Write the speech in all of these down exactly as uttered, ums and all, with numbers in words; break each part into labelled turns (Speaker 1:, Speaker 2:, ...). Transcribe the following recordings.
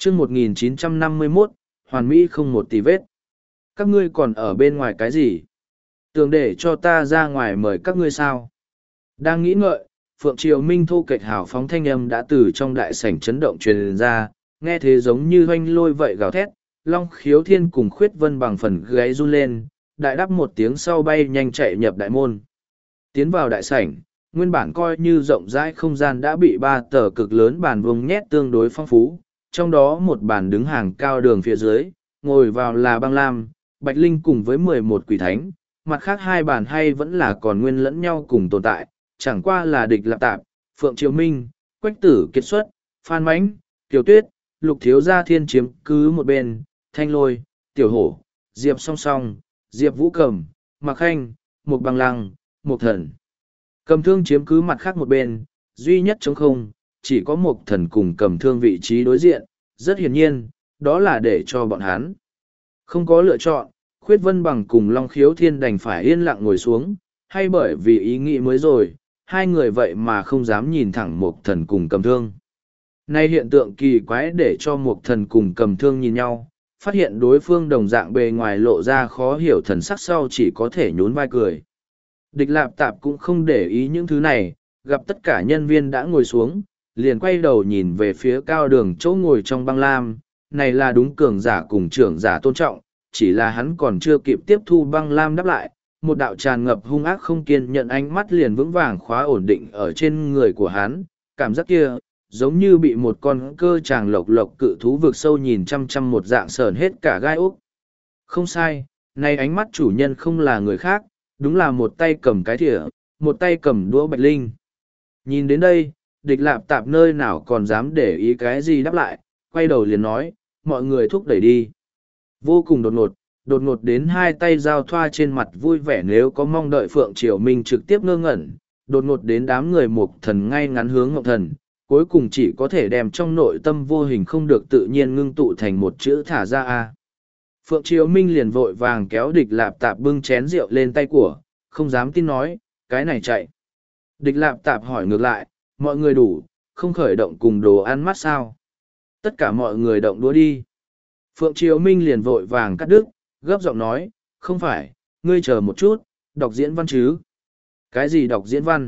Speaker 1: chương một nghìn chín trăm năm mươi mốt, hoàn mỹ không một tì vết. Các ngươi còn ở bên ngoài cái gì? Tưởng để cho ta ra ngoài mời các ngươi sao? Đang nghĩ ngợi, Phượng Triều Minh thô kệch hào phóng thanh âm đã từ trong đại sảnh chấn động truyền ra, nghe thế giống như hoanh lôi vậy gào thét, Long Khiếu Thiên cùng Khuyết Vân bằng phần gáy run lên, đại đáp một tiếng sau bay nhanh chạy nhập đại môn. Tiến vào đại sảnh, nguyên bản coi như rộng rãi không gian đã bị ba tờ cực lớn bàn vuông nhét tương đối phong phú, trong đó một bàn đứng hàng cao đường phía dưới, ngồi vào là Băng Lam, Bạch Linh cùng với mười một quỷ thánh, mặt khác hai bàn hay vẫn là còn nguyên lẫn nhau cùng tồn tại, chẳng qua là địch lạp tạp, Phượng Triều Minh, Quách Tử Kiệt Xuất, Phan Mãnh, Kiều Tuyết, Lục Thiếu Gia Thiên chiếm cứ một bên, Thanh Lôi, Tiểu Hổ, Diệp Song Song, Diệp Vũ Cầm, Mạc Khanh, Mục Băng Lăng, Mục Thần. Cầm Thương chiếm cứ mặt khác một bên, duy nhất trống không, chỉ có Mục Thần cùng Cầm Thương vị trí đối diện, rất hiển nhiên, đó là để cho bọn hắn không có lựa chọn. Khuyết Vân Bằng cùng Long Khiếu Thiên đành phải yên lặng ngồi xuống, hay bởi vì ý nghĩ mới rồi, hai người vậy mà không dám nhìn thẳng Mục Thần cùng Cầm Thương. Nay hiện tượng kỳ quái để cho Mục Thần cùng Cầm Thương nhìn nhau, phát hiện đối phương đồng dạng bề ngoài lộ ra khó hiểu thần sắc sau chỉ có thể nhún vai cười. Địch Lạp Tạp cũng không để ý những thứ này, gặp tất cả nhân viên đã ngồi xuống, liền quay đầu nhìn về phía cao đường chỗ ngồi trong Băng Lam, này là đúng cường giả cùng trưởng giả tôn trọng, chỉ là hắn còn chưa kịp tiếp thu Băng Lam đáp lại, một đạo tràn ngập hung ác không kiên nhận ánh mắt liền vững vàng khóa ổn định ở trên người của hắn, cảm giác kia giống như bị một con cơ tràng lộc lộc cự thú vực sâu nhìn chăm chăm một dạng sờn hết cả gai úc. Không sai, nay ánh mắt chủ nhân không là người khác, đúng là một tay cầm cái thìa, một tay cầm đũa Bạch Linh. Nhìn đến đây, địch lạp tạp nơi nào còn dám để ý cái gì đáp lại, quay đầu liền nói, mọi người thúc đẩy đi. Vô cùng đột ngột, đột ngột đến hai tay giao thoa trên mặt vui vẻ nếu có mong đợi Phượng Triều Minh trực tiếp ngơ ngẩn, đột ngột đến đám người Mục Thần ngay ngắn hướng Ngọc Thần, cuối cùng chỉ có thể đem trong nội tâm vô hình không được tự nhiên ngưng tụ thành một chữ thả ra a. Phượng Triều Minh liền vội vàng kéo địch lạp tạp bưng chén rượu lên tay của, không dám tin nói, cái này chạy. Địch lạp tạp hỏi ngược lại, mọi người đủ, không khởi động cùng đồ ăn mắt sao? Tất cả mọi người động đũa đi. Phượng Triều Minh liền vội vàng cắt đứt, gấp giọng nói, không phải, ngươi chờ một chút, đọc diễn văn chứ? Cái gì đọc diễn văn?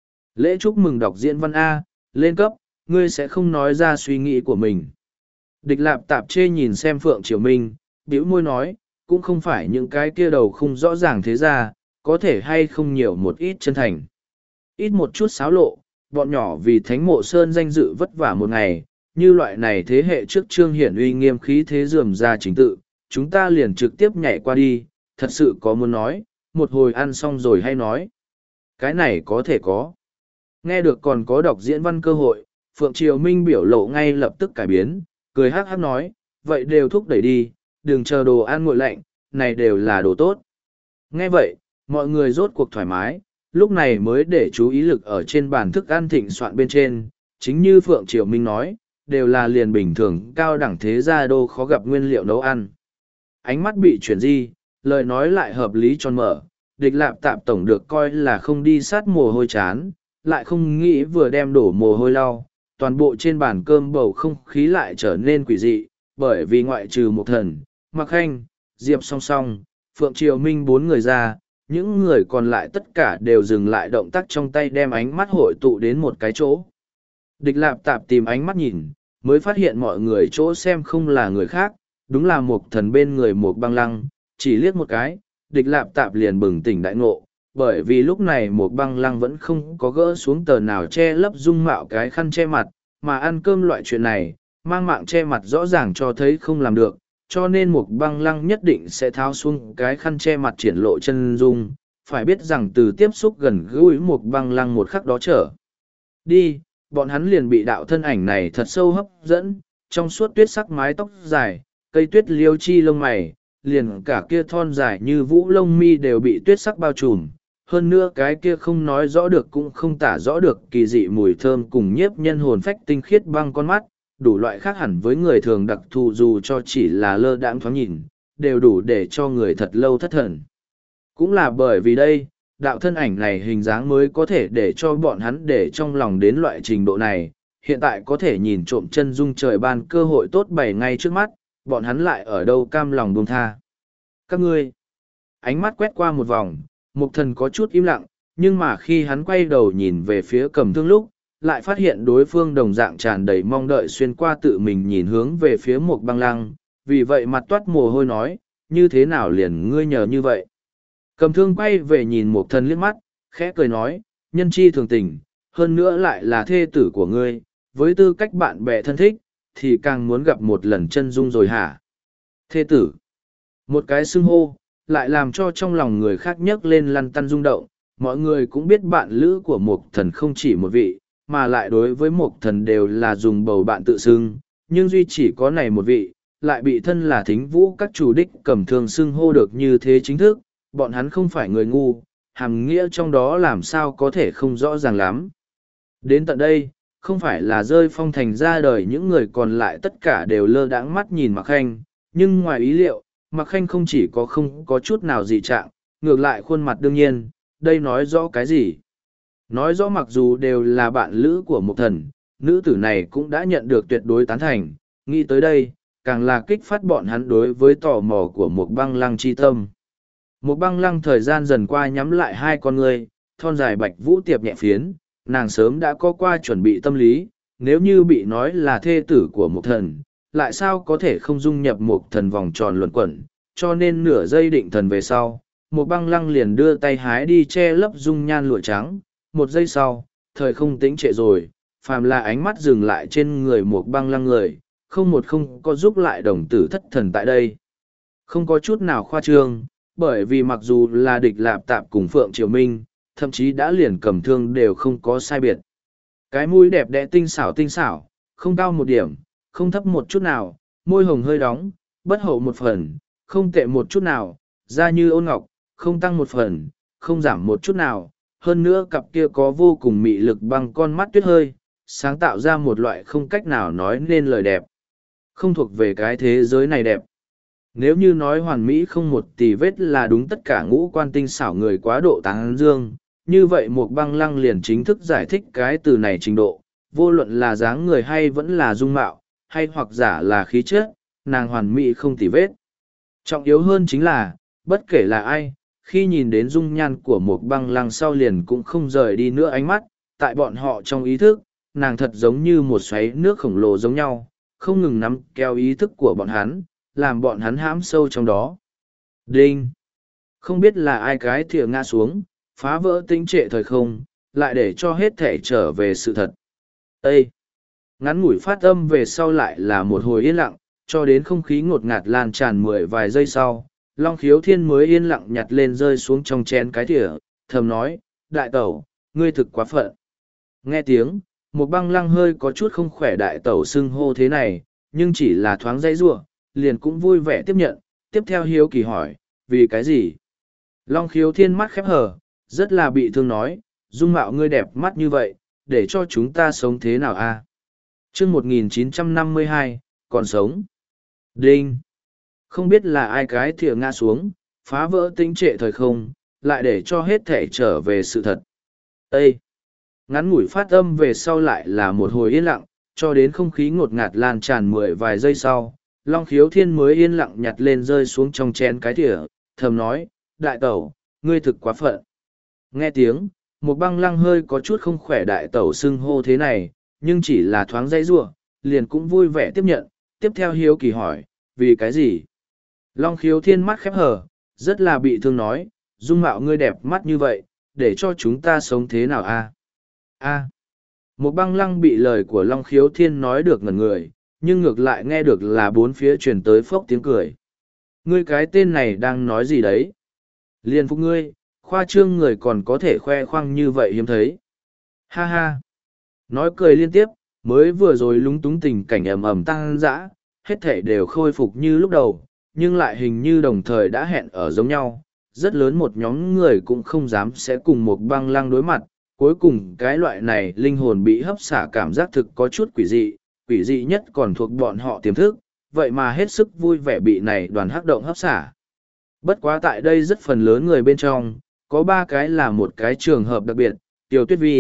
Speaker 1: Lễ chúc mừng đọc diễn văn A, lên cấp, ngươi sẽ không nói ra suy nghĩ của mình. Địch lạp tạp chê nhìn xem Phượng Triều Minh, bĩu môi nói, cũng không phải những cái kia đầu không rõ ràng thế ra, có thể hay không nhiều một ít chân thành. Ít một chút xáo lộ, bọn nhỏ vì thánh mộ sơn danh dự vất vả một ngày, như loại này thế hệ trước trương hiển uy nghiêm khí thế dườm ra chính tự, chúng ta liền trực tiếp nhảy qua đi, thật sự có muốn nói, một hồi ăn xong rồi hay nói. Cái này có thể có. Nghe được còn có đọc diễn văn cơ hội, Phượng Triều Minh biểu lộ ngay lập tức cải biến, cười hát hát nói, vậy đều thúc đẩy đi, đừng chờ đồ ăn nguội lạnh, này đều là đồ tốt. Nghe vậy, mọi người rốt cuộc thoải mái, lúc này mới để chú ý lực ở trên bàn thức ăn thịnh soạn bên trên, chính như Phượng Triều Minh nói, đều là liền bình thường cao đẳng thế gia đô khó gặp nguyên liệu nấu ăn. Ánh mắt bị chuyển di, lời nói lại hợp lý tròn mở, địch lạp tạp tổng được coi là không đi sát mồ hôi chán, lại không nghĩ vừa đem đổ mồ hôi lau, toàn bộ trên bàn cơm bầu không khí lại trở nên quỷ dị, bởi vì ngoại trừ Mục Thần, Mạc Khanh, Diệp Song Song, Phượng Triều Minh bốn người ra, những người còn lại tất cả đều dừng lại động tác trong tay đem ánh mắt hội tụ đến một cái chỗ. Địch lạp tạp tìm ánh mắt nhìn, mới phát hiện mọi người chỗ xem không là người khác, đúng là Mục Thần bên người Mục Băng Lăng, chỉ liếc một cái, địch lạp tạp liền bừng tỉnh đại ngộ, bởi vì lúc này Mục Băng Lăng vẫn không có gỡ xuống tờ nào che lấp dung mạo cái khăn che mặt, mà ăn cơm loại chuyện này, mang mạng che mặt rõ ràng cho thấy không làm được, cho nên Mục Băng Lăng nhất định sẽ tháo xuống cái khăn che mặt triển lộ chân dung, phải biết rằng từ tiếp xúc gần gũi Mục Băng Lăng một khắc đó trở đi, bọn hắn liền bị đạo thân ảnh này thật sâu hấp dẫn, trong suốt tuyết sắc mái tóc dài, cây tuyết liêu chi lông mày, liền cả kia thon dài như vũ lông mi đều bị tuyết sắc bao trùm. Hơn nữa cái kia không nói rõ được cũng không tả rõ được kỳ dị mùi thơm cùng nhiếp nhân hồn phách tinh khiết băng con mắt, đủ loại khác hẳn với người thường đặc thù dù cho chỉ là lơ đãng thoáng nhìn, đều đủ để cho người thật lâu thất thần. Cũng là bởi vì đây, đạo thân ảnh này hình dáng mới có thể để cho bọn hắn để trong lòng đến loại trình độ này, hiện tại có thể nhìn trộm chân dung trời ban cơ hội tốt bày ngay trước mắt, bọn hắn lại ở đâu cam lòng buông tha. Các ngươi, ánh mắt quét qua một vòng, Mục Thần có chút im lặng, nhưng mà khi hắn quay đầu nhìn về phía Cầm Thương lúc, lại phát hiện đối phương đồng dạng tràn đầy mong đợi xuyên qua tự mình nhìn hướng về phía Mục Băng Lăng, vì vậy mặt toát mồ hôi nói, như thế nào liền ngươi nhờ như vậy. Cầm Thương quay về nhìn Mục Thần liếc mắt, khẽ cười nói, nhân chi thường tình, hơn nữa lại là thê tử của ngươi, với tư cách bạn bè thân thích, thì càng muốn gặp một lần chân dung rồi hả? Thê tử. Một cái xưng hô, lại làm cho trong lòng người khác nhấc lên lăn tăn rung động, mọi người cũng biết bạn lữ của Mục Thần không chỉ một vị, mà lại đối với Mục Thần đều là dùng bầu bạn tự xưng, nhưng duy chỉ có này một vị, lại bị thân là thính vũ các chủ đích Cầm Thương xưng hô được như thế chính thức, bọn hắn không phải người ngu, hàm nghĩa trong đó làm sao có thể không rõ ràng lắm. Đến tận đây, không phải là rơi phong thành ra đời những người còn lại tất cả đều lơ đãng mắt nhìn Mạc Khanh, nhưng ngoài ý liệu, Mạc Khanh không chỉ có không có chút nào dị trạng, ngược lại khuôn mặt đương nhiên, đây nói rõ cái gì? Nói rõ mặc dù đều là bạn lữ của Mục Thần, nữ tử này cũng đã nhận được tuyệt đối tán thành, nghĩ tới đây, càng là kích phát bọn hắn đối với tò mò của Mục Băng Lăng chi tâm. Mục Băng Lăng thời gian dần qua nhắm lại hai con ngươi, thon dài bạch vũ tiệp nhẹ phiến, nàng sớm đã có qua chuẩn bị tâm lý, nếu như bị nói là thê tử của Mục Thần, lại sao có thể không dung nhập Mục Thần vòng tròn luẩn quẩn, cho nên nửa giây định thần về sau, Mục Băng Lăng liền đưa tay hái đi che lấp dung nhan lụa trắng, một giây sau, thời không tĩnh trệ rồi, phàm là ánh mắt dừng lại trên người Mục Băng Lăng người, không một không có giúp lại đồng tử thất thần tại đây. Không có chút nào khoa trương, bởi vì mặc dù là địch lạp tạp cùng Phượng Triều Minh, thậm chí đã liền Cầm Thương đều không có sai biệt. Cái mũi đẹp đẽ tinh xảo tinh xảo, không cao một điểm, không thấp một chút nào, môi hồng hơi đóng, bất hậu một phần, không tệ một chút nào, da như ôn ngọc, không tăng một phần, không giảm một chút nào. Hơn nữa cặp kia có vô cùng mị lực bằng con mắt tuyết hơi, sáng tạo ra một loại không cách nào nói nên lời đẹp. Không thuộc về cái thế giới này đẹp. Nếu như nói hoàn mỹ không một tì vết là đúng tất cả ngũ quan tinh xảo người quá độ tán dương, như vậy Mục Băng Lăng liền chính thức giải thích cái từ này trình độ, vô luận là dáng người hay vẫn là dung mạo, hay hoặc giả là khí chất, nàng hoàn mỹ không tì vết. Trọng yếu hơn chính là, bất kể là ai, khi nhìn đến dung nhan của Mục Băng Lăng sau liền cũng không rời đi nữa ánh mắt, tại bọn họ trong ý thức, nàng thật giống như một xoáy nước khổng lồ giống nhau, không ngừng nắm kéo ý thức của bọn hắn, làm bọn hắn hãm sâu trong đó. Đinh! Không biết là ai cái thìa ngã xuống, phá vỡ tĩnh trệ thời không, lại để cho hết thể trở về sự thật. Ê! Ngắn ngủi phát âm về sau lại là một hồi yên lặng, cho đến không khí ngột ngạt lan tràn mười vài giây sau, Long Khiếu Thiên mới yên lặng nhặt lên rơi xuống trong chén cái thìa, thầm nói, đại tẩu, ngươi thực quá phận. Nghe tiếng, Mục Băng Lăng hơi có chút không khỏe đại tẩu xưng hô thế này, nhưng chỉ là thoáng dây rủa, liền cũng vui vẻ tiếp nhận, tiếp theo hiếu kỳ hỏi, vì cái gì? Long Khiếu Thiên mắt khép hờ, rất là bị thương nói, dung mạo ngươi đẹp mắt như vậy, để cho chúng ta sống thế nào a? Chương một nghìn chín trăm năm mươi hai, còn sống. Đinh! Không biết là ai cái thìa ngã xuống, phá vỡ tĩnh trệ thời không, lại để cho hết thể trở về sự thật. Ê! Ngắn ngủi phát âm về sau lại là một hồi yên lặng, cho đến không khí ngột ngạt lan tràn mười vài giây sau, Long Khiếu Thiên mới yên lặng nhặt lên rơi xuống trong chén cái thìa, thầm nói, đại tẩu, ngươi thực quá phận. Nghe tiếng, Mục Băng Lăng hơi có chút không khỏe đại tẩu xưng hô thế này, nhưng chỉ là thoáng dây rủa, liền cũng vui vẻ tiếp nhận, tiếp theo hiếu kỳ hỏi, vì cái gì? Long Khiếu Thiên mắt khép hờ, rất là bị thương nói, dung mạo ngươi đẹp mắt như vậy, để cho chúng ta sống thế nào a? A. Mục Băng Lăng bị lời của Long Khiếu Thiên nói được ngẩn người, nhưng ngược lại nghe được là bốn phía truyền tới phốc tiếng cười. Ngươi cái tên này đang nói gì đấy? Liên phục ngươi, khoa trương người còn có thể khoe khoang như vậy hiếm thấy. Ha ha. Nói cười liên tiếp, mới vừa rồi lúng túng tình cảnh ầm ầm tăng dã, hết thể đều khôi phục như lúc đầu, nhưng lại hình như đồng thời đã hẹn ở giống nhau. Rất lớn một nhóm người cũng không dám sẽ cùng một Băng Lăng đối mặt, cuối cùng cái loại này linh hồn bị hấp xả cảm giác thực có chút quỷ dị, quỷ dị nhất còn thuộc bọn họ tiềm thức, vậy mà hết sức vui vẻ bị này đoàn hắc động hấp xả. Bất quá tại đây rất phần lớn người bên trong, có ba cái là một cái trường hợp đặc biệt, Tiểu Tuyết Vi,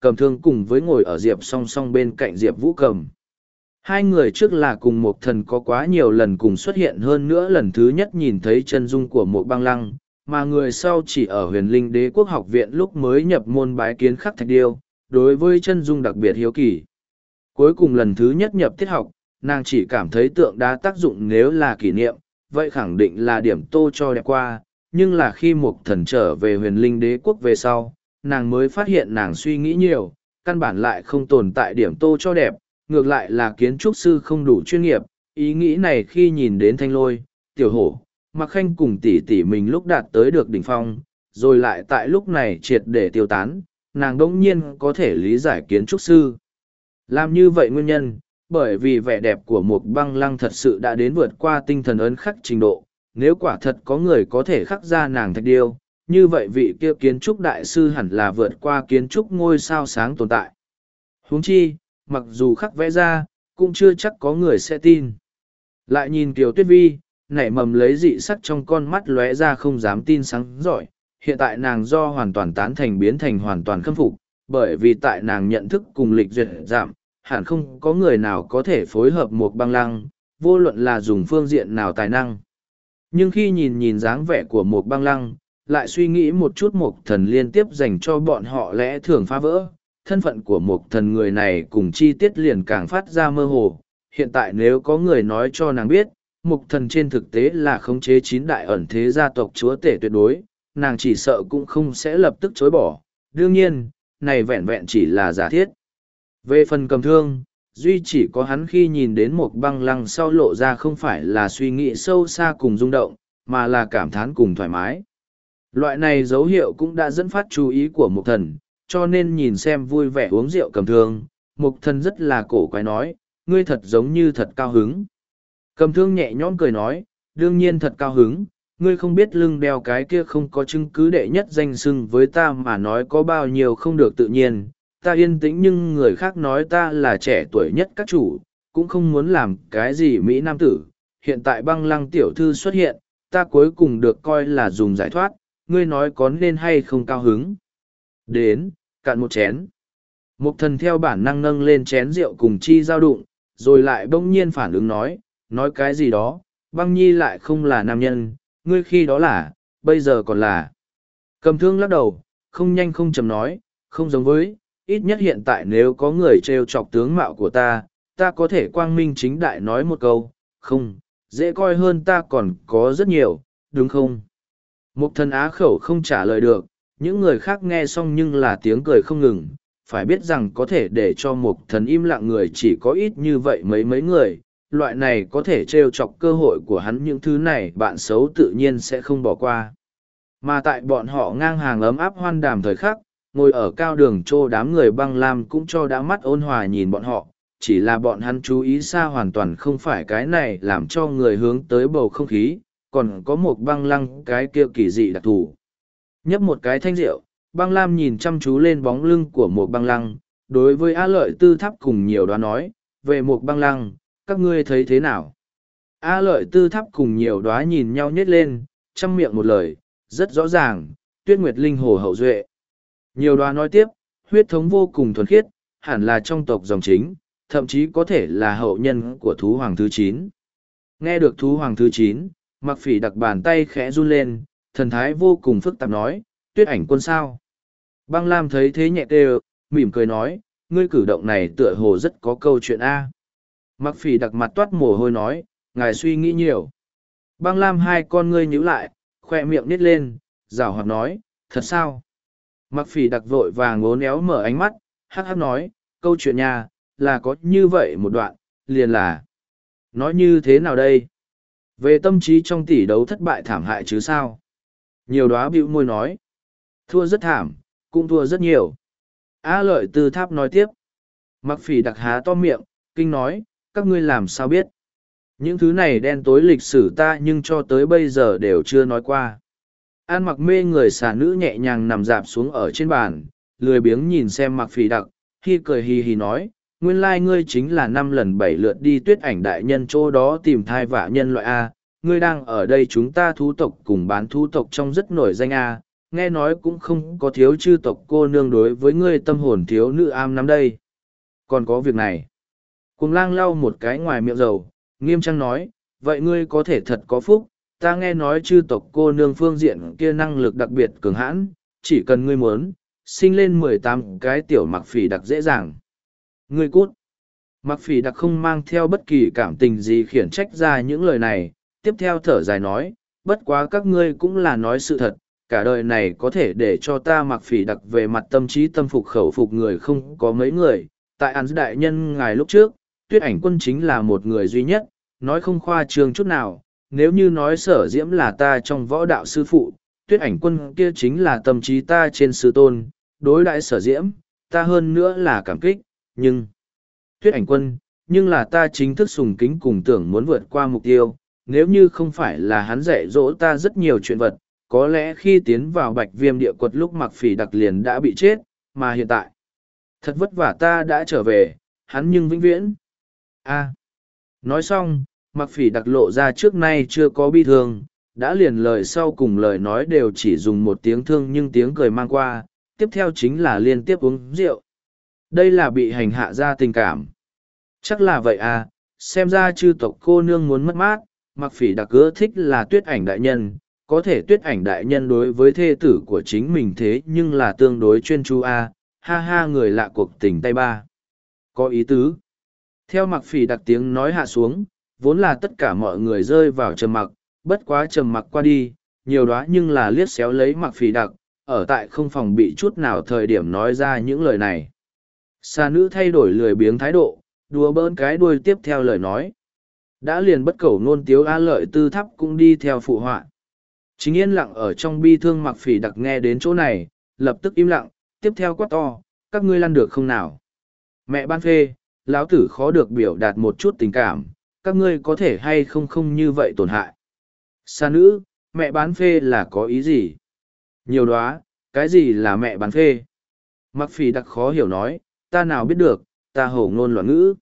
Speaker 1: Cầm Thương cùng với ngồi ở Diệp song song bên cạnh Diệp Vũ Cầm. Hai người trước là cùng Mộc Thần có quá nhiều lần cùng xuất hiện, hơn nữa lần thứ nhất nhìn thấy chân dung của Mộc Băng Lăng, mà người sau chỉ ở Huyền Linh Đế Quốc học viện lúc mới nhập môn bái kiến Khắc Thạch Điêu, đối với chân dung đặc biệt hiếu kỳ. Cuối cùng lần thứ nhất nhập tiết học, nàng chỉ cảm thấy tượng đá tác dụng nếu là kỷ niệm, vậy khẳng định là điểm tô cho đẹp qua, nhưng là khi Mộc Thần trở về Huyền Linh Đế Quốc về sau, nàng mới phát hiện nàng suy nghĩ nhiều, căn bản lại không tồn tại điểm tô cho đẹp, ngược lại là kiến trúc sư không đủ chuyên nghiệp. Ý nghĩ này khi nhìn đến Thanh Lôi, Tiểu Hổ, Mạc Khanh cùng tỷ tỷ mình lúc đạt tới được đỉnh phong, rồi lại tại lúc này triệt để tiêu tán, nàng đỗng nhiên có thể lý giải kiến trúc sư làm như vậy nguyên nhân, bởi vì vẻ đẹp của Mộc Băng Lăng thật sự đã đến vượt qua tinh thần ấn khắc trình độ. Nếu quả thật có người có thể khắc ra nàng thạch điêu, như vậy vị kia kiến trúc đại sư hẳn là vượt qua kiến trúc ngôi sao sáng tồn tại. Huống chi, mặc dù khắc vẽ ra, cũng chưa chắc có người sẽ tin. Lại nhìn Kiều Tuyết Vi, nảy mầm lấy dị sắc trong con mắt lóe ra không dám tin sáng giỏi. Hiện tại nàng do hoàn toàn tán thành biến thành hoàn toàn khâm phục, bởi vì tại nàng nhận thức cùng lịch duyệt giảm, hẳn không có người nào có thể phối hợp Mộc Băng Lăng, vô luận là dùng phương diện nào tài năng. Nhưng khi nhìn nhìn dáng vẻ của Mộc Băng Lăng, lại suy nghĩ một chút Mộc Thần liên tiếp dành cho bọn họ lẽ thường phá vỡ, thân phận của Mộc Thần người này cùng chi tiết liền càng phát ra mơ hồ. Hiện tại nếu có người nói cho nàng biết, Mộc Thần trên thực tế là khống chế chín đại ẩn thế gia tộc chúa tể tuyệt đối, nàng chỉ sợ cũng không sẽ lập tức chối bỏ. Đương nhiên, này vẹn vẹn chỉ là giả thiết. Về phần Cầm Thương, duy chỉ có hắn khi nhìn đến Mộc Băng Lăng sau lộ ra không phải là suy nghĩ sâu xa cùng rung động, mà là cảm thán cùng thoải mái. Loại này dấu hiệu cũng đã dẫn phát chú ý của Mộc Thần, cho nên nhìn xem vui vẻ uống rượu Cầm Thương, Mộc Thần rất là cổ quái nói, ngươi thật giống như thật cao hứng. Cầm Thương nhẹ nhõm cười nói, đương nhiên thật cao hứng, ngươi không biết lưng đeo cái kia không có chứng cứ đệ nhất danh xưng với ta mà nói có bao nhiêu không được tự nhiên. Ta yên tĩnh nhưng người khác nói ta là trẻ tuổi nhất các chủ, cũng không muốn làm cái gì Mỹ Nam tử. Hiện tại Băng Lăng tiểu thư xuất hiện, ta cuối cùng được coi là dùng giải thoát, ngươi nói có nên hay không cao hứng. Đến, cạn một chén. Mộc Thần theo bản năng nâng lên chén rượu cùng chi giao đụng, rồi lại bỗng nhiên phản ứng nói, nói cái gì đó, Băng Nhi lại không là nam nhân, ngươi khi đó là, bây giờ còn là. Cầm Thương lắc đầu, không nhanh không chậm nói, không giống với, ít nhất hiện tại nếu có người trêu chọc tướng mạo của ta, ta có thể quang minh chính đại nói một câu, không, dễ coi hơn ta còn có rất nhiều, đúng không? Mộc Thần á khẩu không trả lời được, những người khác nghe xong nhưng là tiếng cười không ngừng, phải biết rằng có thể để cho Mộc Thần im lặng người chỉ có ít như vậy mấy mấy người, loại này có thể trêu chọc cơ hội của hắn, những thứ này bạn xấu tự nhiên sẽ không bỏ qua. Mà tại bọn họ ngang hàng ấm áp hoan đàm thời khắc, ngồi ở cao đường trô đám người Băng Lam cũng cho đã mắt ôn hòa nhìn bọn họ, chỉ là bọn hắn chú ý xa hoàn toàn không phải cái này làm cho người hướng tới bầu không khí, còn có một Băng Lăng cái kia kỳ dị đặc thù. Nhấp một cái thanh rượu, Băng Lam nhìn chăm chú lên bóng lưng của một Băng Lăng, đối với A Lợi Tư Tháp cùng nhiều đoán nói, về một Băng Lăng, các ngươi thấy thế nào? A Lợi Tư Tháp cùng nhiều đoá nhìn nhau nhét lên, chăm miệng một lời, rất rõ ràng, Tuyết Nguyệt Linh Hồ hậu duệ. Nhiều đoá nói tiếp, huyết thống vô cùng thuần khiết, hẳn là trong tộc dòng chính, thậm chí có thể là hậu nhân của thú hoàng thứ chín. Nghe được thú hoàng thứ chín, Mặc Phỉ đặc bàn tay khẽ run lên, thần thái vô cùng phức tạp nói, Tuyết Ảnh quân sao? Băng Lam thấy thế nhẹ tê mỉm cười nói, ngươi cử động này tựa hồ rất có câu chuyện A. Mặc Phỉ đặc mặt toát mồ hôi nói, ngài suy nghĩ nhiều. Băng Lam hai con ngươi nhíu lại, khoe miệng nít lên, rảo hoạt nói, thật sao? Mặc Phỉ đặc vội vàng ngốn éo mở ánh mắt, hắc hắc nói, câu chuyện nhà, là có như vậy một đoạn, liền là. Nói như thế nào đây? Về tâm trí trong tỷ đấu thất bại thảm hại chứ sao? Nhiều đóa bĩu môi nói, thua rất thảm, cũng thua rất nhiều. A Lợi Tư Tháp nói tiếp. Mặc Phỉ đặc há to miệng, kinh nói, các ngươi làm sao biết? Những thứ này đen tối lịch sử ta nhưng cho tới bây giờ đều chưa nói qua. An Mặc mê người xà nữ nhẹ nhàng nằm dạp xuống ở trên bàn, lười biếng nhìn xem Mặc Phỉ đặc, khi cười hì hì nói, nguyên lai ngươi chính là năm lần bảy lượt đi Tuyết Ảnh đại nhân chỗ đó tìm thai vạ nhân loại A, ngươi đang ở đây chúng ta thú tộc cùng bán thú tộc trong rất nổi danh A, nghe nói cũng không có thiếu chư tộc cô nương đối với ngươi tâm hồn thiếu nữ am nắm đây. Còn có việc này. Cuồng lang lau một cái ngoài miệng dầu, nghiêm trang nói, vậy ngươi có thể thật có phúc, ta nghe nói chư tộc cô nương phương diện kia năng lực đặc biệt cường hãn, chỉ cần ngươi muốn, sinh lên mười tám cái tiểu mặc phỉ đặc dễ dàng. Ngươi cút. Mặc phỉ đặc không mang theo bất kỳ cảm tình gì khiển trách ra những lời này, tiếp theo thở dài nói, bất quá các ngươi cũng là nói sự thật, cả đời này có thể để cho ta mặc phỉ đặc về mặt tâm trí tâm phục khẩu phục người không có mấy người, tại án đại nhân ngài lúc trước, tuyết ảnh quân chính là một người duy nhất, nói không khoa trương chút nào, nếu như nói sở diễm là ta trong võ đạo sư phụ, tuyết ảnh quân kia chính là tâm trí ta trên sư tôn, đối đãi sở diễm, ta hơn nữa là cảm kích, nhưng tuyết ảnh quân, nhưng là ta chính thức sùng kính cùng tưởng muốn vượt qua mục tiêu, nếu như không phải là hắn dạy dỗ ta rất nhiều chuyện vật, có lẽ khi tiến vào bạch viêm địa quật lúc mặc phỉ đặc liền đã bị chết, mà hiện tại, thật vất vả ta đã trở về, hắn nhưng vĩnh viễn. A. Nói xong, mặc phỉ đặc lộ ra trước nay chưa có bi thương, đã liền lời sau cùng lời nói đều chỉ dùng một tiếng thương nhưng tiếng cười mang qua, tiếp theo chính là liên tiếp uống rượu. Đây là bị hành hạ ra tình cảm. Chắc là vậy à, xem ra chư tộc cô nương muốn mất mát, mặc phỉ đặc ưa thích là tuyết ảnh đại nhân, có thể tuyết ảnh đại nhân đối với thê tử của chính mình thế nhưng là tương đối chuyên chú a, ha ha người lạ cuộc tình tay ba. Có ý tứ. Theo mặc phỉ đặc tiếng nói hạ xuống, vốn là tất cả mọi người rơi vào trầm mặc, bất quá trầm mặc qua đi, nhiều đó nhưng là liếc xéo lấy mặc phỉ đặc, ở tại không phòng bị chút nào thời điểm nói ra những lời này. Xa nữ thay đổi lười biếng thái độ, đùa bỡn cái đuôi tiếp theo lời nói. Đã liền bất cẩu nôn tiếu a lợi tư thắp cũng đi theo phụ họa. Chính yên lặng ở trong bi thương mặc phỉ đặc nghe đến chỗ này, lập tức im lặng, tiếp theo quát to, các ngươi lăn được không nào? Mẹ ban phê, lão tử khó được biểu đạt một chút tình cảm, các ngươi có thể hay không không như vậy tổn hại. Xa nữ, mẹ bán phê là có ý gì? Nhiều đoá, cái gì là mẹ bán phê? Mặc phỉ đặc khó hiểu nói, ta nào biết được, ta hổ ngôn loạn ngữ.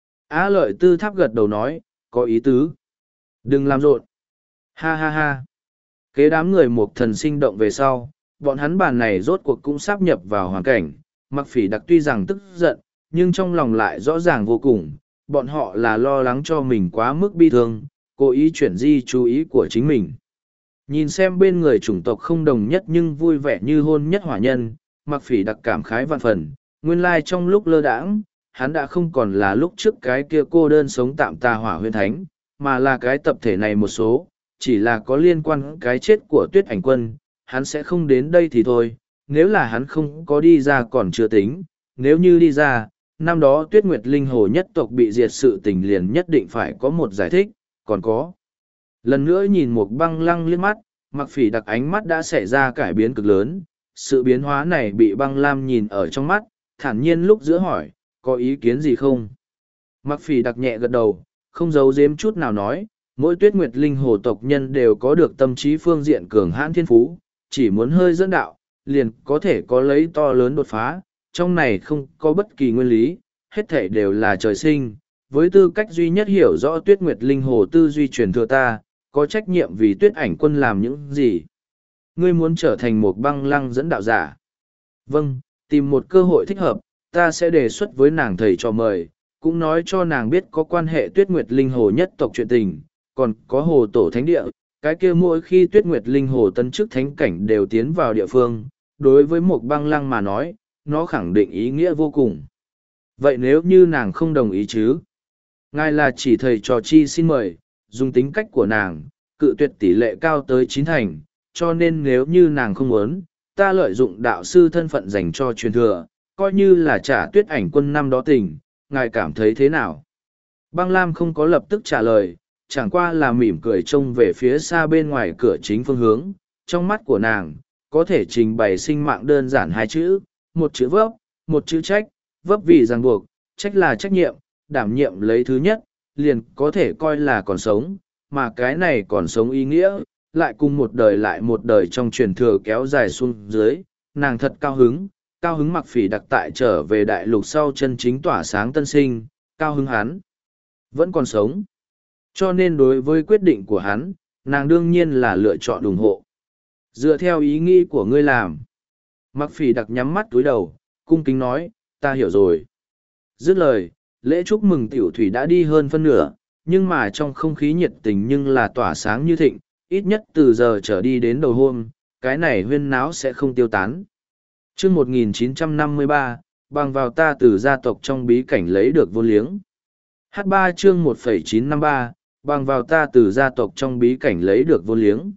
Speaker 1: Á lợi tư tháp gật đầu nói, có ý tứ. Đừng làm rộn. Ha ha ha. Kế đám người một thần sinh động về sau, bọn hắn bàn này rốt cuộc cũng sáp nhập vào hoàn cảnh. Mặc phỉ đặc tuy rằng tức giận, nhưng trong lòng lại rõ ràng vô cùng. Bọn họ là lo lắng cho mình quá mức bi thương, cố ý chuyển di chú ý của chính mình. Nhìn xem bên người chủng tộc không đồng nhất nhưng vui vẻ như hôn nhất hỏa nhân, mặc phỉ đặc cảm khái vạn phần. Nguyên lai trong lúc lơ đãng, hắn đã không còn là lúc trước cái kia cô đơn sống tạm tà hỏa huyên thánh, mà là cái tập thể này một số, chỉ là có liên quan cái chết của tuyết ảnh quân, hắn sẽ không đến đây thì thôi, nếu là hắn không có đi ra còn chưa tính, nếu như đi ra, năm đó tuyết nguyệt linh hồ nhất tộc bị diệt sự tình liền nhất định phải có một giải thích, còn có. Lần nữa nhìn một băng lăng liếc mắt, mặc phỉ đặc ánh mắt đã xảy ra cải biến cực lớn, sự biến hóa này bị băng lam nhìn ở trong mắt, thản nhiên lúc giữa hỏi, có ý kiến gì không? Mặc phỉ đặc nhẹ gật đầu, không giấu giếm chút nào nói, mỗi tuyết nguyệt linh hồ tộc nhân đều có được tâm trí phương diện cường hãn thiên phú, chỉ muốn hơi dẫn đạo, liền có thể có lấy to lớn đột phá, trong này không có bất kỳ nguyên lý, hết thể đều là trời sinh, với tư cách duy nhất hiểu rõ tuyết nguyệt linh hồ tư duy truyền thừa ta, có trách nhiệm vì tuyết ảnh quân làm những gì. Ngươi muốn trở thành một băng lăng dẫn đạo giả. Vâng, tìm một cơ hội thích hợp, ta sẽ đề xuất với nàng thầy cho mời, cũng nói cho nàng biết có quan hệ tuyết nguyệt linh hồ nhất tộc chuyện tình, còn có hồ tổ thánh địa, cái kia mỗi khi tuyết nguyệt linh hồ tân chức thánh cảnh đều tiến vào địa phương, đối với một băng lăng mà nói, nó khẳng định ý nghĩa vô cùng. Vậy nếu như nàng không đồng ý chứ? Ngài là chỉ thầy trò chi xin mời, dùng tính cách của nàng, cự tuyệt tỷ lệ cao tới chín thành, cho nên nếu như nàng không muốn, ta lợi dụng đạo sư thân phận dành cho truyền thừa, coi như là trả tuyết ảnh quân năm đó tình, ngài cảm thấy thế nào? Băng Lam không có lập tức trả lời, chẳng qua là mỉm cười trông về phía xa bên ngoài cửa chính phương hướng, trong mắt của nàng, có thể trình bày sinh mạng đơn giản hai chữ, một chữ vấp, một chữ trách, vấp vì ràng buộc, trách là trách nhiệm, đảm nhiệm lấy thứ nhất, liền có thể coi là còn sống, mà cái này còn sống ý nghĩa, lại cùng một đời lại một đời trong truyền thừa kéo dài xuống dưới, nàng thật cao hứng, cao hứng mặc phỉ đặc tại trở về đại lục sau chân chính tỏa sáng tân sinh, cao hứng hắn, vẫn còn sống. Cho nên đối với quyết định của hắn, nàng đương nhiên là lựa chọn ủng hộ. Dựa theo ý nghĩ của ngươi làm. Mặc phỉ đặc nhắm mắt túi đầu, cung kính nói, ta hiểu rồi. Dứt lời, lễ chúc mừng tiểu thủy đã đi hơn phân nửa, nhưng mà trong không khí nhiệt tình nhưng là tỏa sáng như thịnh, ít nhất từ giờ trở đi đến đầu hôm, cái này huyên náo sẽ không tiêu tán. Chương một nghìn chín trăm năm mươi ba, bằng vào ta từ gia tộc trong bí cảnh lấy được vô liếng. H ba chương một phẩy chín năm ba, bằng vào ta từ gia tộc trong bí cảnh lấy được vô liếng.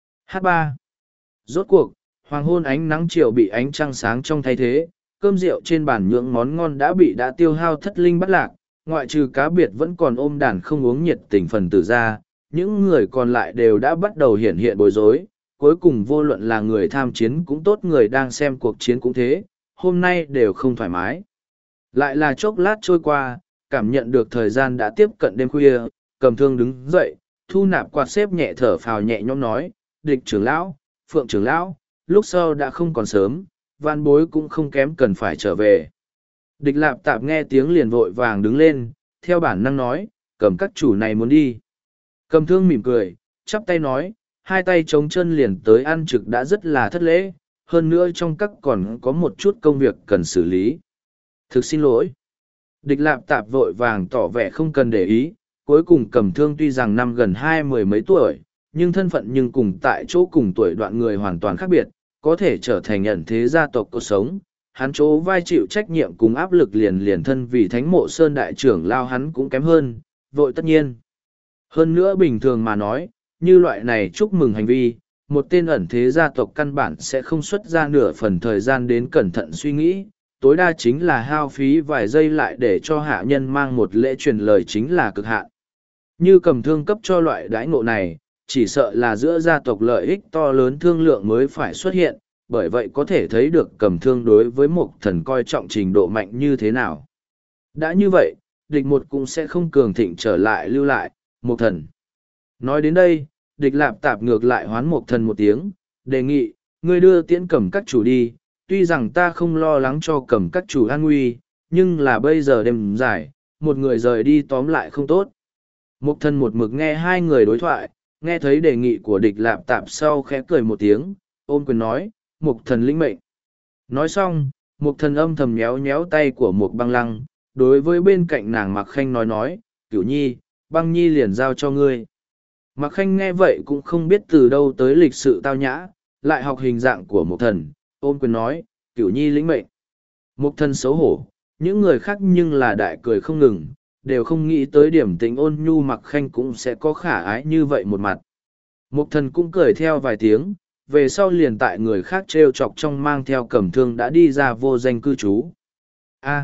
Speaker 1: H ba. Rốt cuộc, hoàng hôn ánh nắng chiều bị ánh trăng sáng trong thay thế, cơm rượu trên bàn những món ngon đã bị đã tiêu hao thất linh bắt lạc, ngoại trừ cá biệt vẫn còn ôm đàn không uống nhiệt tình phần tử ra, những người còn lại đều đã bắt đầu hiện hiện bối rối. Cuối cùng vô luận là người tham chiến cũng tốt, người đang xem cuộc chiến cũng thế, hôm nay đều không thoải mái. Lại là chốc lát trôi qua, cảm nhận được thời gian đã tiếp cận đêm khuya, Cầm Thương đứng dậy, thu nạp quạt xếp nhẹ thở phào nhẹ nhõm nói, Địch trưởng lão, Phượng trưởng lão, lúc sau đã không còn sớm, van bối cũng không kém cần phải trở về. Địch Lạp Tạp nghe tiếng liền vội vàng đứng lên, theo bản năng nói, Cầm các chủ này muốn đi. Cầm Thương mỉm cười, chắp tay nói, hai tay trống chân liền tới ăn trực đã rất là thất lễ, hơn nữa trong các còn có một chút công việc cần xử lý. Thực xin lỗi. Địch Lạp Tạp vội vàng tỏ vẻ không cần để ý, cuối cùng Cầm Thương tuy rằng năm gần hai mười mấy tuổi, nhưng thân phận nhưng cùng tại chỗ cùng tuổi đoạn người hoàn toàn khác biệt, có thể trở thành ẩn thế gia tộc cuộc sống. Hắn chỗ vai chịu trách nhiệm cùng áp lực liền liền thân vì Thánh Mộ Sơn đại trưởng lao hắn cũng kém hơn, vội tất nhiên. Hơn nữa bình thường mà nói, như loại này chúc mừng hành vi, một tên ẩn thế gia tộc căn bản sẽ không xuất ra nửa phần thời gian đến cẩn thận suy nghĩ, tối đa chính là hao phí vài giây lại để cho hạ nhân mang một lễ truyền lời chính là cực hạn. Như Cầm Thương cấp cho loại đãi ngộ này, chỉ sợ là giữa gia tộc lợi ích to lớn thương lượng mới phải xuất hiện, bởi vậy có thể thấy được Cầm Thương đối với một thần coi trọng trình độ mạnh như thế nào. Đã như vậy, địch một cũng sẽ không cường thịnh trở lại lưu lại, một thần. Nói đến đây, Địch Lạp Tạp ngược lại hoán một thần một tiếng, đề nghị, ngươi đưa tiễn Cầm các chủ đi, tuy rằng ta không lo lắng cho Cầm các chủ an nguy, nhưng là bây giờ đêm dài, một người rời đi tóm lại không tốt. Một thần một mực nghe hai người đối thoại, nghe thấy đề nghị của Địch Lạp Tạp sau khẽ cười một tiếng, ôm quyền nói, một thần lĩnh mệnh. Nói xong, một thần âm thầm nhéo nhéo tay của một băng lăng, đối với bên cạnh nàng Mạc Khanh nói nói, Cửu Nhi, băng nhi liền giao cho ngươi. Mạc Khanh nghe vậy cũng không biết từ đâu tới lịch sự tao nhã, lại học hình dạng của một thần, ôm quyền nói, Cửu Nhi lĩnh mệnh. Một thần xấu hổ, những người khác nhưng là đại cười không ngừng, đều không nghĩ tới điểm tình ôn nhu Mạc Khanh cũng sẽ có khả ái như vậy một mặt. Một thần cũng cười theo vài tiếng, về sau liền tại người khác trêu chọc trong mang theo Cầm Thương đã đi ra vô danh cư trú. A.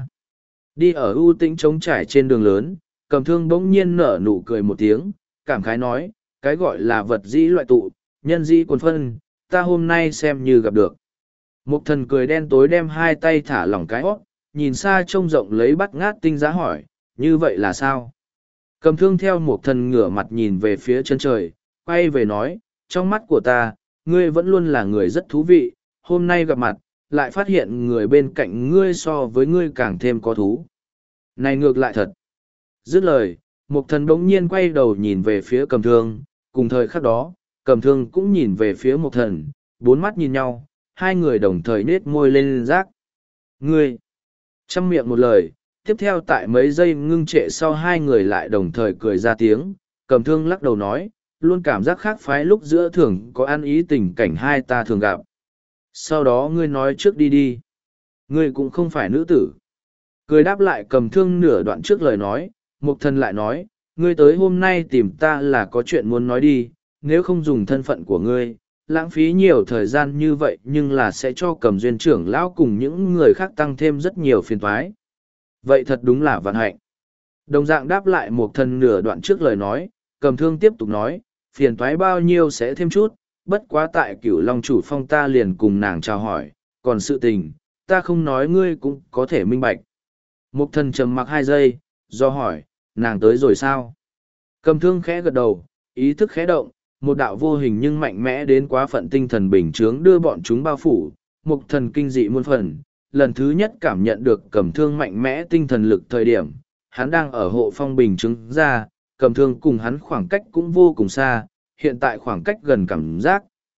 Speaker 1: Đi ở ưu tĩnh trống trải trên đường lớn, Cầm Thương bỗng nhiên nở nụ cười một tiếng, cảm khái nói, cái gọi là vật dĩ loại tụ, nhân dĩ quần phân, ta hôm nay xem như gặp được. Một thần cười đen tối đem hai tay thả lỏng cái hót, nhìn xa trông rộng lấy bắt ngát tinh giá hỏi, như vậy là sao? Cầm Thương theo một thần ngửa mặt nhìn về phía chân trời, quay về nói, trong mắt của ta, ngươi vẫn luôn là người rất thú vị, hôm nay gặp mặt, lại phát hiện người bên cạnh ngươi so với ngươi càng thêm có thú. Này ngược lại thật. Dứt lời, một thần bỗng nhiên quay đầu nhìn về phía Cầm Thương, cùng thời khắc đó, Cầm Thương cũng nhìn về phía một thần, bốn mắt nhìn nhau, hai người đồng thời nết môi lên rác. Ngươi! Chăm miệng một lời, tiếp theo tại mấy giây ngưng trệ sau hai người lại đồng thời cười ra tiếng, Cầm Thương lắc đầu nói, luôn cảm giác khác phái lúc giữa thường có ăn ý tình cảnh hai ta thường gặp. Sau đó ngươi nói trước đi đi. Ngươi cũng không phải nữ tử. Cười đáp lại Cầm Thương nửa đoạn trước lời nói, Mục Thần lại nói, ngươi tới hôm nay tìm ta là có chuyện muốn nói đi, nếu không dùng thân phận của ngươi, lãng phí nhiều thời gian như vậy nhưng là sẽ cho Cầm Duyên trưởng lão cùng những người khác tăng thêm rất nhiều phiền toái. Vậy thật đúng là vạn hạnh. Đồng dạng đáp lại Mục Thần nửa đoạn trước lời nói, Cầm Thương tiếp tục nói, phiền toái bao nhiêu sẽ thêm chút, bất quá tại Cửu Long chủ phong ta liền cùng nàng chào hỏi, còn sự tình, ta không nói ngươi cũng có thể minh bạch. Mục Thần trầm mặc hai giây, do hỏi, nàng tới rồi sao? Cầm Thương khẽ gật đầu, ý thức khẽ động, một đạo vô hình nhưng mạnh mẽ đến quá phận tinh thần bình chướng đưa bọn chúng bao phủ. Mục Thần kinh dị muôn phần, lần thứ nhất cảm nhận được Cầm Thương mạnh mẽ tinh thần lực thời điểm, hắn đang ở hộ phong bình chứng ra, Cầm Thương cùng hắn khoảng cách cũng vô cùng xa, hiện tại khoảng cách gần cảm giác,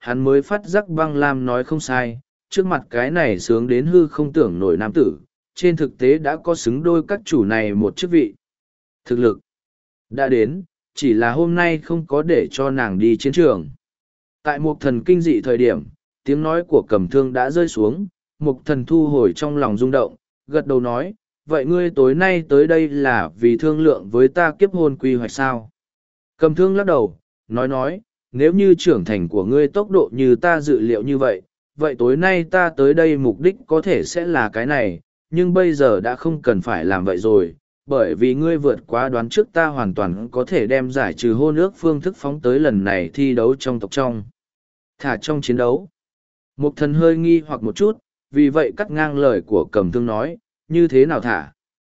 Speaker 1: hắn mới phát giác băng lam nói không sai, trước mặt cái này sướng đến hư không tưởng nổi nam tử, trên thực tế đã có xứng đôi các chủ này một chức vị. Thực lực đã đến, chỉ là hôm nay không có để cho nàng đi chiến trường. Tại một thần kinh dị thời điểm, tiếng nói của Cầm Thương đã rơi xuống, một thần thu hồi trong lòng rung động, gật đầu nói, vậy ngươi tối nay tới đây là vì thương lượng với ta kiếp hôn quy hoạch sao? Cầm Thương lắc đầu, nói nói, nếu như trưởng thành của ngươi tốc độ như ta dự liệu như vậy, vậy tối nay ta tới đây mục đích có thể sẽ là cái này, nhưng bây giờ đã không cần phải làm vậy rồi, bởi vì ngươi vượt quá đoán trước ta hoàn toàn có thể đem giải trừ hôn ước phương thức phóng tới lần này thi đấu trong tộc trong. Thả trong chiến đấu. Mục thần hơi nghi hoặc một chút, vì vậy cắt ngang lời của Cầm Thương nói, như thế nào thả?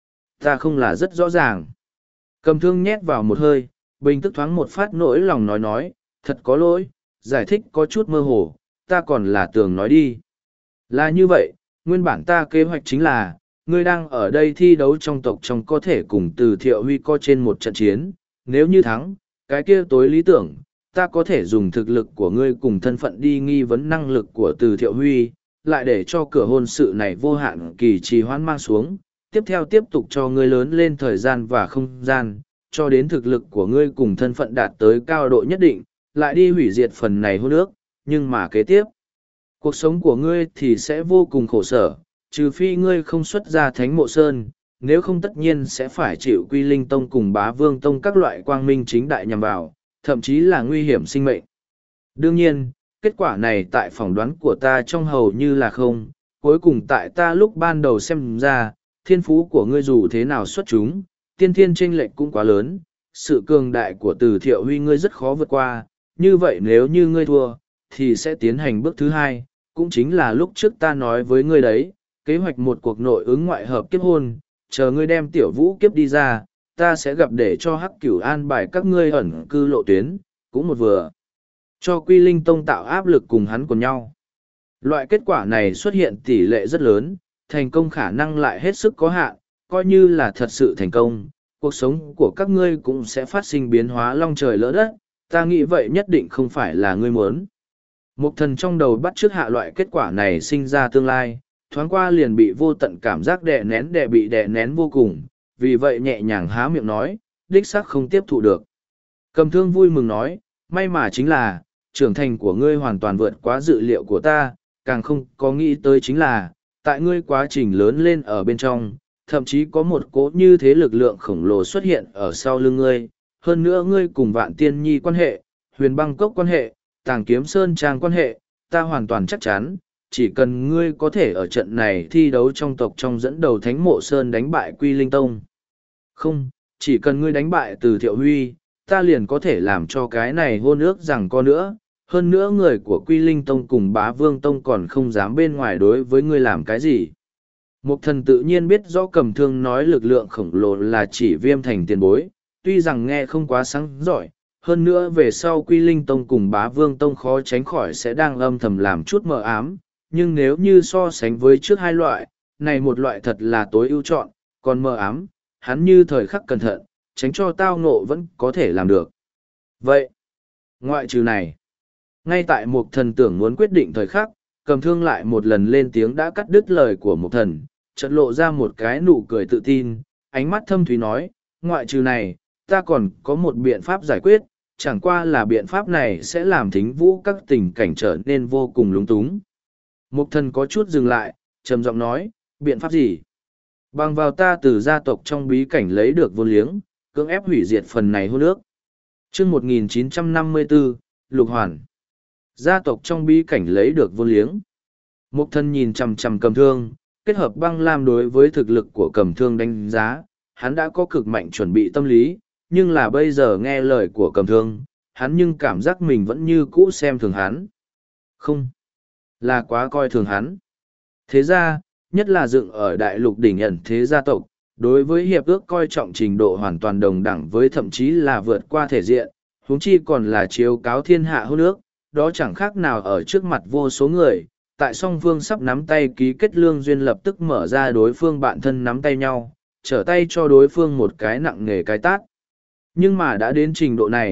Speaker 1: Ta không là rất rõ ràng. Cầm Thương nhét vào một hơi, bình tức thoáng một phát nỗi lòng nói nói, thật có lỗi, giải thích có chút mơ hồ, ta còn là tường nói đi. Là như vậy, nguyên bản ta kế hoạch chính là, ngươi đang ở đây thi đấu trong tộc trong có thể cùng từ Thiệu Huy co trên một trận chiến, nếu như thắng, cái kia tối lý tưởng, ta có thể dùng thực lực của ngươi cùng thân phận đi nghi vấn năng lực của từ Thiệu Huy, lại để cho cửa hôn sự này vô hạn kỳ trì hoãn mang xuống, tiếp theo tiếp tục cho ngươi lớn lên thời gian và không gian, cho đến thực lực của ngươi cùng thân phận đạt tới cao độ nhất định, lại đi hủy diệt phần này hôn ước, nhưng mà kế tiếp, cuộc sống của ngươi thì sẽ vô cùng khổ sở, trừ phi ngươi không xuất ra thánh mộ sơn, nếu không tất nhiên sẽ phải chịu Quy Linh Tông cùng Bá Vương Tông các loại quang minh chính đại nhằm vào, thậm chí là nguy hiểm sinh mệnh. Đương nhiên, kết quả này tại phỏng đoán của ta trong hầu như là không, cuối cùng tại ta lúc ban đầu xem ra, thiên phú của ngươi dù thế nào xuất chúng, tiên thiên chênh lệch cũng quá lớn, sự cường đại của Từ Thiệu Huy ngươi rất khó vượt qua, như vậy nếu như ngươi thua, thì sẽ tiến hành bước thứ hai, cũng chính là lúc trước ta nói với ngươi đấy, kế hoạch một cuộc nội ứng ngoại hợp kiếp hôn, chờ ngươi đem tiểu vũ kiếp đi ra, ta sẽ gặp để cho Hắc Cửu an bài các ngươi ẩn cư lộ tuyến, cũng một vừa cho Quy Linh Tông tạo áp lực cùng hắn cùng nhau. Loại kết quả này xuất hiện tỷ lệ rất lớn, thành công khả năng lại hết sức có hạn, coi như là thật sự thành công, cuộc sống của các ngươi cũng sẽ phát sinh biến hóa long trời lỡ đất, ta nghĩ vậy nhất định không phải là ngươi muốn. Mục thần trong đầu bắt trước hạ loại kết quả này sinh ra tương lai, thoáng qua liền bị vô tận cảm giác đè nén đè bị đè nén vô cùng, vì vậy nhẹ nhàng há miệng nói, đích xác không tiếp thụ được. Cầm Thương vui mừng nói, may mà chính là, trưởng thành của ngươi hoàn toàn vượt quá dự liệu của ta, càng không có nghĩ tới chính là, tại ngươi quá trình lớn lên ở bên trong, thậm chí có một cỗ như thế lực lượng khổng lồ xuất hiện ở sau lưng ngươi, hơn nữa ngươi cùng Vạn Tiên Nhi quan hệ, Huyền Băng Cốc quan hệ, Tàng Kiếm Sơn Trang quan hệ, ta hoàn toàn chắc chắn, chỉ cần ngươi có thể ở trận này thi đấu trong tộc trong dẫn đầu Thánh Mộ Sơn đánh bại Quy Linh Tông. Không, chỉ cần ngươi đánh bại Từ Thiệu Huy, ta liền có thể làm cho cái này hôn ước rằng có nữa, hơn nữa người của Quy Linh Tông cùng Bá Vương Tông còn không dám bên ngoài đối với ngươi làm cái gì. Mục thần tự nhiên biết rõ Cầm Thương nói lực lượng khổng lồ là chỉ Viêm Thành tiền bối, tuy rằng nghe không quá sáng giỏi, hơn nữa về sau Quy Linh Tông cùng Bá Vương Tông khó tránh khỏi sẽ đang âm thầm làm chút mờ ám, nhưng nếu như so sánh với trước hai loại, này một loại thật là tối ưu chọn, còn mờ ám, hắn như thời khắc cẩn thận, tránh cho tao ngộ vẫn có thể làm được. Vậy, ngoại trừ này, ngay tại Mục thần tưởng muốn quyết định thời khắc, Cầm Thương lại một lần lên tiếng đã cắt đứt lời của Mục thần, chợt lộ ra một cái nụ cười tự tin, ánh mắt thâm thúy nói, ngoại trừ này, ta còn có một biện pháp giải quyết, chẳng qua là biện pháp này sẽ làm Thính Vũ các tình cảnh trở nên vô cùng lúng túng. Mục thần có chút dừng lại, trầm giọng nói, biện pháp gì? Bằng vào ta từ gia tộc trong bí cảnh lấy được vô liếng, cưỡng ép hủy diệt phần này hôn ước. Chương một nghìn chín trăm năm mươi bốn, Lục Hoàn. Gia tộc trong bí cảnh lấy được vô liếng. Mục thần nhìn chằm chằm Cầm Thương, kết hợp băng lam đối với thực lực của Cầm Thương đánh giá, hắn đã có cực mạnh chuẩn bị tâm lý, nhưng là bây giờ nghe lời của Cầm Thương, hắn nhưng cảm giác mình vẫn như cũ xem thường hắn. Không, là quá coi thường hắn. Thế ra, nhất là dựng ở đại lục đỉnh ẩn thế gia tộc, đối với hiệp ước coi trọng trình độ hoàn toàn đồng đẳng với thậm chí là vượt qua thể diện, huống chi còn là chiếu cáo thiên hạ hôn ước, đó chẳng khác nào ở trước mặt vô số người, tại song phương sắp nắm tay ký kết lương duyên lập tức mở ra đối phương bạn thân nắm tay nhau, trở tay cho đối phương một cái nặng nề cái tát. Nhưng mà đã đến trình độ này,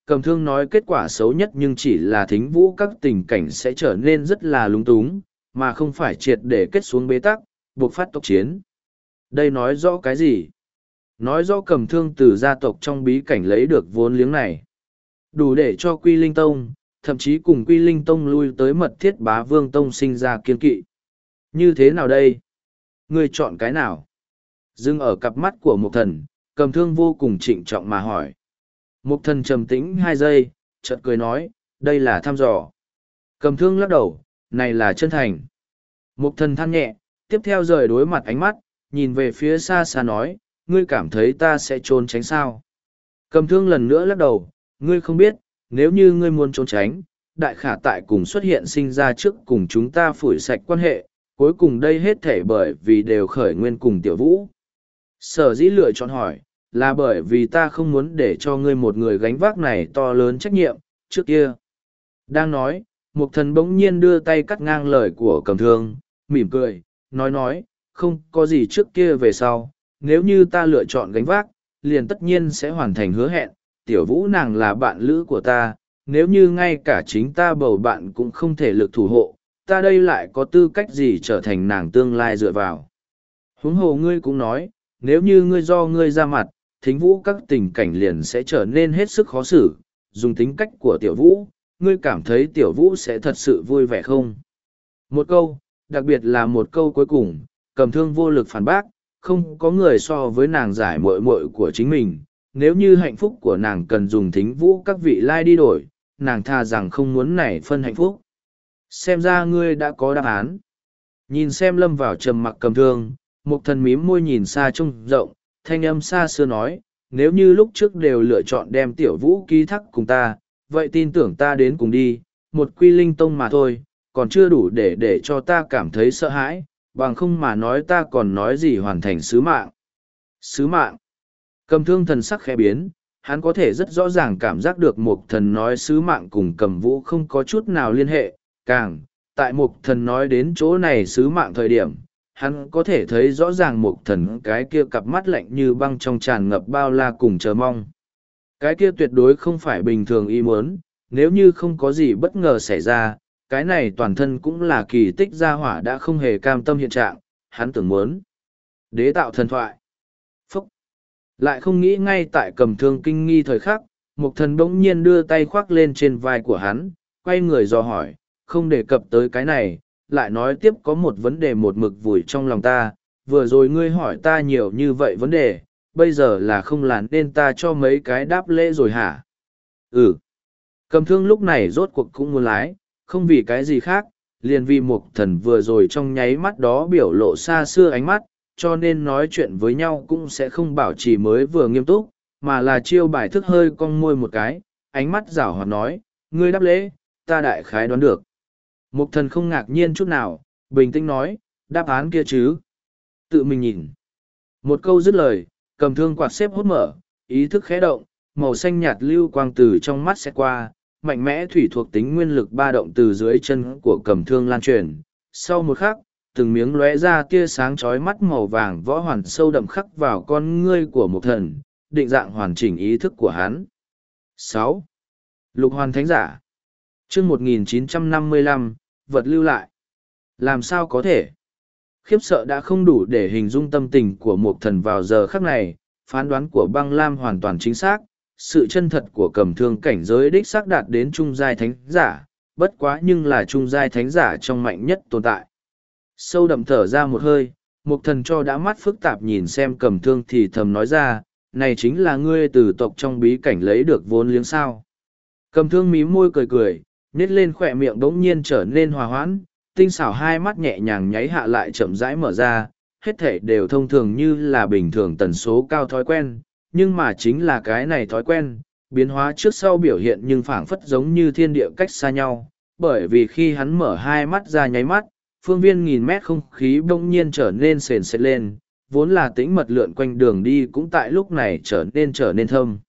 Speaker 1: Cầm thương nói kết quả xấu nhất nhưng chỉ là thính vũ các tình cảnh sẽ trở nên rất là lung túng, mà không phải triệt để kết xuống bế tắc, buộc phát tộc chiến. Đây nói rõ cái gì? Nói rõ cầm thương từ gia tộc trong bí cảnh lấy được vốn liếng này. Đủ để cho Quy Linh Tông, thậm chí cùng Quy Linh Tông lui tới mật thiết bá vương tông sinh ra kiên kỵ. Như thế nào đây? Ngươi chọn cái nào? Dưng ở cặp mắt của Mục Thần, cầm thương vô cùng trịnh trọng mà hỏi. Mục Thần trầm tĩnh hai giây, chợt cười nói, đây là thăm dò. Cầm thương lắc đầu, này là chân thành. Mục Thần than nhẹ, tiếp theo rời đối mặt ánh mắt, nhìn về phía xa xa nói, ngươi cảm thấy ta sẽ trốn tránh sao? Cầm thương lần nữa lắc đầu, ngươi không biết, nếu như ngươi muốn trốn tránh, đại khả tại cùng xuất hiện sinh ra trước cùng chúng ta phủi sạch quan hệ, cuối cùng đây hết thể bởi vì đều khởi nguyên cùng tiểu vũ. Sở dĩ lựa chọn hỏi, là bởi vì ta không muốn để cho ngươi một người gánh vác này to lớn trách nhiệm, trước kia. Đang nói, Mục Thần bỗng nhiên đưa tay cắt ngang lời của cầm thương, mỉm cười, nói nói, không có gì trước kia về sau, nếu như ta lựa chọn gánh vác, liền tất nhiên sẽ hoàn thành hứa hẹn, tiểu vũ nàng là bạn lữ của ta, nếu như ngay cả chính ta bầu bạn cũng không thể lực thủ hộ, ta đây lại có tư cách gì trở thành nàng tương lai dựa vào. Huống hồ ngươi cũng nói, nếu như ngươi do ngươi ra mặt, thính vũ các tình cảnh liền sẽ trở nên hết sức khó xử, dùng tính cách của tiểu vũ, ngươi cảm thấy tiểu vũ sẽ thật sự vui vẻ không? Một câu, đặc biệt là một câu cuối cùng, cầm thương vô lực phản bác, không có người so với nàng giải muội muội của chính mình, nếu như hạnh phúc của nàng cần dùng thính vũ các vị lai đi đổi, nàng tha rằng không muốn nảy phân hạnh phúc. Xem ra ngươi đã có đáp án. Nhìn xem lâm vào trầm mặc cầm thương, Mục Thần mím môi nhìn xa trông rộng, thanh âm xa xưa nói, nếu như lúc trước đều lựa chọn đem tiểu vũ ký thác cùng ta, vậy tin tưởng ta đến cùng đi, một Quy Linh Tông mà thôi, còn chưa đủ để để cho ta cảm thấy sợ hãi, bằng không mà nói ta còn nói gì hoàn thành sứ mạng. Sứ mạng. Cầm thương thần sắc khẽ biến, hắn có thể rất rõ ràng cảm giác được Mục Thần nói sứ mạng cùng cầm vũ không có chút nào liên hệ, càng, tại Mục Thần nói đến chỗ này sứ mạng thời điểm, hắn có thể thấy rõ ràng Mục Thần cái kia cặp mắt lạnh như băng trong tràn ngập bao la cùng chờ mong. Cái kia tuyệt đối không phải bình thường ý muốn, nếu như không có gì bất ngờ xảy ra, cái này toàn thân cũng là kỳ tích gia hỏa đã không hề cam tâm hiện trạng, hắn tưởng muốn đế tạo thần thoại. Phúc! Lại không nghĩ ngay tại cầm thương kinh nghi thời khắc, Mục Thần bỗng nhiên đưa tay khoác lên trên vai của hắn, quay người dò hỏi, không đề cập tới cái này, lại nói tiếp có một vấn đề một mực vùi trong lòng ta, vừa rồi ngươi hỏi ta nhiều như vậy vấn đề, bây giờ là không làm nên ta cho mấy cái đáp lễ rồi hả? Ừ. Cầm thương lúc này rốt cuộc cũng muốn lái, không vì cái gì khác, liền vì Mục Thần vừa rồi trong nháy mắt đó biểu lộ xa xưa ánh mắt, cho nên nói chuyện với nhau cũng sẽ không bảo trì mới vừa nghiêm túc, mà là chiêu bài thức hơi cong môi một cái, ánh mắt giảo hoạt nói, ngươi đáp lễ, ta đại khái đoán được. Mục Thần không ngạc nhiên chút nào, bình tĩnh nói, đáp án kia chứ. Tự mình nhìn. Một câu dứt lời, cầm thương quạt xếp hốt mở, ý thức khẽ động, màu xanh nhạt lưu quang từ trong mắt sẽ qua, mạnh mẽ thủy thuộc tính nguyên lực ba động từ dưới chân của cầm thương lan truyền. Sau một khắc, từng miếng lóe ra tia sáng chói mắt màu vàng võ hoàn sâu đậm khắc vào con ngươi của Mục Thần, định dạng hoàn chỉnh ý thức của hắn. sáu. Lục Hoàn Thánh Giả. Chương một nghìn chín trăm năm mươi lăm, vật lưu lại. Làm sao có thể? Khiếp sợ đã không đủ để hình dung tâm tình của Mục Thần vào giờ khắc này, phán đoán của Băng Lam hoàn toàn chính xác, sự chân thật của cầm thương cảnh giới đích xác đạt đến trung giai thánh giả, bất quá nhưng là trung giai thánh giả trong mạnh nhất tồn tại. Sâu đậm thở ra một hơi, Mục Thần cho đã mắt phức tạp nhìn xem cầm thương thì thầm nói ra, này chính là ngươi từ tộc trong bí cảnh lấy được vốn liếng sao. Cầm thương mím môi cười cười, nết lên khỏe miệng đống nhiên trở nên hòa hoãn, tinh xảo hai mắt nhẹ nhàng nháy hạ lại chậm rãi mở ra, hết thể đều thông thường như là bình thường tần số cao thói quen, nhưng mà chính là cái này thói quen, biến hóa trước sau biểu hiện nhưng phảng phất giống như thiên địa cách xa nhau, bởi vì khi hắn mở hai mắt ra nháy mắt, phương viên nghìn mét không khí bỗng nhiên trở nên sền sệt lên, vốn là tĩnh mật lượn quanh đường đi cũng tại lúc này trở nên trở nên thâm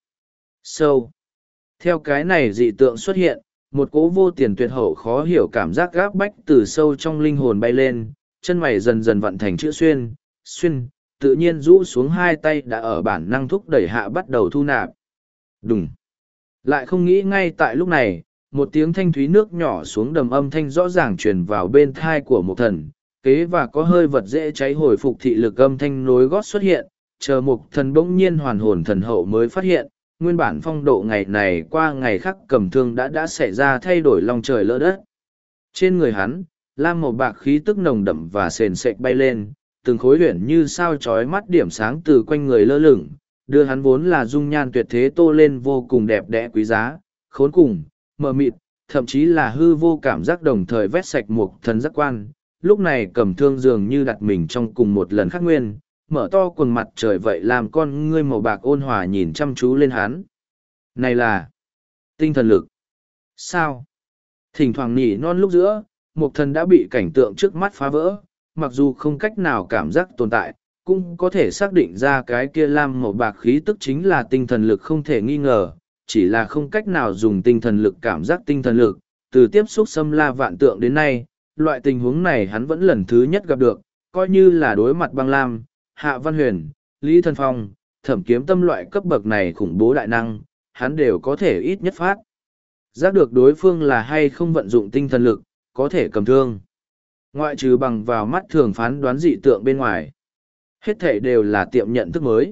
Speaker 1: sâu. Theo cái này dị tượng xuất hiện, một cỗ vô tiền tuyệt hậu khó hiểu cảm giác gáp bách từ sâu trong linh hồn bay lên, chân mày dần dần vận thành chữ xuyên, xuyên, tự nhiên rũ xuống hai tay đã ở bản năng thúc đẩy hạ bắt đầu thu nạp. Đùng. Lại không nghĩ ngay tại lúc này, một tiếng thanh thúy nước nhỏ xuống đầm âm thanh rõ ràng truyền vào bên thai của một thần, kế và có hơi vật dễ cháy hồi phục thị lực âm thanh nối gót xuất hiện, chờ một thần bỗng nhiên hoàn hồn thần hậu mới phát hiện, nguyên bản phong độ ngày này qua ngày khác cầm thương đã đã xảy ra thay đổi lòng trời lỡ đất. Trên người hắn, lam màu bạc khí tức nồng đậm và sền sệt bay lên, từng khối luyện như sao chói mắt điểm sáng từ quanh người lơ lửng, đưa hắn vốn là dung nhan tuyệt thế tô lên vô cùng đẹp đẽ quý giá, khốn cùng, mờ mịt, thậm chí là hư vô cảm giác đồng thời vét sạch một thần giác quan. Lúc này cầm thương dường như đặt mình trong cùng một lần khắc nguyên, mở to quần mặt trời vậy làm con ngươi màu bạc ôn hòa nhìn chăm chú lên hắn. Này là tinh thần lực. Sao? Thỉnh thoảng nhỉ non lúc giữa, một thần đã bị cảnh tượng trước mắt phá vỡ, mặc dù không cách nào cảm giác tồn tại, cũng có thể xác định ra cái kia lam màu bạc khí tức chính là tinh thần lực không thể nghi ngờ, chỉ là không cách nào dùng tinh thần lực cảm giác tinh thần lực. Từ tiếp xúc xâm la vạn tượng đến nay, loại tình huống này hắn vẫn lần thứ nhất gặp được, coi như là đối mặt băng lam, hạ văn huyền, lý thần phong, thẩm kiếm tâm loại cấp bậc này khủng bố đại năng, hắn đều có thể ít nhất phát giác được đối phương là hay không vận dụng tinh thần lực, có thể cầm thương. Ngoại trừ bằng vào mắt thường phán đoán dị tượng bên ngoài. Hết thể đều là tiệm nhận thức mới.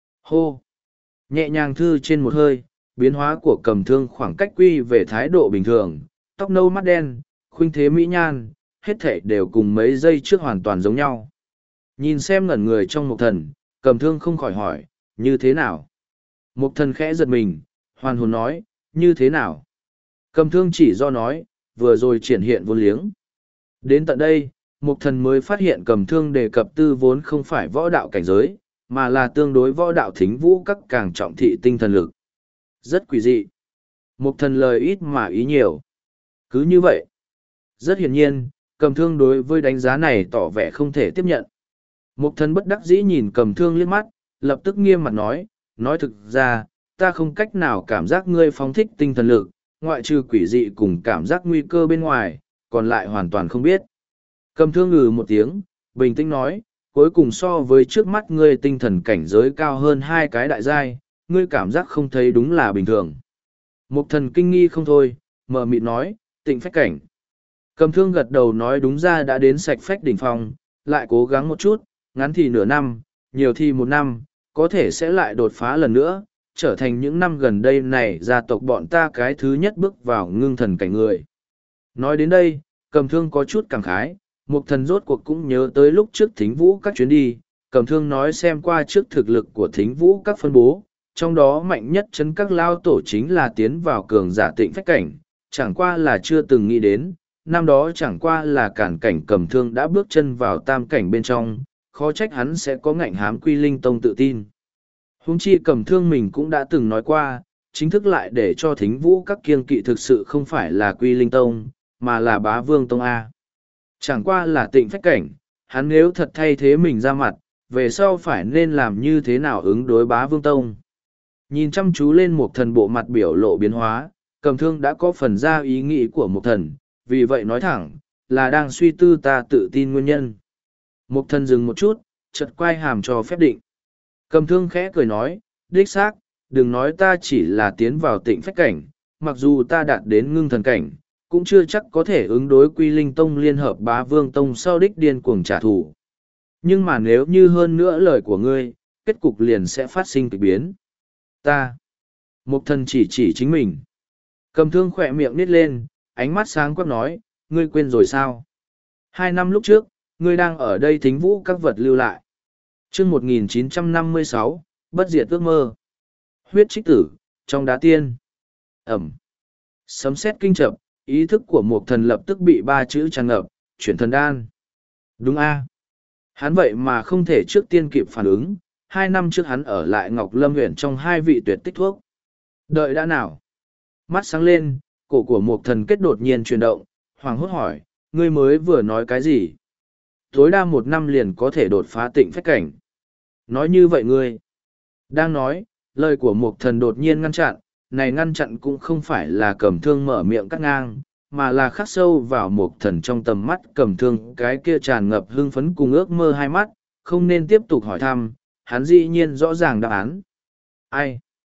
Speaker 1: Hô! Nhẹ nhàng thư trên một hơi, biến hóa của cầm thương khoảng cách quy về thái độ bình thường, tóc nâu mắt đen, khuynh thế mỹ nhan, hết thể đều cùng mấy giây trước hoàn toàn giống nhau. Nhìn xem ngẩn người trong một thần, cầm thương không khỏi hỏi, như thế nào? Một thần khẽ giật mình, hoàn hồn nói, như thế nào? Cầm thương chỉ do nói, vừa rồi triển hiện vô liếng. Đến tận đây, Mục thần mới phát hiện cầm thương đề cập tư vốn không phải võ đạo cảnh giới, mà là tương đối võ đạo thính vũ các càng trọng thị tinh thần lực. Rất quỷ dị. Mục thần lời ít mà ý nhiều. Cứ như vậy. Rất hiển nhiên, cầm thương đối với đánh giá này tỏ vẻ không thể tiếp nhận. Mục thần bất đắc dĩ nhìn cầm thương liếc mắt, lập tức nghiêm mặt nói, nói thực ra, ta không cách nào cảm giác ngươi phóng thích tinh thần lực, ngoại trừ quỷ dị cùng cảm giác nguy cơ bên ngoài, còn lại hoàn toàn không biết. Cầm thương ngừ một tiếng, bình tĩnh nói, cuối cùng so với trước mắt ngươi tinh thần cảnh giới cao hơn hai cái đại giai, ngươi cảm giác không thấy đúng là bình thường. Mục thần kinh nghi không thôi, mờ mịt nói, tịnh phách cảnh. Cầm thương gật đầu nói đúng ra đã đến sạch phách đỉnh phong, lại cố gắng một chút, ngắn thì nửa năm, nhiều thì một năm, có thể sẽ lại đột phá lần nữa, trở thành những năm gần đây này gia tộc bọn ta cái thứ nhất bước vào ngưng thần cảnh người. Nói đến đây, cầm thương có chút cảm khái, Mục thần rốt cuộc cũng nhớ tới lúc trước thính vũ các chuyến đi, cầm thương nói xem qua trước thực lực của thính vũ các phân bố, trong đó mạnh nhất chấn các lao tổ chính là tiến vào cường giả tịnh phách cảnh, chẳng qua là chưa từng nghĩ đến, năm đó chẳng qua là cản cảnh cầm thương đã bước chân vào tam cảnh bên trong, khó trách hắn sẽ có ngạnh hám quy linh tông tự tin. Huống chi cầm thương mình cũng đã từng nói qua, chính thức lại để cho thính vũ các kiêng kỵ thực sự không phải là quy linh tông, mà là bá vương tông A. Chẳng qua là tịnh phách cảnh, hắn nếu thật thay thế mình ra mặt, về sau phải nên làm như thế nào ứng đối bá vương tông. Nhìn chăm chú lên một thần bộ mặt biểu lộ biến hóa, cầm thương đã có phần ra ý nghĩ của một thần, vì vậy nói thẳng, là đang suy tư ta tự tin nguyên nhân. Một thần dừng một chút, chợt quay hàm cho phép định. Cầm thương khẽ cười nói, đích xác, đừng nói ta chỉ là tiến vào tịnh phách cảnh, mặc dù ta đạt đến ngưng thần cảnh, cũng chưa chắc có thể ứng đối quy linh tông liên hợp bá vương tông sau đích điên cuồng trả thù. Nhưng mà nếu như hơn nữa lời của ngươi, kết cục liền sẽ phát sinh kịch biến. Ta. Mục thần chỉ chỉ chính mình. Cầm thương khỏe miệng nít lên, ánh mắt sáng quắc nói, ngươi quên rồi sao? Hai năm lúc trước, ngươi đang ở đây thính vũ các vật lưu lại. chương một nghìn chín trăm năm mươi sáu, bất diệt ước mơ. Huyết trích tử, trong đá tiên. Ẩm. Sấm sét kinh chập, ý thức của một thần lập tức bị ba chữ tràn ngập, chuyển thần đan. Đúng a Hắn vậy mà không thể trước tiên kịp phản ứng, hai năm trước hắn ở lại Ngọc Lâm huyện trong hai vị tuyệt tích thuốc. Đợi đã nào? Mắt sáng lên, cổ của một thần kết đột nhiên chuyển động, hoàng hốt hỏi, ngươi mới vừa nói cái gì? Tối đa một năm liền có thể đột phá tịnh phách cảnh. Nói như vậy ngươi. Đang nói, lời của một thần đột nhiên ngăn chặn, này ngăn chặn cũng không phải là cầm thương mở miệng cắt ngang, mà là khắc sâu vào một thần trong tầm mắt cầm thương cái kia tràn ngập hưng phấn cùng ước mơ hai mắt, không nên tiếp tục hỏi thăm, hắn dĩ nhiên rõ ràng đáp án. Ai?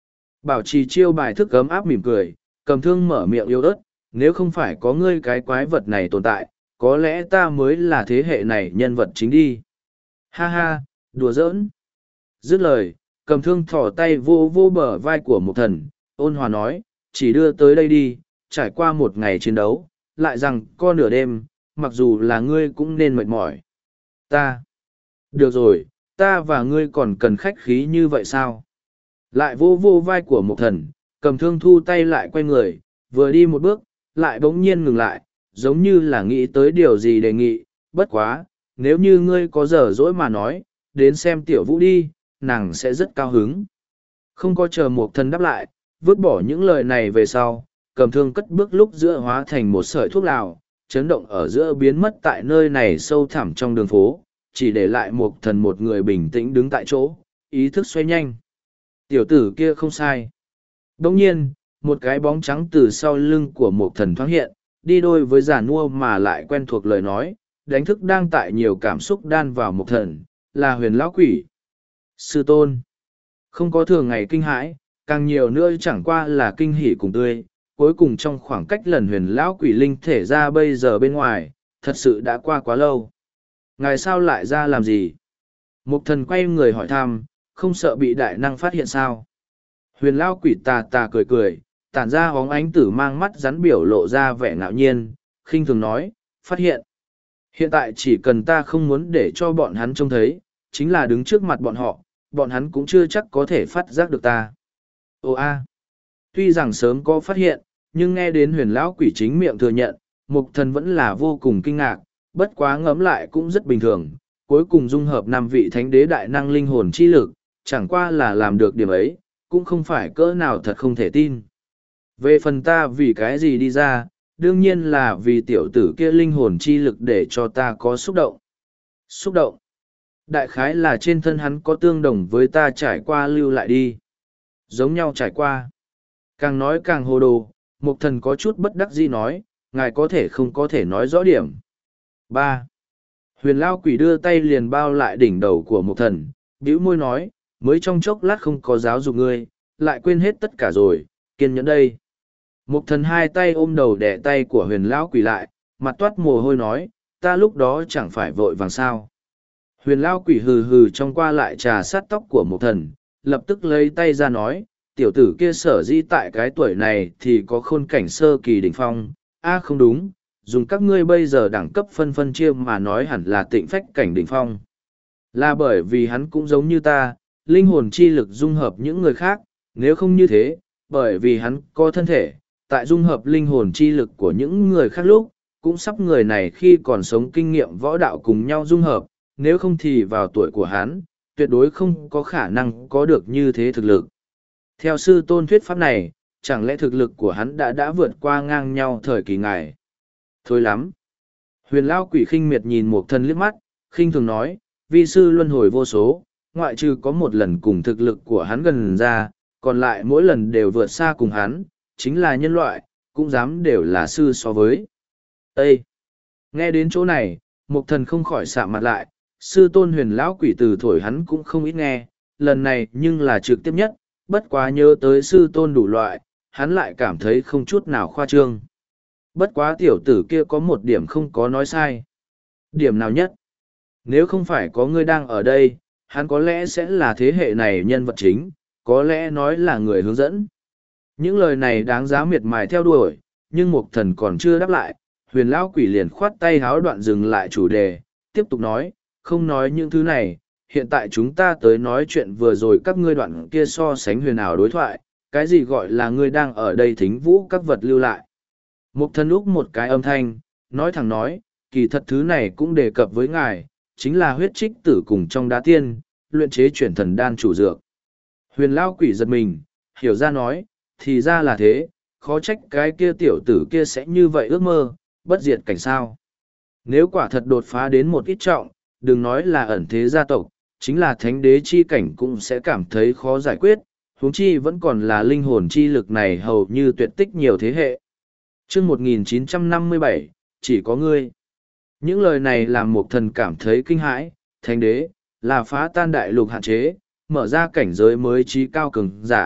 Speaker 1: Bảo trì chiêu bài thức ấm áp mỉm cười, cầm thương mở miệng yếu ớt, nếu không phải có ngươi cái quái vật này tồn tại, có lẽ ta mới là thế hệ này nhân vật chính đi. Ha ha, đùa giỡn. Dứt lời, cầm thương thỏ tay vô vô bờ vai của một thần, ôn hòa nói, chỉ đưa tới đây đi, trải qua một ngày chiến đấu, lại rằng co nửa đêm, mặc dù là ngươi cũng nên mệt mỏi. Ta. Được rồi, ta và ngươi còn cần khách khí như vậy sao? Lại vô vô vai của một thần, cầm thương thu tay lại quay người, vừa đi một bước, lại bỗng nhiên ngừng lại, giống như là nghĩ tới điều gì đề nghị, bất quá, nếu như ngươi có giờ dỗi mà nói, đến xem tiểu vũ đi, nàng sẽ rất cao hứng. Không có chờ một thần đáp lại, vứt bỏ những lời này về sau, cầm thương cất bước lúc giữa hóa thành một sợi thuốc lào, chấn động ở giữa biến mất tại nơi này sâu thẳm trong đường phố, chỉ để lại một thần một người bình tĩnh đứng tại chỗ, ý thức xoay nhanh. Tiểu tử kia không sai. Đồng nhiên, một cái bóng trắng từ sau lưng của một thần thoáng hiện, đi đôi với giàn nua mà lại quen thuộc lời nói, đánh thức đang tại nhiều cảm xúc đan vào một thần, là huyền lão quỷ. Sư tôn. Không có thường ngày kinh hãi, càng nhiều nữa chẳng qua là kinh hỉ cùng tươi, cuối cùng trong khoảng cách lần huyền lão quỷ linh thể ra bây giờ bên ngoài, thật sự đã qua quá lâu. Ngài sao lại ra làm gì? Mục thần quay người hỏi thăm, không sợ bị đại năng phát hiện sao? Huyền lão quỷ tà tà cười cười, tản ra hóng ánh tử mang mắt rắn biểu lộ ra vẻ ngạo nhiên, khinh thường nói, phát hiện. Hiện tại chỉ cần ta không muốn để cho bọn hắn trông thấy, chính là đứng trước mặt bọn họ, bọn hắn cũng chưa chắc có thể phát giác được ta. Ồ a, tuy rằng sớm có phát hiện, nhưng nghe đến huyền lão quỷ chính miệng thừa nhận, mục thần vẫn là vô cùng kinh ngạc, bất quá ngẫm lại cũng rất bình thường, cuối cùng dung hợp năm vị thánh đế đại năng linh hồn chi lực, chẳng qua là làm được điểm ấy, cũng không phải cỡ nào thật không thể tin. Về phần ta vì cái gì đi ra, đương nhiên là vì tiểu tử kia linh hồn chi lực để cho ta có xúc động. Xúc động. Đại khái là trên thân hắn có tương đồng với ta trải qua lưu lại đi. Giống nhau trải qua. Càng nói càng hồ đồ, mục thần có chút bất đắc dĩ nói, ngài có thể không có thể nói rõ điểm. ba. Huyền lao quỷ đưa tay liền bao lại đỉnh đầu của mục thần, bĩu môi nói, mới trong chốc lát không có giáo dục ngươi, lại quên hết tất cả rồi, kiên nhẫn đây. Mục thần hai tay ôm đầu đẻ tay của huyền lão quỷ lại, mặt toát mồ hôi nói, ta lúc đó chẳng phải vội vàng sao. Huyền lão quỷ hừ hừ trong qua lại trà sát tóc của mục thần, lập tức lấy tay ra nói, tiểu tử kia sở dĩ tại cái tuổi này thì có khôn cảnh sơ kỳ đỉnh phong, a không đúng, dùng các ngươi bây giờ đẳng cấp phân phân chia mà nói hẳn là tịnh phách cảnh đỉnh phong. Là bởi vì hắn cũng giống như ta, linh hồn chi lực dung hợp những người khác, nếu không như thế, bởi vì hắn có thân thể, tại dung hợp linh hồn chi lực của những người khác lúc, cũng sắp người này khi còn sống kinh nghiệm võ đạo cùng nhau dung hợp, nếu không thì vào tuổi của hắn, tuyệt đối không có khả năng có được như thế thực lực. Theo sư tôn thuyết pháp này, chẳng lẽ thực lực của hắn đã đã vượt qua ngang nhau thời kỳ ngài? Thôi lắm! Huyền Lao quỷ khinh miệt nhìn một thân liếc mắt, khinh thường nói, vi sư luân hồi vô số, ngoại trừ có một lần cùng thực lực của hắn gần ra, còn lại mỗi lần đều vượt xa cùng hắn, chính là nhân loại, cũng dám đều là sư so với. Ê! Nghe đến chỗ này, một thần không khỏi xạ mặt lại, sư tôn huyền lão quỷ từ thổi hắn cũng không ít nghe, lần này nhưng là trực tiếp nhất, bất quá nhớ tới sư tôn đủ loại, hắn lại cảm thấy không chút nào khoa trương. Bất quá tiểu tử kia có một điểm không có nói sai. Điểm nào nhất? Nếu không phải có ngươi đang ở đây, hắn có lẽ sẽ là thế hệ này nhân vật chính, có lẽ nói là người hướng dẫn. Những lời này đáng giá miệt mài theo đuổi, nhưng mục thần còn chưa đáp lại, huyền lão quỷ liền khoát tay háo đoạn dừng lại chủ đề, tiếp tục nói, không nói những thứ này, hiện tại chúng ta tới nói chuyện vừa rồi các ngươi đoạn kia so sánh huyền ảo đối thoại, cái gì gọi là ngươi đang ở đây thính vũ các vật lưu lại. Mục thần úc một cái âm thanh, nói thẳng nói, kỳ thật thứ này cũng đề cập với ngài, chính là huyết trích tử cùng trong đá tiên, luyện chế chuyển thần đan chủ dược. Huyền lao quỷ giật mình, hiểu ra nói, thì ra là thế, khó trách cái kia tiểu tử kia sẽ như vậy ước mơ, bất diệt cảnh sao. Nếu quả thật đột phá đến một ít trọng, đừng nói là ẩn thế gia tộc, chính là thánh đế chi cảnh cũng sẽ cảm thấy khó giải quyết, huống chi vẫn còn là linh hồn chi lực này hầu như tuyệt tích nhiều thế hệ. Chương một nghìn chín trăm năm mươi bảy, chỉ có ngươi. Những lời này làm một thần cảm thấy kinh hãi, thánh đế, là phá tan đại lục hạn chế, mở ra cảnh giới mới trí cao cường giả,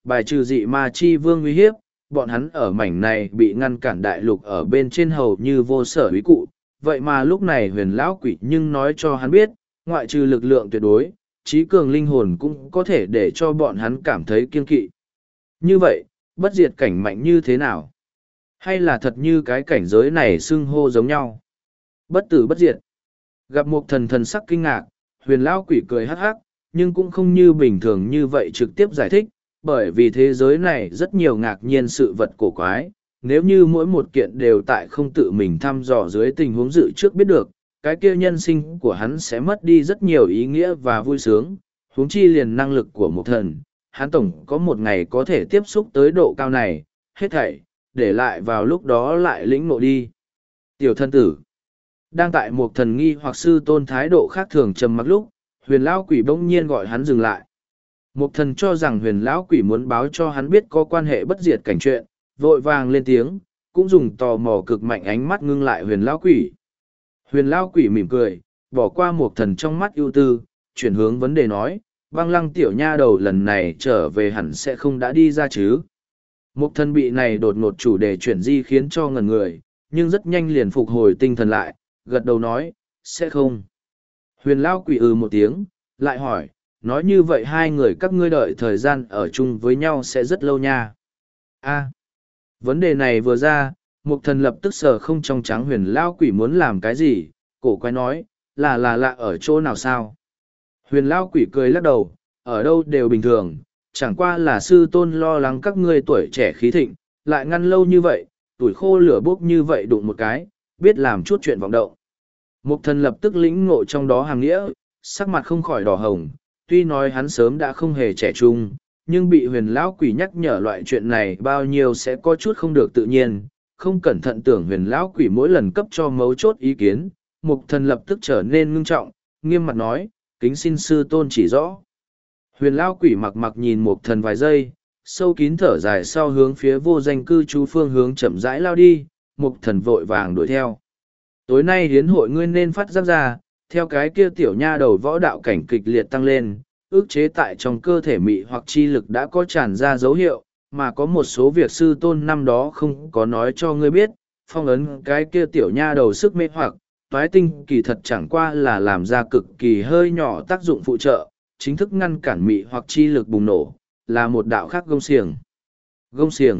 Speaker 1: bài trừ dị ma chi vương uy hiếp, bọn hắn ở mảnh này bị ngăn cản đại lục ở bên trên hầu như vô sở úy cụ. Vậy mà lúc này huyền lão quỷ nhưng nói cho hắn biết, ngoại trừ lực lượng tuyệt đối, trí cường linh hồn cũng có thể để cho bọn hắn cảm thấy kiên kỵ. Như vậy, bất diệt cảnh mạnh như thế nào? Hay là thật như cái cảnh giới này xưng hô giống nhau? Bất tử bất diệt. Gặp một thần thần sắc kinh ngạc, huyền lão quỷ cười hắc hắc, nhưng cũng không như bình thường như vậy trực tiếp giải thích, bởi vì thế giới này rất nhiều ngạc nhiên sự vật cổ quái. Nếu như mỗi một kiện đều tại không tự mình thăm dò dưới tình huống dự trước biết được, cái kia nhân sinh của hắn sẽ mất đi rất nhiều ý nghĩa và vui sướng, huống chi liền năng lực của một thần, hắn tổng có một ngày có thể tiếp xúc tới độ cao này, hết thảy, để lại vào lúc đó lại lĩnh ngộ đi. Tiểu thân tử, đang tại một thần nghi hoặc sư tôn thái độ khác thường trầm mặc lúc, huyền lão quỷ bỗng nhiên gọi hắn dừng lại. Một thần cho rằng huyền lão quỷ muốn báo cho hắn biết có quan hệ bất diệt cảnh chuyện, vội vàng lên tiếng, cũng dùng tò mò cực mạnh ánh mắt ngưng lại huyền lão quỷ. Huyền lão quỷ mỉm cười, bỏ qua một thần trong mắt ưu tư, chuyển hướng vấn đề nói, băng lăng tiểu nha đầu lần này trở về hẳn sẽ không đã đi ra chứ. Một thần bị này đột ngột chủ đề chuyển di khiến cho ngẩn người, nhưng rất nhanh liền phục hồi tinh thần lại, gật đầu nói, sẽ không. Huyền lão quỷ ừ một tiếng, lại hỏi, nói như vậy hai người các ngươi đợi thời gian ở chung với nhau sẽ rất lâu nha. A, vấn đề này vừa ra, Mục thần lập tức sờ không trong trắng huyền lão quỷ muốn làm cái gì, cổ quái nói, là là lạ ở chỗ nào sao. Huyền lão quỷ cười lắc đầu, ở đâu đều bình thường, chẳng qua là sư tôn lo lắng các ngươi tuổi trẻ khí thịnh, lại ngăn lâu như vậy, tuổi khô lửa bốc như vậy đụng một cái, biết làm chút chuyện vọng động. Mục thần lập tức lĩnh ngộ trong đó hàng nghĩa, sắc mặt không khỏi đỏ hồng, tuy nói hắn sớm đã không hề trẻ trung, nhưng bị huyền lão quỷ nhắc nhở loại chuyện này bao nhiêu sẽ có chút không được tự nhiên, không cẩn thận tưởng huyền lão quỷ mỗi lần cấp cho mấu chốt ý kiến, mục thần lập tức trở nên ngưng trọng, nghiêm mặt nói, kính xin sư tôn chỉ rõ. Huyền lão quỷ mặc mặc nhìn mục thần vài giây, sâu kín thở dài sau hướng phía vô danh cư trú phương hướng chậm rãi lao đi, mục thần vội vàng đuổi theo. Tối nay hiến hội ngươi nên phát giác ra, theo cái kia tiểu nha đầu võ đạo cảnh kịch liệt tăng lên, ước chế tại trong cơ thể mị hoặc chi lực đã có tràn ra dấu hiệu, mà có một số việc sư tôn năm đó không có nói cho ngươi biết, phong ấn cái kia tiểu nha đầu sức mê hoặc, toái tinh kỳ thật chẳng qua là làm ra cực kỳ hơi nhỏ tác dụng phụ trợ, chính thức ngăn cản mị hoặc chi lực bùng nổ, là một đạo khác gông xiềng. Gông xiềng.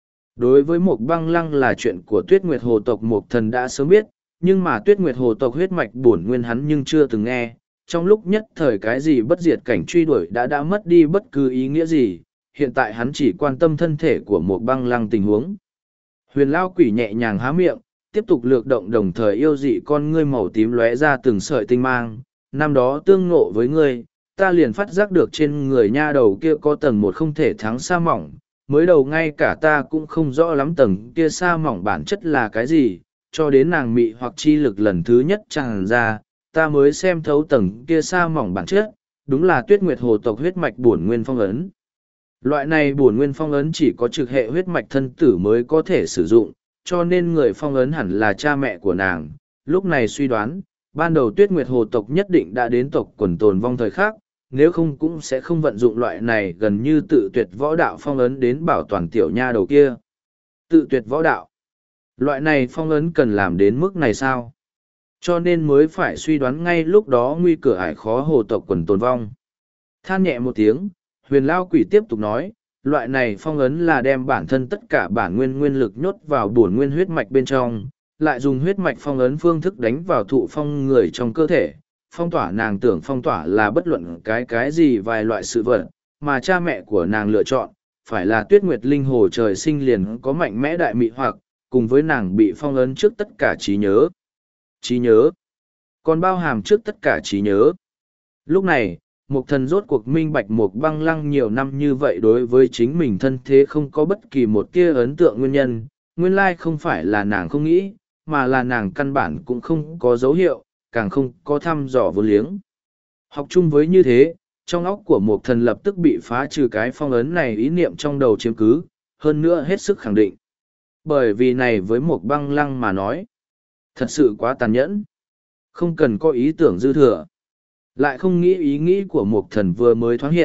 Speaker 1: Đối với một băng lăng là chuyện của tuyết nguyệt hồ tộc một thần đã sớm biết, nhưng mà tuyết nguyệt hồ tộc huyết mạch bổn nguyên hắn nhưng chưa từng nghe, trong lúc nhất thời cái gì bất diệt cảnh truy đuổi đã đã mất đi bất cứ ý nghĩa gì, hiện tại hắn chỉ quan tâm thân thể của một băng lăng tình huống. Huyền lao quỷ nhẹ nhàng há miệng, tiếp tục lược động đồng thời yêu dị con ngươi màu tím lóe ra từng sợi tinh mang, năm đó tương ngộ với ngươi, ta liền phát giác được trên người nha đầu kia có tầng một không thể thắng sa mỏng, mới đầu ngay cả ta cũng không rõ lắm tầng kia sa mỏng bản chất là cái gì, cho đến nàng mị hoặc chi lực lần thứ nhất tràn ra, ta mới xem thấu tầng kia sa mỏng bản chất, đúng là tuyết nguyệt hồ tộc huyết mạch bổn nguyên phong ấn. Loại này bổn nguyên phong ấn chỉ có trực hệ huyết mạch thân tử mới có thể sử dụng, cho nên người phong ấn hẳn là cha mẹ của nàng. Lúc này suy đoán, ban đầu tuyết nguyệt hồ tộc nhất định đã đến tộc quần tồn vong thời khác, nếu không cũng sẽ không vận dụng loại này gần như tự tuyệt võ đạo phong ấn đến bảo toàn tiểu nha đầu kia. Tự tuyệt võ đạo. Loại này phong ấn cần làm đến mức này sao? Cho nên mới phải suy đoán ngay lúc đó nguy cửa ải khó hồ tộc quần tồn vong. Than nhẹ một tiếng, huyền lao quỷ tiếp tục nói, loại này phong ấn là đem bản thân tất cả bản nguyên nguyên lực nhốt vào bổn nguyên huyết mạch bên trong, lại dùng huyết mạch phong ấn phương thức đánh vào thụ phong người trong cơ thể. Phong tỏa nàng tưởng phong tỏa là bất luận cái cái gì vài loại sự vật, mà cha mẹ của nàng lựa chọn, phải là tuyết nguyệt linh hồ trời sinh liền có mạnh mẽ đại mị hoặc, cùng với nàng bị phong ấn trước tất cả trí nhớ. Trí nhớ. Còn bao hàm trước tất cả trí nhớ. Lúc này, Mục thần rốt cuộc minh bạch một băng lăng nhiều năm như vậy đối với chính mình thân thế không có bất kỳ một tia ấn tượng nguyên nhân, nguyên lai không phải là nàng không nghĩ, mà là nàng căn bản cũng không có dấu hiệu, càng không có thăm dò vô liếng. Học chung với như thế, trong óc của một thần lập tức bị phá trừ cái phong ấn này ý niệm trong đầu chiếm cứ, hơn nữa hết sức khẳng định. Bởi vì này với một băng lăng mà nói, thật sự quá tàn nhẫn. Không cần có ý tưởng dư thừa. Lại không nghĩ ý nghĩ của một thần vừa mới thoáng hiện,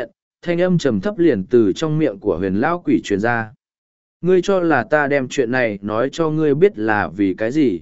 Speaker 1: thanh âm trầm thấp liền từ trong miệng của huyền lão quỷ truyền ra. Ngươi cho là ta đem chuyện này nói cho ngươi biết là vì cái gì?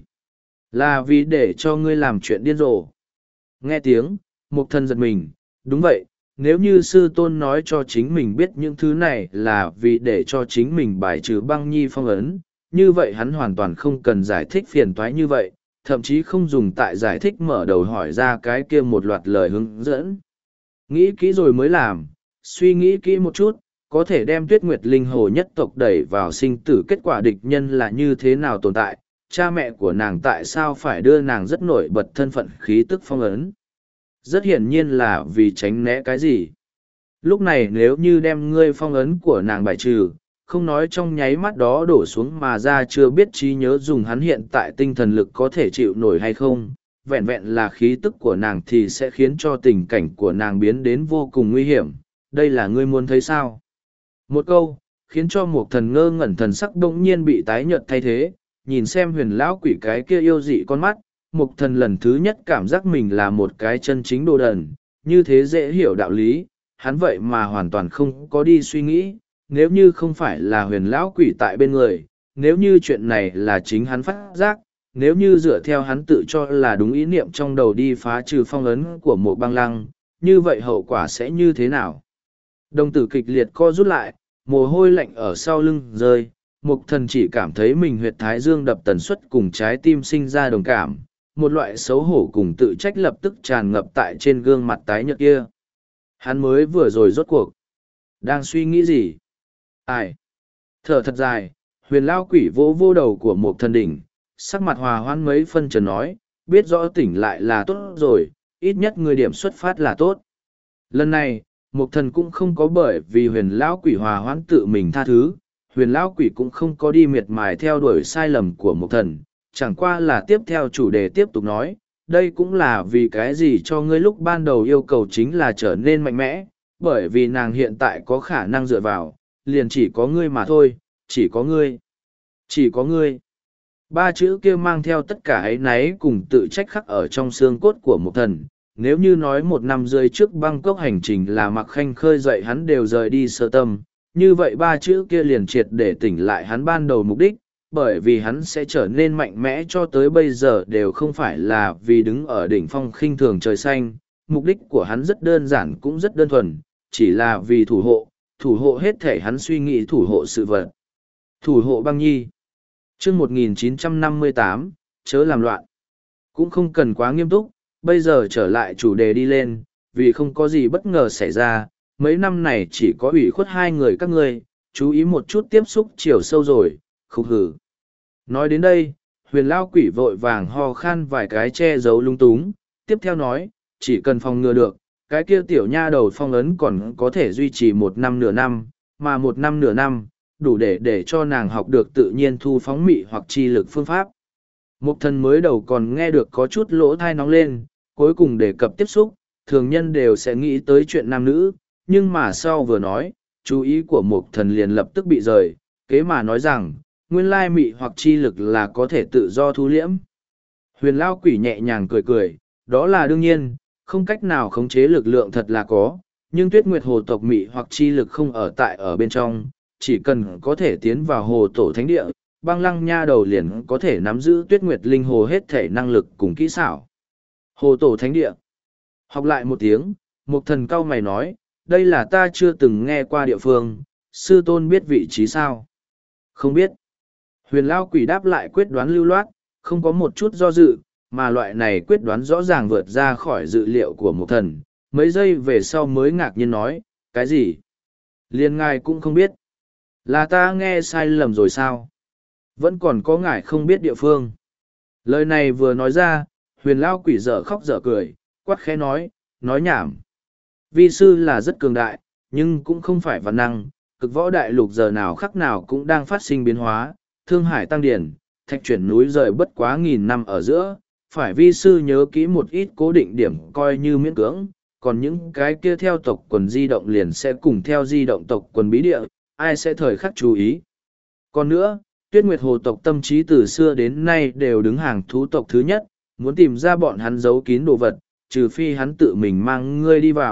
Speaker 1: Là vì để cho ngươi làm chuyện điên rồ. Nghe tiếng, mục thần giật mình, đúng vậy, nếu như sư tôn nói cho chính mình biết những thứ này là vì để cho chính mình bài trừ băng nhi phong ấn, như vậy hắn hoàn toàn không cần giải thích phiền toái như vậy, thậm chí không dùng tại giải thích mở đầu hỏi ra cái kia một loạt lời hướng dẫn. Nghĩ kỹ rồi mới làm, suy nghĩ kỹ một chút, có thể đem Tuyết Nguyệt Linh Hồ nhất tộc đẩy vào sinh tử, kết quả địch nhân là như thế nào tồn tại, cha mẹ của nàng tại sao phải đưa nàng rất nổi bật thân phận khí tức phong ấn. Rất hiển nhiên là vì tránh né cái gì. Lúc này nếu như đem ngươi phong ấn của nàng bài trừ, không nói trong nháy mắt đó đổ xuống mà ra chưa biết trí nhớ dùng hắn hiện tại tinh thần lực có thể chịu nổi hay không, vẹn vẹn là khí tức của nàng thì sẽ khiến cho tình cảnh của nàng biến đến vô cùng nguy hiểm. Đây là ngươi muốn thấy sao? Một câu, khiến cho một thần ngơ ngẩn thần sắc đông nhiên bị tái nhợt thay thế, nhìn xem huyền lão quỷ cái kia yêu dị con mắt, một thần lần thứ nhất cảm giác mình là một cái chân chính đồ đần, như thế dễ hiểu đạo lý, hắn vậy mà hoàn toàn không có đi suy nghĩ, nếu như không phải là huyền lão quỷ tại bên người, nếu như chuyện này là chính hắn phát giác, nếu như dựa theo hắn tự cho là đúng ý niệm trong đầu đi phá trừ phong ấn của một băng lăng, như vậy hậu quả sẽ như thế nào? Đồng tử kịch liệt co rút lại, mồ hôi lạnh ở sau lưng rơi, mục thần chỉ cảm thấy mình huyệt thái dương đập tần suất cùng trái tim sinh ra đồng cảm, một loại xấu hổ cùng tự trách lập tức tràn ngập tại trên gương mặt tái nhợt kia. Hắn mới vừa rồi rốt cuộc. Đang suy nghĩ gì? Ai? Thở thật dài, huyền lao quỷ vỗ vô đầu của một thần đỉnh, sắc mặt hòa hoãn mấy phân trần nói, biết rõ tỉnh lại là tốt rồi, ít nhất người điểm xuất phát là tốt. Lần này, một thần cũng không có bởi vì huyền lão quỷ hòa hoãn tự mình tha thứ, huyền lão quỷ cũng không có đi miệt mài theo đuổi sai lầm của một thần, chẳng qua là tiếp theo chủ đề tiếp tục nói, đây cũng là vì cái gì cho ngươi lúc ban đầu yêu cầu chính là trở nên mạnh mẽ, bởi vì nàng hiện tại có khả năng dựa vào, liền chỉ có ngươi mà thôi, chỉ có ngươi, chỉ có ngươi. Ba chữ kia mang theo tất cả ấy náy cùng tự trách khắc ở trong xương cốt của một thần. Nếu như nói một năm rưỡi trước Bangkok hành trình là Mạc Khanh khơi dậy hắn đều rời đi sơ tâm, như vậy ba chữ kia liền triệt để tỉnh lại hắn ban đầu mục đích, bởi vì hắn sẽ trở nên mạnh mẽ cho tới bây giờ đều không phải là vì đứng ở đỉnh phong khinh thường trời xanh, mục đích của hắn rất đơn giản cũng rất đơn thuần, chỉ là vì thủ hộ, thủ hộ hết thể hắn suy nghĩ thủ hộ sự vật. Thủ hộ băng nhi. Chương một nghìn chín trăm năm mươi tám, chớ làm loạn. Cũng không cần quá nghiêm túc, bây giờ trở lại chủ đề đi lên, vì không có gì bất ngờ xảy ra, mấy năm này chỉ có ủy khuất hai người các ngươi, chú ý một chút tiếp xúc chiều sâu rồi, khúc hử. Nói đến đây, huyền lao quỷ vội vàng ho khan vài cái che giấu lung túng, tiếp theo nói, chỉ cần phòng ngừa được, cái kia tiểu nha đầu phong ấn còn có thể duy trì một năm nửa năm, mà một năm nửa năm, đủ để để cho nàng học được tự nhiên thu phóng mị hoặc chi lực phương pháp. Mục thần mới đầu còn nghe được có chút lỗ thai nóng lên, cuối cùng đề cập tiếp xúc, thường nhân đều sẽ nghĩ tới chuyện nam nữ, nhưng mà sau vừa nói, chú ý của mục thần liền lập tức bị rời, kế mà nói rằng, nguyên lai mị hoặc chi lực là có thể tự do thu liễm. Huyền lao quỷ nhẹ nhàng cười cười, đó là đương nhiên, không cách nào khống chế lực lượng thật là có, nhưng tuyết nguyệt hồ tộc mị hoặc chi lực không ở tại ở bên trong, chỉ cần có thể tiến vào hồ tổ thánh địa, băng lăng nha đầu liền có thể nắm giữ tuyết nguyệt linh hồ hết thể năng lực cùng kỹ xảo. Hồ tổ thánh địa. Học lại một tiếng, một thần cao mày nói, đây là ta chưa từng nghe qua địa phương, sư tôn biết vị trí sao? Không biết. Huyền lao quỷ đáp lại quyết đoán lưu loát, không có một chút do dự, mà loại này quyết đoán rõ ràng vượt ra khỏi dự liệu của một thần. Mấy giây về sau mới ngạc nhiên nói, cái gì? Liên ngài cũng không biết. Là ta nghe sai lầm rồi sao? Vẫn còn có ngài không biết địa phương. Lời này vừa nói ra, huyền lao quỷ dở khóc dở cười, quát khẽ nói, nói nhảm. Vi sư là rất cường đại, nhưng cũng không phải văn năng, cực võ đại lục giờ nào khắc nào cũng đang phát sinh biến hóa, thương hải tăng điển, thạch chuyển núi rời bất quá nghìn năm ở giữa, phải vi sư nhớ kỹ một ít cố định điểm coi như miễn cưỡng, còn những cái kia theo tộc quần di động liền sẽ cùng theo di động tộc quần bí địa, ai sẽ thời khắc chú ý. Còn nữa, tuyết nguyệt hồ tộc tâm trí từ xưa đến nay đều đứng hàng thú tộc thứ nhất, muốn tìm ra bọn hắn giấu kín đồ vật, trừ phi hắn tự mình mang ngươi đi vào,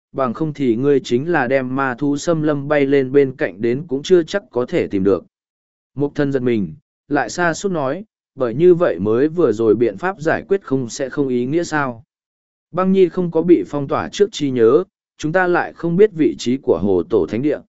Speaker 1: bằng không thì ngươi chính là đem ma thú xâm lâm bay lên bên cạnh đến cũng chưa chắc có thể tìm được. Mục thân giật mình, lại xa suốt nói, bởi như vậy mới vừa rồi biện pháp giải quyết không sẽ không ý nghĩa sao. Băng Nhi không có bị phong tỏa trước trí nhớ, chúng ta lại không biết vị trí của hồ tổ thánh địa.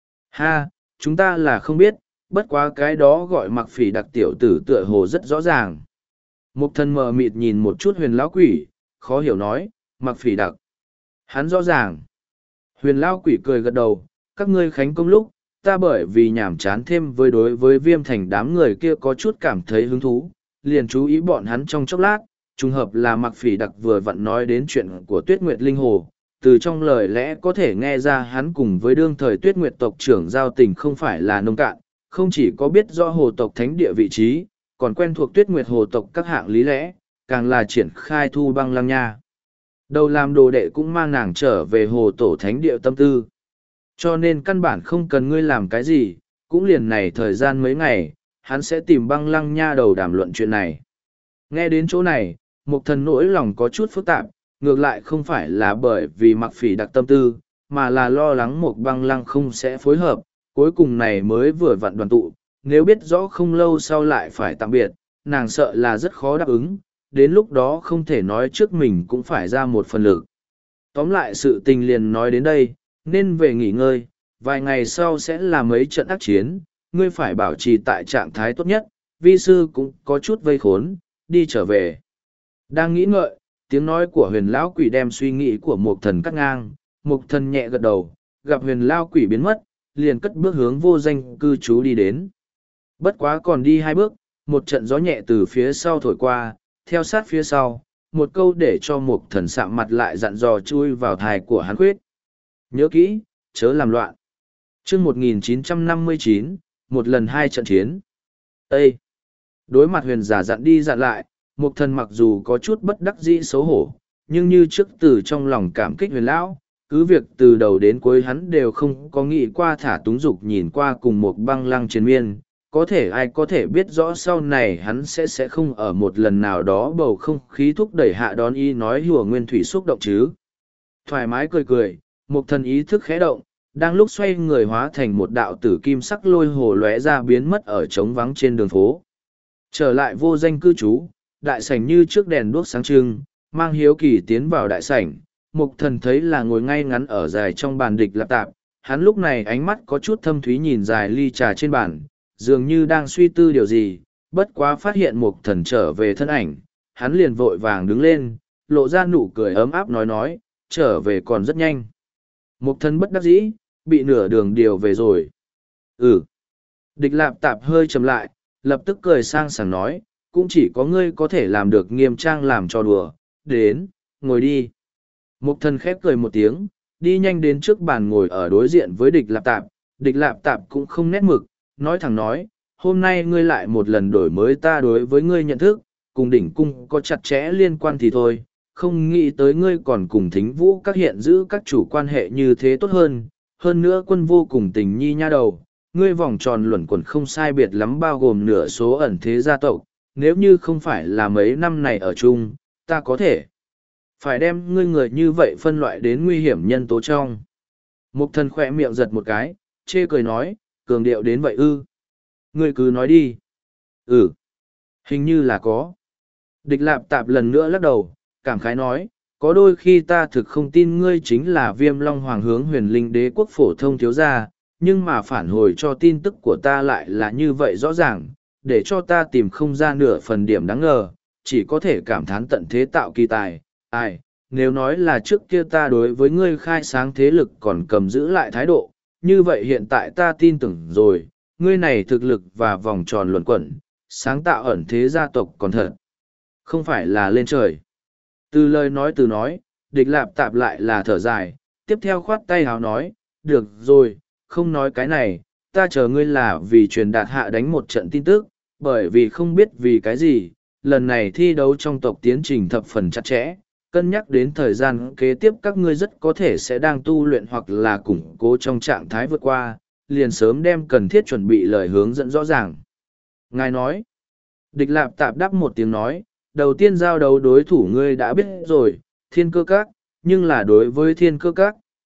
Speaker 1: Ha, chúng ta là không biết, bất quá cái đó gọi mặc phỉ đặc tiểu tử tựa hồ rất rõ ràng. Mục thân mờ mịt nhìn một chút huyền lão quỷ, khó hiểu nói, mặc phỉ đặc. Hắn rõ ràng. Huyền lão quỷ cười gật đầu, các ngươi khánh công lúc, ta bởi vì nhảm chán thêm với đối với viêm thành đám người kia có chút cảm thấy hứng thú, liền chú ý bọn hắn trong chốc lát, trùng hợp là mặc phỉ đặc vừa vặn nói đến chuyện của Tuyết Nguyệt Linh Hồ, từ trong lời lẽ có thể nghe ra hắn cùng với đương thời Tuyết Nguyệt tộc trưởng giao tình không phải là nông cạn, không chỉ có biết rõ hồ tộc thánh địa vị trí, còn quen thuộc Tuyết Nguyệt hồ tộc các hạng lý lẽ, càng là triển khai thu băng lăng nha. Đầu làm đồ đệ cũng mang nàng trở về hồ tổ thánh địa tâm tư. Cho nên căn bản không cần ngươi làm cái gì, cũng liền này thời gian mấy ngày, hắn sẽ tìm băng lăng nha đầu đàm luận chuyện này. Nghe đến chỗ này, Mục Thần nỗi lòng có chút phức tạp, ngược lại không phải là bởi vì mặc phỉ đặc tâm tư, mà là lo lắng một băng lăng không sẽ phối hợp, cuối cùng này mới vừa vặn đoàn tụ, nếu biết rõ không lâu sau lại phải tạm biệt, nàng sợ là rất khó đáp ứng, đến lúc đó không thể nói trước mình cũng phải ra một phần lực. Tóm lại sự tình liền nói đến đây, nên về nghỉ ngơi, vài ngày sau sẽ là mấy trận ác chiến, ngươi phải bảo trì tại trạng thái tốt nhất, vi sư cũng có chút vây khốn, đi trở về. Đang nghĩ ngợi, tiếng nói của huyền lão quỷ đem suy nghĩ của Mục Thần cắt ngang, Mục Thần nhẹ gật đầu, gặp huyền lão quỷ biến mất, liền cất bước hướng vô danh cư trú đi đến. Bất quá còn đi hai bước, một trận gió nhẹ từ phía sau thổi qua, theo sát phía sau, một câu để cho Mục Thần sạm mặt lại dặn dò chui vào thai của hắn khuyết. Nhớ kỹ, chớ làm loạn. chương một nghìn chín trăm năm mươi chín, một lần hai trận chiến. Ê! Đối mặt huyền giả dặn đi dặn lại, Mục Thần mặc dù có chút bất đắc dĩ xấu hổ, nhưng như trước từ trong lòng cảm kích huyền lão, cứ việc từ đầu đến cuối hắn đều không có nghĩ qua thả túng dục nhìn qua cùng một băng lăng chiến miên, có thể ai có thể biết rõ sau này hắn sẽ sẽ không ở một lần nào đó bầu không khí thúc đẩy hạ đón y nói hùa nguyên thủy xúc động chứ. Thoải mái cười cười, Mục Thần ý thức khẽ động, đang lúc xoay người hóa thành một đạo tử kim sắc lôi hồ lóe ra biến mất ở trống vắng trên đường phố. Trở lại vô danh cư trú, đại sảnh như trước đèn đuốc sáng trưng, mang hiếu kỳ tiến vào đại sảnh, Mục Thần thấy là ngồi ngay ngắn ở dài trong bàn địch lạp tạp, hắn lúc này ánh mắt có chút thâm thúy nhìn dài ly trà trên bàn, dường như đang suy tư điều gì, bất quá phát hiện Mục Thần trở về thân ảnh, hắn liền vội vàng đứng lên, lộ ra nụ cười ấm áp nói nói, trở về còn rất nhanh. Mục Thần bất đắc dĩ, bị nửa đường điều về rồi. Ừ. Địch lạp tạp hơi chầm lại, lập tức cười sang sảng nói, cũng chỉ có ngươi có thể làm được nghiêm trang làm cho đùa, đến, ngồi đi. Mục Thần khép cười một tiếng, đi nhanh đến trước bàn ngồi ở đối diện với địch lạp tạp, địch lạp tạp cũng không nét mực, nói thẳng nói, hôm nay ngươi lại một lần đổi mới ta đối với ngươi nhận thức, cùng đỉnh cung có chặt chẽ liên quan thì thôi, không nghĩ tới ngươi còn cùng thính vũ các hiện giữ các chủ quan hệ như thế tốt hơn, hơn nữa quân vô cùng tình nhi nha đầu, ngươi vòng tròn luẩn quẩn không sai biệt lắm bao gồm nửa số ẩn thế gia tộc, nếu như không phải là mấy năm này ở chung, ta có thể phải đem ngươi người như vậy phân loại đến nguy hiểm nhân tố trong. Mục Thần khỏe miệng giật một cái, chê cười nói, cường điệu đến vậy ư. Ngươi cứ nói đi. Ừ. Hình như là có. Địch lạp tạp lần nữa lắc đầu, cảm khái nói, có đôi khi ta thực không tin ngươi chính là Viêm Long Hoàng hướng huyền linh đế quốc phổ thông thiếu gia, nhưng mà phản hồi cho tin tức của ta lại là như vậy rõ ràng, để cho ta tìm không ra nửa phần điểm đáng ngờ, chỉ có thể cảm thán tận thế tạo kỳ tài. Ai, nếu nói là trước kia ta đối với ngươi khai sáng thế lực còn cầm giữ lại thái độ, như vậy hiện tại ta tin tưởng rồi, ngươi này thực lực và vòng tròn luẩn quẩn, sáng tạo ẩn thế gia tộc còn thật. Không phải là lên trời. Từ lời nói từ nói, địch lạp tạp lại là thở dài, tiếp theo khoát tay hào nói, được rồi, không nói cái này, ta chờ ngươi là vì truyền đạt hạ đánh một trận tin tức, bởi vì không biết vì cái gì, lần này thi đấu trong tộc tiến trình thập phần chặt chẽ, cân nhắc đến thời gian kế tiếp các ngươi rất có thể sẽ đang tu luyện hoặc là củng cố trong trạng thái vượt qua, liền sớm đem cần thiết chuẩn bị lời hướng dẫn rõ ràng. Ngài nói, địch lạp tạp đáp một tiếng nói, đầu tiên giao đấu đối thủ ngươi đã biết rồi, thiên cơ các, nhưng là đối với thiên cơ các,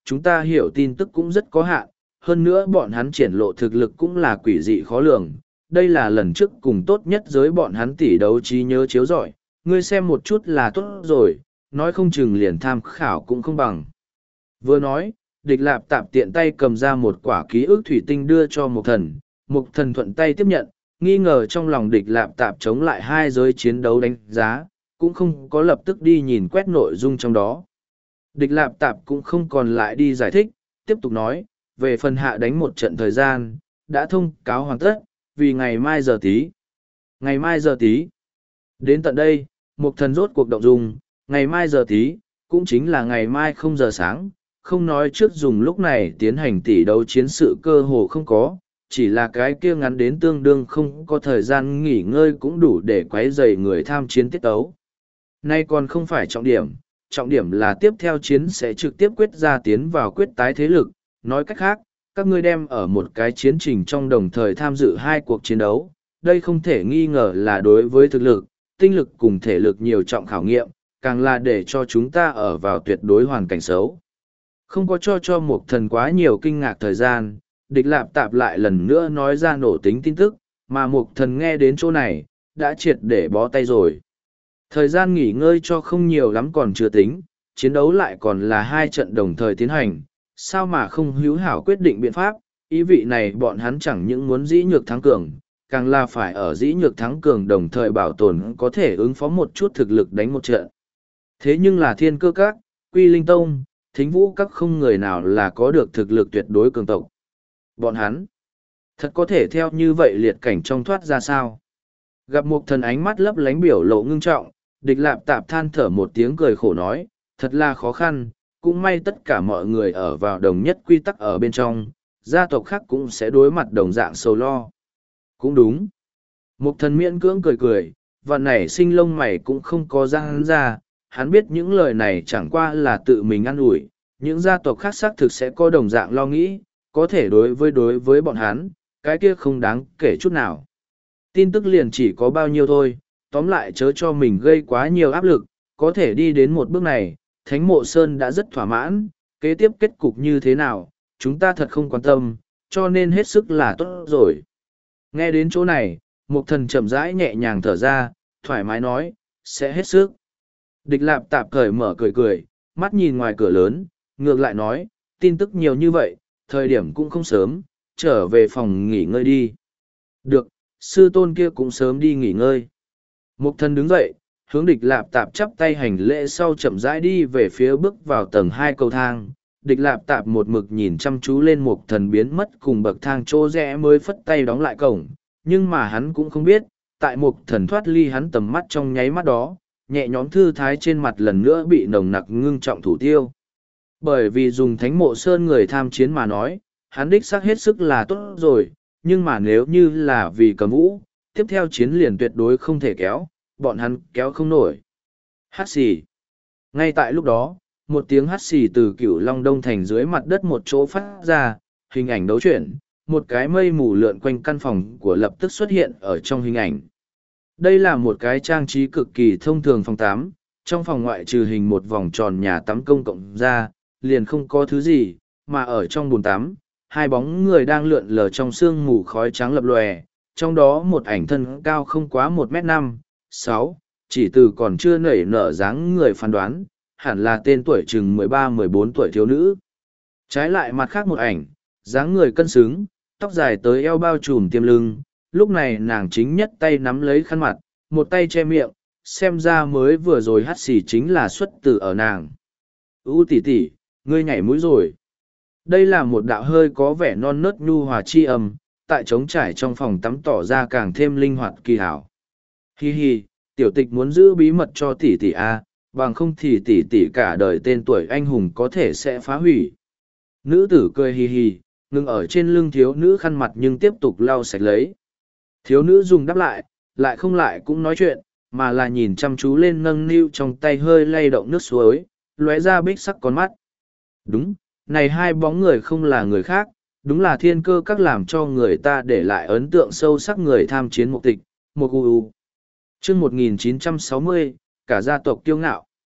Speaker 1: chúng ta hiểu tin tức cũng rất có hạn, hơn nữa bọn hắn triển lộ thực lực cũng là quỷ dị khó lường. Đây là lần trước cùng tốt nhất giới bọn hắn tỷ đấu trí nhớ chiếu giỏi, ngươi xem một chút là tốt rồi, nói không chừng liền tham khảo cũng không bằng. Vừa nói, địch lạp tạp tiện tay cầm ra một quả ký ức thủy tinh đưa cho Mục Thần, Mục Thần thuận tay tiếp nhận, nghi ngờ trong lòng địch lạp tạp chống lại hai giới chiến đấu đánh giá, cũng không có lập tức đi nhìn quét nội dung trong đó. Địch lạp tạp cũng không còn lại đi giải thích, tiếp tục nói, về phần hạ đánh một trận thời gian, đã thông cáo hoàn tất, vì ngày mai giờ tí. Ngày mai giờ tí. Đến tận đây, Mục Thần rốt cuộc động dung, ngày mai giờ tí, cũng chính là ngày mai không giờ sáng, không nói trước dùng lúc này tiến hành tỷ đấu chiến sự cơ hồ không có, chỉ là cái kia ngắn đến tương đương không có thời gian nghỉ ngơi cũng đủ để quấy rầy người tham chiến tiết tấu. Nay còn không phải trọng điểm, trọng điểm là tiếp theo chiến sẽ trực tiếp quyết ra tiến vào quyết tái thế lực, nói cách khác, các ngươi đem ở một cái chiến trình trong đồng thời tham dự hai cuộc chiến đấu, đây không thể nghi ngờ là đối với thực lực, tinh lực cùng thể lực nhiều trọng khảo nghiệm, càng là để cho chúng ta ở vào tuyệt đối hoàn cảnh xấu. Không có cho cho Mục Thần quá nhiều kinh ngạc thời gian, địch lạp tạp lại lần nữa nói ra nổ tính tin tức, mà Mục Thần nghe đến chỗ này, đã triệt để bó tay rồi. Thời gian nghỉ ngơi cho không nhiều lắm còn chưa tính, chiến đấu lại còn là hai trận đồng thời tiến hành, sao mà không hữu hảo quyết định biện pháp, ý vị này bọn hắn chẳng những muốn dĩ nhược thắng cường, càng là phải ở dĩ nhược thắng cường đồng thời bảo tồn có thể ứng phó một chút thực lực đánh một trận. Thế nhưng là Thiên Cơ Các, Quy Linh Tông, Thính Vũ Các không người nào là có được thực lực tuyệt đối cường tộc. Bọn hắn, thật có thể theo như vậy liệt cảnh trong thoát ra sao? Gặp Mục Thần ánh mắt lấp lánh biểu lộ ngưng trọng, địch lạp tạp than thở một tiếng cười khổ nói, thật là khó khăn, cũng may tất cả mọi người ở vào đồng nhất quy tắc ở bên trong, gia tộc khác cũng sẽ đối mặt đồng dạng sầu lo. Cũng đúng. Mục Thần miễn cưỡng cười cười, và nảy sinh lông mày cũng không có ra hắn ra, hắn biết những lời này chẳng qua là tự mình ăn ủi, những gia tộc khác xác thực sẽ có đồng dạng lo nghĩ, có thể đối với đối với bọn hắn, cái kia không đáng kể chút nào. Tin tức liền chỉ có bao nhiêu thôi, tóm lại chớ cho mình gây quá nhiều áp lực, có thể đi đến một bước này, Thánh Mộ Sơn đã rất thỏa mãn, kế tiếp kết cục như thế nào, chúng ta thật không quan tâm, cho nên hết sức là tốt rồi. Nghe đến chỗ này, Mục Thần chậm rãi nhẹ nhàng thở ra, thoải mái nói, sẽ hết sức. Địch lạp tạp cởi mở cười cười, mắt nhìn ngoài cửa lớn, ngược lại nói, tin tức nhiều như vậy, thời điểm cũng không sớm, trở về phòng nghỉ ngơi đi. Được, sư tôn kia cũng sớm đi nghỉ ngơi. Mục Thần đứng dậy, hướng địch lạp tạp chắp tay hành lễ sau chậm rãi đi về phía bước vào tầng hai cầu thang. Địch lạp tạp một mực nhìn chăm chú lên Mục Thần biến mất cùng bậc thang chỗ rẽ mới phất tay đóng lại cổng, nhưng mà hắn cũng không biết, tại Mục Thần thoát ly hắn tầm mắt trong nháy mắt đó, nhẹ nhõm thư thái trên mặt lần nữa bị nồng nặc ngưng trọng thủ tiêu. Bởi vì dùng Thánh Mộ Sơn người tham chiến mà nói, hắn đích xác hết sức là tốt rồi, nhưng mà nếu như là vì Cầm Vũ, tiếp theo chiến liền tuyệt đối không thể kéo, bọn hắn kéo không nổi. Hát xì. Ngay tại lúc đó, một tiếng hát xì từ Cửu Long Đông thành dưới mặt đất một chỗ phát ra, hình ảnh đấu chuyển, một cái mây mù lượn quanh căn phòng của lập tức xuất hiện ở trong hình ảnh. Đây là một cái trang trí cực kỳ thông thường phòng tắm, trong phòng ngoại trừ hình một vòng tròn nhà tắm công cộng ra, liền không có thứ gì, mà ở trong bồn tắm, hai bóng người đang lượn lờ trong sương mù khói trắng lập lòe, trong đó một ảnh thân cao không quá một mét năm, sáu, chỉ từ còn chưa nảy nở dáng người phán đoán, hẳn là tên tuổi chừng mười ba mười bốn tuổi thiếu nữ. Trái lại mặt khác một ảnh, dáng người cân xứng, tóc dài tới eo bao trùm tiêm lưng, lúc này nàng chính nhất tay nắm lấy khăn mặt, một tay che miệng, xem ra mới vừa rồi hắt xì chính là xuất từ ở nàng. U tỷ tỷ, ngươi nhảy mũi rồi. Đây là một đạo hơi có vẻ non nớt nhu hòa chi âm, tại trống trải trong phòng tắm tỏ ra càng thêm linh hoạt kỳ hảo. Hi hi, tiểu tịch muốn giữ bí mật cho tỷ tỷ a, bằng không thì tỷ tỷ cả đời tên tuổi anh hùng có thể sẽ phá hủy. Nữ tử cười hi hi, ngừng ở trên lưng thiếu nữ khăn mặt nhưng tiếp tục lau sạch lấy. Thiếu nữ dùng đáp lại, lại không lại cũng nói chuyện, mà là nhìn chăm chú lên nâng niu trong tay hơi lay động nước suối, lóe ra bích sắc con mắt. Đúng, này hai bóng người không là người khác, đúng là Thiên Cơ Các làm cho người ta để lại ấn tượng sâu sắc người tham chiến Mục Tịch, Mục U U. Chương một nghìn chín trăm sáu mươi, cả gia tộc kiêu ngạo.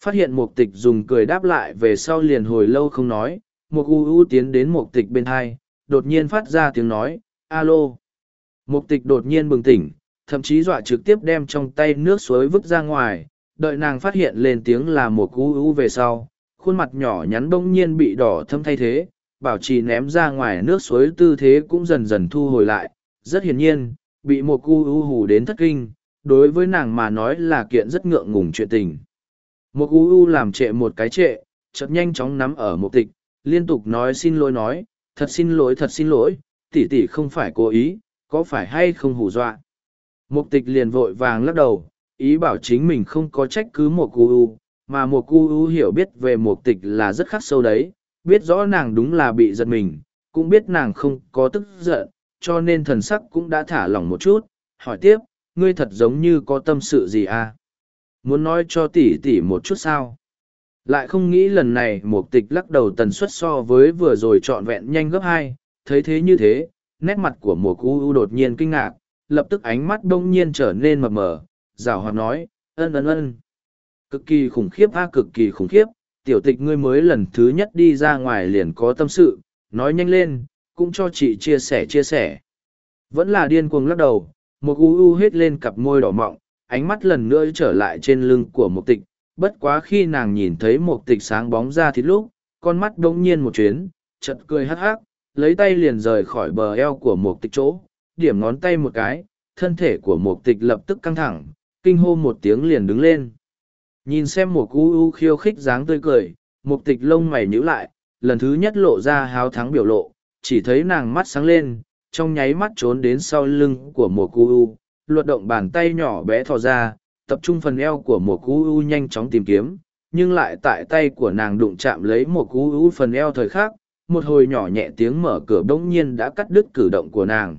Speaker 1: Phát hiện mục tịch dùng cười đáp lại về sau liền hồi lâu không nói, mục u u tiến đến mục tịch bên hai, đột nhiên phát ra tiếng nói, alo. Mục tịch đột nhiên bừng tỉnh, thậm chí dọa trực tiếp đem trong tay nước suối vứt ra ngoài, đợi nàng phát hiện lên tiếng là mục u u về sau, khuôn mặt nhỏ nhắn bỗng nhiên bị đỏ thâm thay thế, bảo trì ném ra ngoài nước suối tư thế cũng dần dần thu hồi lại, rất hiển nhiên, bị mục u u hù đến thất kinh, đối với nàng mà nói là kiện rất ngượng ngùng chuyện tình. Mục u u làm trệ một cái trệ, chợt nhanh chóng nắm ở mục tịch, liên tục nói xin lỗi nói, thật xin lỗi thật xin lỗi, tỷ tỷ không phải cố ý, có phải hay không hù dọa. Mục tịch liền vội vàng lắc đầu, ý bảo chính mình không có trách cứ mục u u, mà mục u u hiểu biết về mục tịch là rất khắc sâu đấy, biết rõ nàng đúng là bị giật mình, cũng biết nàng không có tức giận, cho nên thần sắc cũng đã thả lỏng một chút, hỏi tiếp, ngươi thật giống như có tâm sự gì à? Muốn nói cho tỷ tỷ một chút sao? Lại không nghĩ lần này mục tịch lắc đầu tần suất so với vừa rồi trọn vẹn nhanh gấp hai, thấy thế như thế, nét mặt của mục u u đột nhiên kinh ngạc, lập tức ánh mắt đông nhiên trở nên mập mờ, rào hoạt nói, ân ân ân. Cực kỳ khủng khiếp a cực kỳ khủng khiếp, tiểu tịch ngươi mới lần thứ nhất đi ra ngoài liền có tâm sự, nói nhanh lên, cũng cho chị chia sẻ chia sẻ. Vẫn là điên cuồng lắc đầu, một u u hết lên cặp môi đỏ mọng, ánh mắt lần nữa trở lại trên lưng của một tịch, bất quá khi nàng nhìn thấy một tịch sáng bóng ra thì lúc, con mắt đống nhiên một chuyến, chợt cười hắc hắc, lấy tay liền rời khỏi bờ eo của một tịch chỗ, điểm ngón tay một cái, thân thể của một tịch lập tức căng thẳng, kinh hô một tiếng liền đứng lên. Nhìn xem một u u khiêu khích dáng tươi cười, một tịch lông mày nhíu lại, lần thứ nhất lộ ra háo thắng biểu lộ, chỉ thấy nàng mắt sáng lên, trong nháy mắt trốn đến sau lưng của một u u, luật động bàn tay nhỏ bé thò ra, tập trung phần eo của một u u nhanh chóng tìm kiếm, nhưng lại tại tay của nàng đụng chạm lấy một u u phần eo thời khắc, một hồi nhỏ nhẹ tiếng mở cửa bỗng nhiên đã cắt đứt cử động của nàng.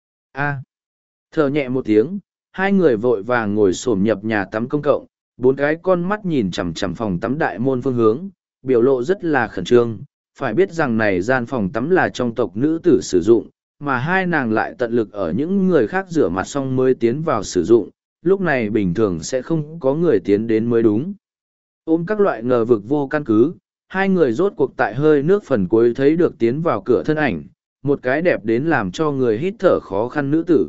Speaker 1: A. Thở nhẹ một tiếng, hai người vội vàng ngồi xổm nhập nhà tắm công cộng, bốn cái con mắt nhìn chằm chằm phòng tắm đại môn phương hướng, biểu lộ rất là khẩn trương, phải biết rằng này gian phòng tắm là trong tộc nữ tử sử dụng, mà hai nàng lại tận lực ở những người khác rửa mặt xong mới tiến vào sử dụng, lúc này bình thường sẽ không có người tiến đến mới đúng. Ôm các loại ngờ vực vô căn cứ, hai người rốt cuộc tại hơi nước phần cuối thấy được tiến vào cửa thân ảnh, một cái đẹp đến làm cho người hít thở khó khăn nữ tử.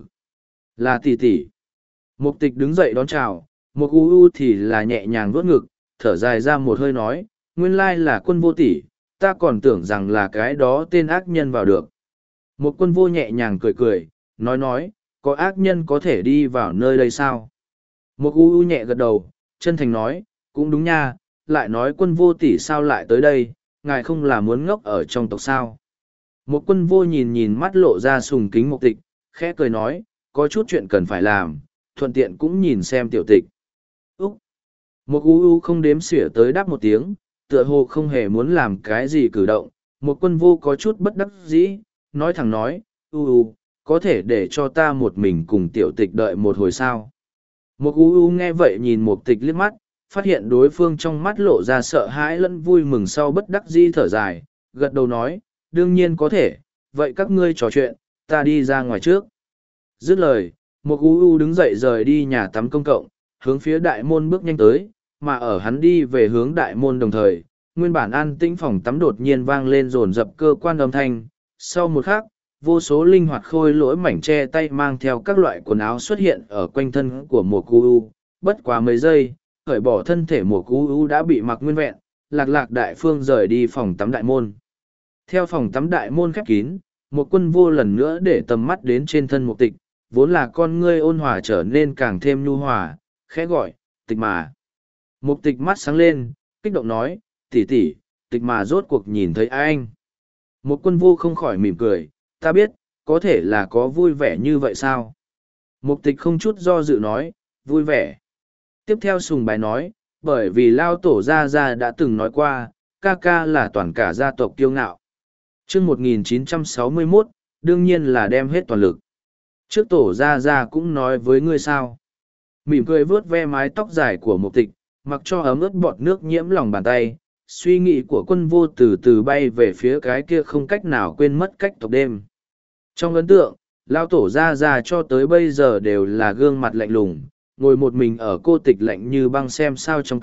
Speaker 1: Là tỷ tỷ. Mục tịch đứng dậy đón chào, một u u thì là nhẹ nhàng vuốt ngực, thở dài ra một hơi nói, nguyên lai là quân vô tỷ, ta còn tưởng rằng là cái đó tên ác nhân vào được. Một quân vô nhẹ nhàng cười cười, nói nói, có ác nhân có thể đi vào nơi đây sao? Một u u nhẹ gật đầu, chân thành nói, cũng đúng nha, lại nói quân vô tỷ sao lại tới đây, ngài không là muốn ngốc ở trong tộc sao? Một quân vô nhìn nhìn mắt lộ ra sùng kính mục tịch, khẽ cười nói, có chút chuyện cần phải làm, thuận tiện cũng nhìn xem tiểu tịch. Úc! Một u u không đếm xỉa tới đáp một tiếng, tựa hồ không hề muốn làm cái gì cử động, một quân vô có chút bất đắc dĩ, nói thẳng nói, u u, có thể để cho ta một mình cùng tiểu tịch đợi một hồi sao. Một u u nghe vậy nhìn một tịch liếc mắt, phát hiện đối phương trong mắt lộ ra sợ hãi lẫn vui mừng sau bất đắc dĩ thở dài, gật đầu nói, đương nhiên có thể, vậy các ngươi trò chuyện, ta đi ra ngoài trước. Dứt lời, một u u đứng dậy rời đi nhà tắm công cộng, hướng phía đại môn bước nhanh tới, mà ở hắn đi về hướng đại môn đồng thời, nguyên bản an tĩnh phòng tắm đột nhiên vang lên rồn rập cơ quan âm thanh. Sau một khắc, vô số linh hoạt khôi lỗi mảnh che tay mang theo các loại quần áo xuất hiện ở quanh thân của một cu u. Bất quá mấy giây, khởi bỏ thân thể một cu u đã bị mặc nguyên vẹn, lạc lạc đại phương rời đi phòng tắm đại môn. Theo phòng tắm đại môn khép kín, một quân vô lần nữa để tầm mắt đến trên thân một tịch, vốn là con ngươi ôn hòa trở nên càng thêm nhu hòa, khẽ gọi, tịch mà. Một tịch mắt sáng lên, kích động nói, tỷ tỷ, tịch mà rốt cuộc nhìn thấy anh. Một quân vô không khỏi mỉm cười, ta biết, có thể là có vui vẻ như vậy sao? Một tịch không chút do dự nói, vui vẻ. Tiếp theo sùng bài nói, bởi vì Lao Tổ Gia Gia đã từng nói qua, ca ca là toàn cả gia tộc kiêu ngạo. Chương một nghìn chín trăm sáu mươi mốt, đương nhiên là đem hết toàn lực. Trước Tổ Gia Gia cũng nói với ngươi sao? Mỉm cười vướt ve mái tóc dài của một tịch, mặc cho ấm ướt bọt nước nhiễm lòng bàn tay. Suy nghĩ của quân vô từ từ bay về phía cái kia không cách nào quên mất cách tộc đêm. Trong ấn tượng, Lao Tổ Gia Gia cho tới bây giờ đều là gương mặt lạnh lùng, ngồi một mình ở cô tịch lạnh như băng xem sao trong các,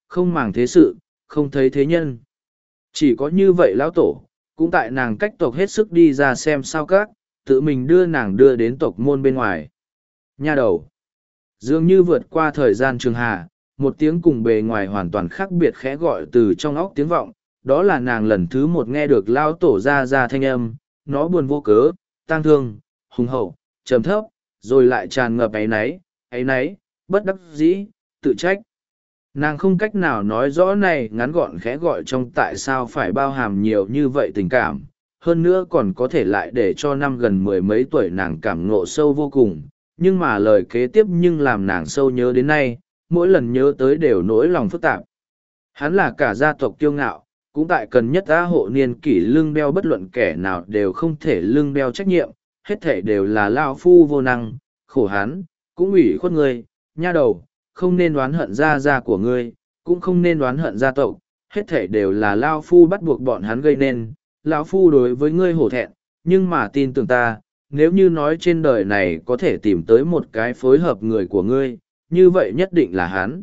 Speaker 1: không màng thế sự, không thấy thế nhân. Chỉ có như vậy lão tổ, cũng tại nàng cách tộc hết sức đi ra xem sao các, tự mình đưa nàng đưa đến tộc môn bên ngoài. Nha đầu. Dường như vượt qua thời gian trường hà, một tiếng cùng bề ngoài hoàn toàn khác biệt khẽ gọi từ trong óc tiếng vọng, đó là nàng lần thứ một nghe được lao tổ ra ra thanh âm, nó buồn vô cớ, tang thương, hùng hậu, trầm thấp, rồi lại tràn ngập áy náy, áy náy, bất đắc dĩ, tự trách. Nàng không cách nào nói rõ này ngắn gọn khẽ gọi trong tại sao phải bao hàm nhiều như vậy tình cảm, hơn nữa còn có thể lại để cho năm gần mười mấy tuổi nàng cảm ngộ sâu vô cùng, nhưng mà lời kế tiếp nhưng làm nàng sâu nhớ đến nay, mỗi lần nhớ tới đều nỗi lòng phức tạp. Hắn là cả gia tộc kiêu ngạo, cũng tại cần nhất á hộ niên kỷ lưng đeo bất luận kẻ nào đều không thể lưng đeo trách nhiệm, hết thể đều là lao phu vô năng, khổ hắn, cũng ủy khuất ngươi, nha đầu, không nên đoán hận gia gia của ngươi, cũng không nên đoán hận gia tộc, hết thể đều là lao phu bắt buộc bọn hắn gây nên, lão phu đối với ngươi hổ thẹn, nhưng mà tin tưởng ta, nếu như nói trên đời này có thể tìm tới một cái phối hợp người của ngươi, như vậy nhất định là hắn.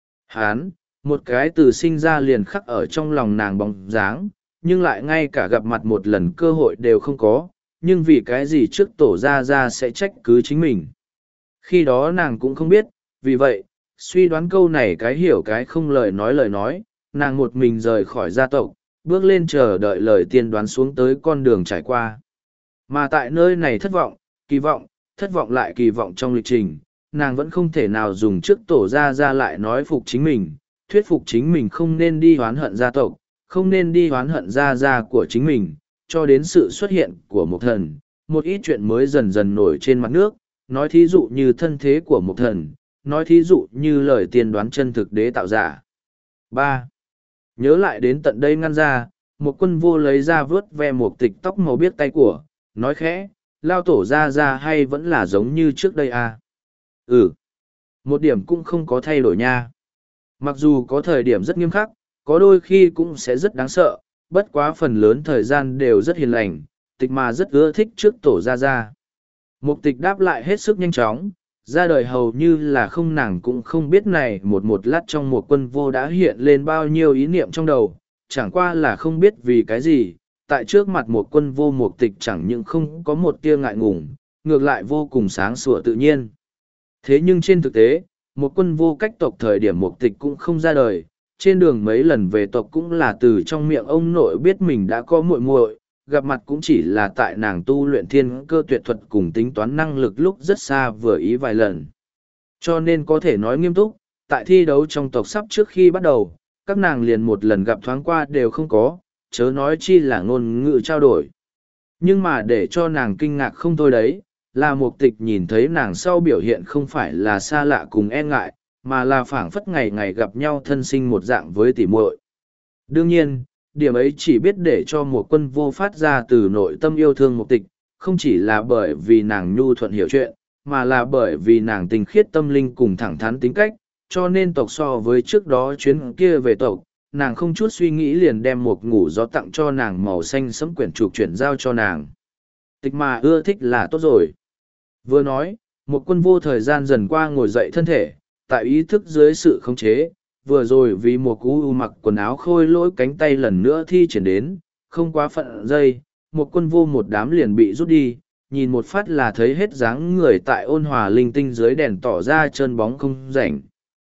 Speaker 1: Hắn, một cái từ sinh ra liền khắc ở trong lòng nàng bóng dáng, nhưng lại ngay cả gặp mặt một lần cơ hội đều không có, nhưng vì cái gì trước tổ ra ra sẽ trách cứ chính mình. Khi đó nàng cũng không biết, vì vậy, suy đoán câu này cái hiểu cái không lời nói lời nói, nàng một mình rời khỏi gia tộc, bước lên chờ đợi lời tiên đoán xuống tới con đường trải qua. Mà tại nơi này thất vọng, kỳ vọng, thất vọng lại kỳ vọng trong lịch trình, nàng vẫn không thể nào dùng trước tổ ra ra lại nói phục chính mình, thuyết phục chính mình không nên đi oán hận gia tộc, không nên đi oán hận gia gia của chính mình, cho đến sự xuất hiện của một thần, một ít chuyện mới dần dần nổi trên mặt nước, nói thí dụ như thân thế của một thần, nói thí dụ như lời tiên đoán chân thực đế tạo giả. ba. Nhớ lại đến tận đây ngăn ra, một quân vô lấy ra vớt ve một tịch tóc màu biếc tay của, nói khẽ, lao tổ ra ra hay vẫn là giống như trước đây à? Ừ. Một điểm cũng không có thay đổi nha. Mặc dù có thời điểm rất nghiêm khắc, có đôi khi cũng sẽ rất đáng sợ, bất quá phần lớn thời gian đều rất hiền lành, tịch mà rất ưa thích trước tổ ra ra. Mục tịch đáp lại hết sức nhanh chóng, ra đời hầu như là không nàng cũng không biết này một một lát trong một quân vô đã hiện lên bao nhiêu ý niệm trong đầu, chẳng qua là không biết vì cái gì, tại trước mặt một quân vô mục tịch chẳng những không có một tia ngại ngùng, ngược lại vô cùng sáng sủa tự nhiên. Thế nhưng trên thực tế, một quân vô cách tộc thời điểm mục tịch cũng không ra đời, trên đường mấy lần về tộc cũng là từ trong miệng ông nội biết mình đã có muội muội, gặp mặt cũng chỉ là tại nàng tu luyện thiên cơ tuyệt thuật cùng tính toán năng lực lúc rất xa vừa ý vài lần. Cho nên có thể nói nghiêm túc, tại thi đấu trong tộc sắp trước khi bắt đầu, các nàng liền một lần gặp thoáng qua đều không có, chớ nói chi là ngôn ngữ trao đổi. Nhưng mà để cho nàng kinh ngạc không thôi đấy, là mục tịch nhìn thấy nàng sau biểu hiện không phải là xa lạ cùng e ngại, mà là phảng phất ngày ngày gặp nhau thân sinh một dạng với tỉ muội. Đương nhiên, điểm ấy chỉ biết để cho một quân vô phát ra từ nội tâm yêu thương mục tịch, không chỉ là bởi vì nàng nhu thuận hiểu chuyện, mà là bởi vì nàng tình khiết tâm linh cùng thẳng thắn tính cách, cho nên tộc so với trước đó chuyến kia về tộc, nàng không chút suy nghĩ liền đem một ngủ gió tặng cho nàng màu xanh sẫm quyển trục chuyển giao cho nàng. Tịch mà ưa thích là tốt rồi. Vừa nói, một quân vô thời gian dần qua ngồi dậy thân thể, tại ý thức dưới sự khống chế, vừa rồi vì một cú u mặc quần áo khôi lỗi cánh tay lần nữa thi triển đến, không quá phận giây, một quân vô một đám liền bị rút đi, nhìn một phát là thấy hết dáng người tại ôn hòa linh tinh dưới đèn tỏ ra trơn bóng không rảnh.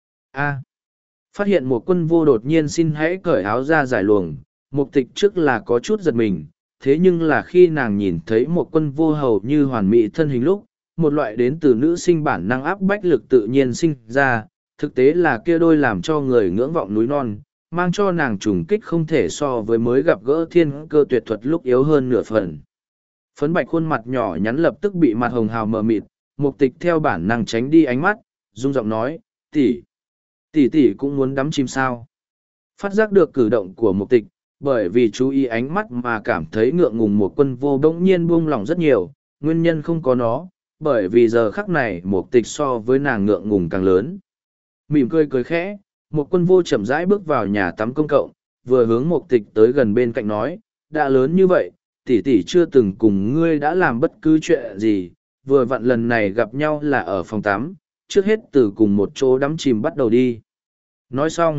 Speaker 1: A. Phát hiện một quân vô đột nhiên xin hãy cởi áo ra giải luồng, mục tịch trước là có chút giật mình, thế nhưng là khi nàng nhìn thấy một quân vô hầu như hoàn mỹ thân hình lúc, một loại đến từ nữ sinh bản năng áp bách lực tự nhiên sinh ra, thực tế là kia đôi làm cho người ngưỡng vọng núi non, mang cho nàng trùng kích không thể so với mới gặp gỡ thiên cơ tuyệt thuật lúc yếu hơn nửa phần. Phấn bạch khuôn mặt nhỏ nhắn lập tức bị mặt hồng hào mờ mịt, mục tịch theo bản năng tránh đi ánh mắt, rung giọng nói, tỷ, tỷ tỷ cũng muốn đắm chìm sao. Phát giác được cử động của mục tịch, bởi vì chú ý ánh mắt mà cảm thấy ngượng ngùng một quân vô bỗng nhiên buông lỏng rất nhiều, nguyên nhân không có nó, bởi vì giờ khắc này mục tịch so với nàng ngượng ngùng càng lớn. Mỉm cười cười khẽ, một quân vô chậm rãi bước vào nhà tắm công cộng, vừa hướng mục tịch tới gần bên cạnh nói, đã lớn như vậy, tỷ tỷ chưa từng cùng ngươi đã làm bất cứ chuyện gì, vừa vặn lần này gặp nhau là ở phòng tắm, trước hết từ cùng một chỗ đắm chìm bắt đầu đi. Nói xong,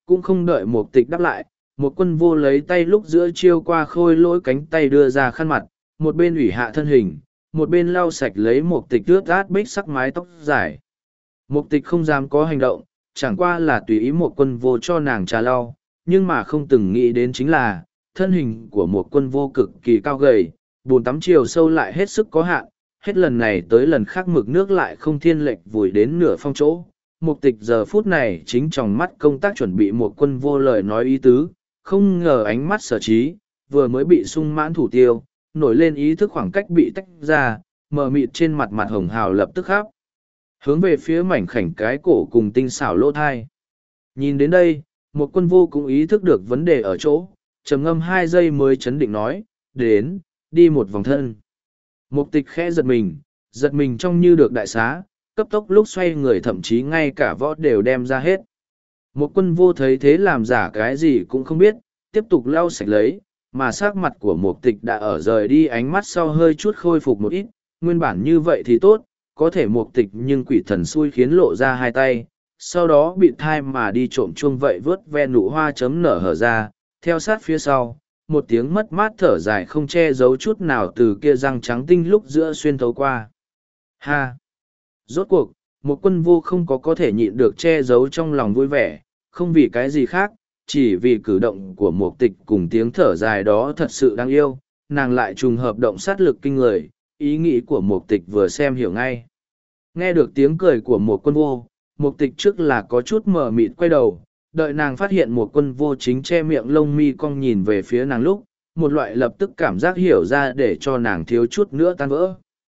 Speaker 1: Cũng không đợi một tịch đáp lại, một quân vô lấy tay lúc giữa chiêu qua khôi lỗi cánh tay đưa ra khăn mặt, một bên ủy hạ thân hình, một bên lau sạch lấy một tịch ướt át bích sắc mái tóc dài. Một tịch không dám có hành động, chẳng qua là tùy ý một quân vô cho nàng trà lau, nhưng mà không từng nghĩ đến chính là, thân hình của một quân vô cực kỳ cao gầy, bồn tắm chiều sâu lại hết sức có hạn, hết lần này tới lần khác mực nước lại không thiên lệch vùi đến nửa phong chỗ. Mục tịch giờ phút này chính trong mắt công tác chuẩn bị một quân vô lời nói ý tứ, không ngờ ánh mắt sở trí, vừa mới bị sung mãn thủ tiêu, nổi lên ý thức khoảng cách bị tách ra, mờ mịt trên mặt mặt hồng hào lập tức khắp. Hướng về phía mảnh khảnh cái cổ cùng tinh xảo lỗ thai. Nhìn đến đây, một quân vô cũng ý thức được vấn đề ở chỗ, trầm ngâm hai giây mới chấn định nói, đến, đi một vòng thân. Mục tịch khẽ giật mình, giật mình trong như được đại xá, cấp tốc lúc xoay người thậm chí ngay cả võ đều đem ra hết. Một quân vô thấy thế làm giả cái gì cũng không biết, tiếp tục lau sạch lấy, mà sắc mặt của mục tịch đã ở rời đi ánh mắt sau hơi chút khôi phục một ít, nguyên bản như vậy thì tốt, có thể mục tịch nhưng quỷ thần xui khiến lộ ra hai tay, sau đó bị thai mà đi trộm chuông vậy vớt ve nụ hoa chấm nở hở ra, theo sát phía sau, một tiếng mất mát thở dài không che giấu chút nào từ kia răng trắng tinh lúc giữa xuyên thấu qua. Ha! Rốt cuộc, một quân vô không có có thể nhịn được che giấu trong lòng vui vẻ, không vì cái gì khác, chỉ vì cử động của một tịch cùng tiếng thở dài đó thật sự đáng yêu, nàng lại trùng hợp động sát lực kinh người, ý nghĩ của một tịch vừa xem hiểu ngay. Nghe được tiếng cười của một quân vô, một tịch trước là có chút mờ mịt quay đầu, đợi nàng phát hiện một quân vô chính che miệng lông mi cong nhìn về phía nàng lúc, một loại lập tức cảm giác hiểu ra để cho nàng thiếu chút nữa tan vỡ.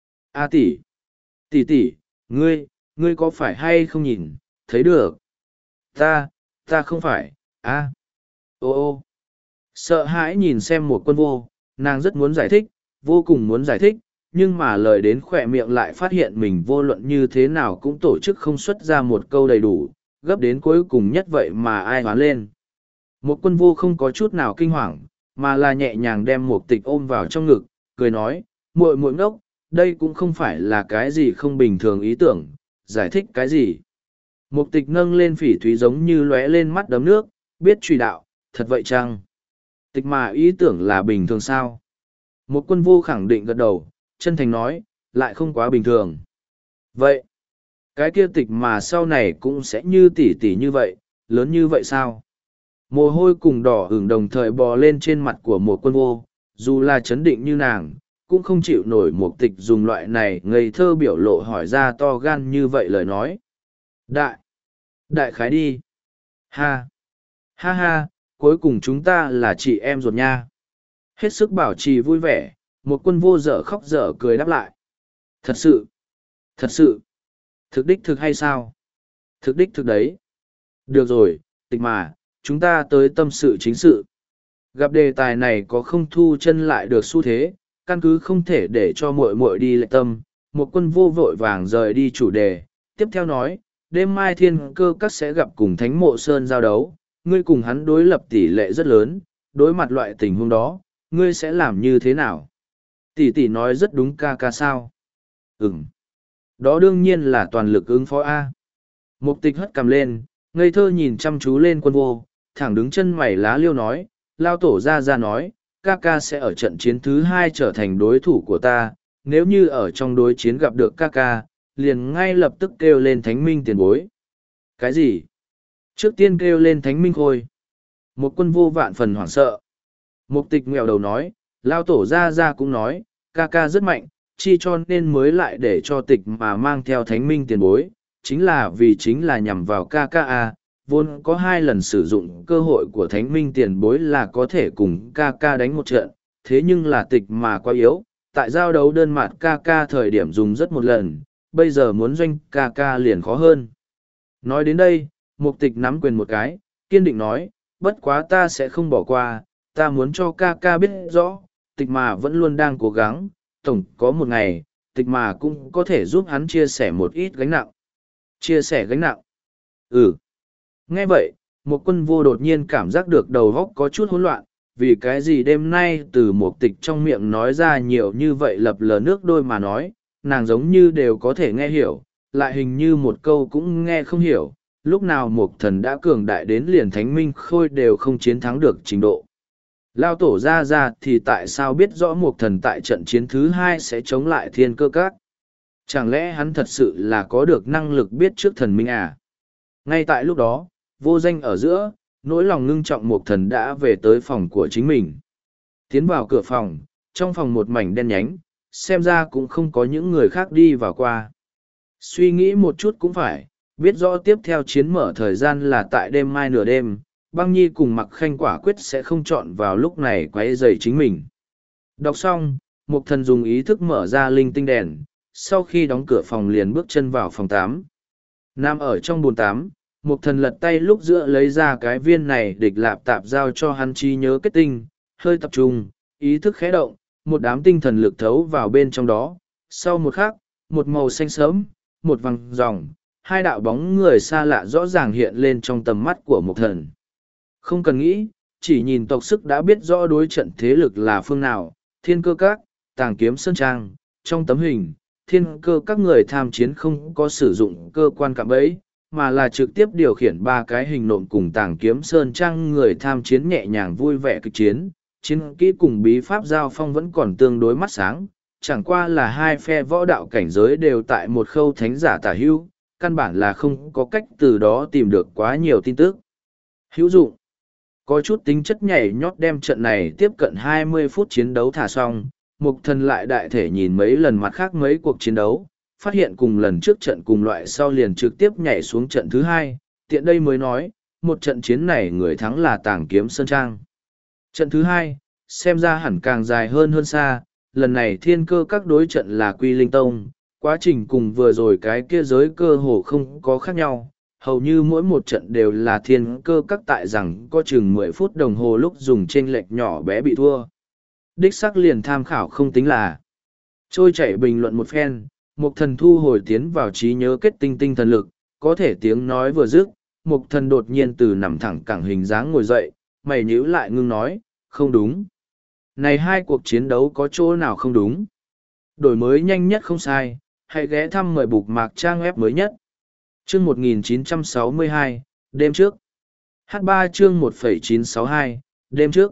Speaker 1: A tỷ, tỷ tỷ, ngươi, ngươi có phải hay không nhìn, thấy được? Ta, ta không phải, a, ô ô. Sợ hãi nhìn xem một quân vô, nàng rất muốn giải thích, vô cùng muốn giải thích, nhưng mà lời đến khỏe miệng lại phát hiện mình vô luận như thế nào cũng tổ chức không xuất ra một câu đầy đủ, gấp đến cuối cùng nhất vậy mà ai hoán lên. Một quân vô không có chút nào kinh hoàng, mà là nhẹ nhàng đem một tịch ôm vào trong ngực, cười nói, muội muội ngốc, đây cũng không phải là cái gì không bình thường ý tưởng, giải thích cái gì. Một tịch nâng lên phỉ thúy giống như lóe lên mắt đấm nước, biết truy đạo, thật vậy chăng? Tịch mà ý tưởng là bình thường sao? Một quân vô khẳng định gật đầu, chân thành nói, lại không quá bình thường. Vậy, cái kia tịch mà sau này cũng sẽ như tỉ tỉ như vậy, lớn như vậy sao? Mồ hôi cùng đỏ hưởng đồng thời bò lên trên mặt của một quân vô, dù là chấn định như nàng, cũng không chịu nổi một tịch dùng loại này ngây thơ biểu lộ hỏi ra to gan như vậy lời nói. Đại, đại khái đi. Ha, ha ha, cuối cùng chúng ta là chị em ruột nha. Hết sức bảo trì vui vẻ, một quân vô dở khóc dở cười đáp lại. Thật sự, thật sự, thực đích thực hay sao? Thực đích thực đấy. Được rồi, tịch mà, chúng ta tới tâm sự chính sự. Gặp đề tài này có không thu chân lại được xu thế, căn cứ không thể để cho muội muội đi lệ tâm, một quân vô vội vàng rời đi chủ đề. Tiếp theo nói, đêm mai thiên cơ các sẽ gặp cùng Thánh Mộ Sơn giao đấu, ngươi cùng hắn đối lập tỷ lệ rất lớn, đối mặt loại tình huống đó, ngươi sẽ làm như thế nào? Tỷ tỷ nói rất đúng ca ca sao? Ừm. Đó đương nhiên là toàn lực ứng phó A. Mục tịch hất cầm lên, ngây thơ nhìn chăm chú lên quân vô, thẳng đứng chân mày lá liêu nói, lao tổ ra ra nói, ca ca sẽ ở trận chiến thứ hai trở thành đối thủ của ta, nếu như ở trong đối chiến gặp được ca ca, liền ngay lập tức kêu lên thánh minh tiền bối. Cái gì? Trước tiên kêu lên thánh minh khôi. Một quân vô vạn phần hoảng sợ. Mục tịch nghèo đầu nói, lao tổ ra ra cũng nói, ca ca rất mạnh, chi cho nên mới lại để cho tịch mà mang theo thánh minh tiền bối, chính là vì chính là nhằm vào ca ca a, vốn có hai lần sử dụng cơ hội của thánh minh tiền bối là có thể cùng ca ca đánh một trận, thế nhưng là tịch mà quá yếu, tại giao đấu đơn mặt ca ca thời điểm dùng rất một lần, bây giờ muốn doanh ca ca liền khó hơn. Nói đến đây, mục tịch nắm quyền một cái, kiên định nói, bất quá ta sẽ không bỏ qua, ta muốn cho ca ca biết rõ, tịch mà vẫn luôn đang cố gắng, tổng có một ngày, tịch mà cũng có thể giúp hắn chia sẻ một ít gánh nặng. Chia sẻ gánh nặng. Ừ. Nghe vậy, một quân vô đột nhiên cảm giác được đầu óc có chút hỗn loạn, vì cái gì đêm nay từ một tịch trong miệng nói ra nhiều như vậy lập lờ nước đôi mà nói, nàng giống như đều có thể nghe hiểu, lại hình như một câu cũng nghe không hiểu, lúc nào Mộc Thần đã cường đại đến liền Thánh Minh Khôi đều không chiến thắng được trình độ. Lao tổ ra ra thì tại sao biết rõ Mộc Thần tại trận chiến thứ hai sẽ chống lại Thiên Cơ Các? Chẳng lẽ hắn thật sự là có được năng lực biết trước thần minh à? Ngay tại lúc đó, vô danh ở giữa, nỗi lòng ngưng trọng Mộc Thần đã về tới phòng của chính mình. Tiến vào cửa phòng, trong phòng một mảnh đen nhánh, xem ra cũng không có những người khác đi vào qua. Suy nghĩ một chút cũng phải, biết rõ tiếp theo chiến mở thời gian là tại đêm mai nửa đêm, Băng Nhi cùng Mặc Khanh quả quyết sẽ không chọn vào lúc này quấy rầy chính mình. Đọc xong, Mộc Thần dùng ý thức mở ra linh tinh đèn, sau khi đóng cửa phòng liền bước chân vào phòng tám. Nam ở trong bồn tám, Mộc Thần lật tay lúc giữa lấy ra cái viên này địch lạp tạp giao cho hắn trí nhớ kết tinh, hơi tập trung, ý thức khẽ động, một đám tinh thần lực thấu vào bên trong đó. Sau một khắc, một màu xanh sớm, một vàng dòng, hai đạo bóng người xa lạ rõ ràng hiện lên trong tầm mắt của Mộc Thần. Không cần nghĩ, chỉ nhìn tộc sức đã biết rõ đối trận thế lực là phương nào. Thiên Cơ Các, Tàng Kiếm Sơn Trang. Trong tấm hình, Thiên Cơ Các người tham chiến không có sử dụng cơ quan cạm bẫy, mà là trực tiếp điều khiển ba cái hình nộm cùng Tàng Kiếm Sơn Trang người tham chiến nhẹ nhàng vui vẻ kịch chiến. Chiến kỹ cùng bí pháp giao phong vẫn còn tương đối mắt sáng, chẳng qua là hai phe võ đạo cảnh giới đều tại một khâu thánh giả tả hữu, căn bản là không có cách từ đó tìm được quá nhiều tin tức hữu dụng. Có chút tính chất nhảy nhót đem trận này tiếp cận hai mươi phút chiến đấu thả xong, Mộc Thần lại đại thể nhìn mấy lần mặt khác mấy cuộc chiến đấu, phát hiện cùng lần trước trận cùng loại sau liền trực tiếp nhảy xuống trận thứ hai, tiện đây mới nói, một trận chiến này người thắng là Tàng Kiếm Sơn Trang. Trận thứ hai, xem ra hẳn càng dài hơn hơn xa, lần này Thiên Cơ Các đối trận là Quy Linh Tông, quá trình cùng vừa rồi cái kia giới cơ hồ không có khác nhau, hầu như mỗi một trận đều là Thiên Cơ Các tại rằng có chừng mười phút đồng hồ lúc dùng chênh lệch nhỏ bé bị thua. Đích xác liền tham khảo không tính là. Trôi chảy bình luận một phen, Mộc Thần thu hồi tiến vào trí nhớ kết tinh tinh thần lực, có thể tiếng nói vừa dứt, Mộc Thần đột nhiên từ nằm thẳng cẳng hình dáng ngồi dậy, mày nhíu lại ngưng nói, không đúng. Này hai cuộc chiến đấu có chỗ nào không đúng? Đổi mới nhanh nhất không sai, hãy ghé thăm mời bục mạc trang web mới nhất. Chương một nghìn chín trăm sáu mươi hai, đêm trước. H ba chương một nghìn chín trăm sáu mươi hai, đêm trước.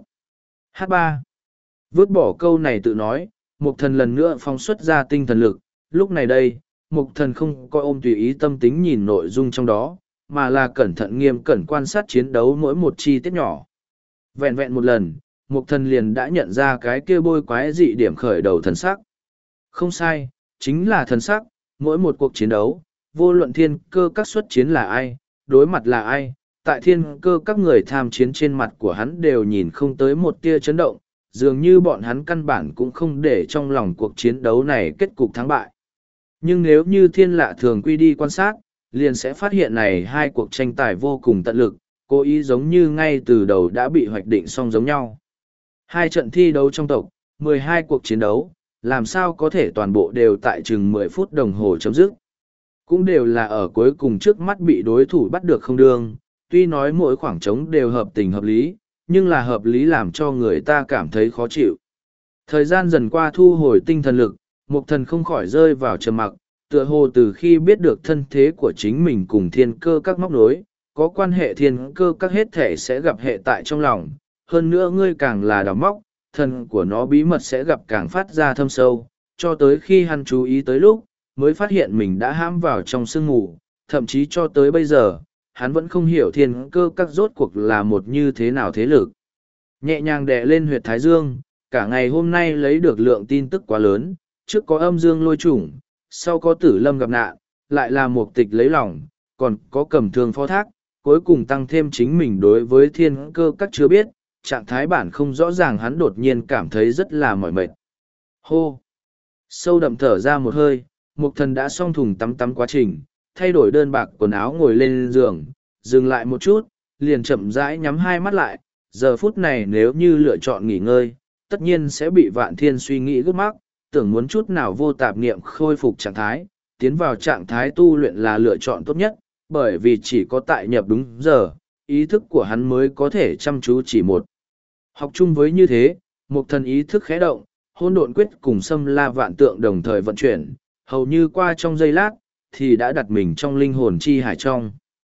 Speaker 1: H ba. Vứt bỏ câu này tự nói, Mộc Thần lần nữa phóng xuất ra tinh thần lực, lúc này đây, Mộc Thần không coi ôm tùy ý tâm tính nhìn nội dung trong đó, mà là cẩn thận nghiêm cẩn quan sát chiến đấu mỗi một chi tiết nhỏ. Vẹn vẹn một lần, Mộc Thần liền đã nhận ra cái kia bôi quái dị điểm khởi đầu thần sắc. Không sai, chính là thần sắc, mỗi một cuộc chiến đấu, vô luận Thiên Cơ Các xuất chiến là ai, đối mặt là ai, tại Thiên Cơ Các người tham chiến trên mặt của hắn đều nhìn không tới một tia chấn động, dường như bọn hắn căn bản cũng không để trong lòng cuộc chiến đấu này kết cục thắng bại. Nhưng nếu như Thiên Lạ thường quy đi quan sát, liền sẽ phát hiện này hai cuộc tranh tài vô cùng tận lực, cố ý giống như ngay từ đầu đã bị hoạch định xong giống nhau. Hai trận thi đấu trong tộc, mười hai cuộc chiến đấu, làm sao có thể toàn bộ đều tại chừng mười phút đồng hồ chấm dứt. Cũng đều là ở cuối cùng trước mắt bị đối thủ bắt được không đương, tuy nói mỗi khoảng trống đều hợp tình hợp lý, nhưng là hợp lý làm cho người ta cảm thấy khó chịu. Thời gian dần qua thu hồi tinh thần lực, Mộc Thần không khỏi rơi vào trầm mặc, tựa hồ từ khi biết được thân thế của chính mình cùng Thiên Cơ Các móc nối, có quan hệ Thiên Cơ Các hết thể sẽ gặp hệ tại trong lòng, hơn nữa ngươi càng là đào móc, thần của nó bí mật sẽ gặp càng phát ra thâm sâu, cho tới khi hắn chú ý tới lúc, mới phát hiện mình đã hãm vào trong sương mù, thậm chí cho tới bây giờ, hắn vẫn không hiểu Thiên Cơ Các rốt cuộc là một như thế nào thế lực. Nhẹ nhàng đè lên huyệt thái dương, cả ngày hôm nay lấy được lượng tin tức quá lớn, trước có âm dương lôi chủng, sau có tử lâm gặp nạn, lại là một tịch lấy lòng, còn có cầm thương phó thác, cuối cùng tăng thêm chính mình đối với Thiên Cơ Các chưa biết, trạng thái bản không rõ ràng hắn đột nhiên cảm thấy rất là mỏi mệt. Hô! Sâu đậm thở ra một hơi, Mộc Thần đã xong thùng tắm tắm quá trình, thay đổi đơn bạc quần áo ngồi lên giường, dừng lại một chút, liền chậm rãi nhắm hai mắt lại, giờ phút này nếu như lựa chọn nghỉ ngơi, tất nhiên sẽ bị vạn thiên suy nghĩ gút mắc, tưởng muốn chút nào vô tạp niệm khôi phục trạng thái, tiến vào trạng thái tu luyện là lựa chọn tốt nhất, bởi vì chỉ có tại nhập đúng giờ, ý thức của hắn mới có thể chăm chú chỉ một. Học chung với như thế, Mộc Thần ý thức khẽ động, hôn độn quyết cùng xâm la vạn tượng đồng thời vận chuyển, hầu như qua trong giây lát, thì đã đặt mình trong linh hồn chi hải trong.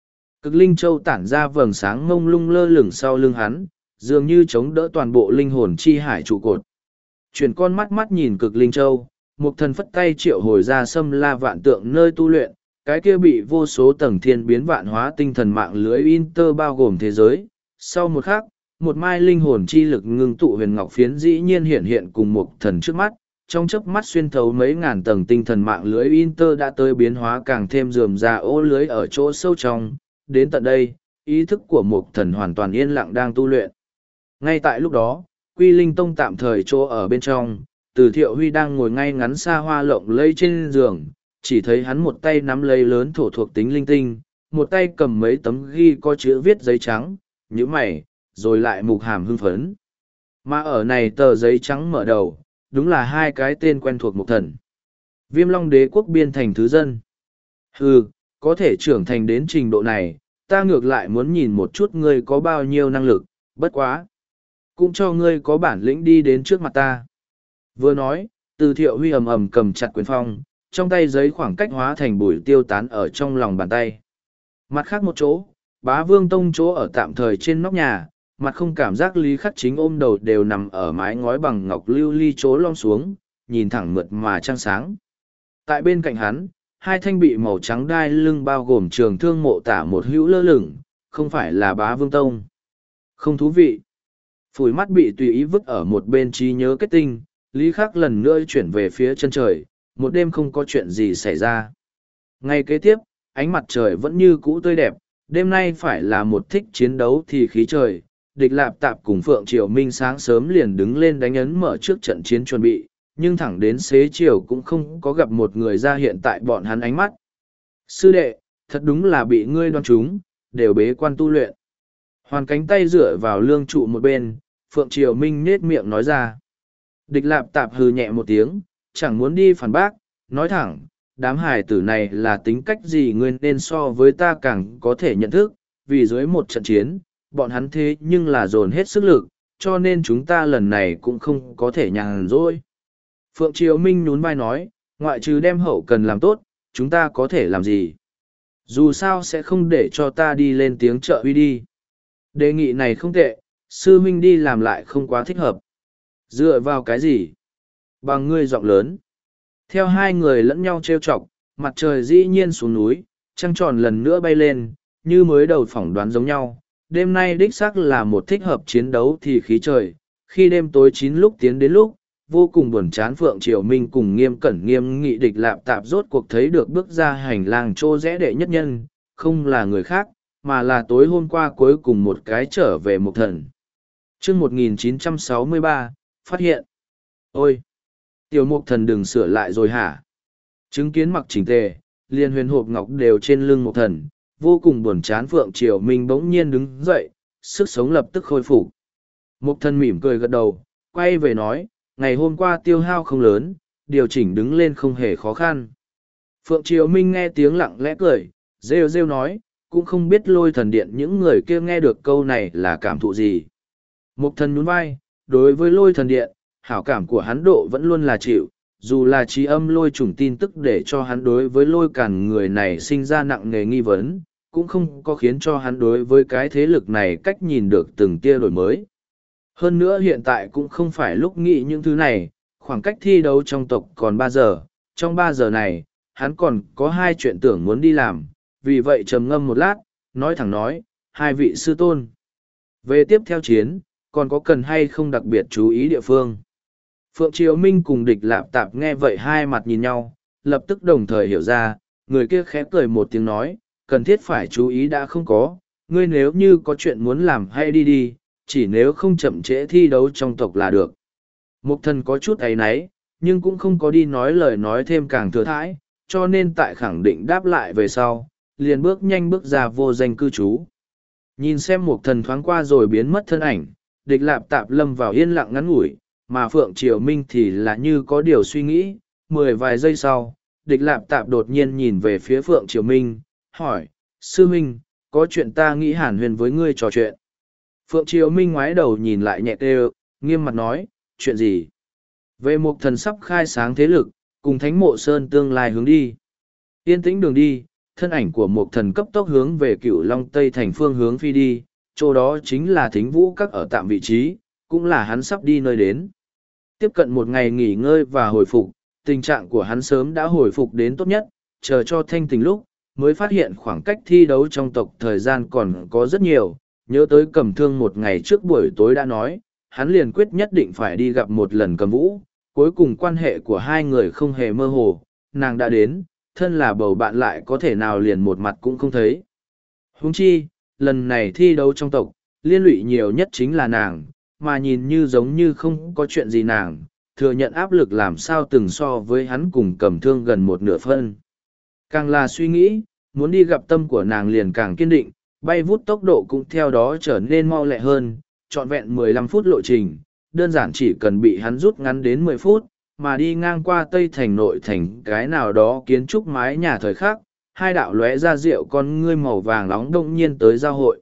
Speaker 1: Cực linh châu tản ra vầng sáng mông lung lơ lửng sau lưng hắn, dường như chống đỡ toàn bộ linh hồn chi hải trụ cột. Chuyển con mắt mắt nhìn cực linh châu, Mục Thần phất tay triệu hồi ra Sâm La Vạn Tượng nơi tu luyện, cái kia bị vô số tầng thiên biến vạn hóa tinh thần mạng lưới Inter bao gồm thế giới. Sau một khắc, một mai linh hồn chi lực ngưng tụ huyền ngọc phiến dĩ nhiên hiện hiện cùng Mục Thần trước mắt, trong chớp mắt xuyên thấu mấy ngàn tầng tinh thần mạng lưới Inter đã tới biến hóa càng thêm rườm rà ô lưới ở chỗ sâu trong. Đến tận đây, ý thức của Mục Thần hoàn toàn yên lặng đang tu luyện. Ngay tại lúc đó, Quy Linh Tông tạm thời chỗ ở bên trong, Từ Thiệu Huy đang ngồi ngay ngắn xa hoa lộng lây trên giường, chỉ thấy hắn một tay nắm lấy lớn thổ thuộc tính linh tinh, một tay cầm mấy tấm ghi có chữ viết giấy trắng, nhíu mày, rồi lại mục hàm hưng phấn. Mà ở này tờ giấy trắng mở đầu, đúng là hai cái tên quen thuộc Mục Thần. Viêm Long Đế quốc biên thành thứ dân. Hừ, có thể trưởng thành đến trình độ này, ta ngược lại muốn nhìn một chút ngươi có bao nhiêu năng lực, bất quá. Cũng cho ngươi có bản lĩnh đi đến trước mặt ta. Vừa nói, Từ Thiệu Huy ầm ầm cầm chặt quyền phong, trong tay giấy khoảng cách hóa thành bụi tiêu tán ở trong lòng bàn tay. Mặt khác một chỗ, Bá Vương Tông chỗ ở tạm thời trên nóc nhà, mặt không cảm giác Lý Khắc Chính ôm đầu đều nằm ở mái ngói bằng ngọc lưu ly chỗ lom xuống, nhìn thẳng mượt mà trăng sáng. Tại bên cạnh hắn, hai thanh bị màu trắng đai lưng bao gồm trường thương mộ tả một hữu lơ lửng, không phải là Bá Vương Tông. Không thú vị. Phủi mắt bị tùy ý vứt ở một bên trí nhớ kết tinh, Lý Khắc lần nữa chuyển về phía chân trời, một đêm không có chuyện gì xảy ra. Ngay kế tiếp, ánh mặt trời vẫn như cũ tươi đẹp, đêm nay phải là một thích chiến đấu thì khí trời. Địch Lạp Tạp cùng Phượng Triều Minh sáng sớm liền đứng lên đánh ấn mở trước trận chiến chuẩn bị, nhưng thẳng đến xế chiều cũng không có gặp một người ra hiện tại bọn hắn ánh mắt. Sư đệ, thật đúng là bị ngươi đoán trúng, đều bế quan tu luyện. Hoàn cánh tay dựa vào lương trụ một bên, Phượng Triều Minh nết miệng nói ra. Địch Lạp Tạp hừ nhẹ một tiếng, chẳng muốn đi phản bác, nói thẳng, đám hài tử này là tính cách gì ngươi nên so với ta càng có thể nhận thức, vì dưới một trận chiến, bọn hắn thế nhưng là dồn hết sức lực, cho nên chúng ta lần này cũng không có thể nhàn rỗi. Phượng Triều Minh nhún vai nói, ngoại trừ đem hậu cần làm tốt, chúng ta có thể làm gì? Dù sao sẽ không để cho ta đi lên tiếng trợ uy đi. Đề nghị này không tệ, sư minh đi làm lại không quá thích hợp. Dựa vào cái gì? Bằng ngươi giọng lớn. Theo hai người lẫn nhau trêu chọc, mặt trời dĩ nhiên xuống núi, trăng tròn lần nữa bay lên, như mới đầu phỏng đoán giống nhau. Đêm nay đích xác là một thích hợp chiến đấu thì khí trời, khi đêm tối chín lúc tiến đến lúc, vô cùng buồn chán Phượng Triều Minh cùng nghiêm cẩn nghiêm nghị Địch Lạp Tạp rốt cuộc thấy được bước ra hành lang trô rẽ đệ nhất nhân, không là người khác, mà là tối hôm qua cuối cùng một cái trở về Mục Thần. Chương một nghìn chín trăm sáu mươi ba, phát hiện. Ôi! Tiểu Mục Thần đừng sửa lại rồi hả? Chứng kiến mặc chỉnh tề, liền huyền hộp ngọc đều trên lưng Mục Thần, vô cùng buồn chán Phượng Triều Minh bỗng nhiên đứng dậy, sức sống lập tức khôi phục. Mục Thần mỉm cười gật đầu, quay về nói, ngày hôm qua tiêu hao không lớn, điều chỉnh đứng lên không hề khó khăn. Phượng Triều Minh nghe tiếng lặng lẽ cười, rêu rêu nói, cũng không biết Lôi Thần Điện những người kia nghe được câu này là cảm thụ gì. Mục Thần nhún vai, đối với Lôi Thần Điện, hảo cảm của hắn độ vẫn luôn là chịu, dù là trí âm lôi trùng tin tức để cho hắn đối với lôi cản người này sinh ra nặng nề nghi vấn, cũng không có khiến cho hắn đối với cái thế lực này cách nhìn được từng tia đổi mới. Hơn nữa hiện tại cũng không phải lúc nghĩ những thứ này, khoảng cách thi đấu trong tộc còn ba giờ, trong ba giờ này, hắn còn có hai chuyện tưởng muốn đi làm, vì vậy trầm ngâm một lát, nói thẳng nói, hai vị sư tôn. Về tiếp theo chiến, còn có cần hay không đặc biệt chú ý địa phương. Phượng Triều Minh cùng Địch Lạp Tạp nghe vậy hai mặt nhìn nhau, lập tức đồng thời hiểu ra, người kia khẽ cười một tiếng nói, cần thiết phải chú ý đã không có, ngươi nếu như có chuyện muốn làm hay đi đi, chỉ nếu không chậm trễ thi đấu trong tộc là được. Mục Thần có chút áy náy, nhưng cũng không có đi nói lời nói thêm càng thừa thãi, cho nên tại khẳng định đáp lại về sau, liền bước nhanh bước ra vô danh cư trú. Nhìn xem Mục Thần thoáng qua rồi biến mất thân ảnh, Địch Lạp Tạp lâm vào yên lặng ngắn ngủi, mà Phượng Triều Minh thì là như có điều suy nghĩ. Mười vài giây sau, Địch Lạp Tạp đột nhiên nhìn về phía Phượng Triều Minh, hỏi, sư minh, có chuyện ta nghĩ hàn huyền với ngươi trò chuyện. Phượng Triều Minh ngoái đầu nhìn lại nhẹ kêu, nghiêm mặt nói, chuyện gì? Về Mục Thần sắp khai sáng thế lực, cùng Thánh Mộ Sơn tương lai hướng đi. Yên tĩnh đường đi, thân ảnh của một thần cấp tốc hướng về Cửu Long Tây thành phương hướng phi đi, chỗ đó chính là Thính Vũ Các ở tạm vị trí, cũng là hắn sắp đi nơi đến. Tiếp cận một ngày nghỉ ngơi và hồi phục, tình trạng của hắn sớm đã hồi phục đến tốt nhất, chờ cho thanh tỉnh lúc, mới phát hiện khoảng cách thi đấu trong tộc thời gian còn có rất nhiều, nhớ tới Cầm Thương một ngày trước buổi tối đã nói, hắn liền quyết nhất định phải đi gặp một lần Cầm Vũ, cuối cùng quan hệ của hai người không hề mơ hồ, nàng đã đến, thân là bầu bạn lại có thể nào liền một mặt cũng không thấy. Huống chi, lần này thi đấu trong tộc, liên lụy nhiều nhất chính là nàng, mà nhìn như giống như không có chuyện gì nàng, thừa nhận áp lực làm sao từng so với hắn cùng Cầm Thương gần một nửa phân. Càng là suy nghĩ, muốn đi gặp tâm của nàng liền càng kiên định, bay vút tốc độ cũng theo đó trở nên mau lẹ hơn, trọn vẹn mười lăm phút lộ trình, đơn giản chỉ cần bị hắn rút ngắn đến mười phút, mà đi ngang qua Tây Thành nội thành cái nào đó kiến trúc mái nhà thời khắc, hai đạo lóe ra rượu con ngươi màu vàng nóng đông nhiên tới giao hội.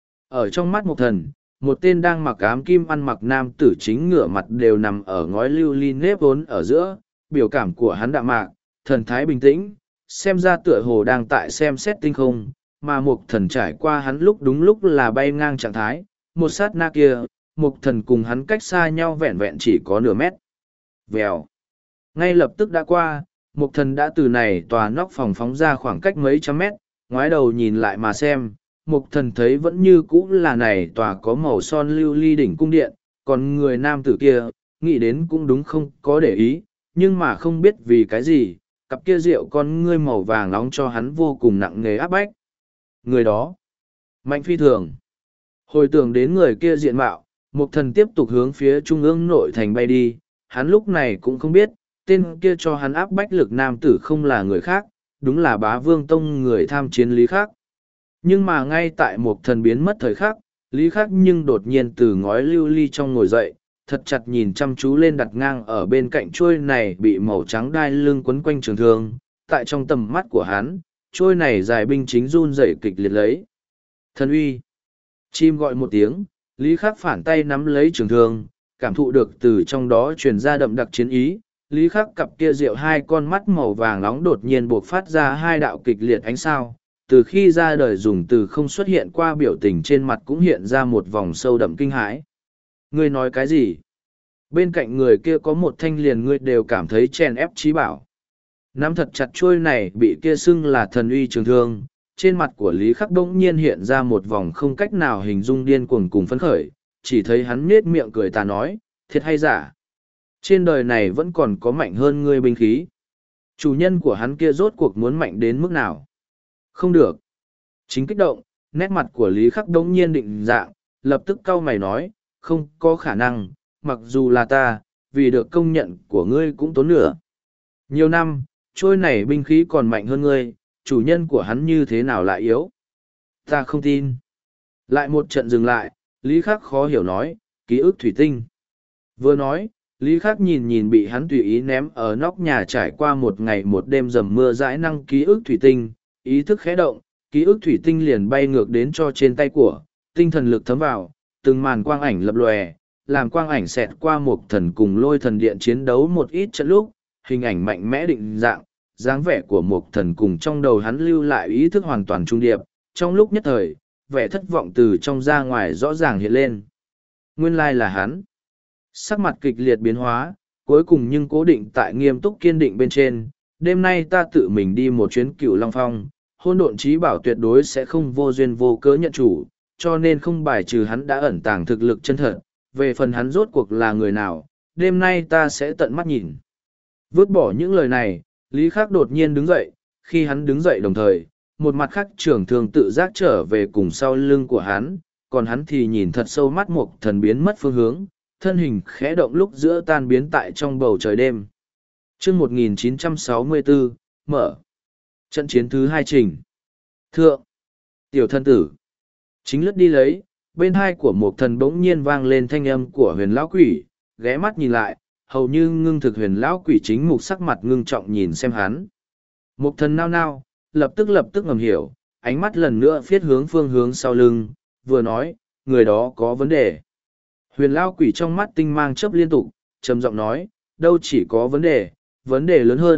Speaker 1: Ở trong mắt một thần, một tên đang mặc ám kim ăn mặc nam tử chính ngửa mặt đều nằm ở ngói lưu ly nếp vốn ở giữa, biểu cảm của hắn đạm mạc, thần thái bình tĩnh, xem ra tựa hồ đang tại xem xét tinh không, mà mục thần trải qua hắn lúc đúng lúc là bay ngang trạng thái, một sát na kia, mục thần cùng hắn cách xa nhau vẹn vẹn chỉ có nửa mét. Vèo. Ngay lập tức đã qua, mục thần đã từ này tòa nóc phòng phóng ra khoảng cách mấy trăm mét, ngoái đầu nhìn lại mà xem, mục thần thấy vẫn như cũ là này tòa có màu son lưu ly đỉnh cung điện, còn người nam tử kia, nghĩ đến cũng đúng không có để ý, nhưng mà không biết vì cái gì, cặp kia rượu con ngươi màu vàng nóng cho hắn vô cùng nặng nề áp bách. Người đó, mạnh phi thường. Hồi tưởng đến người kia diện mạo, mục thần tiếp tục hướng phía trung ương nội thành bay đi, hắn lúc này cũng không biết, tên kia cho hắn áp bách lực nam tử không là người khác, đúng là Bá Vương Tông người tham chiến Lý Khắc. Nhưng mà ngay tại mục thần biến mất thời khắc, Lý Khắc nhưng đột nhiên từ ngói lưu ly trong ngồi dậy, thật chặt nhìn chăm chú lên đặt ngang ở bên cạnh trôi này bị màu trắng đai lưng quấn quanh trường thương, tại trong tầm mắt của hắn, trôi này dài binh chính run rẩy kịch liệt lấy. Thần uy! Chim gọi một tiếng, Lý Khắc phản tay nắm lấy trường thương, cảm thụ được từ trong đó truyền ra đậm đặc chiến ý. Lý Khắc cặp kia rượu hai con mắt màu vàng nóng đột nhiên buộc phát ra hai đạo kịch liệt ánh sao. Từ khi ra đời dùng từ không xuất hiện qua biểu tình trên mặt cũng hiện ra một vòng sâu đậm kinh hãi. Ngươi nói cái gì? Bên cạnh người kia có một thanh liền ngươi đều cảm thấy chèn ép trí bảo. Nắm thật chặt chuôi này bị kia xưng là thần uy trường thương, trên mặt của Lý Khắc bỗng nhiên hiện ra một vòng không cách nào hình dung điên cuồng cùng phấn khởi, chỉ thấy hắn nết miệng cười ta nói, thiệt hay giả? Trên đời này vẫn còn có mạnh hơn ngươi binh khí. Chủ nhân của hắn kia rốt cuộc muốn mạnh đến mức nào? Không được. Chính kích động, nét mặt của Lý Khắc đống nhiên định dạng, lập tức cau mày nói, không có khả năng, mặc dù là ta, vì được công nhận của ngươi cũng tốn nửa. Nhiều năm, trôi này binh khí còn mạnh hơn ngươi, chủ nhân của hắn như thế nào lại yếu? Ta không tin. Lại một trận dừng lại, Lý Khắc khó hiểu nói, ký ức thủy tinh. Vừa nói, Lý Khắc nhìn nhìn bị hắn tùy ý ném ở nóc nhà trải qua một ngày một đêm dầm mưa dãi năng ký ức thủy tinh, ý thức khẽ động, ký ức thủy tinh liền bay ngược đến cho trên tay của, tinh thần lực thấm vào, từng màn quang ảnh lập lòe, làm quang ảnh xẹt qua một thần cùng lôi thần điện chiến đấu một ít trận lúc, hình ảnh mạnh mẽ định dạng, dáng vẻ của một thần cùng trong đầu hắn lưu lại ý thức hoàn toàn trung điệp, trong lúc nhất thời, vẻ thất vọng từ trong ra ngoài rõ ràng hiện lên. Nguyên lai là hắn. Sắc mặt kịch liệt biến hóa, cuối cùng nhưng cố định tại nghiêm túc kiên định bên trên, đêm nay ta tự mình đi một chuyến Cửu Long Phong, hôn độn trí bảo tuyệt đối sẽ không vô duyên vô cớ nhận chủ, cho nên không bài trừ hắn đã ẩn tàng thực lực chân thật, về phần hắn rốt cuộc là người nào, đêm nay ta sẽ tận mắt nhìn. Vứt bỏ những lời này, Lý Khắc đột nhiên đứng dậy, khi hắn đứng dậy đồng thời, một mặt khác trưởng thường tự giác trở về cùng sau lưng của hắn, còn hắn thì nhìn thật sâu mắt một thần biến mất phương hướng, thân hình khẽ động lúc giữa tan biến tại trong bầu trời đêm. Chương một nghìn chín trăm sáu mươi bốn, mở. Trận chiến thứ hai trình. Thượng. Tiểu thân tử. Chính lướt đi lấy, bên hai của một thần bỗng nhiên vang lên thanh âm của huyền lão quỷ, ghé mắt nhìn lại, hầu như ngưng thực huyền lão quỷ chính mục sắc mặt ngưng trọng nhìn xem hắn. Một thần nao nao, lập tức lập tức ngầm hiểu, ánh mắt lần nữa phiết hướng phương hướng sau lưng, vừa nói, người đó có vấn đề. Huyền lão quỷ trong mắt tinh mang chớp liên tục, trầm giọng nói, đâu chỉ có vấn đề, vấn đề lớn hơn,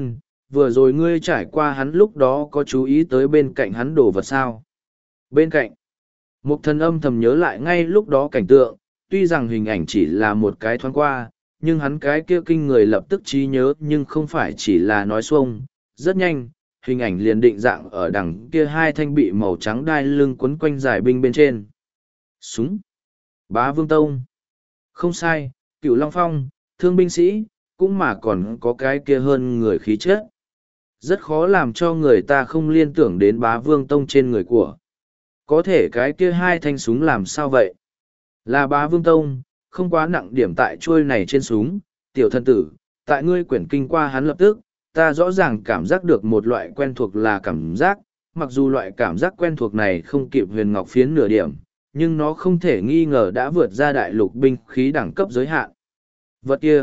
Speaker 1: vừa rồi ngươi trải qua hắn lúc đó có chú ý tới bên cạnh hắn đồ vật sao? Bên cạnh, Mục Thần âm thầm nhớ lại ngay lúc đó cảnh tượng, tuy rằng hình ảnh chỉ là một cái thoáng qua, nhưng hắn cái kia kinh người lập tức trí nhớ nhưng không phải chỉ là nói xuông. Rất nhanh, hình ảnh liền định dạng ở đằng kia hai thanh bị màu trắng đai lưng quấn quanh giải binh bên trên. Súng. Bá Vương Tông. Không sai, Cửu Long Phong, thương binh sĩ, cũng mà còn có cái kia hơn người khí chất. Rất khó làm cho người ta không liên tưởng đến Bá Vương Tông trên người của. Có thể cái kia hai thanh súng làm sao vậy? Là Bá Vương Tông, không quá nặng điểm tại chuôi này trên súng. Tiểu thân tử, tại ngươi quyển kinh qua hắn lập tức, ta rõ ràng cảm giác được một loại quen thuộc là cảm giác, mặc dù loại cảm giác quen thuộc này không kịp huyền ngọc phiến nửa điểm, nhưng nó không thể nghi ngờ đã vượt ra đại lục binh khí đẳng cấp giới hạn. Vật kia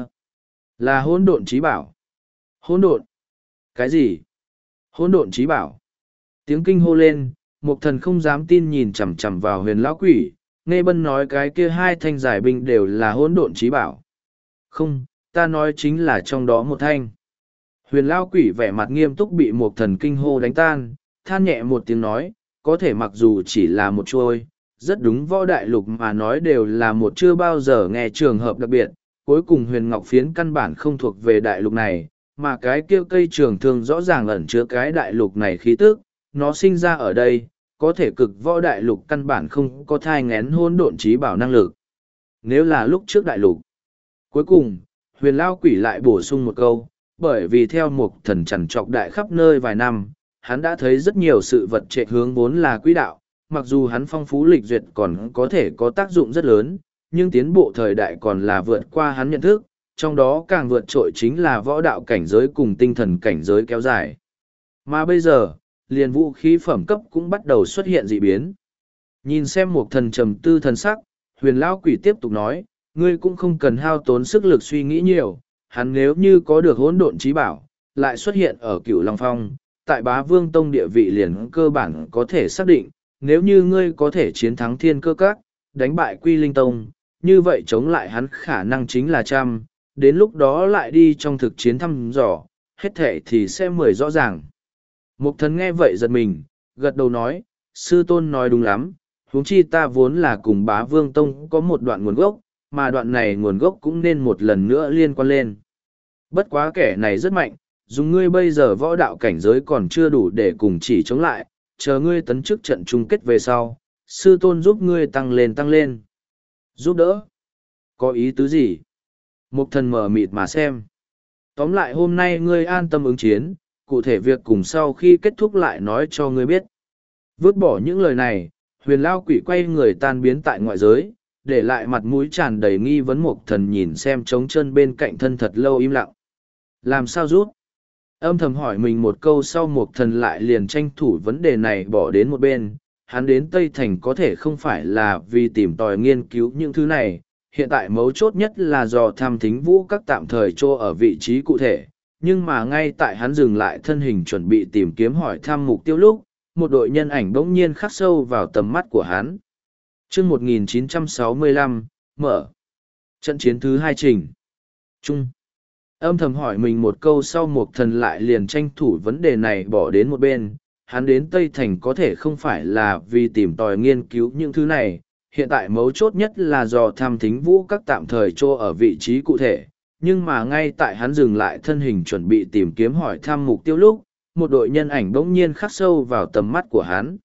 Speaker 1: là hỗn độn trí bảo. Hỗn độn? Cái gì? Hỗn độn trí bảo? Tiếng kinh hô lên, Mục Thần không dám tin nhìn chằm chằm vào huyền lão quỷ, nghe bân nói cái kia hai thanh giải binh đều là hỗn độn trí bảo. Không, ta nói chính là trong đó một thanh. Huyền lão quỷ vẻ mặt nghiêm túc bị Mục Thần kinh hô đánh tan, than nhẹ một tiếng nói, có thể mặc dù chỉ là một chuôi, rất đúng võ đại lục mà nói đều là một chưa bao giờ nghe trường hợp đặc biệt, cuối cùng huyền ngọc phiến căn bản không thuộc về đại lục này, mà cái kia cây trường thương rõ ràng ẩn chứa cái đại lục này khí tức, nó sinh ra ở đây, có thể cực võ đại lục căn bản không có thai ngén hôn độn trí bảo năng lực. Nếu là lúc trước đại lục. Cuối cùng, huyền lao quỷ lại bổ sung một câu, bởi vì theo Mục Thần chằn trọc đại khắp nơi vài năm, hắn đã thấy rất nhiều sự vật trệ hướng vốn là quỹ đạo, mặc dù hắn phong phú lịch duyệt còn có thể có tác dụng rất lớn, nhưng tiến bộ thời đại còn là vượt qua hắn nhận thức, trong đó càng vượt trội chính là võ đạo cảnh giới cùng tinh thần cảnh giới kéo dài. Mà bây giờ, liền vũ khí phẩm cấp cũng bắt đầu xuất hiện dị biến. Nhìn xem Mục Thần trầm tư thần sắc, huyền lão quỷ tiếp tục nói, ngươi cũng không cần hao tốn sức lực suy nghĩ nhiều, hắn nếu như có được hỗn độn trí bảo, lại xuất hiện ở Cửu Long Phong, tại Bá Vương Tông địa vị liền cơ bản có thể xác định, nếu như ngươi có thể chiến thắng Thiên Cơ Các, đánh bại Quy Linh Tông, như vậy chống lại hắn khả năng chính là trăm, đến lúc đó lại đi trong thực chiến thăm dò, hết thể thì sẽ mười rõ ràng. Mục Thần nghe vậy giật mình, gật đầu nói, sư tôn nói đúng lắm, huống chi ta vốn là cùng Bá Vương Tông có một đoạn nguồn gốc, mà đoạn này nguồn gốc cũng nên một lần nữa liên quan lên. Bất quá kẻ này rất mạnh, dùng ngươi bây giờ võ đạo cảnh giới còn chưa đủ để cùng chỉ chống lại, chờ ngươi tấn chức trận chung kết về sau, sư tôn giúp ngươi tăng lên tăng lên. Giúp đỡ? Có ý tứ gì? Mục Thần mở mịt mà xem. Tóm lại hôm nay ngươi an tâm ứng chiến, cụ thể việc cùng sau khi kết thúc lại nói cho ngươi biết. Vứt bỏ những lời này, huyền lao quỷ quay người tan biến tại ngoại giới, để lại mặt mũi tràn đầy nghi vấn. Mục Thần nhìn xem trống chân bên cạnh thân thật lâu im lặng. Làm sao rút? Âm thầm hỏi mình một câu sau, Mục Thần lại liền tranh thủ vấn đề này bỏ đến một bên. Hắn đến Tây Thành có thể không phải là vì tìm tòi nghiên cứu những thứ này, hiện tại mấu chốt nhất là do tham thính vũ các tạm thời trô ở vị trí cụ thể. Nhưng mà ngay tại hắn dừng lại thân hình chuẩn bị tìm kiếm hỏi thăm mục tiêu lúc, một đội nhân ảnh bỗng nhiên khắc sâu vào tầm mắt của hắn. Chương một nghìn chín trăm sáu mươi lăm, mở. Trận chiến thứ hai trình. Trung. Âm thầm hỏi mình một câu sau, Mục Thần lại liền tranh thủ vấn đề này bỏ đến một bên. Hắn đến Tây Thành có thể không phải là vì tìm tòi nghiên cứu những thứ này, hiện tại mấu chốt nhất là do tham thính vũ các tạm thời trô ở vị trí cụ thể. Nhưng mà ngay tại hắn dừng lại thân hình chuẩn bị tìm kiếm hỏi thăm mục tiêu lúc, một đội nhân ảnh bỗng nhiên khắc sâu vào tầm mắt của hắn.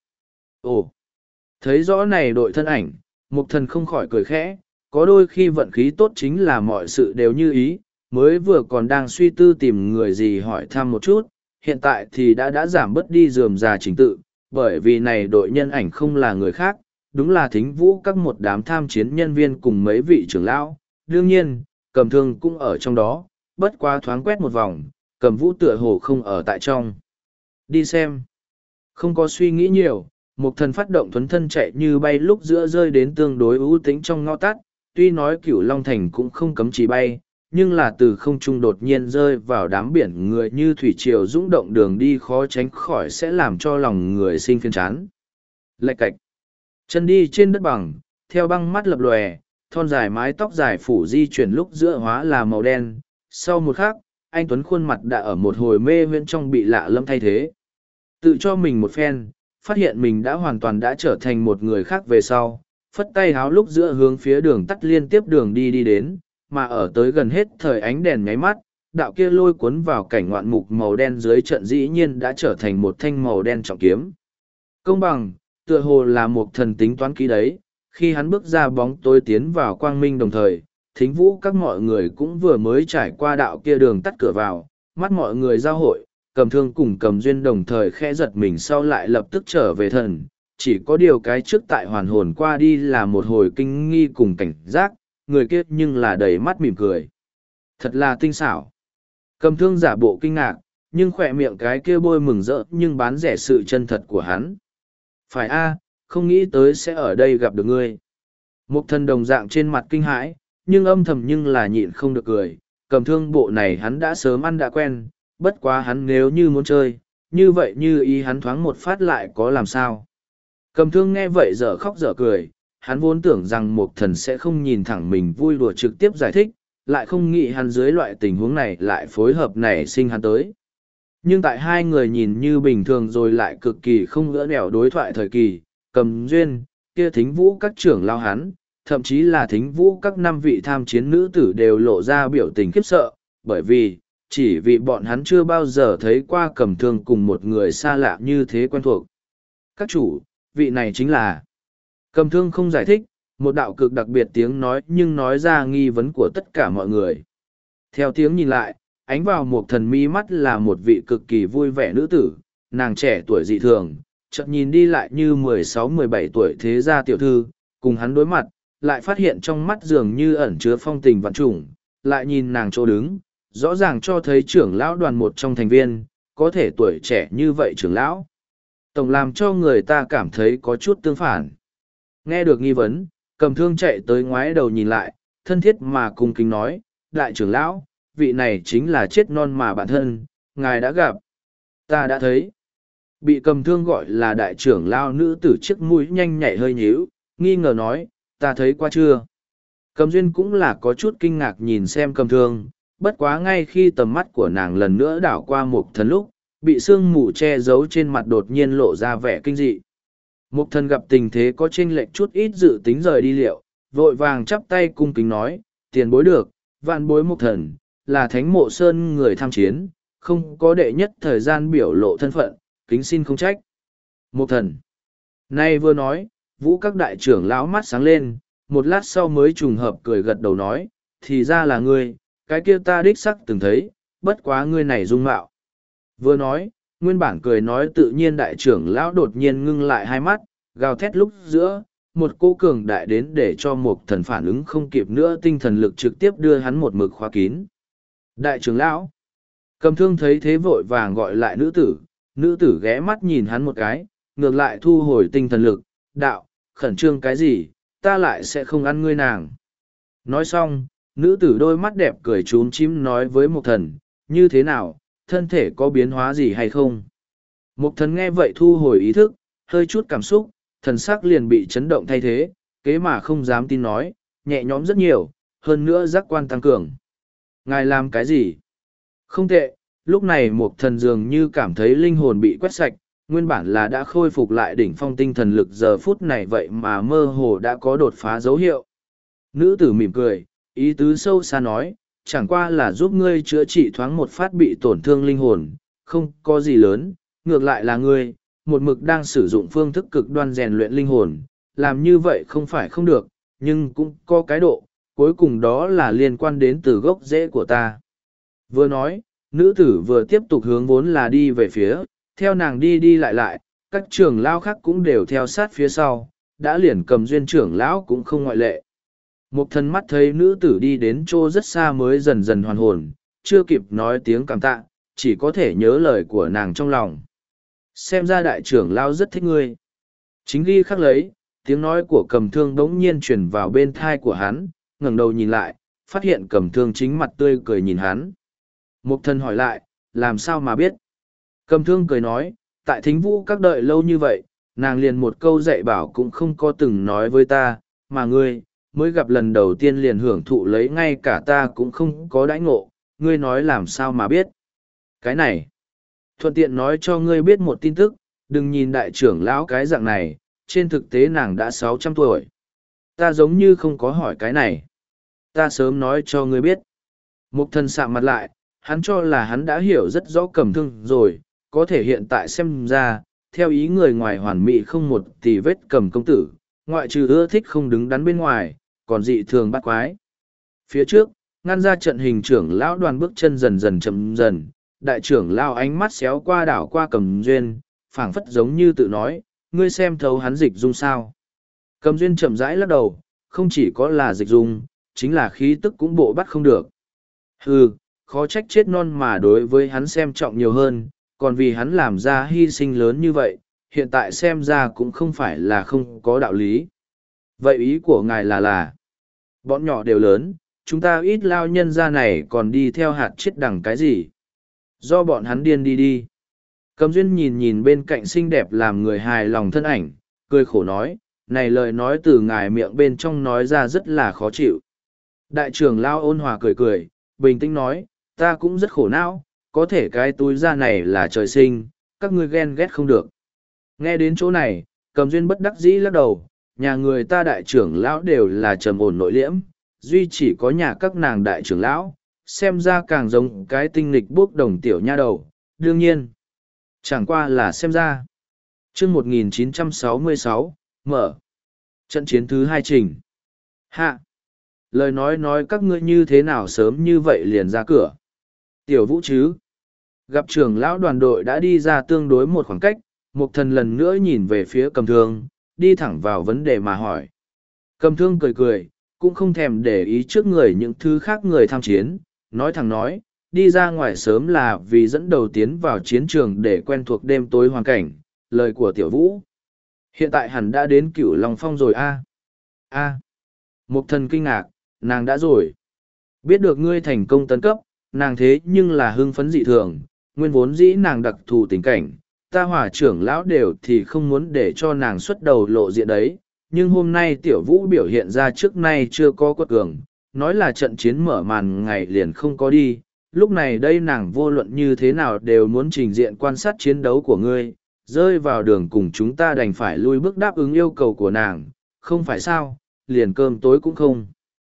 Speaker 1: Ồ! Thấy rõ này đội thân ảnh, Mục Thần không khỏi cười khẽ, có đôi khi vận khí tốt chính là mọi sự đều như ý, mới vừa còn đang suy tư tìm người gì hỏi thăm một chút, hiện tại thì đã đã giảm bớt đi rườm rà trình tự, bởi vì này đội nhân ảnh không là người khác, đúng là thính vũ các một đám tham chiến nhân viên cùng mấy vị trưởng lão. Đương nhiên, Cầm Thương cũng ở trong đó, bất quá thoáng quét một vòng, Cầm Vũ tựa hồ không ở tại trong. Đi xem. Không có suy nghĩ nhiều, Mục Thần phát động thuấn thân chạy như bay lúc giữa rơi đến tương đối ưu tĩnh trong ngõ tắt, tuy nói Cửu Long Thành cũng không cấm chỉ bay, nhưng là từ không trung đột nhiên rơi vào đám biển người như thủy triều dũng động, đường đi khó tránh khỏi sẽ làm cho lòng người sinh phiền chán. Lạch cạch. Chân đi trên đất bằng, theo băng mắt lập lòe, thon dài mái tóc dài phủ di chuyển lúc giữa hóa là màu đen, sau một khắc, anh Tuấn khuôn mặt đã ở một hồi mê huyễn trong bị lạ lẫm thay thế. Tự cho mình một phen, phát hiện mình đã hoàn toàn đã trở thành một người khác về sau, phất tay háo lúc giữa hướng phía đường tắt liên tiếp đường đi đi đến, mà ở tới gần hết thời ánh đèn nháy mắt, đạo kia lôi cuốn vào cảnh ngoạn mục màu đen dưới trận dĩ nhiên đã trở thành một thanh màu đen trọng kiếm. Công bằng, tựa hồ là một thần tính toán kỹ đấy, khi hắn bước ra bóng tối tiến vào quang minh đồng thời, thính vũ các mọi người cũng vừa mới trải qua đạo kia đường tắt cửa vào, mắt mọi người giao hội, cầm thương cùng cầm duyên đồng thời khẽ giật mình sau lại lập tức trở về thần, chỉ có điều cái trước tại hoàn hồn qua đi là một hồi kinh nghi cùng cảnh giác, người kia nhưng là đầy mắt mỉm cười. Thật là tinh xảo. Cầm thương giả bộ kinh ngạc, nhưng khỏe miệng cái kia bôi mừng rỡ nhưng bán rẻ sự chân thật của hắn. Phải a, không nghĩ tới sẽ ở đây gặp được ngươi. Một thần đồng dạng trên mặt kinh hãi, nhưng âm thầm nhưng là nhịn không được cười. Cầm thương bộ này hắn đã sớm ăn đã quen, bất quá hắn nếu như muốn chơi, như vậy như ý hắn thoáng một phát lại có làm sao. Cầm thương nghe vậy dở khóc dở cười, hắn vốn tưởng rằng một thần sẽ không nhìn thẳng mình vui đùa trực tiếp giải thích, lại không nghĩ hắn dưới loại tình huống này lại phối hợp nảy sinh hắn tới. Nhưng tại hai người nhìn như bình thường rồi lại cực kỳ không gỡ nẻo đối thoại thời kỳ, cầm duyên, kia thính vũ các trưởng lao hắn, thậm chí là thính vũ các năm vị tham chiến nữ tử đều lộ ra biểu tình khiếp sợ, bởi vì, chỉ vì bọn hắn chưa bao giờ thấy qua cầm thương cùng một người xa lạ như thế quen thuộc. Các chủ, vị này chính là... Cầm thương không giải thích, một đạo cực đặc biệt tiếng nói nhưng nói ra nghi vấn của tất cả mọi người. Theo tiếng nhìn lại, ánh vào một thần mi mắt là một vị cực kỳ vui vẻ nữ tử, nàng trẻ tuổi dị thường, chợt nhìn đi lại như mười sáu mười bảy tuổi thế gia tiểu thư, cùng hắn đối mặt, lại phát hiện trong mắt dường như ẩn chứa phong tình vạn trùng, lại nhìn nàng chỗ đứng, rõ ràng cho thấy trưởng lão đoàn một trong thành viên, có thể tuổi trẻ như vậy trưởng lão. Tổng làm cho người ta cảm thấy có chút tương phản. Nghe được nghi vấn, cầm thương chạy tới ngoái đầu nhìn lại, thân thiết mà cung kính nói, đại trưởng lão, vị này chính là chết non mà bản thân, ngài đã gặp. Ta đã thấy. Bị cầm thương gọi là đại trưởng lão nữ tử chiếc mũi nhanh nhạy hơi nhíu, nghi ngờ nói, ta thấy qua chưa? Cầm duyên cũng là có chút kinh ngạc nhìn xem cầm thương, bất quá ngay khi tầm mắt của nàng lần nữa đảo qua một thần lúc, bị sương mù che giấu trên mặt đột nhiên lộ ra vẻ kinh dị. Mục thần gặp tình thế có chênh lệch chút ít dự tính rời đi liệu, vội vàng chắp tay cung kính nói, tiền bối được, vạn bối mục thần, là thánh mộ sơn người tham chiến, không có đệ nhất thời gian biểu lộ thân phận, kính xin không trách. Mục thần. Nay vừa nói, vũ các đại trưởng lão mắt sáng lên, một lát sau mới trùng hợp cười gật đầu nói, thì ra là ngươi, cái kia ta đích sắc từng thấy, bất quá ngươi này dung mạo. Vừa nói, nguyên bản cười nói tự nhiên đại trưởng lão đột nhiên ngưng lại hai mắt, gào thét lúc giữa, một cô cường đại đến để cho một thần phản ứng không kịp nữa tinh thần lực trực tiếp đưa hắn một mực khóa kín. Đại trưởng lão, cầm thương thấy thế vội vàng gọi lại nữ tử, nữ tử ghé mắt nhìn hắn một cái, ngược lại thu hồi tinh thần lực, đạo, khẩn trương cái gì, ta lại sẽ không ăn ngươi nàng. Nói xong, nữ tử đôi mắt đẹp cười trốn chím nói với một thần, như thế nào, thân thể có biến hóa gì hay không? Một thần nghe vậy thu hồi ý thức, hơi chút cảm xúc, thần sắc liền bị chấn động thay thế, kế mà không dám tin nói, nhẹ nhõm rất nhiều, hơn nữa giác quan tăng cường. Ngài làm cái gì? Không tệ, lúc này một thần dường như cảm thấy linh hồn bị quét sạch, nguyên bản là đã khôi phục lại đỉnh phong tinh thần lực giờ phút này vậy mà mơ hồ đã có đột phá dấu hiệu. Nữ tử mỉm cười, ý tứ sâu xa nói, chẳng qua là giúp ngươi chữa trị thoáng một phát bị tổn thương linh hồn, không có gì lớn, ngược lại là ngươi, một mực đang sử dụng phương thức cực đoan rèn luyện linh hồn, làm như vậy không phải không được, nhưng cũng có cái độ, cuối cùng đó là liên quan đến từ gốc rễ của ta. Vừa nói, nữ tử vừa tiếp tục hướng vốn là đi về phía, theo nàng đi đi lại lại, các trưởng lão khác cũng đều theo sát phía sau, đã liền cầm duyên trưởng lão cũng không ngoại lệ. Một thần mắt thấy nữ tử đi đến chỗ rất xa mới dần dần hoàn hồn, chưa kịp nói tiếng cảm tạ, chỉ có thể nhớ lời của nàng trong lòng. Xem ra đại trưởng lão rất thích ngươi. Chính ghi khắc lấy, tiếng nói của cầm thương đống nhiên truyền vào bên thai của hắn, ngẩng đầu nhìn lại, phát hiện cầm thương chính mặt tươi cười nhìn hắn. Một thần hỏi lại, làm sao mà biết? Cầm thương cười nói, tại thính vũ các đợi lâu như vậy, nàng liền một câu dạy bảo cũng không có từng nói với ta, mà ngươi, mới gặp lần đầu tiên liền hưởng thụ lấy ngay cả ta cũng không có đãi ngộ, ngươi nói làm sao mà biết. Cái này, thuận tiện nói cho ngươi biết một tin tức, đừng nhìn đại trưởng lão cái dạng này, trên thực tế nàng đã sáu trăm tuổi. Ta giống như không có hỏi cái này. Ta sớm nói cho ngươi biết. Mục thần sạm mặt lại, hắn cho là hắn đã hiểu rất rõ Cầm Thương rồi, có thể hiện tại xem ra, theo ý người ngoài hoàn mỹ không một tì vết Cầm công tử, ngoại trừ ưa thích không đứng đắn bên ngoài, còn dị thường bắt quái. Phía trước, ngăn ra trận hình trưởng lão đoàn bước chân dần dần chậm dần, đại trưởng lão ánh mắt xéo qua đảo qua Cầm Duyên, phảng phất giống như tự nói, ngươi xem thấu hắn dịch dung sao. Cầm Duyên chậm rãi lắc đầu, không chỉ có là dịch dung, chính là khí tức cũng bộ bắt không được. Hừ, khó trách chết non mà đối với hắn xem trọng nhiều hơn, còn vì hắn làm ra hy sinh lớn như vậy, hiện tại xem ra cũng không phải là không có đạo lý. Vậy ý của ngài là là, bọn nhỏ đều lớn, chúng ta ít lao nhân ra này còn đi theo hạt chết đằng cái gì? Do bọn hắn điên đi đi. Cầm Duyên nhìn nhìn bên cạnh xinh đẹp làm người hài lòng thân ảnh, cười khổ nói, này lời nói từ ngài miệng bên trong nói ra rất là khó chịu. Đại trưởng lao ôn hòa cười cười, bình tĩnh nói, ta cũng rất khổ não, có thể cái túi da này là trời sinh, các ngươi ghen ghét không được. Nghe đến chỗ này, Cầm Duyên bất đắc dĩ lắc đầu, nhà người ta đại trưởng lão đều là trầm ổn nội liễm, duy chỉ có nhà các nàng đại trưởng lão, xem ra càng giống cái tinh nghịch bốc đồng tiểu nha đầu, đương nhiên. Chẳng qua là xem ra. chương một nghìn chín trăm sáu mươi sáu, mở. Trận chiến thứ hai trình. Hạ. Lời nói nói các ngươi như thế nào sớm như vậy liền ra cửa. Tiểu Vũ chứ. Gặp trưởng lão đoàn đội đã đi ra tương đối một khoảng cách, Mục Thần lần nữa nhìn về phía Cầm Thương, đi thẳng vào vấn đề mà hỏi. Cầm Thương cười cười, cũng không thèm để ý trước người những thứ khác người tham chiến, nói thẳng nói, đi ra ngoài sớm là vì dẫn đầu tiến vào chiến trường để quen thuộc đêm tối hoàn cảnh, lời của Tiểu Vũ. Hiện tại hẳn đã đến Cửu Long Phong rồi a. A. Mục Thần kinh ngạc, nàng đã rồi. Biết được ngươi thành công tấn cấp, nàng thế nhưng là hưng phấn dị thường, nguyên vốn dĩ nàng đặc thù tình cảnh, ta hỏa trưởng lão đều thì không muốn để cho nàng xuất đầu lộ diện đấy, nhưng hôm nay Tiểu Vũ biểu hiện ra trước nay chưa có quật cường, nói là trận chiến mở màn ngày liền không có đi, lúc này đây nàng vô luận như thế nào đều muốn trình diện quan sát chiến đấu của ngươi, rơi vào đường cùng chúng ta đành phải lui bước đáp ứng yêu cầu của nàng, không phải sao, liền cơm tối cũng không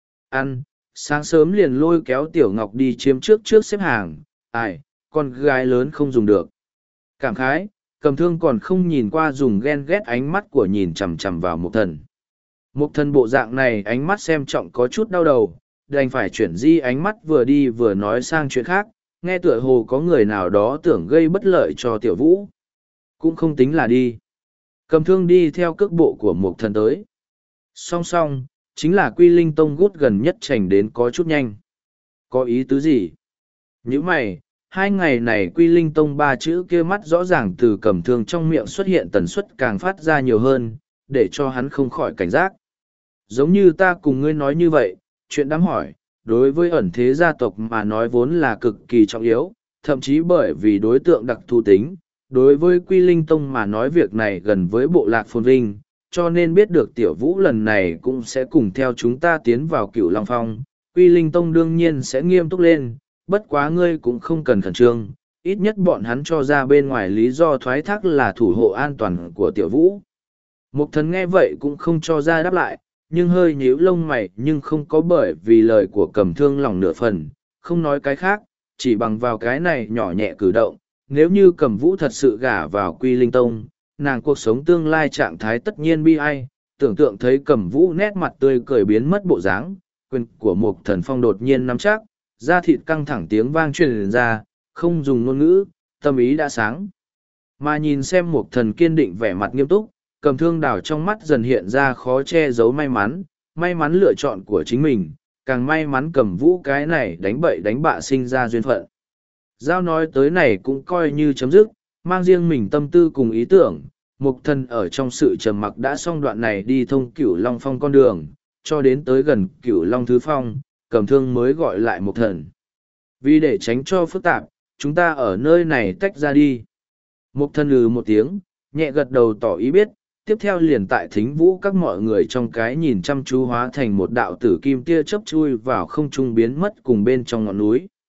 Speaker 1: ăn, sáng sớm liền lôi kéo Tiểu Ngọc đi chiếm trước trước xếp hàng, ai, con gái lớn không dùng được. Cảm khái, Cầm Thương còn không nhìn qua dùng ghen ghét ánh mắt của nhìn chằm chằm vào Mục Thần. Mục Thần bộ dạng này ánh mắt xem trọng có chút đau đầu, đành phải chuyển di ánh mắt vừa đi vừa nói sang chuyện khác, nghe tựa hồ có người nào đó tưởng gây bất lợi cho Tiểu Vũ. Cũng không tính là đi. Cầm Thương đi theo cước bộ của Mục Thần tới. Song song, chính là Quy Linh Tông gút gần nhất chành đến có chút nhanh. Có ý tứ gì? Những mày, hai ngày này Quy Linh Tông ba chữ kia mắt rõ ràng từ Cầm Thương trong miệng xuất hiện tần suất càng phát ra nhiều hơn, để cho hắn không khỏi cảnh giác. Giống như ta cùng ngươi nói như vậy, chuyện đáng hỏi, đối với ẩn thế gia tộc mà nói vốn là cực kỳ trọng yếu, thậm chí bởi vì đối tượng đặc thù tính, đối với Quy Linh Tông mà nói việc này gần với bộ lạc phồn vinh, cho nên biết được Tiểu Vũ lần này cũng sẽ cùng theo chúng ta tiến vào Cửu Long Phong, Quy Linh Tông đương nhiên sẽ nghiêm túc lên, bất quá ngươi cũng không cần khẩn trương, ít nhất bọn hắn cho ra bên ngoài lý do thoái thác là thủ hộ an toàn của Tiểu Vũ. Mục Thần nghe vậy cũng không cho ra đáp lại, nhưng hơi nhíu lông mày nhưng không có bởi vì lời của Cầm Thương lòng nửa phần, không nói cái khác, chỉ bằng vào cái này nhỏ nhẹ cử động, nếu như Cầm Vũ thật sự gả vào Quy Linh Tông, nàng cuộc sống tương lai trạng thái tất nhiên bi ai, tưởng tượng thấy Cầm Vũ nét mặt tươi cười biến mất bộ dáng, quyền của Mục Thần Phong đột nhiên nắm chắc, da thịt căng thẳng tiếng vang truyền ra, không dùng ngôn ngữ, tâm ý đã sáng. Mà nhìn xem Mục Thần kiên định vẻ mặt nghiêm túc, Cầm Thương đảo trong mắt dần hiện ra khó che giấu may mắn, may mắn lựa chọn của chính mình, càng may mắn Cầm Vũ cái này đánh bậy đánh bạ sinh ra duyên phận. Giao nói tới này cũng coi như chấm dứt, mang riêng mình tâm tư cùng ý tưởng, Mục Thần ở trong sự trầm mặc đã xong đoạn này đi thông Cửu Long Phong con đường, cho đến tới gần Cửu Long Thứ Phong, Cầm Thương mới gọi lại Mục Thần. Vì để tránh cho phức tạp, chúng ta ở nơi này tách ra đi. Mục Thần lừ một tiếng, nhẹ gật đầu tỏ ý biết, tiếp theo liền tại thính vũ các mọi người trong cái nhìn chăm chú hóa thành một đạo tử kim tia chớp chui vào không trung biến mất cùng bên trong ngọn núi.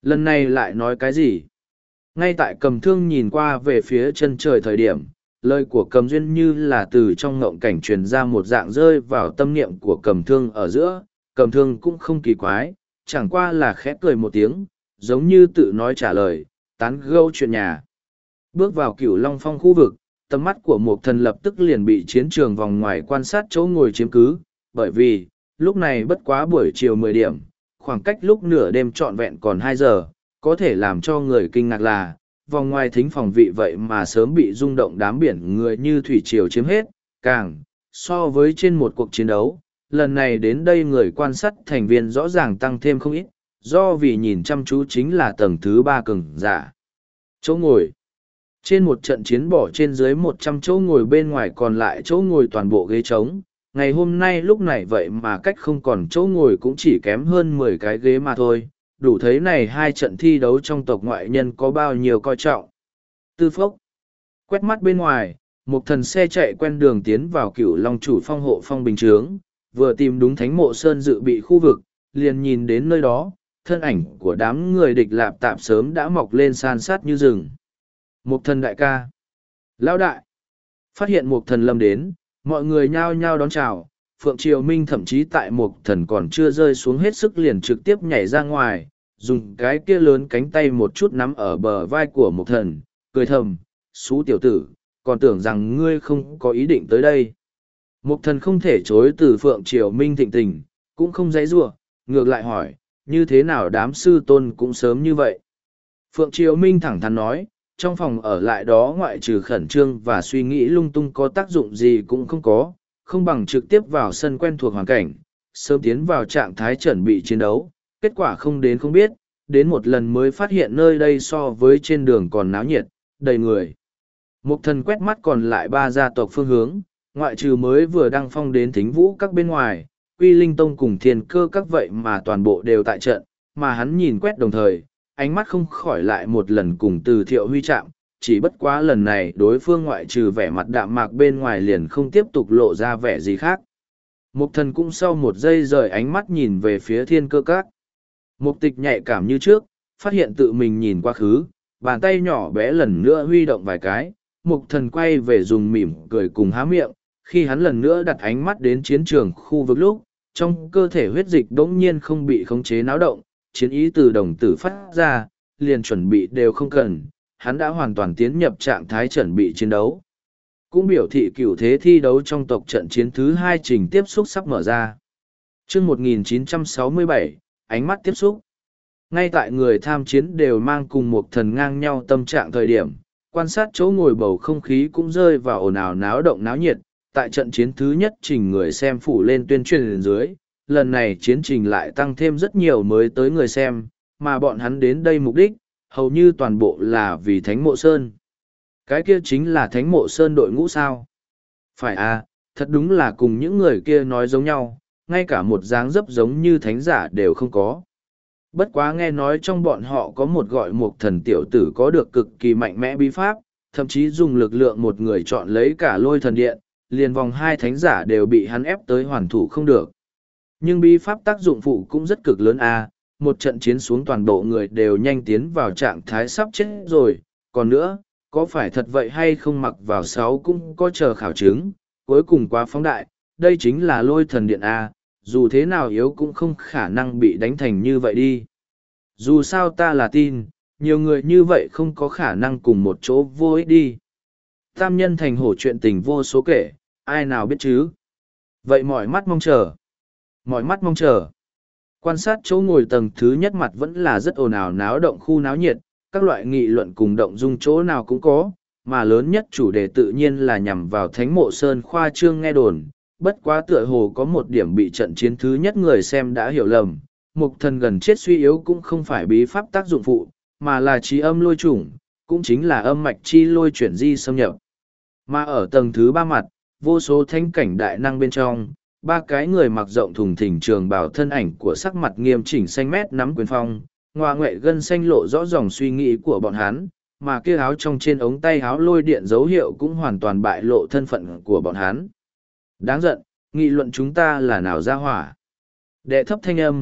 Speaker 1: Lần này lại nói cái gì? Ngay tại cầm thương nhìn qua về phía chân trời thời điểm, lời của cầm duyên như là từ trong ngộng cảnh truyền ra một dạng rơi vào tâm niệm của cầm thương ở giữa. Cầm thương cũng không kỳ quái, chẳng qua là khẽ cười một tiếng, giống như tự nói trả lời, tán gẫu chuyện nhà. Bước vào Cửu Long Phong khu vực, tầm mắt của Mộc Thần lập tức liền bị chiến trường vòng ngoài quan sát chỗ ngồi chiếm cứ, bởi vì, lúc này bất quá buổi chiều mười điểm, khoảng cách lúc nửa đêm trọn vẹn còn hai giờ, có thể làm cho người kinh ngạc là, vòng ngoài thính phòng vị vậy mà sớm bị rung động đám biển người như thủy triều chiếm hết, càng, so với trên một cuộc chiến đấu, lần này đến đây người quan sát thành viên rõ ràng tăng thêm không ít, do vì nhìn chăm chú chính là tầng thứ ba cường giả. Chỗ ngồi trên một trận chiến bỏ trên dưới một trăm chỗ ngồi bên ngoài còn lại chỗ ngồi toàn bộ ghế trống. Ngày hôm nay lúc này vậy mà cách không còn chỗ ngồi cũng chỉ kém hơn mười cái ghế mà thôi, đủ thấy này hai trận thi đấu trong tộc ngoại nhân có bao nhiêu coi trọng. Tư phốc, quét mắt bên ngoài, một thần xe chạy quen đường tiến vào Cửu Long chủ phong hộ phong bình chướng, vừa tìm đúng thánh mộ sơn dự bị khu vực, liền nhìn đến nơi đó, thân ảnh của đám người địch lạp tạp sớm đã mọc lên san sát như rừng. Một thần đại ca, lão đại, phát hiện một thần lâm đến, mọi người nhao nhao đón chào. Phượng Triều Minh thậm chí tại một thần còn chưa rơi xuống hết sức liền trực tiếp nhảy ra ngoài, dùng cái kia lớn cánh tay một chút nắm ở bờ vai của một thần, cười thầm, xú tiểu tử, còn tưởng rằng ngươi không có ý định tới đây. Một thần không thể chối từ Phượng Triều Minh thịnh tình, cũng không dãy giụa, ngược lại hỏi, như thế nào đám sư tôn cũng sớm như vậy. Phượng Triều Minh thẳng thắn nói, trong phòng ở lại đó ngoại trừ khẩn trương và suy nghĩ lung tung có tác dụng gì cũng không có, không bằng trực tiếp vào sân quen thuộc hoàn cảnh, sớm tiến vào trạng thái chuẩn bị chiến đấu, kết quả không đến không biết, đến một lần mới phát hiện nơi đây so với trên đường còn náo nhiệt, đầy người. Một thần quét mắt còn lại ba gia tộc phương hướng, ngoại trừ mới vừa đăng phong đến thính vũ các bên ngoài, Quy Linh Tông cùng Thiên Cơ các vậy mà toàn bộ đều tại trận, mà hắn nhìn quét đồng thời, ánh mắt không khỏi lại một lần cùng từ Thiệu Huy chạm, chỉ bất quá lần này đối phương ngoại trừ vẻ mặt đạm mạc bên ngoài liền không tiếp tục lộ ra vẻ gì khác. Mục thần cũng sau một giây rời ánh mắt nhìn về phía Thiên Cơ các. Mục tịch nhạy cảm như trước, phát hiện tự mình nhìn quá khứ, bàn tay nhỏ bé lần nữa huy động vài cái, mục thần quay về dùng mỉm cười cùng há miệng, khi hắn lần nữa đặt ánh mắt đến chiến trường khu vực lúc, trong cơ thể huyết dịch đống nhiên không bị khống chế náo động, chiến ý từ đồng tử phát ra, liền chuẩn bị đều không cần, hắn đã hoàn toàn tiến nhập trạng thái chuẩn bị chiến đấu. Cũng biểu thị cửu thế thi đấu trong tộc trận chiến thứ hai trình tiếp xúc sắp mở ra. Chương một nghìn chín trăm sáu mươi bảy, ánh mắt tiếp xúc. Ngay tại người tham chiến đều mang cùng một thần ngang nhau tâm trạng thời điểm, quan sát chỗ ngồi bầu không khí cũng rơi vào ồn ào náo động náo nhiệt. Tại trận chiến thứ nhất trình người xem phủ lên tuyên truyền dưới, lần này chiến trình lại tăng thêm rất nhiều mới tới người xem, mà bọn hắn đến đây mục đích, hầu như toàn bộ là vì Thánh Mộ Sơn. Cái kia chính là Thánh Mộ Sơn đội ngũ sao? Phải à, thật đúng là cùng những người kia nói giống nhau, ngay cả một dáng dấp giống như thánh giả đều không có. Bất quá nghe nói trong bọn họ có một gọi một thần tiểu tử có được cực kỳ mạnh mẽ bí pháp, thậm chí dùng lực lượng một người chọn lấy cả lôi thần điện, liền vòng hai thánh giả đều bị hắn ép tới hoàn thủ không được. Nhưng bí pháp tác dụng phụ cũng rất cực lớn à, một trận chiến xuống toàn bộ người đều nhanh tiến vào trạng thái sắp chết rồi, còn nữa, có phải thật vậy hay không mặc vào sáu cũng có chờ khảo chứng, cuối cùng quá phóng đại, đây chính là lôi thần điện A, dù thế nào yếu cũng không khả năng bị đánh thành như vậy đi. Dù sao ta là tin, nhiều người như vậy không có khả năng cùng một chỗ vô ích đi. Tam nhân thành hổ chuyện tình vô số kể, ai nào biết chứ. Vậy mỏi mắt mong chờ. Mỏi mắt mong chờ. Quan sát chỗ ngồi tầng thứ nhất mặt vẫn là rất ồn ào náo động khu náo nhiệt, các loại nghị luận cùng động dung chỗ nào cũng có, mà lớn nhất chủ đề tự nhiên là nhằm vào Thánh Mộ Sơn khoa trương nghe đồn. Bất quá tựa hồ có một điểm bị trận chiến thứ nhất người xem đã hiểu lầm, mục thần gần chết suy yếu cũng không phải bí pháp tác dụng phụ, mà là trí âm lôi chủng, cũng chính là âm mạch chi lôi chuyển di xâm nhập. Mà ở tầng thứ ba mặt, vô số thánh cảnh đại năng bên trong, ba cái người mặc rộng thùng thình trường bảo thân ảnh của sắc mặt nghiêm chỉnh xanh mét nắm quyền phong, ngoa ngoệ gân xanh lộ rõ dòng suy nghĩ của bọn hắn, mà kia áo trong trên ống tay áo lôi điện dấu hiệu cũng hoàn toàn bại lộ thân phận của bọn hắn. Đáng giận, nghị luận chúng ta là nào ra hỏa. Đệ thấp thanh âm,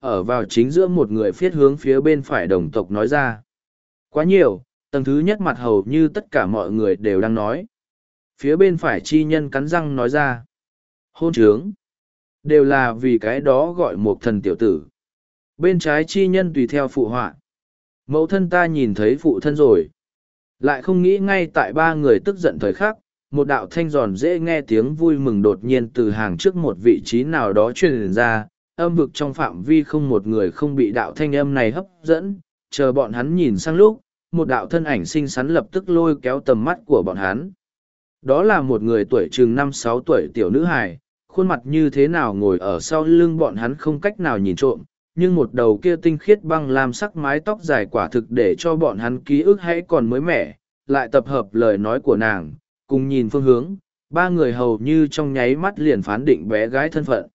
Speaker 1: ở vào chính giữa một người phiết hướng phía bên phải đồng tộc nói ra. Quá nhiều, tầng thứ nhất mặt hầu như tất cả mọi người đều đang nói. Phía bên phải chi nhân cắn răng nói ra. Hôn trướng. Đều là vì cái đó gọi một thần tiểu tử. Bên trái chi nhân tùy theo phụ họa. Mẫu thân ta nhìn thấy phụ thân rồi. Lại không nghĩ ngay tại ba người tức giận thời khắc, một đạo thanh giòn dễ nghe tiếng vui mừng đột nhiên từ hàng trước một vị trí nào đó truyền ra, âm vực trong phạm vi không một người không bị đạo thanh âm này hấp dẫn, chờ bọn hắn nhìn sang lúc, một đạo thân ảnh xinh xắn lập tức lôi kéo tầm mắt của bọn hắn. Đó là một người tuổi chừng năm sáu tuổi tiểu nữ hài, khuôn mặt như thế nào ngồi ở sau lưng bọn hắn không cách nào nhìn trộm, nhưng một đầu kia tinh khiết băng lam sắc mái tóc dài quả thực để cho bọn hắn ký ức hãy còn mới mẻ, lại tập hợp lời nói của nàng, cùng nhìn phương hướng, ba người hầu như trong nháy mắt liền phán định bé gái thân phận.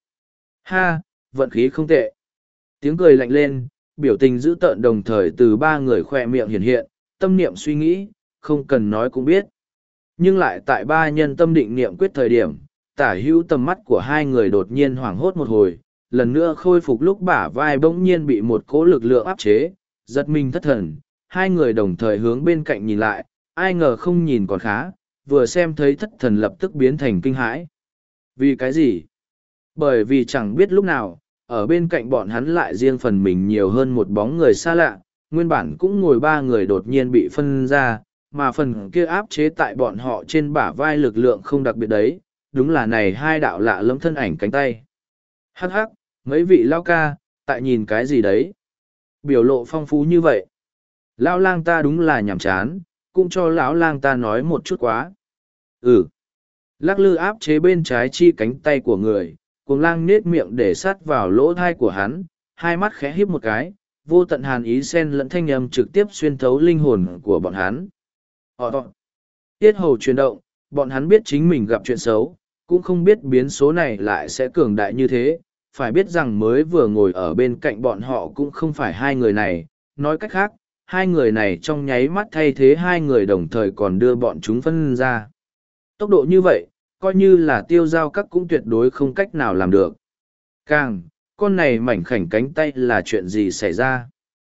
Speaker 1: Ha, vận khí không tệ. Tiếng cười lạnh lên, biểu tình dữ tợn đồng thời từ ba người khoe miệng hiện hiện, tâm niệm suy nghĩ, không cần nói cũng biết. Nhưng lại tại ba nhân tâm định niệm quyết thời điểm, tả hữu tầm mắt của hai người đột nhiên hoảng hốt một hồi, lần nữa khôi phục lúc bả vai bỗng nhiên bị một cỗ lực lượng áp chế, giật mình thất thần, hai người đồng thời hướng bên cạnh nhìn lại, ai ngờ không nhìn còn khá, vừa xem thấy thất thần lập tức biến thành kinh hãi. Vì cái gì? Bởi vì chẳng biết lúc nào, ở bên cạnh bọn hắn lại riêng phần mình nhiều hơn một bóng người xa lạ, nguyên bản cũng ngồi ba người đột nhiên bị phân ra, mà phần kia áp chế tại bọn họ trên bả vai lực lượng không đặc biệt đấy, đúng là này hai đạo lạ lẫm thân ảnh cánh tay. Hắc hắc, mấy vị lao ca, tại nhìn cái gì đấy? Biểu lộ phong phú như vậy. Lão lang ta đúng là nhàm chán, cũng cho lão lang ta nói một chút quá. Ừ. Lắc lư áp chế bên trái chi cánh tay của người, cuồng lang nết miệng để sát vào lỗ thai của hắn, hai mắt khẽ híp một cái, vô tận hàn ý sen lẫn thanh âm trực tiếp xuyên thấu linh hồn của bọn hắn. Họ tiết hầu chuyển động, bọn hắn biết chính mình gặp chuyện xấu, cũng không biết biến số này lại sẽ cường đại như thế, phải biết rằng mới vừa ngồi ở bên cạnh bọn họ cũng không phải hai người này, nói cách khác, hai người này trong nháy mắt thay thế hai người đồng thời còn đưa bọn chúng phân ra. Tốc độ như vậy, coi như là tiêu giao các cũng tuyệt đối không cách nào làm được. Càng, con này mảnh khảnh cánh tay là chuyện gì xảy ra?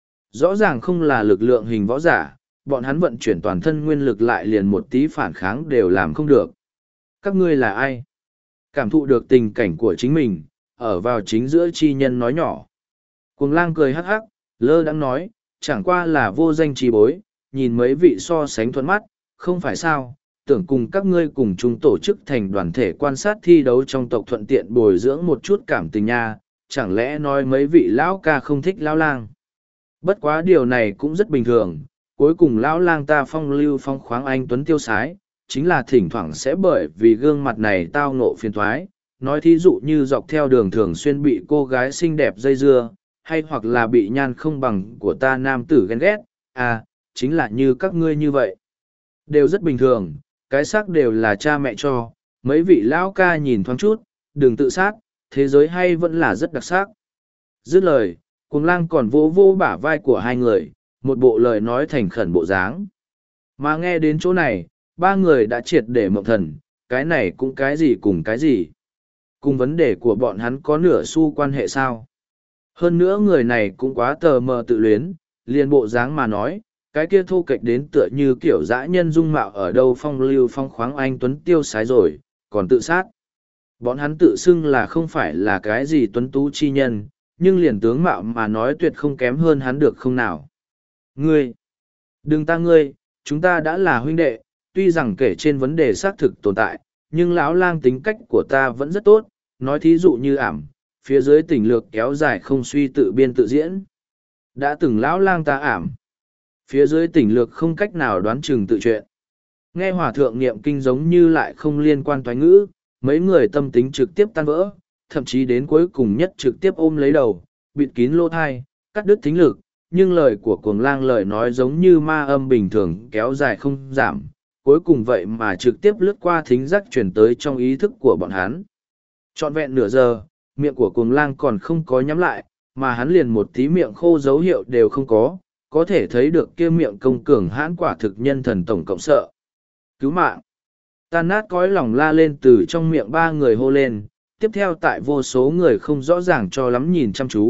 Speaker 1: Rõ ràng không là lực lượng hình võ giả, bọn hắn vận chuyển toàn thân nguyên lực lại liền một tí phản kháng đều làm không được. Các ngươi là ai? Cảm thụ được tình cảnh của chính mình, ở vào chính giữa chi nhân nói nhỏ. Cuồng lang cười hắc hắc, lơ đãng nói, chẳng qua là vô danh trí bối, nhìn mấy vị so sánh thuận mắt, không phải sao, tưởng cùng các ngươi cùng chung tổ chức thành đoàn thể quan sát thi đấu trong tộc thuận tiện bồi dưỡng một chút cảm tình nha, chẳng lẽ nói mấy vị lão ca không thích lão lang. Bất quá điều này cũng rất bình thường, cuối cùng lão lang ta phong lưu phong khoáng anh tuấn tiêu sái, chính là thỉnh thoảng sẽ bởi vì gương mặt này tao ngộ phiền thoái, nói thí dụ như dọc theo đường thường xuyên bị cô gái xinh đẹp dây dưa, hay hoặc là bị nhan không bằng của ta nam tử ghen ghét, à, chính là như các ngươi như vậy. Đều rất bình thường, cái xác đều là cha mẹ cho, mấy vị lão ca nhìn thoáng chút, đừng tự sát, thế giới hay vẫn là rất đặc sắc. Dứt lời, cuồng lang còn vỗ vỗ bả vai của hai người, một bộ lời nói thành khẩn bộ dáng. Mà nghe đến chỗ này, ba người đã triệt để mộng thần, cái này cũng cái gì cùng cái gì. Cùng vấn đề của bọn hắn có nửa xu quan hệ sao. Hơn nữa người này cũng quá tờ mờ tự luyến, liền bộ dáng mà nói, cái kia thô kệch đến tựa như kiểu dã nhân dung mạo ở đâu phong lưu phong khoáng anh tuấn tiêu sái rồi, còn tự sát. Bọn hắn tự xưng là không phải là cái gì tuấn tú chi nhân, nhưng liền tướng mạo mà nói tuyệt không kém hơn hắn được không nào. Ngươi! Đừng ta ngươi, chúng ta đã là huynh đệ, tuy rằng kể trên vấn đề xác thực tồn tại, nhưng lão lang tính cách của ta vẫn rất tốt, nói thí dụ như ảm, phía dưới tình lược kéo dài không suy tự biên tự diễn. Đã từng lão lang ta ảm, phía dưới tình lược không cách nào đoán chừng tự chuyện. Nghe hòa thượng niệm kinh giống như lại không liên quan toán ngữ, mấy người tâm tính trực tiếp tan vỡ, thậm chí đến cuối cùng nhất trực tiếp ôm lấy đầu, bịt kín lỗ thai, cắt đứt thính lực, nhưng lời của cuồng lang lời nói giống như ma âm bình thường kéo dài không giảm, cuối cùng vậy mà trực tiếp lướt qua thính giác chuyển tới trong ý thức của bọn hắn. Trọn vẹn nửa giờ, miệng của cuồng lang còn không có nhắm lại, mà hắn liền một tí miệng khô dấu hiệu đều không có, có thể thấy được kia miệng công cường hãn quả thực nhân thần tổng cộng sợ. Cứu mạng! Tan nát cõi lòng la lên từ trong miệng ba người hô lên, tiếp theo tại vô số người không rõ ràng cho lắm nhìn chăm chú,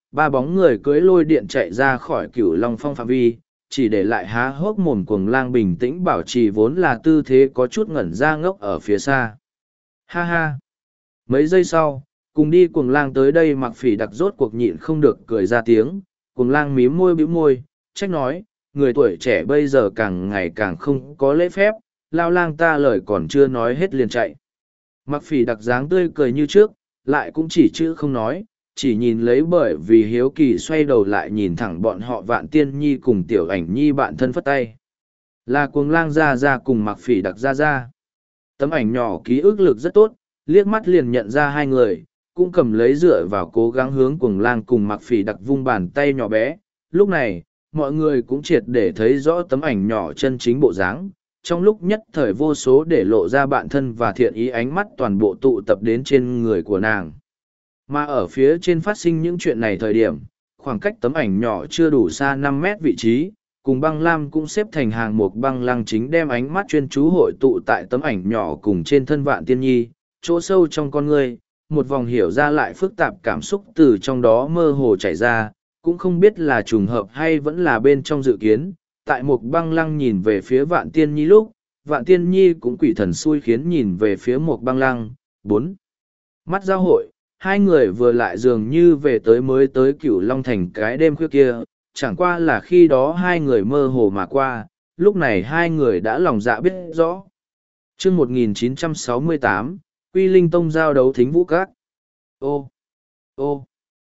Speaker 1: ba bóng người cưỡi lôi điện chạy ra khỏi cửu long phong phạm vi, chỉ để lại há hốc mồm cuồng lang bình tĩnh bảo trì vốn là tư thế có chút ngẩn ra ngốc ở phía xa. Ha ha! Mấy giây sau, cùng đi cuồng lang tới đây Mặc Phỉ Đặc rốt cuộc nhịn không được cười ra tiếng, cuồng lang mím môi bĩu môi, trách nói, người tuổi trẻ bây giờ càng ngày càng không có lễ phép, lao lang ta lời còn chưa nói hết liền chạy. Mặc Phỉ Đặc dáng tươi cười như trước, lại cũng chỉ chữ không nói, chỉ nhìn lấy bởi vì hiếu kỳ xoay đầu lại nhìn thẳng bọn họ Vạn Tiên Nhi cùng Tiểu Ảnh Nhi bạn thân phất tay. Là cuồng lang ra ra cùng Mặc Phỉ Đặc ra ra. Tấm ảnh nhỏ ký ức lực rất tốt, liếc mắt liền nhận ra hai người, cũng cầm lấy dựa vào cố gắng hướng cuồng lang cùng Mặc Phỉ Đặc vung bàn tay nhỏ bé. Lúc này, mọi người cũng triệt để thấy rõ tấm ảnh nhỏ chân chính bộ dáng. Trong lúc nhất thời vô số để lộ ra bạn thân và thiện ý ánh mắt toàn bộ tụ tập đến trên người của nàng. Mà ở phía trên phát sinh những chuyện này thời điểm, khoảng cách tấm ảnh nhỏ chưa đủ xa năm mét vị trí, cùng băng lam cũng xếp thành hàng một băng lăng chính đem ánh mắt chuyên chú hội tụ tại tấm ảnh nhỏ cùng trên thân Vạn Tiên Nhi, chỗ sâu trong con người, một vòng hiểu ra lại phức tạp cảm xúc từ trong đó mơ hồ chảy ra, cũng không biết là trùng hợp hay vẫn là bên trong dự kiến. Tại một băng lăng nhìn về phía Vạn Tiên Nhi lúc, Vạn Tiên Nhi cũng quỷ thần xui khiến nhìn về phía một băng lăng. Bốn mắt giao hội, hai người vừa lại dường như về tới mới tới Cửu Long Thành cái đêm khuya kia, chẳng qua là khi đó hai người mơ hồ mà qua, lúc này hai người đã lòng dạ biết rõ. Chương một nghìn chín trăm sáu mươi tám, Quy Linh Tông giao đấu Thính Vũ Các. Ô, ô,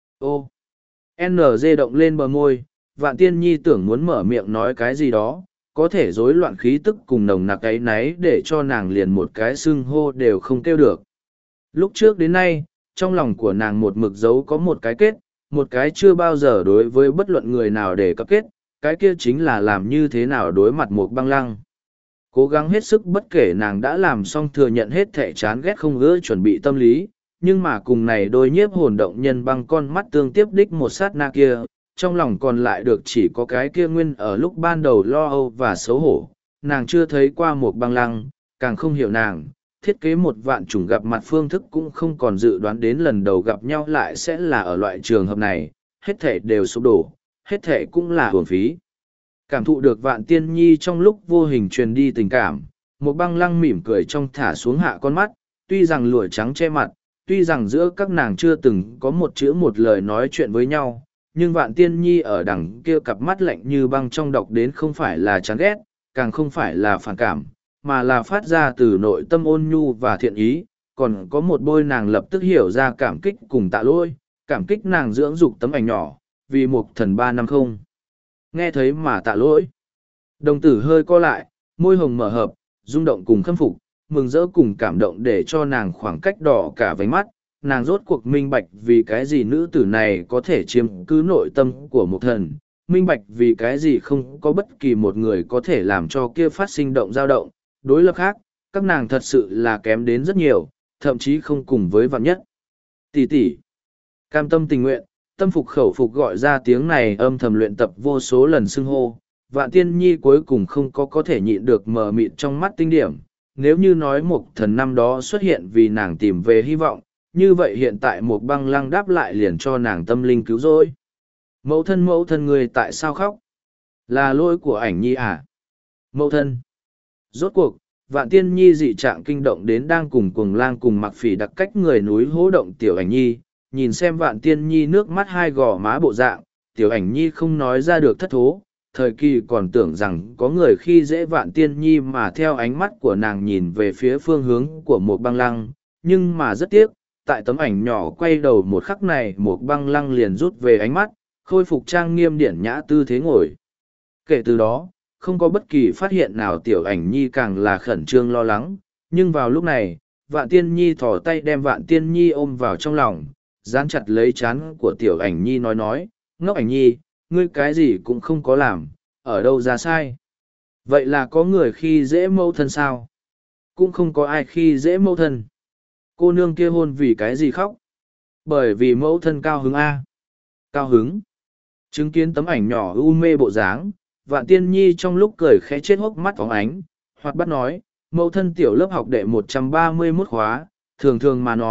Speaker 1: ô, en giê động lên bờ môi, Vạn Tiên Nhi tưởng muốn mở miệng nói cái gì đó, có thể rối loạn khí tức cùng nồng nặc ấy náy để cho nàng liền một cái xưng hô đều không kêu được. Lúc trước đến nay, trong lòng của nàng một mực dấu có một cái kết, một cái chưa bao giờ đối với bất luận người nào để cập kết, cái kia chính là làm như thế nào đối mặt một băng lăng. Cố gắng hết sức bất kể nàng đã làm xong thừa nhận hết thẻ chán ghét không ưa chuẩn bị tâm lý, nhưng mà cùng này đôi nhiếp hồn động nhân băng con mắt tương tiếp đích một sát na kia, trong lòng còn lại được chỉ có cái kia nguyên ở lúc ban đầu lo âu và xấu hổ, nàng chưa thấy qua một băng lăng, càng không hiểu nàng, thiết kế một vạn chủng gặp mặt phương thức cũng không còn dự đoán đến lần đầu gặp nhau lại sẽ là ở loại trường hợp này, hết thể đều sụp đổ, hết thể cũng là hưởng phí. Cảm thụ được Vạn Tiên Nhi trong lúc vô hình truyền đi tình cảm, một băng lăng mỉm cười trong thả xuống hạ con mắt, tuy rằng lụa trắng che mặt, tuy rằng giữa các nàng chưa từng có một chữ một lời nói chuyện với nhau, nhưng Vạn Tiên Nhi ở đằng kia cặp mắt lạnh như băng trong đọc đến không phải là chán ghét, càng không phải là phản cảm, mà là phát ra từ nội tâm ôn nhu và thiện ý, còn có một bôi nàng lập tức hiểu ra cảm kích cùng tạ lỗi, cảm kích nàng dưỡng dục tấm ảnh nhỏ, vì một thần ba năm không. Nghe thấy mà tạ lỗi. Đồng tử hơi co lại, môi hồng mở hợp, rung động cùng khâm phục, mừng rỡ cùng cảm động để cho nàng khoảng cách đỏ cả váy mắt, nàng rốt cuộc minh bạch vì cái gì nữ tử này có thể chiếm cứ nội tâm của một thần, minh bạch vì cái gì không có bất kỳ một người có thể làm cho kia phát sinh động dao động, đối lập khác, các nàng thật sự là kém đến rất nhiều, thậm chí không cùng với vạn nhất. Tỷ tỷ, cam tâm tình nguyện, tâm phục khẩu phục gọi ra tiếng này âm thầm luyện tập vô số lần xưng hô, Vạn Tiên Nhi cuối cùng không có có thể nhịn được mờ mịt trong mắt tinh điểm. Nếu như nói một thần năm đó xuất hiện vì nàng tìm về hy vọng, như vậy hiện tại một băng lăng đáp lại liền cho nàng tâm linh cứu rỗi. Mẫu thân mẫu thân người tại sao khóc? Là lỗi của ảnh nhi à? Mẫu thân. Rốt cuộc, Vạn Tiên Nhi dị trạng kinh động đến đang cùng cuồng lang cùng Mặc Phỉ Đặc cách người núi hố động Tiểu Ảnh Nhi, nhìn xem Vạn Tiên Nhi nước mắt hai gò má bộ dạng, Tiểu Ảnh Nhi không nói ra được thất thố, thời kỳ còn tưởng rằng có người khi dễ Vạn Tiên Nhi mà theo ánh mắt của nàng nhìn về phía phương hướng của một băng lăng, nhưng mà rất tiếc, tại tấm ảnh nhỏ quay đầu một khắc này một băng lăng liền rút về ánh mắt, khôi phục trang nghiêm điển nhã tư thế ngồi. Kể từ đó, không có bất kỳ phát hiện nào Tiểu Ảnh Nhi càng là khẩn trương lo lắng, nhưng vào lúc này, Vạn Tiên Nhi thò tay đem Vạn Tiên Nhi ôm vào trong lòng, dán chặt lấy trán của Tiểu Ảnh Nhi nói nói, ngốc Ảnh Nhi, ngươi cái gì cũng không có làm, ở đâu ra sai. Vậy là có người khi dễ mâu thân sao? Cũng không có ai khi dễ mâu thân. Cô nương kia hôn vì cái gì khóc? Bởi vì mẫu thân cao hứng A. Cao hứng. Chứng kiến tấm ảnh nhỏ u mê bộ dáng, Vạn Tiên Nhi trong lúc cười khẽ chết hốc mắt phóng ánh, hoặc bắt nói, mẫu thân tiểu lớp học đệ một trăm ba mươi mốt khóa, thường thường mà nói,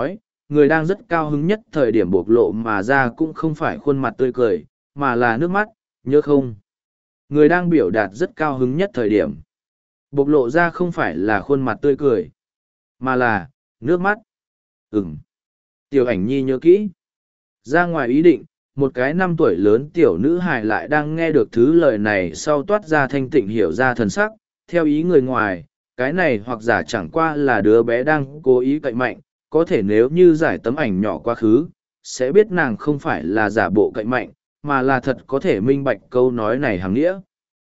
Speaker 1: người đang rất cao hứng nhất thời điểm bộc lộ mà ra cũng không phải khuôn mặt tươi cười, mà là nước mắt, nhớ không? Người đang biểu đạt rất cao hứng nhất thời điểm. Bộc lộ ra không phải là khuôn mặt tươi cười, mà là nước mắt. Ừm. Tiểu ảnh nhi nhớ kỹ. Ra ngoài ý định, một cái năm tuổi lớn tiểu nữ hài lại đang nghe được thứ lời này sau toát ra thanh tịnh hiểu ra thần sắc. Theo ý người ngoài, cái này hoặc giả chẳng qua là đứa bé đang cố ý cậy mạnh, có thể nếu như giải tấm ảnh nhỏ quá khứ, sẽ biết nàng không phải là giả bộ cậy mạnh, mà là thật có thể minh bạch câu nói này hàng nghĩa.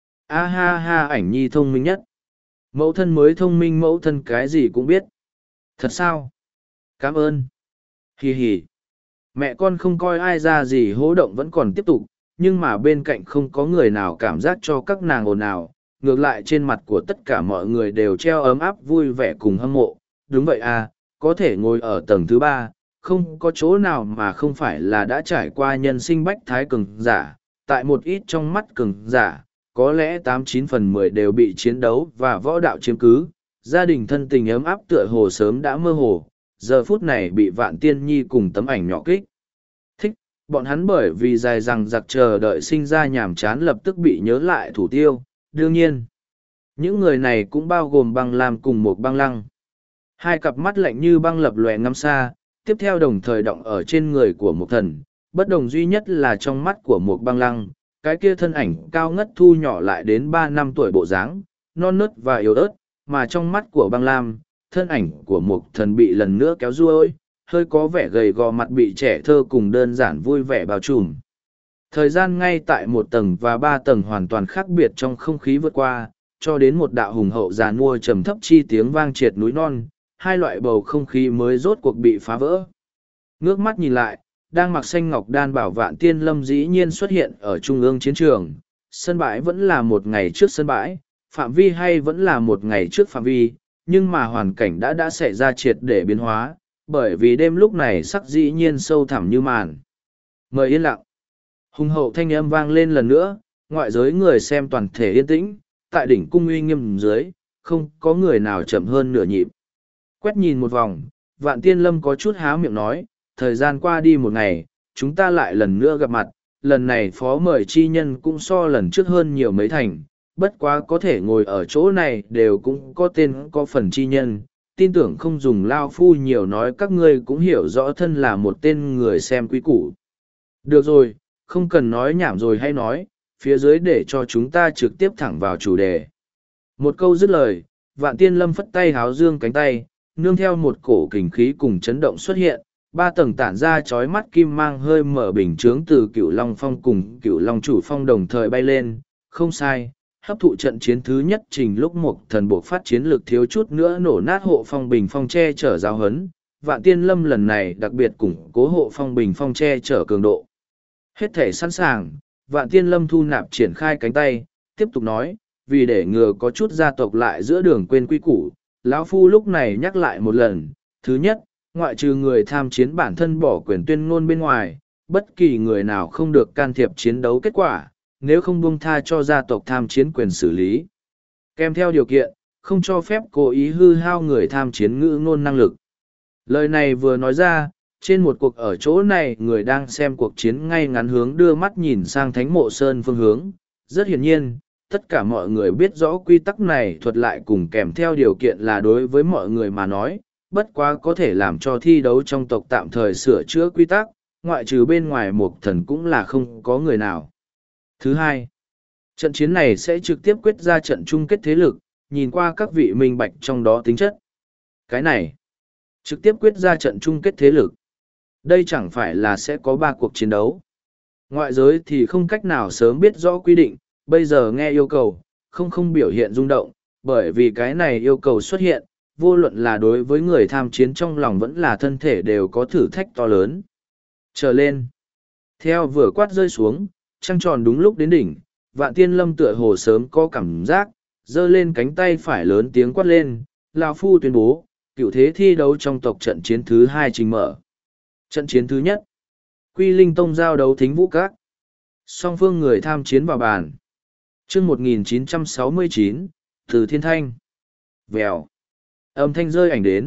Speaker 1: A ha ha, ảnh nhi thông minh nhất. Mẫu thân mới thông minh, mẫu thân cái gì cũng biết. Thật sao? Cảm ơn. Hì hì. Mẹ con không coi ai ra gì, hố động vẫn còn tiếp tục, nhưng mà bên cạnh không có người nào cảm giác cho các nàng ồn ào. Ngược lại trên mặt của tất cả mọi người đều treo ấm áp vui vẻ cùng hâm mộ. Đúng vậy à, có thể ngồi ở tầng thứ ba, không có chỗ nào mà không phải là đã trải qua nhân sinh bách thái cường giả. Tại một ít trong mắt cường giả, có lẽ tám chín phần mười đều bị chiến đấu và võ đạo chiếm cứ. Gia đình thân tình ấm áp tựa hồ sớm đã mơ hồ, giờ phút này bị Vạn Tiên Nhi cùng tấm ảnh nhỏ kích thích. Bọn hắn bởi vì dài rằng giặc chờ đợi sinh ra nhàm chán lập tức bị nhớ lại thủ tiêu. Đương nhiên, những người này cũng bao gồm Băng Lam cùng một Băng Lăng. Hai cặp mắt lạnh như băng lập lòe ngắm xa, tiếp theo đồng thời động ở trên người của một thần. Bất đồng duy nhất là trong mắt của một Băng Lăng, cái kia thân ảnh cao ngất thu nhỏ lại đến ba năm tuổi bộ dáng, non nớt và yếu ớt, mà trong mắt của Băng Lam, thân ảnh của một thần bị lần nữa kéo ruôi, hơi có vẻ gầy gò, mặt bị trẻ thơ cùng đơn giản vui vẻ bao trùm. Thời gian ngay tại một tầng và ba tầng hoàn toàn khác biệt trong không khí vượt qua, cho đến một đạo hùng hậu già nua trầm thấp chi tiếng vang triệt núi non, hai loại bầu không khí mới rốt cuộc bị phá vỡ. Ngước mắt nhìn lại, đang mặc xanh ngọc đan bảo Vạn Tiên Lâm dĩ nhiên xuất hiện ở trung ương chiến trường. Sân bãi vẫn là một ngày trước sân bãi, phạm vi hay vẫn là một ngày trước phạm vi, nhưng mà hoàn cảnh đã đã xảy ra triệt để biến hóa, bởi vì đêm lúc này sắc dĩ nhiên sâu thẳm như màn. Mời yên lặng. Hùng hậu thanh âm vang lên lần nữa, ngoại giới người xem toàn thể yên tĩnh, tại đỉnh cung uy nghiêm dưới, không có người nào chậm hơn nửa nhịp. Quét nhìn một vòng, Vạn Tiên Lâm có chút há miệng nói, thời gian qua đi một ngày, chúng ta lại lần nữa gặp mặt, lần này phó mời chi nhân cũng so lần trước hơn nhiều mấy thành, bất quá có thể ngồi ở chỗ này đều cũng có tên có phần chi nhân, tin tưởng không dùng lao phu nhiều nói, các ngươi cũng hiểu rõ thân là một tên người xem quý củ. Được rồi, không cần nói nhảm rồi hay nói, phía dưới để cho chúng ta trực tiếp thẳng vào chủ đề. Một câu dứt lời, Vạn Tiên Lâm phất tay háo dương cánh tay, nương theo một cổ kình khí cùng chấn động xuất hiện, ba tầng tản ra chói mắt kim mang hơi mở bình chướng từ Cửu Long Phong cùng Cửu Long Chủ Phong đồng thời bay lên, không sai, hấp thụ trận chiến thứ nhất trình lúc một thần buộc phát chiến lực thiếu chút nữa nổ nát hộ phong bình phong che chở giáo hấn, Vạn Tiên Lâm lần này đặc biệt củng cố hộ phong bình phong che chở cường độ. Hết thể sẵn sàng, Vạn Tiên Lâm thu nạp triển khai cánh tay, tiếp tục nói, vì để ngừa có chút gia tộc lại giữa đường quên quy củ, lão phu lúc này nhắc lại một lần. Thứ nhất, ngoại trừ người tham chiến bản thân bỏ quyền tuyên ngôn bên ngoài, bất kỳ người nào không được can thiệp chiến đấu kết quả, nếu không buông tha cho gia tộc tham chiến quyền xử lý. Kèm theo điều kiện, không cho phép cố ý hư hao người tham chiến ngữ ngôn năng lực. Lời này vừa nói ra, trên một cuộc ở chỗ này người đang xem cuộc chiến ngay ngắn hướng đưa mắt nhìn sang Thánh Mộ Sơn phương hướng. Rất hiển nhiên, tất cả mọi người biết rõ quy tắc này thuật lại cùng kèm theo điều kiện là đối với mọi người mà nói, bất quá có thể làm cho thi đấu trong tộc tạm thời sửa chữa quy tắc, ngoại trừ bên ngoài một thần cũng là không có người nào. Thứ hai, trận chiến này sẽ trực tiếp quyết ra trận chung kết thế lực, nhìn qua các vị minh bạch trong đó tính chất. Cái này, trực tiếp quyết ra trận chung kết thế lực. Đây chẳng phải là sẽ có ba cuộc chiến đấu. Ngoại giới thì không cách nào sớm biết rõ quy định, bây giờ nghe yêu cầu, không không biểu hiện rung động, bởi vì cái này yêu cầu xuất hiện, vô luận là đối với người tham chiến trong lòng vẫn là thân thể đều có thử thách to lớn. Trở lên. Theo vừa quát rơi xuống, trăng tròn đúng lúc đến đỉnh, Vạn Tiên Lâm tựa hồ sớm có cảm giác, giơ lên cánh tay phải lớn tiếng quát lên, lão phu tuyên bố, cựu thế thi đấu trong tộc trận chiến thứ hai trình mở. Trận chiến thứ nhất, Quy Linh Tông giao đấu Thính Vũ Các. Song phương người tham chiến vào bàn. Chương một nghìn chín trăm sáu mươi chín, Từ Thiên Thanh. Vèo. Âm thanh rơi ảnh đến,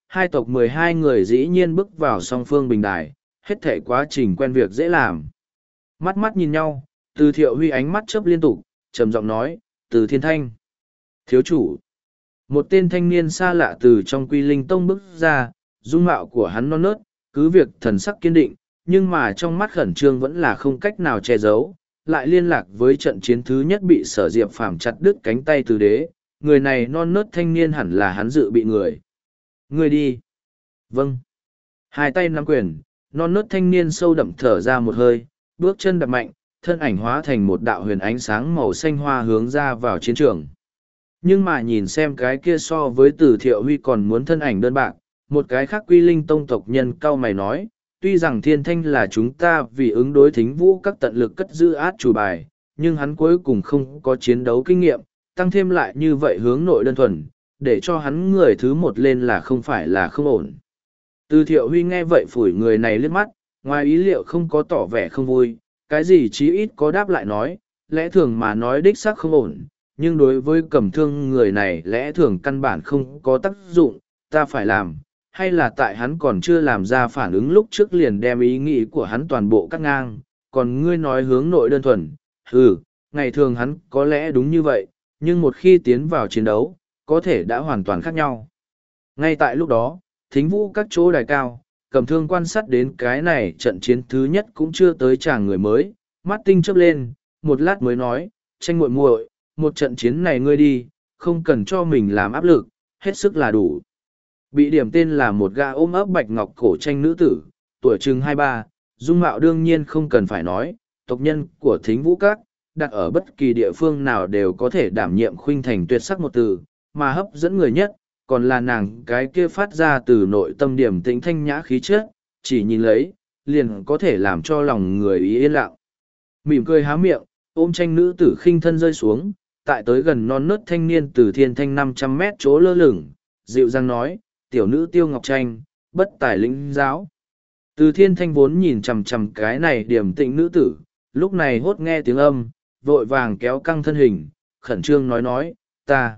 Speaker 1: hai tộc mười hai người dĩ nhiên bước vào song phương bình đài, hết thể quá trình quen việc dễ làm. Mắt mắt nhìn nhau, Từ Thiệu Huy ánh mắt chớp liên tục, trầm giọng nói, Từ Thiên Thanh. Thiếu chủ. Một tên thanh niên xa lạ từ trong Quy Linh Tông bước ra, dung mạo của hắn non nớt, cứ việc thần sắc kiên định, nhưng mà trong mắt khẩn trương vẫn là không cách nào che giấu, lại liên lạc với trận chiến thứ nhất bị Sở Diệp Phàm chặt đứt cánh tay Từ Đế, người này non nớt thanh niên hẳn là hắn dự bị người. Người đi. Vâng. Hai tay nắm quyền, non nớt thanh niên sâu đậm thở ra một hơi, bước chân đập mạnh, thân ảnh hóa thành một đạo huyền ánh sáng màu xanh hoa hướng ra vào chiến trường. Nhưng mà nhìn xem cái kia so với Từ Thiệu Huy còn muốn thân ảnh đơn bạc, một cái khác Quy Linh Tông tộc nhân cau mày nói, tuy rằng Thiên Thanh là chúng ta vì ứng đối Thính Vũ các tận lực cất giữ át chủ bài, nhưng hắn cuối cùng không có chiến đấu kinh nghiệm, tăng thêm lại như vậy hướng nội đơn thuần, để cho hắn người thứ một lên là không phải là không ổn. Từ Thiệu Huy nghe vậy phủi người này liếc mắt, ngoài ý liệu không có tỏ vẻ không vui, cái gì chí ít có đáp lại nói, lẽ thường mà nói đích xác không ổn, nhưng đối với cầm thương người này lẽ thường căn bản không có tác dụng, ta phải làm, hay là tại hắn còn chưa làm ra phản ứng lúc trước liền đem ý nghĩ của hắn toàn bộ cắt ngang, còn ngươi nói hướng nội đơn thuần, ừ, ngày thường hắn có lẽ đúng như vậy, nhưng một khi tiến vào chiến đấu, có thể đã hoàn toàn khác nhau. Ngay tại lúc đó, Thính Vũ các chỗ đài cao, cầm thương quan sát đến cái này trận chiến thứ nhất cũng chưa tới chàng người mới, mắt tinh chớp lên, một lát mới nói, tranh muội muội, một trận chiến này ngươi đi, không cần cho mình làm áp lực, hết sức là đủ. Bị điểm tên là một gã ôm ấp bạch ngọc cổ tranh nữ tử, tuổi chừng hai ba, dung mạo đương nhiên không cần phải nói, tộc nhân của Thính Vũ các, đặt ở bất kỳ địa phương nào đều có thể đảm nhiệm khuynh thành tuyệt sắc một từ, mà hấp dẫn người nhất, còn là nàng cái kia phát ra từ nội tâm điểm tĩnh thanh nhã khí chất, chỉ nhìn lấy, liền có thể làm cho lòng người ý yên lặng. Mỉm cười há miệng, ôm tranh nữ tử khinh thân rơi xuống, tại tới gần non nớt thanh niên từ Thiên Thanh năm trăm mét chỗ lơ lửng, dịu dàng nói, tiểu nữ Tiêu Ngọc Tranh, bất tài lĩnh giáo. Từ Thiên Thanh vốn nhìn chằm chằm cái này điểm tĩnh nữ tử, lúc này hốt nghe tiếng âm, vội vàng kéo căng thân hình, khẩn trương nói nói, ta.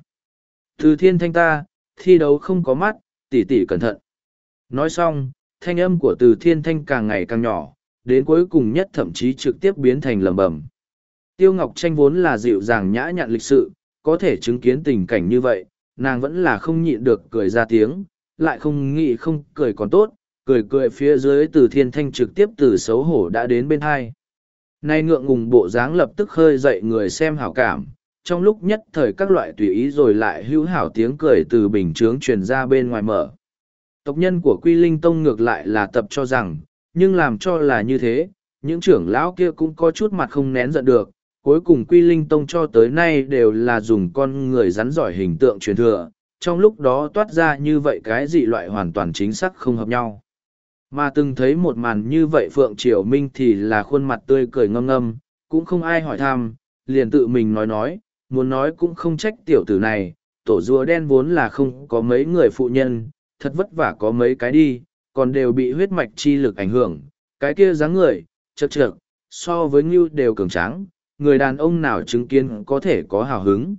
Speaker 1: Từ Thiên Thanh ta, thi đấu không có mắt, tỉ tỉ cẩn thận. Nói xong, thanh âm của Từ Thiên Thanh càng ngày càng nhỏ, đến cuối cùng nhất thậm chí trực tiếp biến thành lẩm bẩm. Tiêu Ngọc Tranh vốn là dịu dàng nhã nhặn lịch sự, có thể chứng kiến tình cảnh như vậy, nàng vẫn là không nhịn được cười ra tiếng, lại không nghĩ không cười còn tốt, cười cười phía dưới Từ Thiên Thanh trực tiếp từ xấu hổ đã đến bên hai. Nay ngượng ngùng bộ dáng lập tức khơi dậy người xem hảo cảm, trong lúc nhất thời các loại tùy ý rồi lại hữu hảo tiếng cười từ bình chướng truyền ra bên ngoài mở. Tộc nhân của Quy Linh Tông ngược lại là tập cho rằng, nhưng làm cho là như thế, những trưởng lão kia cũng có chút mặt không nén giận được, cuối cùng Quy Linh Tông cho tới nay đều là dùng con người rắn giỏi hình tượng truyền thừa, trong lúc đó toát ra như vậy cái dị loại hoàn toàn chính xác không hợp nhau. Mà từng thấy một màn như vậy Phượng Triều Minh thì là khuôn mặt tươi cười ngâm ngâm, cũng không ai hỏi thăm, liền tự mình nói nói, muốn nói cũng không trách tiểu tử này, tổ rùa đen vốn là không có mấy người phụ nhân, thật vất vả có mấy cái đi, còn đều bị huyết mạch chi lực ảnh hưởng, cái kia dáng người, chật chật, so với Ngưu đều cường tráng, người đàn ông nào chứng kiến có thể có hào hứng.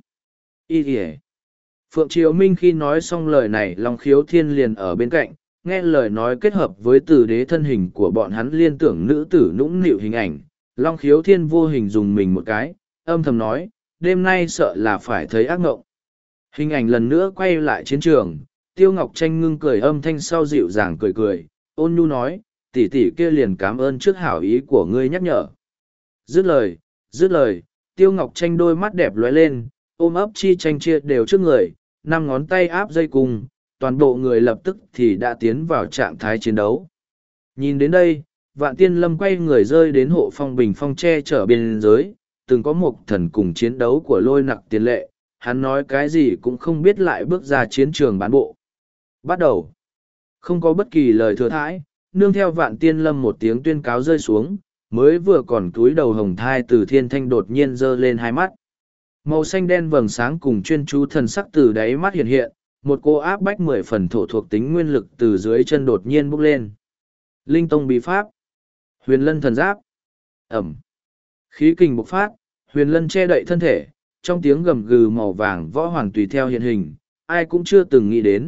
Speaker 1: Ý kìa. Phượng Triều Minh khi nói xong lời này Long Khiếu Thiên liền ở bên cạnh, nghe lời nói kết hợp với từ đế thân hình của bọn hắn liên tưởng nữ tử nũng nịu hình ảnh, Long Khiếu Thiên vô hình dùng mình một cái, âm thầm nói, đêm nay sợ là phải thấy ác ngộng. Hình ảnh lần nữa quay lại chiến trường, Tiêu Ngọc Tranh ngưng cười âm thanh sau dịu dàng cười cười, ôn nhu nói, tỷ tỷ kia liền cảm ơn trước hảo ý của ngươi nhắc nhở. Dứt lời, dứt lời, Tiêu Ngọc Tranh đôi mắt đẹp lóe lên, ôm ấp chi tranh chia đều trước người, năm ngón tay áp dây cùng, toàn bộ người lập tức thì đã tiến vào trạng thái chiến đấu. Nhìn đến đây, Vạn Tiên Lâm quay người rơi đến hộ phong bình phong che chở biên giới, từng có một thần cùng chiến đấu của lôi nặc tiền lệ, hắn nói cái gì cũng không biết lại bước ra chiến trường bán bộ. Bắt đầu. Không có bất kỳ lời thừa thãi, nương theo Vạn Tiên Lâm một tiếng tuyên cáo rơi xuống, mới vừa còn túi đầu hồng thai từ Thiên Thanh đột nhiên giơ lên hai mắt. Màu xanh đen vầng sáng cùng chuyên chú thần sắc từ đáy mắt hiện hiện, một cô áp bách mười phần thổ thuộc tính nguyên lực từ dưới chân đột nhiên bốc lên. Linh tông bí pháp. Huyền lân thần giáp. Ẩm. Khí kình bộc phát, huyền lân che đậy thân thể, trong tiếng gầm gừ màu vàng võ hoàng tùy theo hiện hình, ai cũng chưa từng nghĩ đến,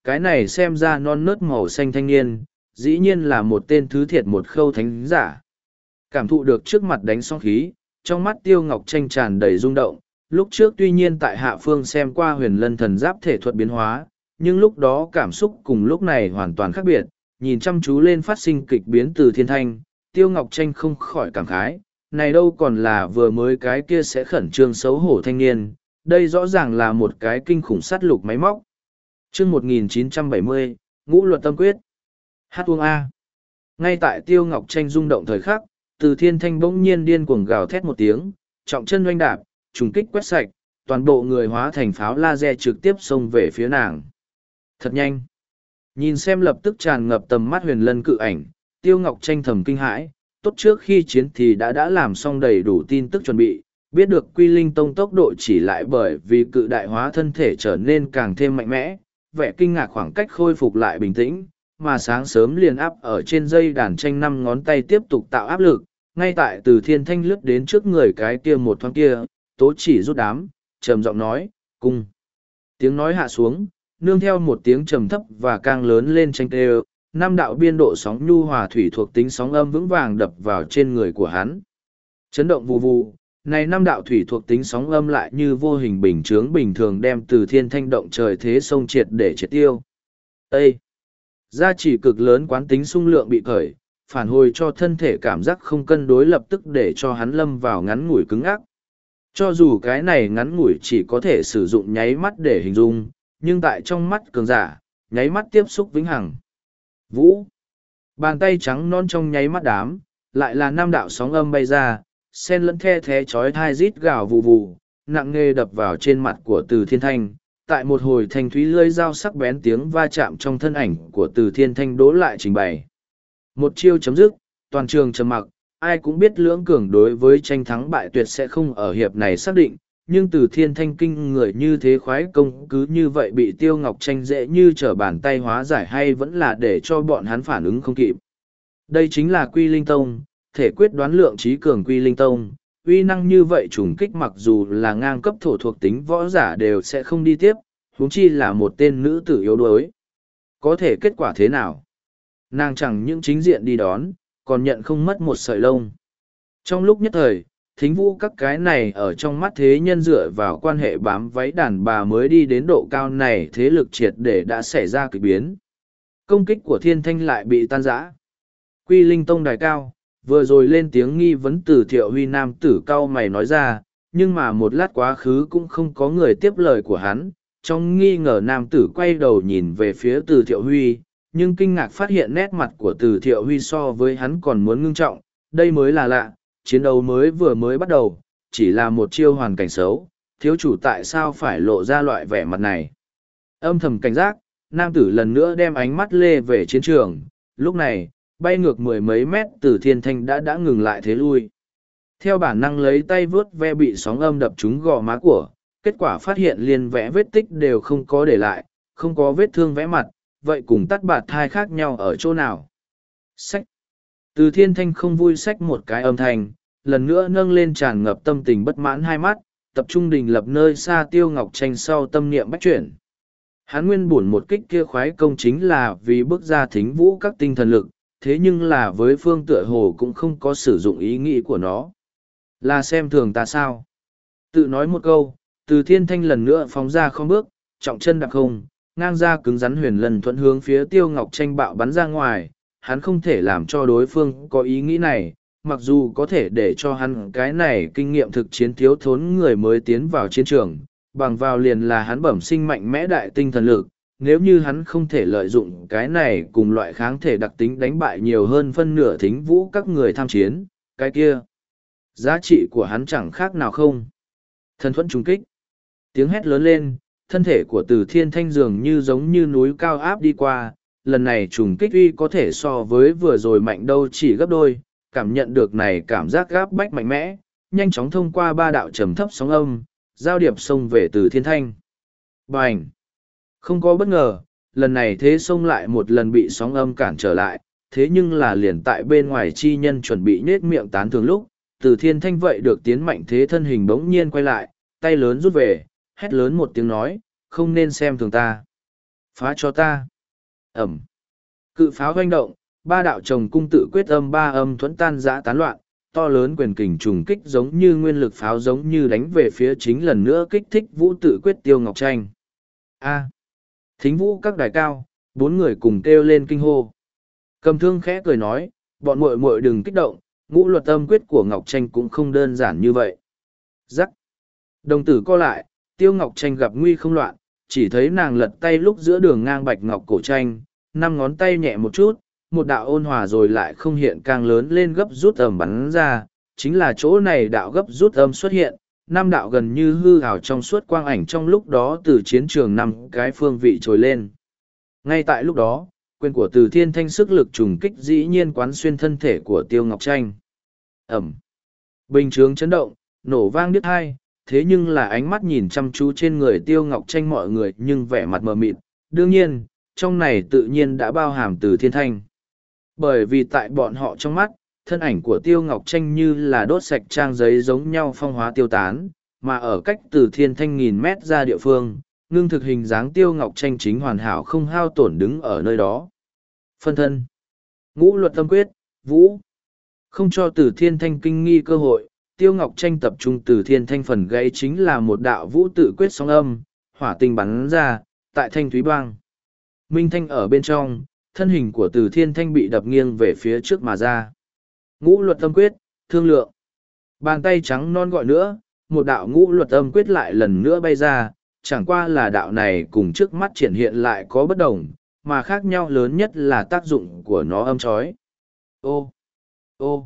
Speaker 1: Cái này xem ra non nớt màu xanh thanh niên, dĩ nhiên là một tên thứ thiệt một khâu thánh giả. Cảm thụ được trước mặt đánh song khí, trong mắt Tiêu Ngọc Tranh tràn đầy rung động. Lúc trước tuy nhiên tại hạ phương xem qua huyền lân thần giáp thể thuật biến hóa, nhưng lúc đó cảm xúc cùng lúc này hoàn toàn khác biệt. Nhìn chăm chú lên phát sinh kịch biến từ thiên thanh, Tiêu Ngọc Tranh không khỏi cảm khái, này đâu còn là vừa mới cái kia sẽ khẩn trương xấu hổ thanh niên, đây rõ ràng là một cái kinh khủng sát lục máy móc. Chương một nghìn chín trăm bảy mươi, Ngũ Luật Tâm Quyết. Hát uông A. Ngay tại Tiêu Ngọc Tranh rung động thời khắc, từ thiên thanh bỗng nhiên điên cuồng gào thét một tiếng, trọng chân oanh đạp, trùng kích quét sạch, toàn bộ người hóa thành pháo laser trực tiếp xông về phía nàng. Thật nhanh. Nhìn xem lập tức tràn ngập tầm mắt huyền lân cự ảnh, Tiêu Ngọc Tranh thầm kinh hãi, tốt trước khi chiến thì đã đã làm xong đầy đủ tin tức chuẩn bị, biết được Quy Linh Tông tốc độ chỉ lại bởi vì cự đại hóa thân thể trở nên càng thêm mạnh mẽ, vẻ kinh ngạc khoảng cách khôi phục lại bình tĩnh, mà sáng sớm liền áp ở trên dây đàn tranh năm ngón tay tiếp tục tạo áp lực, ngay tại từ thiên thanh lướt đến trước người cái kia một thoáng kia, tố chỉ rút đám, trầm giọng nói, cung. Tiếng nói hạ xuống, nương theo một tiếng trầm thấp và càng lớn lên tranh tê, năm đạo biên độ sóng nhu hòa thủy thuộc tính sóng âm vững vàng đập vào trên người của hắn. Chấn động vù vù, này năm đạo thủy thuộc tính sóng âm lại như vô hình bình chướng bình thường đem từ thiên thanh động trời thế sông triệt để triệt tiêu. Ê! Gia chỉ cực lớn quán tính xung lượng bị khởi, phản hồi cho thân thể cảm giác không cân đối lập tức để cho hắn lâm vào ngắn ngủi cứng ắc. Cho dù cái này ngắn ngủi chỉ có thể sử dụng nháy mắt để hình dung, nhưng tại trong mắt cường giả, nháy mắt tiếp xúc vĩnh hằng. Vũ! Bàn tay trắng non trong nháy mắt đám, lại là năm đạo sóng âm bay ra, sen lẫn the thé chói thai rít gào vù vù, nặng nề đập vào trên mặt của từ thiên thanh. Tại một hồi thanh thúy lưỡi dao sắc bén tiếng va chạm trong thân ảnh của từ thiên thanh đố lại trình bày. Một chiêu chấm dứt, toàn trường trầm mặc, ai cũng biết lưỡng cường đối với tranh thắng bại tuyệt sẽ không ở hiệp này xác định, nhưng từ thiên thanh kinh người như thế khoái công cứ như vậy bị Tiêu Ngọc Tranh dễ như trở bàn tay hóa giải hay vẫn là để cho bọn hắn phản ứng không kịp. Đây chính là Quy Linh Tông, thể quyết đoán lượng trí cường Quy Linh Tông, uy năng như vậy trùng kích mặc dù là ngang cấp thổ thuộc tính võ giả đều sẽ không đi tiếp, huống chi là một tên nữ tử yếu đuối. Có thể kết quả thế nào? Nàng chẳng những chính diện đi đón, còn nhận không mất một sợi lông. Trong lúc nhất thời, thính vũ các cái này ở trong mắt thế nhân dựa vào quan hệ bám váy đàn bà mới đi đến độ cao này thế lực triệt để đã xảy ra kỳ biến. Công kích của thiên thanh lại bị tan rã. Quy Linh Tông đài cao, vừa rồi lên tiếng nghi vấn từ Thiệu Huy nam tử cao mày nói ra, nhưng mà một lát quá khứ cũng không có người tiếp lời của hắn. Trong nghi ngờ nam tử quay đầu nhìn về phía từ Thiệu Huy, nhưng kinh ngạc phát hiện nét mặt của từ Thiệu Huy so với hắn còn muốn ngưng trọng, đây mới là lạ, chiến đấu mới vừa mới bắt đầu, chỉ là một chiêu hoàn cảnh xấu, thiếu chủ tại sao phải lộ ra loại vẻ mặt này. Âm thầm cảnh giác, nam tử lần nữa đem ánh mắt lê về chiến trường, lúc này, bay ngược mười mấy mét từ thiên thanh đã đã ngừng lại thế lui. Theo bản năng lấy tay vớt ve bị sóng âm đập trúng gò má của, kết quả phát hiện liền vẽ vết tích đều không có để lại, không có vết thương vẽ mặt, vậy cùng tắt bạt thai khác nhau ở chỗ nào. Sách. Từ thiên thanh không vui sách một cái âm thanh, lần nữa nâng lên tràn ngập tâm tình bất mãn hai mắt, tập trung đình lập nơi xa Tiêu Ngọc Tranh sau tâm niệm bách chuyển. Hắn nguyên buồn một kích kia khoái công chính là vì bước ra thính vũ các tinh thần lực, thế nhưng là với phương tựa hồ cũng không có sử dụng ý nghĩ của nó. Là xem thường ta sao? Tự nói một câu, từ thiên thanh lần nữa phóng ra không bước, trọng chân đạp không, ngang ra cứng rắn huyền lần thuận hướng phía Tiêu Ngọc Tranh bạo bắn ra ngoài, hắn không thể làm cho đối phương có ý nghĩ này, mặc dù có thể để cho hắn cái này kinh nghiệm thực chiến thiếu thốn người mới tiến vào chiến trường, bằng vào liền là hắn bẩm sinh mạnh mẽ đại tinh thần lực, nếu như hắn không thể lợi dụng cái này cùng loại kháng thể đặc tính đánh bại nhiều hơn phân nửa thính vũ các người tham chiến, cái kia, giá trị của hắn chẳng khác nào không. Thần thuẫn trùng kích, tiếng hét lớn lên, thân thể của từ thiên thanh dường như giống như núi cao áp đi qua, lần này trùng kích uy có thể so với vừa rồi mạnh đâu chỉ gấp đôi, cảm nhận được này cảm giác gáp bách mạnh mẽ, nhanh chóng thông qua ba đạo trầm thấp sóng âm, giao điệp xông về từ thiên thanh. Bành! Không có bất ngờ, lần này thế xông lại một lần bị sóng âm cản trở lại, thế nhưng là liền tại bên ngoài chi nhân chuẩn bị nết miệng tán thường lúc, từ thiên thanh vậy được tiến mạnh thế thân hình bỗng nhiên quay lại, tay lớn rút về, hét lớn một tiếng nói, không nên xem thường ta. Phá cho ta. Ẩm. Cự pháo hoành động, ba đạo chồng cung tự quyết âm ba âm thuẫn tan dã tán loạn, to lớn quyền kình trùng kích giống như nguyên lực pháo giống như đánh về phía chính lần nữa kích thích vũ tự quyết Tiêu Ngọc Tranh. A. Thính vũ các đài cao, bốn người cùng kêu lên kinh hô. Cầm thương khẽ cười nói, bọn muội muội đừng kích động, ngũ luật âm quyết của Ngọc Tranh cũng không đơn giản như vậy. Rắc. Đồng tử co lại, Tiêu Ngọc Tranh gặp nguy không loạn, chỉ thấy nàng lật tay lúc giữa đường ngang bạch ngọc cổ tranh, năm ngón tay nhẹ một chút, một đạo ôn hòa rồi lại không hiện càng lớn lên gấp rút ầm bắn ra, chính là chỗ này đạo gấp rút âm xuất hiện, năm đạo gần như hư ảo trong suốt quang ảnh trong lúc đó từ chiến trường năm cái phương vị trồi lên. Ngay tại lúc đó, quyền của Từ Thiên Thanh sức lực trùng kích dĩ nhiên quán xuyên thân thể của Tiêu Ngọc Tranh. Ẩm. Bình chướng chấn động, nổ vang đứt hai, thế nhưng là ánh mắt nhìn chăm chú trên người Tiêu Ngọc Tranh mọi người nhưng vẻ mặt mờ mịt, đương nhiên, trong này tự nhiên đã bao hàm Từ Thiên Thanh. Bởi vì tại bọn họ trong mắt, thân ảnh của Tiêu Ngọc Tranh như là đốt sạch trang giấy giống nhau phong hóa tiêu tán, mà ở cách Từ Thiên Thanh nghìn mét ra địa phương, ngưng thực hình dáng Tiêu Ngọc Tranh chính hoàn hảo không hao tổn đứng ở nơi đó. Phân thân. Ngũ luật tâm quyết, vũ. Không cho Từ Thiên Thanh kinh nghi cơ hội, Tiêu Ngọc Tranh tập trung Từ Thiên Thanh phần gãy chính là một đạo vũ tự quyết sóng âm, hỏa tinh bắn ra, tại thanh thúy băng. Minh Thanh ở bên trong, thân hình của Từ Thiên Thanh bị đập nghiêng về phía trước mà ra. Ngũ luật tâm quyết, thương lượng. Bàn tay trắng non gọi nữa, một đạo ngũ luật âm quyết lại lần nữa bay ra, chẳng qua là đạo này cùng trước mắt triển hiện lại có bất đồng, mà khác nhau lớn nhất là tác dụng của nó âm chói. Ô, ô,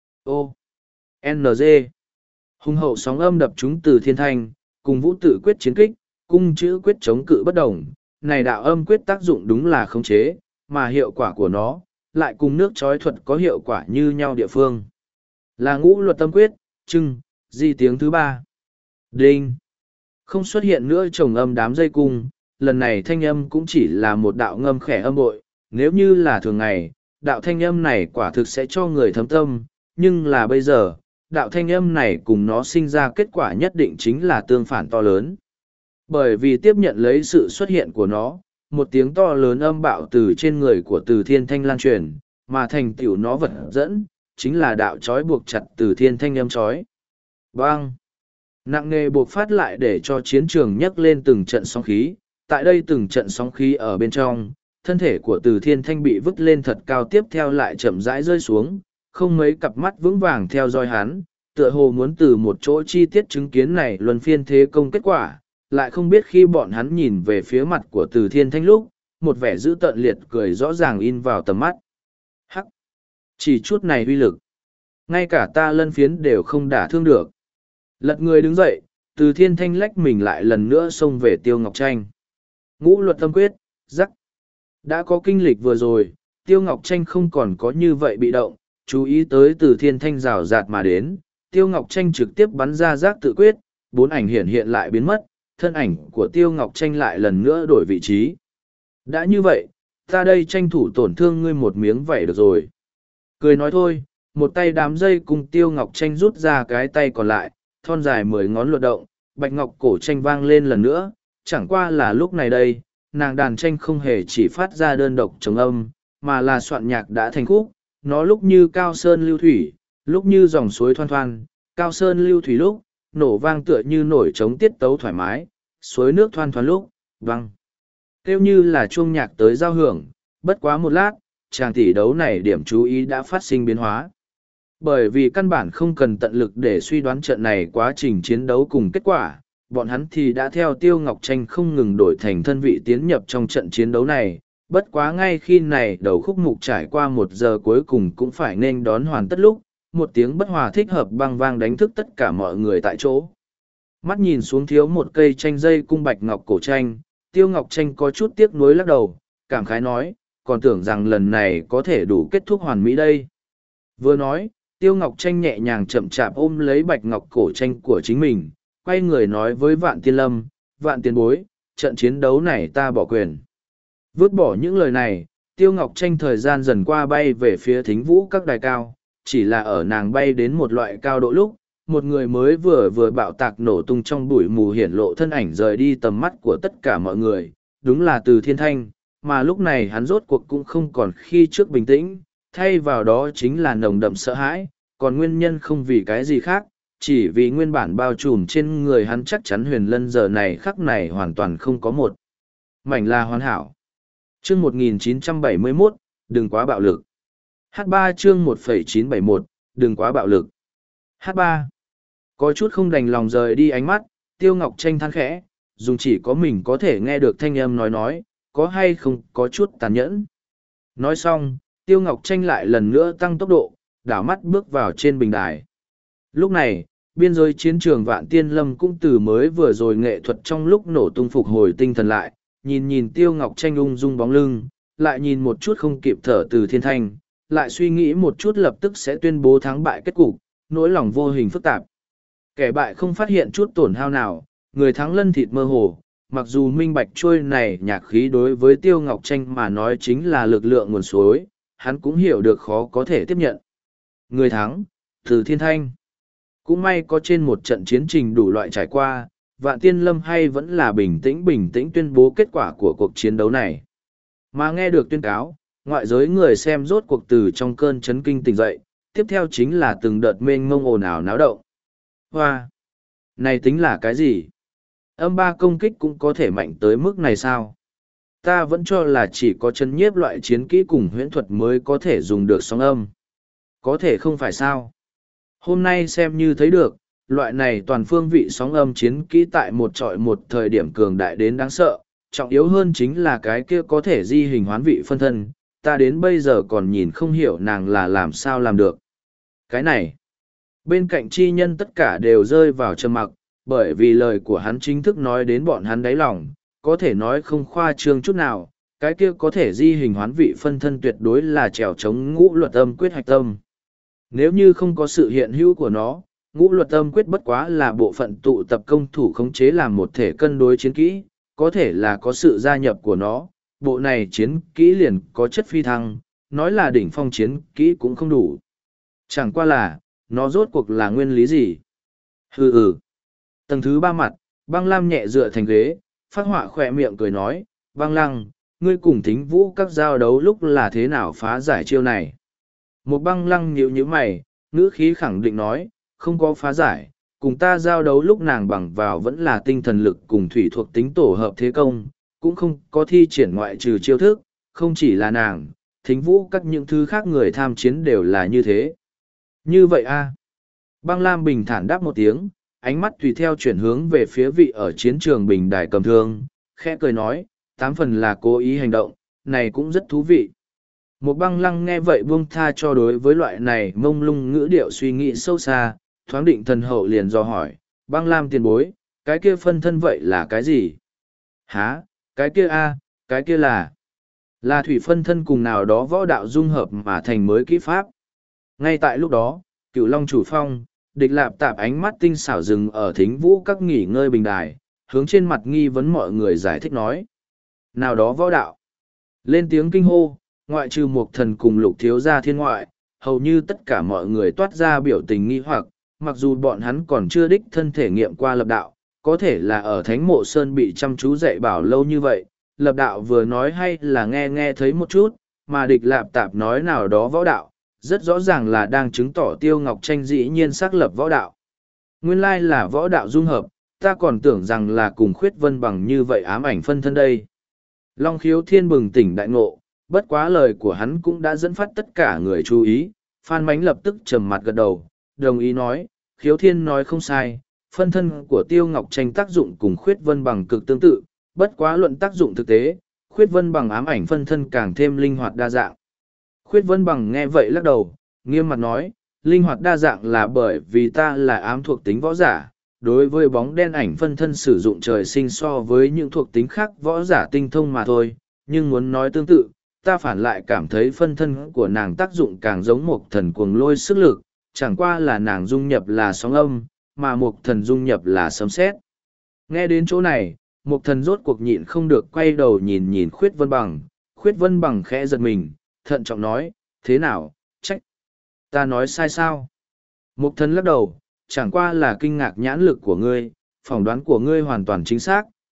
Speaker 1: ô, en giê. Hùng hậu sóng âm đập chúng Từ Thiên Thanh, cùng vũ tự quyết chiến kích, cung chữ quyết chống cự bất đồng. Này đạo âm quyết tác dụng đúng là khống chế, mà hiệu quả của nó, lại cùng nước chói thuật có hiệu quả như nhau địa phương. Là ngũ luật tâm quyết, trưng, di tiếng thứ ba. Đinh. Không xuất hiện nữa chồng âm đám dây cung, lần này thanh âm cũng chỉ là một đạo ngâm khẽ âm bội, nếu như là thường ngày, đạo thanh âm này quả thực sẽ cho người thấm tâm, nhưng là bây giờ, đạo thanh âm này cùng nó sinh ra kết quả nhất định chính là tương phản to lớn. Bởi vì tiếp nhận lấy sự xuất hiện của nó, một tiếng to lớn âm bạo từ trên người của Từ Thiên Thanh lan truyền, mà thành tựu nó vật dẫn, chính là đạo trói buộc chặt Từ Thiên Thanh âm trói. Bang! Nặng nề buộc phát lại để cho chiến trường nhấc lên từng trận sóng khí, tại đây từng trận sóng khí ở bên trong, thân thể của Từ Thiên Thanh bị vứt lên thật cao tiếp theo lại chậm rãi rơi xuống, không mấy cặp mắt vững vàng theo dõi hắn, tựa hồ muốn từ một chỗ chi tiết chứng kiến này luân phiên thế công kết quả, lại không biết khi bọn hắn nhìn về phía mặt của Từ Thiên Thanh lúc, một vẻ dữ tợn liệt cười rõ ràng in vào tầm mắt. Hắc! Chỉ chút này uy lực. Ngay cả ta lân phiến đều không đả thương được. Lật người đứng dậy, Từ Thiên Thanh lách mình lại lần nữa xông về Tiêu Ngọc Tranh. Ngũ luật tâm quyết, rắc. Đã có kinh lịch vừa rồi, Tiêu Ngọc Tranh không còn có như vậy bị động, chú ý tới Từ Thiên Thanh rào rạt mà đến. Tiêu Ngọc Tranh trực tiếp bắn ra giác tự quyết, bốn ảnh hiện hiện lại biến mất, thân ảnh của Tiêu Ngọc Tranh lại lần nữa đổi vị trí. Đã như vậy, ta đây tranh thủ tổn thương ngươi một miếng vậy được rồi. Cười nói thôi, một tay đám dây cùng Tiêu Ngọc Tranh rút ra cái tay còn lại, thon dài mười ngón luật động, bạch ngọc cổ tranh vang lên lần nữa, chẳng qua là lúc này đây, nàng đàn tranh không hề chỉ phát ra đơn độc trống âm, mà là soạn nhạc đã thành khúc, nó lúc như cao sơn lưu thủy, lúc như dòng suối thoăn thoăn, cao sơn lưu thủy lúc, nổ vang tựa như nổi trống tiết tấu thoải mái, suối nước thoăn thoăn lúc, vang. Kêu như là chuông nhạc tới giao hưởng, bất quá một lát, tràng tỷ đấu này điểm chú ý đã phát sinh biến hóa. Bởi vì căn bản không cần tận lực để suy đoán trận này quá trình chiến đấu cùng kết quả, bọn hắn thì đã theo Tiêu Ngọc Tranh không ngừng đổi thành thân vị tiến nhập trong trận chiến đấu này. Bất quá ngay khi này đầu khúc mục trải qua một giờ cuối cùng cũng phải nên đón hoàn tất lúc, một tiếng bất hòa thích hợp băng vang đánh thức tất cả mọi người tại chỗ. Mắt nhìn xuống thiếu một cây tranh dây cung bạch ngọc cổ tranh, Tiêu Ngọc Tranh có chút tiếc nuối lắc đầu, cảm khái nói, còn tưởng rằng lần này có thể đủ kết thúc hoàn mỹ đây. Vừa nói, Tiêu Ngọc Tranh nhẹ nhàng chậm chạp ôm lấy bạch ngọc cổ tranh của chính mình, quay người nói với Vạn Tiên Lâm, Vạn Tiên Bối, trận chiến đấu này ta bỏ quyền. Vứt bỏ những lời này, Tiêu Ngọc Tranh thời gian dần qua bay về phía thính vũ các đài cao, chỉ là ở nàng bay đến một loại cao độ lúc, một người mới vừa vừa bạo tạc nổ tung trong bụi mù hiển lộ thân ảnh rời đi tầm mắt của tất cả mọi người, đúng là từ thiên thanh, mà lúc này hắn rốt cuộc cũng không còn khi trước bình tĩnh, thay vào đó chính là nồng đậm sợ hãi, còn nguyên nhân không vì cái gì khác, chỉ vì nguyên bản bao trùm trên người hắn chắc chắn huyền lân giờ này khắc này hoàn toàn không có một mảnh là hoàn hảo. Chương một nghìn chín trăm bảy mươi mốt, đừng quá bạo lực. H ba chương một nghìn chín trăm bảy mươi mốt, đừng quá bạo lực. H ba. Có chút không đành lòng rời đi ánh mắt, Tiêu Ngọc Tranh than khẽ, dùng chỉ có mình có thể nghe được thanh âm nói nói, có hay không có chút tàn nhẫn. Nói xong, Tiêu Ngọc Tranh lại lần nữa tăng tốc độ, đảo mắt bước vào trên bình đài. Lúc này, biên giới chiến trường Vạn Tiên Lâm cũng từ mới vừa rồi nghệ thuật trong lúc nổ tung phục hồi tinh thần lại, nhìn nhìn Tiêu Ngọc Tranh ung dung bóng lưng, lại nhìn một chút không kịp thở từ thiên thanh, lại suy nghĩ một chút lập tức sẽ tuyên bố thắng bại kết cục, nỗi lòng vô hình phức tạp. Kẻ bại không phát hiện chút tổn hao nào, người thắng lân thịt mơ hồ, mặc dù minh bạch trôi này nhạc khí đối với Tiêu Ngọc Tranh mà nói chính là lực lượng nguồn suối, hắn cũng hiểu được khó có thể tiếp nhận. Người thắng, từ thiên thanh. Cũng may có trên một trận chiến trình đủ loại trải qua, Vạn Tiên Lâm hay vẫn là bình tĩnh bình tĩnh tuyên bố kết quả của cuộc chiến đấu này. Mà nghe được tuyên cáo, ngoại giới người xem rốt cuộc từ trong cơn chấn kinh tỉnh dậy, tiếp theo chính là từng đợt mênh mông ồn ào náo động. Hoa! Này tính là cái gì? Âm ba công kích cũng có thể mạnh tới mức này sao? Ta vẫn cho là chỉ có chân nhiếp loại chiến kỹ cùng huyễn thuật mới có thể dùng được sóng âm. Có thể không phải sao? Hôm nay xem như thấy được, loại này toàn phương vị sóng âm chiến kỹ tại một trọi một thời điểm cường đại đến đáng sợ, trọng yếu hơn chính là cái kia có thể di hình hoán vị phân thân, ta đến bây giờ còn nhìn không hiểu nàng là làm sao làm được. Cái này, bên cạnh chi nhân tất cả đều rơi vào trầm mặc, bởi vì lời của hắn chính thức nói đến bọn hắn đáy lòng, có thể nói không khoa trương chút nào, cái kia có thể di hình hoán vị phân thân tuyệt đối là trèo chống ngũ luật âm quyết hạch tâm. Nếu như không có sự hiện hữu của nó, ngũ luật âm quyết bất quá là bộ phận tụ tập công thủ khống chế làm một thể cân đối chiến kỹ, có thể là có sự gia nhập của nó, bộ này chiến kỹ liền có chất phi thăng, nói là đỉnh phong chiến kỹ cũng không đủ. Chẳng qua là, nó rốt cuộc là nguyên lý gì? Hừ ừ. Tầng thứ ba mặt, băng lam nhẹ dựa thành ghế, phát họa khỏe miệng cười nói, băng lăng, ngươi cùng thính vũ các giao đấu lúc là thế nào phá giải chiêu này? Một băng lăng nhíu nhíu mày, ngữ khí khẳng định nói, không có phá giải, cùng ta giao đấu lúc nàng bằng vào vẫn là tinh thần lực cùng thủy thuộc tính tổ hợp thế công, cũng không có thi triển ngoại trừ chiêu thức, không chỉ là nàng, thính vũ các những thứ khác người tham chiến đều là như thế. Như vậy a Băng Lam bình thản đáp một tiếng, ánh mắt tùy theo chuyển hướng về phía vị ở chiến trường bình đài cầm thương, khẽ cười nói, tám phần là cố ý hành động, này cũng rất thú vị. Một băng lăng nghe vậy buông tha cho đối với loại này mông lung ngữ điệu suy nghĩ sâu xa, thoáng định thần hậu liền do hỏi, băng lam tiền bối, cái kia phân thân vậy là cái gì? Hả, cái kia a cái kia là... Là thủy phân thân cùng nào đó võ đạo dung hợp mà thành mới kỹ pháp. Ngay tại lúc đó, cựu long chủ phong, địch lạp tạp ánh mắt tinh xảo rừng ở thính vũ các nghỉ ngơi bình đài, hướng trên mặt nghi vấn mọi người giải thích nói. Nào đó võ đạo. Lên tiếng kinh hô, ngoại trừ một thần cùng lục thiếu gia thiên ngoại, hầu như tất cả mọi người toát ra biểu tình nghi hoặc, mặc dù bọn hắn còn chưa đích thân thể nghiệm qua lập đạo, có thể là ở thánh mộ sơn bị chăm chú dạy bảo lâu như vậy, lập đạo vừa nói hay là nghe nghe thấy một chút, mà địch lạp tạp nói nào đó võ đạo, rất rõ ràng là đang chứng tỏ Tiêu Ngọc Tranh dĩ nhiên xác lập võ đạo. Nguyên lai là võ đạo dung hợp, ta còn tưởng rằng là cùng khuyết vân bằng như vậy ám ảnh phân thân đây. Long Khiếu Thiên bừng tỉnh đại ngộ, bất quá lời của hắn cũng đã dẫn phát tất cả người chú ý, Phan Mánh lập tức trầm mặt gật đầu, đồng ý nói, Khiếu Thiên nói không sai, phân thân của Tiêu Ngọc Tranh tác dụng cùng khuyết vân bằng cực tương tự, bất quá luận tác dụng thực tế, khuyết vân bằng ám ảnh phân thân càng thêm linh hoạt đa dạng. Khuyết vân bằng nghe vậy lắc đầu, nghiêm mặt nói, linh hoạt đa dạng là bởi vì ta là ám thuộc tính võ giả, đối với bóng đen ảnh phân thân sử dụng trời sinh so với những thuộc tính khác võ giả tinh thông mà thôi, nhưng muốn nói tương tự, ta phản lại cảm thấy phân thân của nàng tác dụng càng giống một thần cuồng lôi sức lực, chẳng qua là nàng dung nhập là sóng âm, mà một thần dung nhập là sấm sét. Nghe đến chỗ này, một thần rốt cuộc nhịn không được quay đầu nhìn nhìn khuyết vân bằng, khuyết vân bằng khẽ giật mình, thận trọng nói, thế nào, trách, ta nói sai sao? Một thần lắc đầu, chẳng qua là kinh ngạc nhãn lực của ngươi, phỏng đoán của ngươi hoàn toàn chính xác,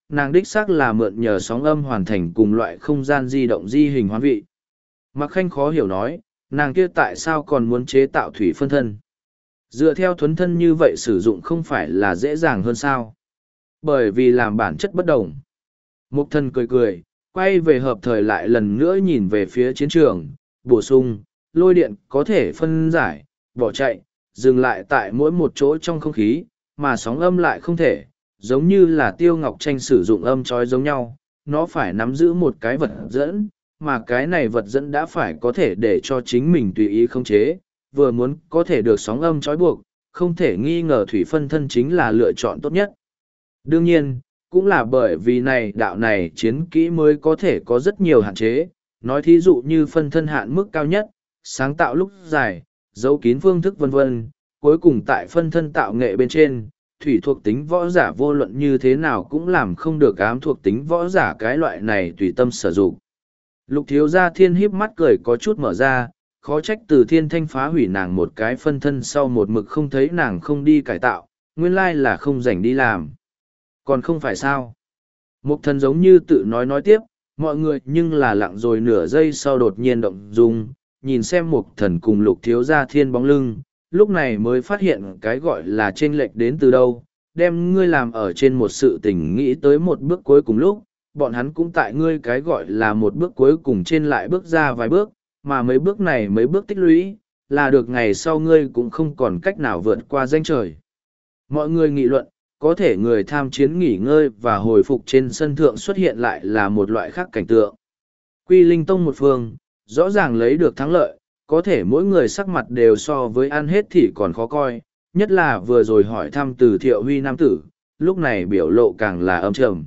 Speaker 1: nàng đích xác là mượn nhờ sóng âm hoàn thành cùng loại không gian di động di hình hoán vị. Mạc Khanh khó hiểu nói, nàng kia tại sao còn muốn chế tạo thủy phân thân? Dựa theo thuấn thân như vậy sử dụng không phải là dễ dàng hơn sao? Bởi vì làm bản chất bất đồng. Mục thần cười cười, quay về hợp thời lại lần nữa nhìn về phía chiến trường, bổ sung, lôi điện có thể phân giải, bỏ chạy, dừng lại tại mỗi một chỗ trong không khí, mà sóng âm lại không thể, giống như là Tiêu Ngọc Tranh sử dụng âm trói giống nhau, nó phải nắm giữ một cái vật dẫn, mà cái này vật dẫn đã phải có thể để cho chính mình tùy ý khống chế, vừa muốn có thể được sóng âm trói buộc, không thể nghi ngờ thủy phân thân chính là lựa chọn tốt nhất. Đương nhiên, cũng là bởi vì này đạo này chiến kỹ mới có thể có rất nhiều hạn chế, nói thí dụ như phân thân hạn mức cao nhất, sáng tạo lúc dài, giấu kín phương thức vân vân. Cuối cùng tại phân thân tạo nghệ bên trên, thủy thuộc tính võ giả vô luận như thế nào cũng làm không được ám thuộc tính võ giả cái loại này tùy tâm sử dụng. Lục thiếu gia thiên híp mắt cười có chút mở ra, khó trách từ thiên thanh phá hủy nàng một cái phân thân sau một mực không thấy nàng không đi cải tạo, nguyên lai là không rảnh đi làm. Còn không phải sao? Mục thần giống như tự nói nói tiếp, mọi người nhưng là lặng rồi nửa giây sau đột nhiên động dung, nhìn xem mục thần cùng lục thiếu gia thiên bóng lưng, lúc này mới phát hiện cái gọi là chênh lệch đến từ đâu, đem ngươi làm ở trên một sự tình nghĩ tới một bước cuối cùng lúc, bọn hắn cũng tại ngươi cái gọi là một bước cuối cùng trên lại bước ra vài bước, mà mấy bước này mấy bước tích lũy, là được ngày sau ngươi cũng không còn cách nào vượt qua danh trời. Mọi người nghị luận, có thể người tham chiến nghỉ ngơi và hồi phục trên sân thượng xuất hiện lại là một loại khác cảnh tượng. Quy Linh Tông một phương, rõ ràng lấy được thắng lợi, có thể mỗi người sắc mặt đều so với ăn hết thì còn khó coi, nhất là vừa rồi hỏi thăm từ Thiệu Huy nam tử, lúc này biểu lộ càng là âm trầm.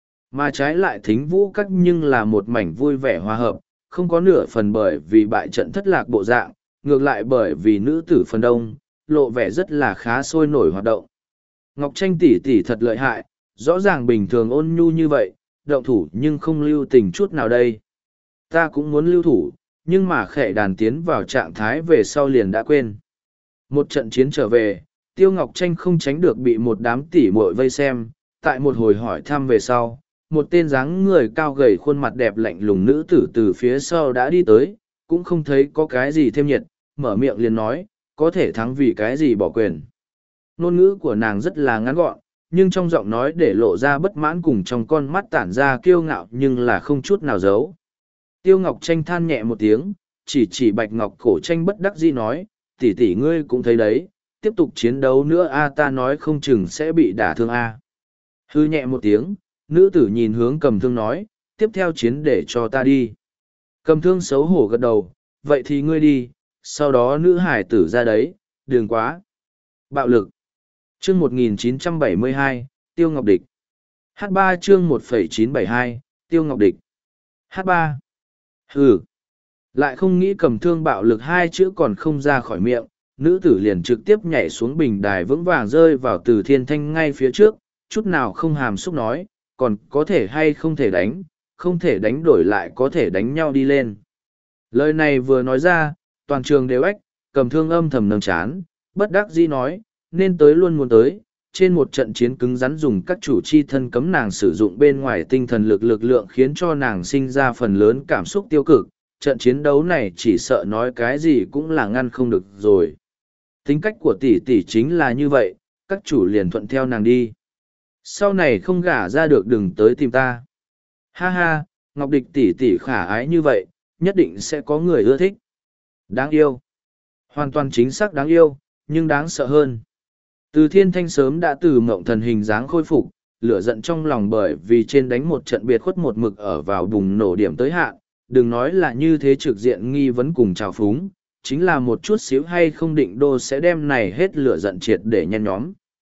Speaker 1: Mà trái lại Thính Vũ Các nhưng là một mảnh vui vẻ hòa hợp, không có nửa phần bởi vì bại trận thất lạc bộ dạng, ngược lại bởi vì nữ tử phần đông, lộ vẻ rất là khá sôi nổi hoạt động. Ngọc Tranh tỷ tỷ thật lợi hại, rõ ràng bình thường ôn nhu như vậy, động thủ nhưng không lưu tình chút nào đây. Ta cũng muốn lưu thủ, nhưng mà khệ đàn tiến vào trạng thái về sau liền đã quên. Một trận chiến trở về, Tiêu Ngọc Tranh không tránh được bị một đám tỷ muội vây xem, tại một hồi hỏi thăm về sau, một tên dáng người cao gầy khuôn mặt đẹp lạnh lùng nữ tử từ phía sau đã đi tới, cũng không thấy có cái gì thêm nhiệt, mở miệng liền nói, có thể thắng vì cái gì bỏ quyền. Ngôn ngữ của nàng rất là ngắn gọn, nhưng trong giọng nói để lộ ra bất mãn cùng trong con mắt tản ra kiêu ngạo nhưng là không chút nào giấu. Tiêu Ngọc Tranh than nhẹ một tiếng, chỉ chỉ Bạch Ngọc Cổ Tranh bất đắc dĩ nói, tỷ tỷ ngươi cũng thấy đấy, tiếp tục chiến đấu nữa a ta nói không chừng sẽ bị đả thương a. Hư nhẹ một tiếng, nữ tử nhìn hướng Cầm Thương nói, tiếp theo chiến để cho ta đi. Cầm Thương xấu hổ gật đầu, vậy thì ngươi đi, sau đó nữ hải tử ra đấy, đừng quá. Bạo lực. Chương một nghìn chín trăm bảy mươi hai, Tiêu Ngọc Địch. H ba chương một nghìn chín trăm bảy mươi hai, Tiêu Ngọc Địch. H ba. Hừ. Lại không nghĩ Cầm Thương bạo lực hai chữ còn không ra khỏi miệng, nữ tử liền trực tiếp nhảy xuống bình đài vững vàng rơi vào Từ Thiên Thanh ngay phía trước, chút nào không hàm xúc nói, còn có thể hay không thể đánh, không thể đánh đổi lại có thể đánh nhau đi lên. Lời này vừa nói ra, toàn trường đều ếch, Cầm Thương âm thầm nâng chán, bất đắc dĩ nói, nên tới luôn muốn tới, trên một trận chiến cứng rắn dùng các chủ chi thân cấm nàng sử dụng bên ngoài tinh thần lực lực lượng khiến cho nàng sinh ra phần lớn cảm xúc tiêu cực, trận chiến đấu này chỉ sợ nói cái gì cũng là ngăn không được rồi. Tính cách của tỷ tỷ chính là như vậy, các chủ liền thuận theo nàng đi. Sau này không gả ra được đừng tới tìm ta. Ha ha, Ngọc Địch tỷ tỷ khả ái như vậy, nhất định sẽ có người ưa thích. Đáng yêu. Hoàn toàn chính xác đáng yêu, nhưng đáng sợ hơn. Từ Thiên Thanh sớm đã từ mộng thần hình dáng khôi phục, lửa giận trong lòng bởi vì trên đánh một trận biệt khuất một mực ở vào bùng nổ điểm tới hạn, đừng nói là như thế trực diện nghi vấn cùng trào phúng, chính là một chút xíu hay không định đô sẽ đem này hết lửa giận triệt để nhen nhóm.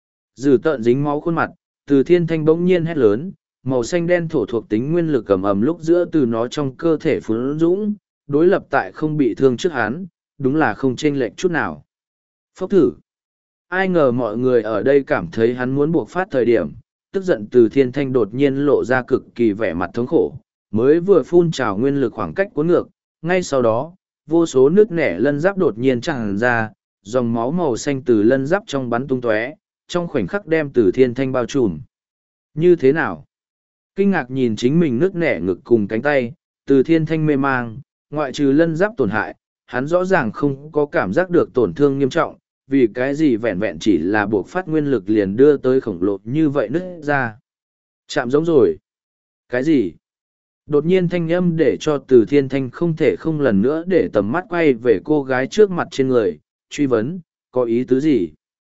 Speaker 1: Dử tợn dính máu khuôn mặt, Từ Thiên Thanh bỗng nhiên hét lớn, màu xanh đen thổ thuộc tính nguyên lực cầm ầm lúc giữa từ nó trong cơ thể phun dũng, đối lập tại không bị thương trước hắn, đúng là không chênh lệch chút nào. Phốc thử. Ai ngờ mọi người ở đây cảm thấy hắn muốn buộc phát thời điểm, tức giận Từ Thiên Thanh đột nhiên lộ ra cực kỳ vẻ mặt thống khổ, mới vừa phun trào nguyên lực khoảng cách cuốn ngược, ngay sau đó, vô số nước nẻ lân giáp đột nhiên tràn ra, dòng máu màu xanh từ lân giáp trong bắn tung tóe, trong khoảnh khắc đem Từ Thiên Thanh bao trùm. Như thế nào? Kinh ngạc nhìn chính mình nước nẻ ngực cùng cánh tay, từ thiên thanh mê mang, ngoại trừ lân giáp tổn hại, hắn rõ ràng không có cảm giác được tổn thương nghiêm trọng, vì cái gì vẹn vẹn chỉ là buộc phát nguyên lực liền đưa tới khổng lồ như vậy nứt ra. Chạm giống rồi. Cái gì? Đột nhiên thanh âm để cho từ thiên thanh không thể không lần nữa để tầm mắt quay về cô gái trước mặt trên người, truy vấn, có ý tứ gì?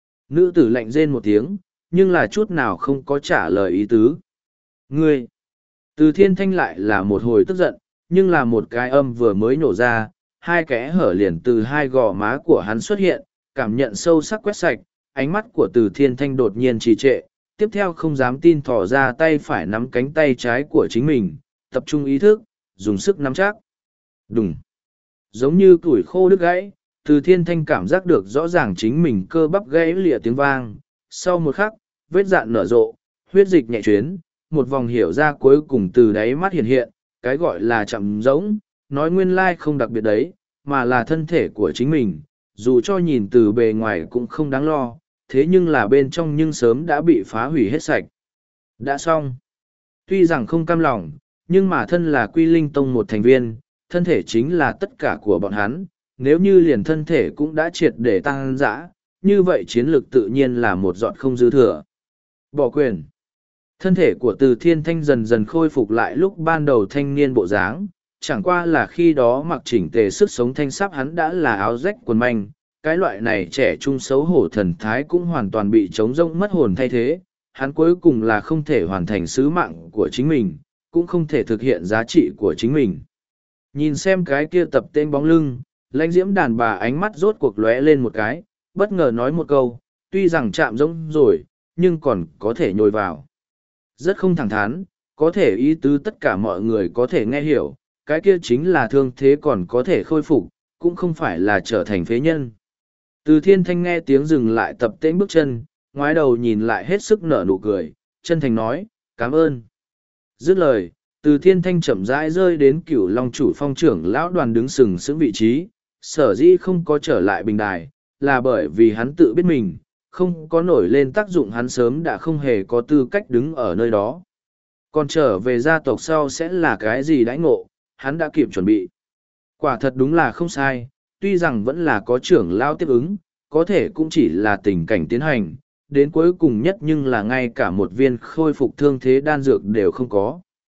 Speaker 1: Nữ tử lạnh rên một tiếng, nhưng là chút nào không có trả lời ý tứ. Ngươi! Từ thiên thanh lại là một hồi tức giận, nhưng là một cái âm vừa mới nổ ra, hai kẽ hở liền từ hai gò má của hắn xuất hiện, cảm nhận sâu sắc quét sạch, ánh mắt của từ thiên thanh đột nhiên trì trệ, tiếp theo không dám tin thỏ ra tay phải nắm cánh tay trái của chính mình, tập trung ý thức, dùng sức nắm chắc. Đùng! Giống như củi khô đứt gãy, từ thiên thanh cảm giác được rõ ràng chính mình cơ bắp gãy lịa tiếng vang, sau một khắc, vết dạn nở rộ, huyết dịch nhẹ chuyến, một vòng hiểu ra cuối cùng từ đáy mắt hiện hiện, cái gọi là chậm rỗng, nói nguyên lai không đặc biệt đấy, mà là thân thể của chính mình, dù cho nhìn từ bề ngoài cũng không đáng lo, thế nhưng là bên trong nhưng sớm đã bị phá hủy hết sạch. Đã xong. Tuy rằng không cam lòng, nhưng mà thân là Quy Linh Tông một thành viên, thân thể chính là tất cả của bọn hắn, nếu như liền thân thể cũng đã triệt để tăng dã, như vậy chiến lược tự nhiên là một dọn không dư thừa. Bỏ quyền. Thân thể của Từ Thiên Thanh dần dần khôi phục lại lúc ban đầu thanh niên bộ dáng, chẳng qua là khi đó mặc chỉnh tề sức sống thanh sắp hắn đã là áo rách quần manh, cái loại này trẻ trung xấu hổ thần thái cũng hoàn toàn bị trống rỗng mất hồn thay thế, hắn cuối cùng là không thể hoàn thành sứ mạng của chính mình, cũng không thể thực hiện giá trị của chính mình. Nhìn xem cái kia tập tên bóng lưng, lãnh diễm đàn bà ánh mắt rốt cuộc lóe lên một cái, bất ngờ nói một câu, tuy rằng chạm rỗng rồi, nhưng còn có thể nhồi vào. Rất không thẳng thắn, có thể ý tứ tất cả mọi người có thể nghe hiểu, cái kia chính là thương thế còn có thể khôi phục, cũng không phải là trở thành phế nhân. Từ thiên thanh nghe tiếng dừng lại tập tên bước chân, ngoái đầu nhìn lại hết sức nở nụ cười, chân thành nói, cảm ơn. Dứt lời, từ thiên thanh chậm rãi rơi đến cửu long chủ phong trưởng lão đoàn đứng sừng sững vị trí, sở dĩ không có trở lại bình đài, là bởi vì hắn tự biết mình, không có nổi lên tác dụng hắn sớm đã không hề có tư cách đứng ở nơi đó. Còn trở về gia tộc sau sẽ là cái gì đãi ngộ, hắn đã kịp chuẩn bị. Quả thật đúng là không sai, tuy rằng vẫn là có trưởng lao tiếp ứng, có thể cũng chỉ là tình cảnh tiến hành, đến cuối cùng nhất nhưng là ngay cả một viên khôi phục thương thế đan dược đều không có.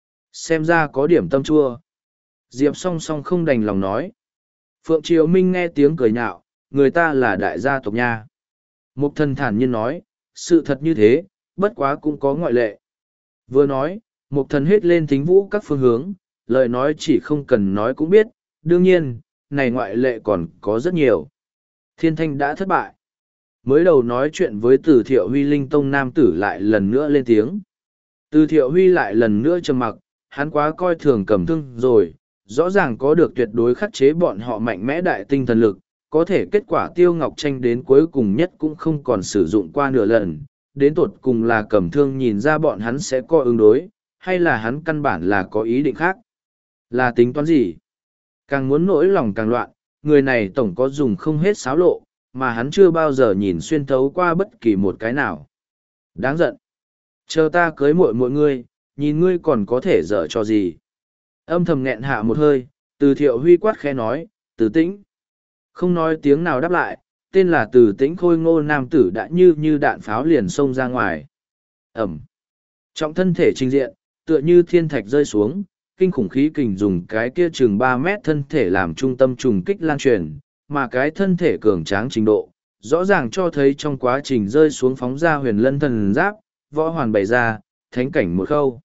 Speaker 1: Xem ra có điểm tâm chua. Diệp song song không đành lòng nói. Phượng Triều Minh nghe tiếng cười nhạo, người ta là đại gia tộc nha. Mục thần thản nhiên nói, sự thật như thế, bất quá cũng có ngoại lệ. Vừa nói, mục thần hết lên thính vũ các phương hướng, lời nói chỉ không cần nói cũng biết, đương nhiên, này ngoại lệ còn có rất nhiều. Thiên thanh đã thất bại. Mới đầu nói chuyện với Từ Thiệu Huy Linh Tông nam tử lại lần nữa lên tiếng. Từ Thiệu Huy lại lần nữa trầm mặc, hắn quá coi thường Cẩm Thương rồi, rõ ràng có được tuyệt đối khắc chế bọn họ mạnh mẽ đại tinh thần lực, có thể kết quả Tiêu Ngọc Tranh đến cuối cùng nhất cũng không còn sử dụng qua nửa lần, đến tột cùng là Cẩm Thương nhìn ra bọn hắn sẽ có ứng đối, hay là hắn căn bản là có ý định khác. Là tính toán gì? Càng muốn nỗi lòng càng loạn, người này tổng có dùng không hết xáo lộ, mà hắn chưa bao giờ nhìn xuyên thấu qua bất kỳ một cái nào. Đáng giận. Chờ ta cưới muội muội ngươi, nhìn ngươi còn có thể dở cho gì. Âm thầm nghẹn hạ một hơi, Từ Thiệu Huy quát khẽ nói, Từ Tĩnh. Không nói tiếng nào đáp lại, tên là Từ Tĩnh khôi ngô nam tử đã như như đạn pháo liền xông ra ngoài. Ẩm. Trọng thân thể trình diện, tựa như thiên thạch rơi xuống, kinh khủng khí kình dùng cái kia chừng ba mét thân thể làm trung tâm trùng kích lan truyền, mà cái thân thể cường tráng trình độ, rõ ràng cho thấy trong quá trình rơi xuống phóng ra huyền lân thần giáp, võ hoàn bày ra, thánh cảnh một khâu.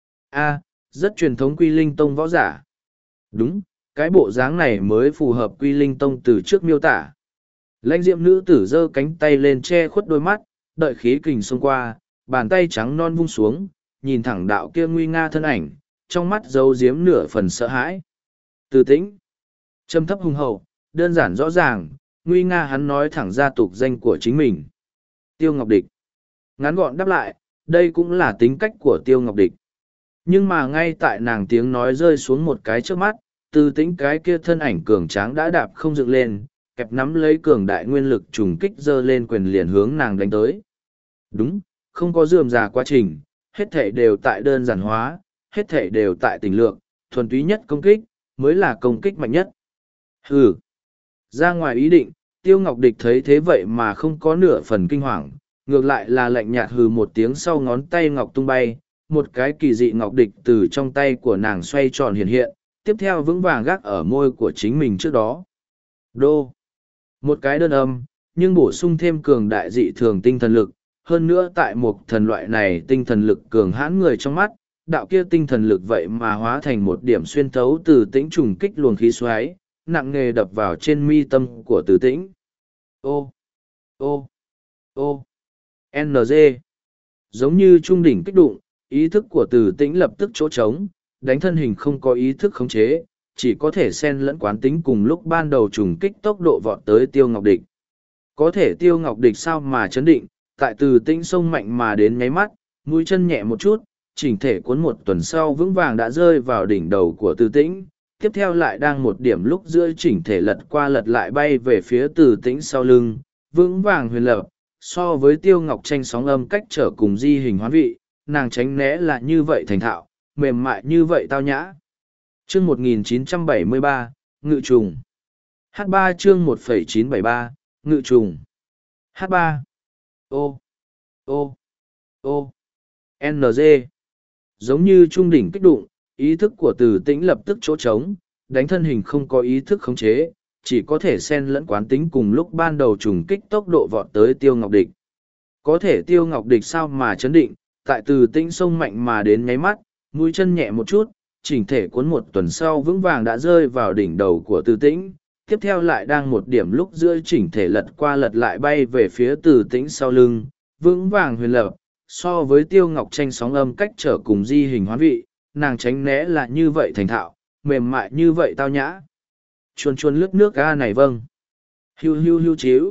Speaker 1: A, rất truyền thống Quy Linh Tông võ giả. Đúng, cái bộ dáng này mới phù hợp Quy Linh Tông từ trước miêu tả. Lãnh diệm nữ tử giơ cánh tay lên che khuất đôi mắt, đợi khí kình xông qua, bàn tay trắng non vung xuống, nhìn thẳng đạo kia nguy nga thân ảnh, trong mắt giấu giếm nửa phần sợ hãi. Từ Tĩnh, trầm thấp hùng hậu, đơn giản rõ ràng, nguy nga hắn nói thẳng ra tục danh của chính mình. Tiêu Ngọc Địch. Ngắn gọn đáp lại, đây cũng là tính cách của Tiêu Ngọc Địch. Nhưng mà ngay tại nàng tiếng nói rơi xuống một cái trước mắt, Từ Tĩnh cái kia thân ảnh cường tráng đã đạp không dựng lên, kẹp nắm lấy cường đại nguyên lực trùng kích dơ lên quyền liền hướng nàng đánh tới. Đúng, không có rườm rà quá trình, hết thể đều tại đơn giản hóa, hết thể đều tại tình lượng, thuần túy nhất công kích, mới là công kích mạnh nhất. Hừ. Ra ngoài ý định, Tiêu Ngọc Địch thấy thế vậy mà không có nửa phần kinh hoàng, ngược lại là lạnh nhạt hừ một tiếng, sau ngón tay ngọc tung bay, một cái kỳ dị ngọc địch từ trong tay của nàng xoay tròn hiện hiện, tiếp theo vững vàng gác ở môi của chính mình trước đó. Đô. Một cái đơn âm, nhưng bổ sung thêm cường đại dị thường tinh thần lực, hơn nữa tại một thần loại này tinh thần lực cường hãn người trong mắt, đạo kia tinh thần lực vậy mà hóa thành một điểm xuyên thấu từ tĩnh trùng kích luồng khí xoáy, nặng nề đập vào trên mi tâm của từ tĩnh. Ô, ô, ô, en giê. Giống như trung đỉnh kích đụng, ý thức của từ tĩnh lập tức chỗ trống, đánh thân hình không có ý thức khống chế, chỉ có thể xen lẫn quán tính cùng lúc ban đầu trùng kích tốc độ vọt tới Tiêu Ngọc Địch. Có thể Tiêu Ngọc Địch sao mà chấn định, tại từ tĩnh sông mạnh mà đến nháy mắt, mũi chân nhẹ một chút, chỉnh thể cuốn một tuần sau vững vàng đã rơi vào đỉnh đầu của từ tĩnh, tiếp theo lại đang một điểm lúc giữa chỉnh thể lật qua lật lại bay về phía từ tĩnh sau lưng, vững vàng huyền lập, so với Tiêu Ngọc tranh sóng âm cách trở cùng di hình hoán vị, nàng tránh né là như vậy thành thạo, mềm mại như vậy tao nhã. Chương một nghìn chín trăm bảy mươi ba, Ngự trùng. H ba chương một nghìn chín trăm bảy mươi ba, Ngự trùng. H ba. Ô. Ô. Ô. en giê. Giống như trung đỉnh kích đụng, ý thức của từ tĩnh lập tức chỗ trống, đánh thân hình không có ý thức khống chế, chỉ có thể xen lẫn quán tính cùng lúc ban đầu trùng kích tốc độ vọt tới Tiêu Ngọc Địch. Có thể Tiêu Ngọc Địch sao mà chấn định, tại từ tĩnh sông mạnh mà đến nháy mắt, mũi chân nhẹ một chút, chỉnh thể cuốn một tuần sau vững vàng đã rơi vào đỉnh đầu của từ tĩnh, tiếp theo lại đang một điểm lúc giữa chỉnh thể lật qua lật lại bay về phía từ tĩnh sau lưng, vững vàng huyền lập, so với Tiêu Ngọc tranh sóng âm cách trở cùng di hình hoán vị, nàng tránh né là như vậy thành thạo, mềm mại như vậy tao nhã. Chuồn chuồn lướt nước ga này vâng. Hiu hiu hiu chiếu.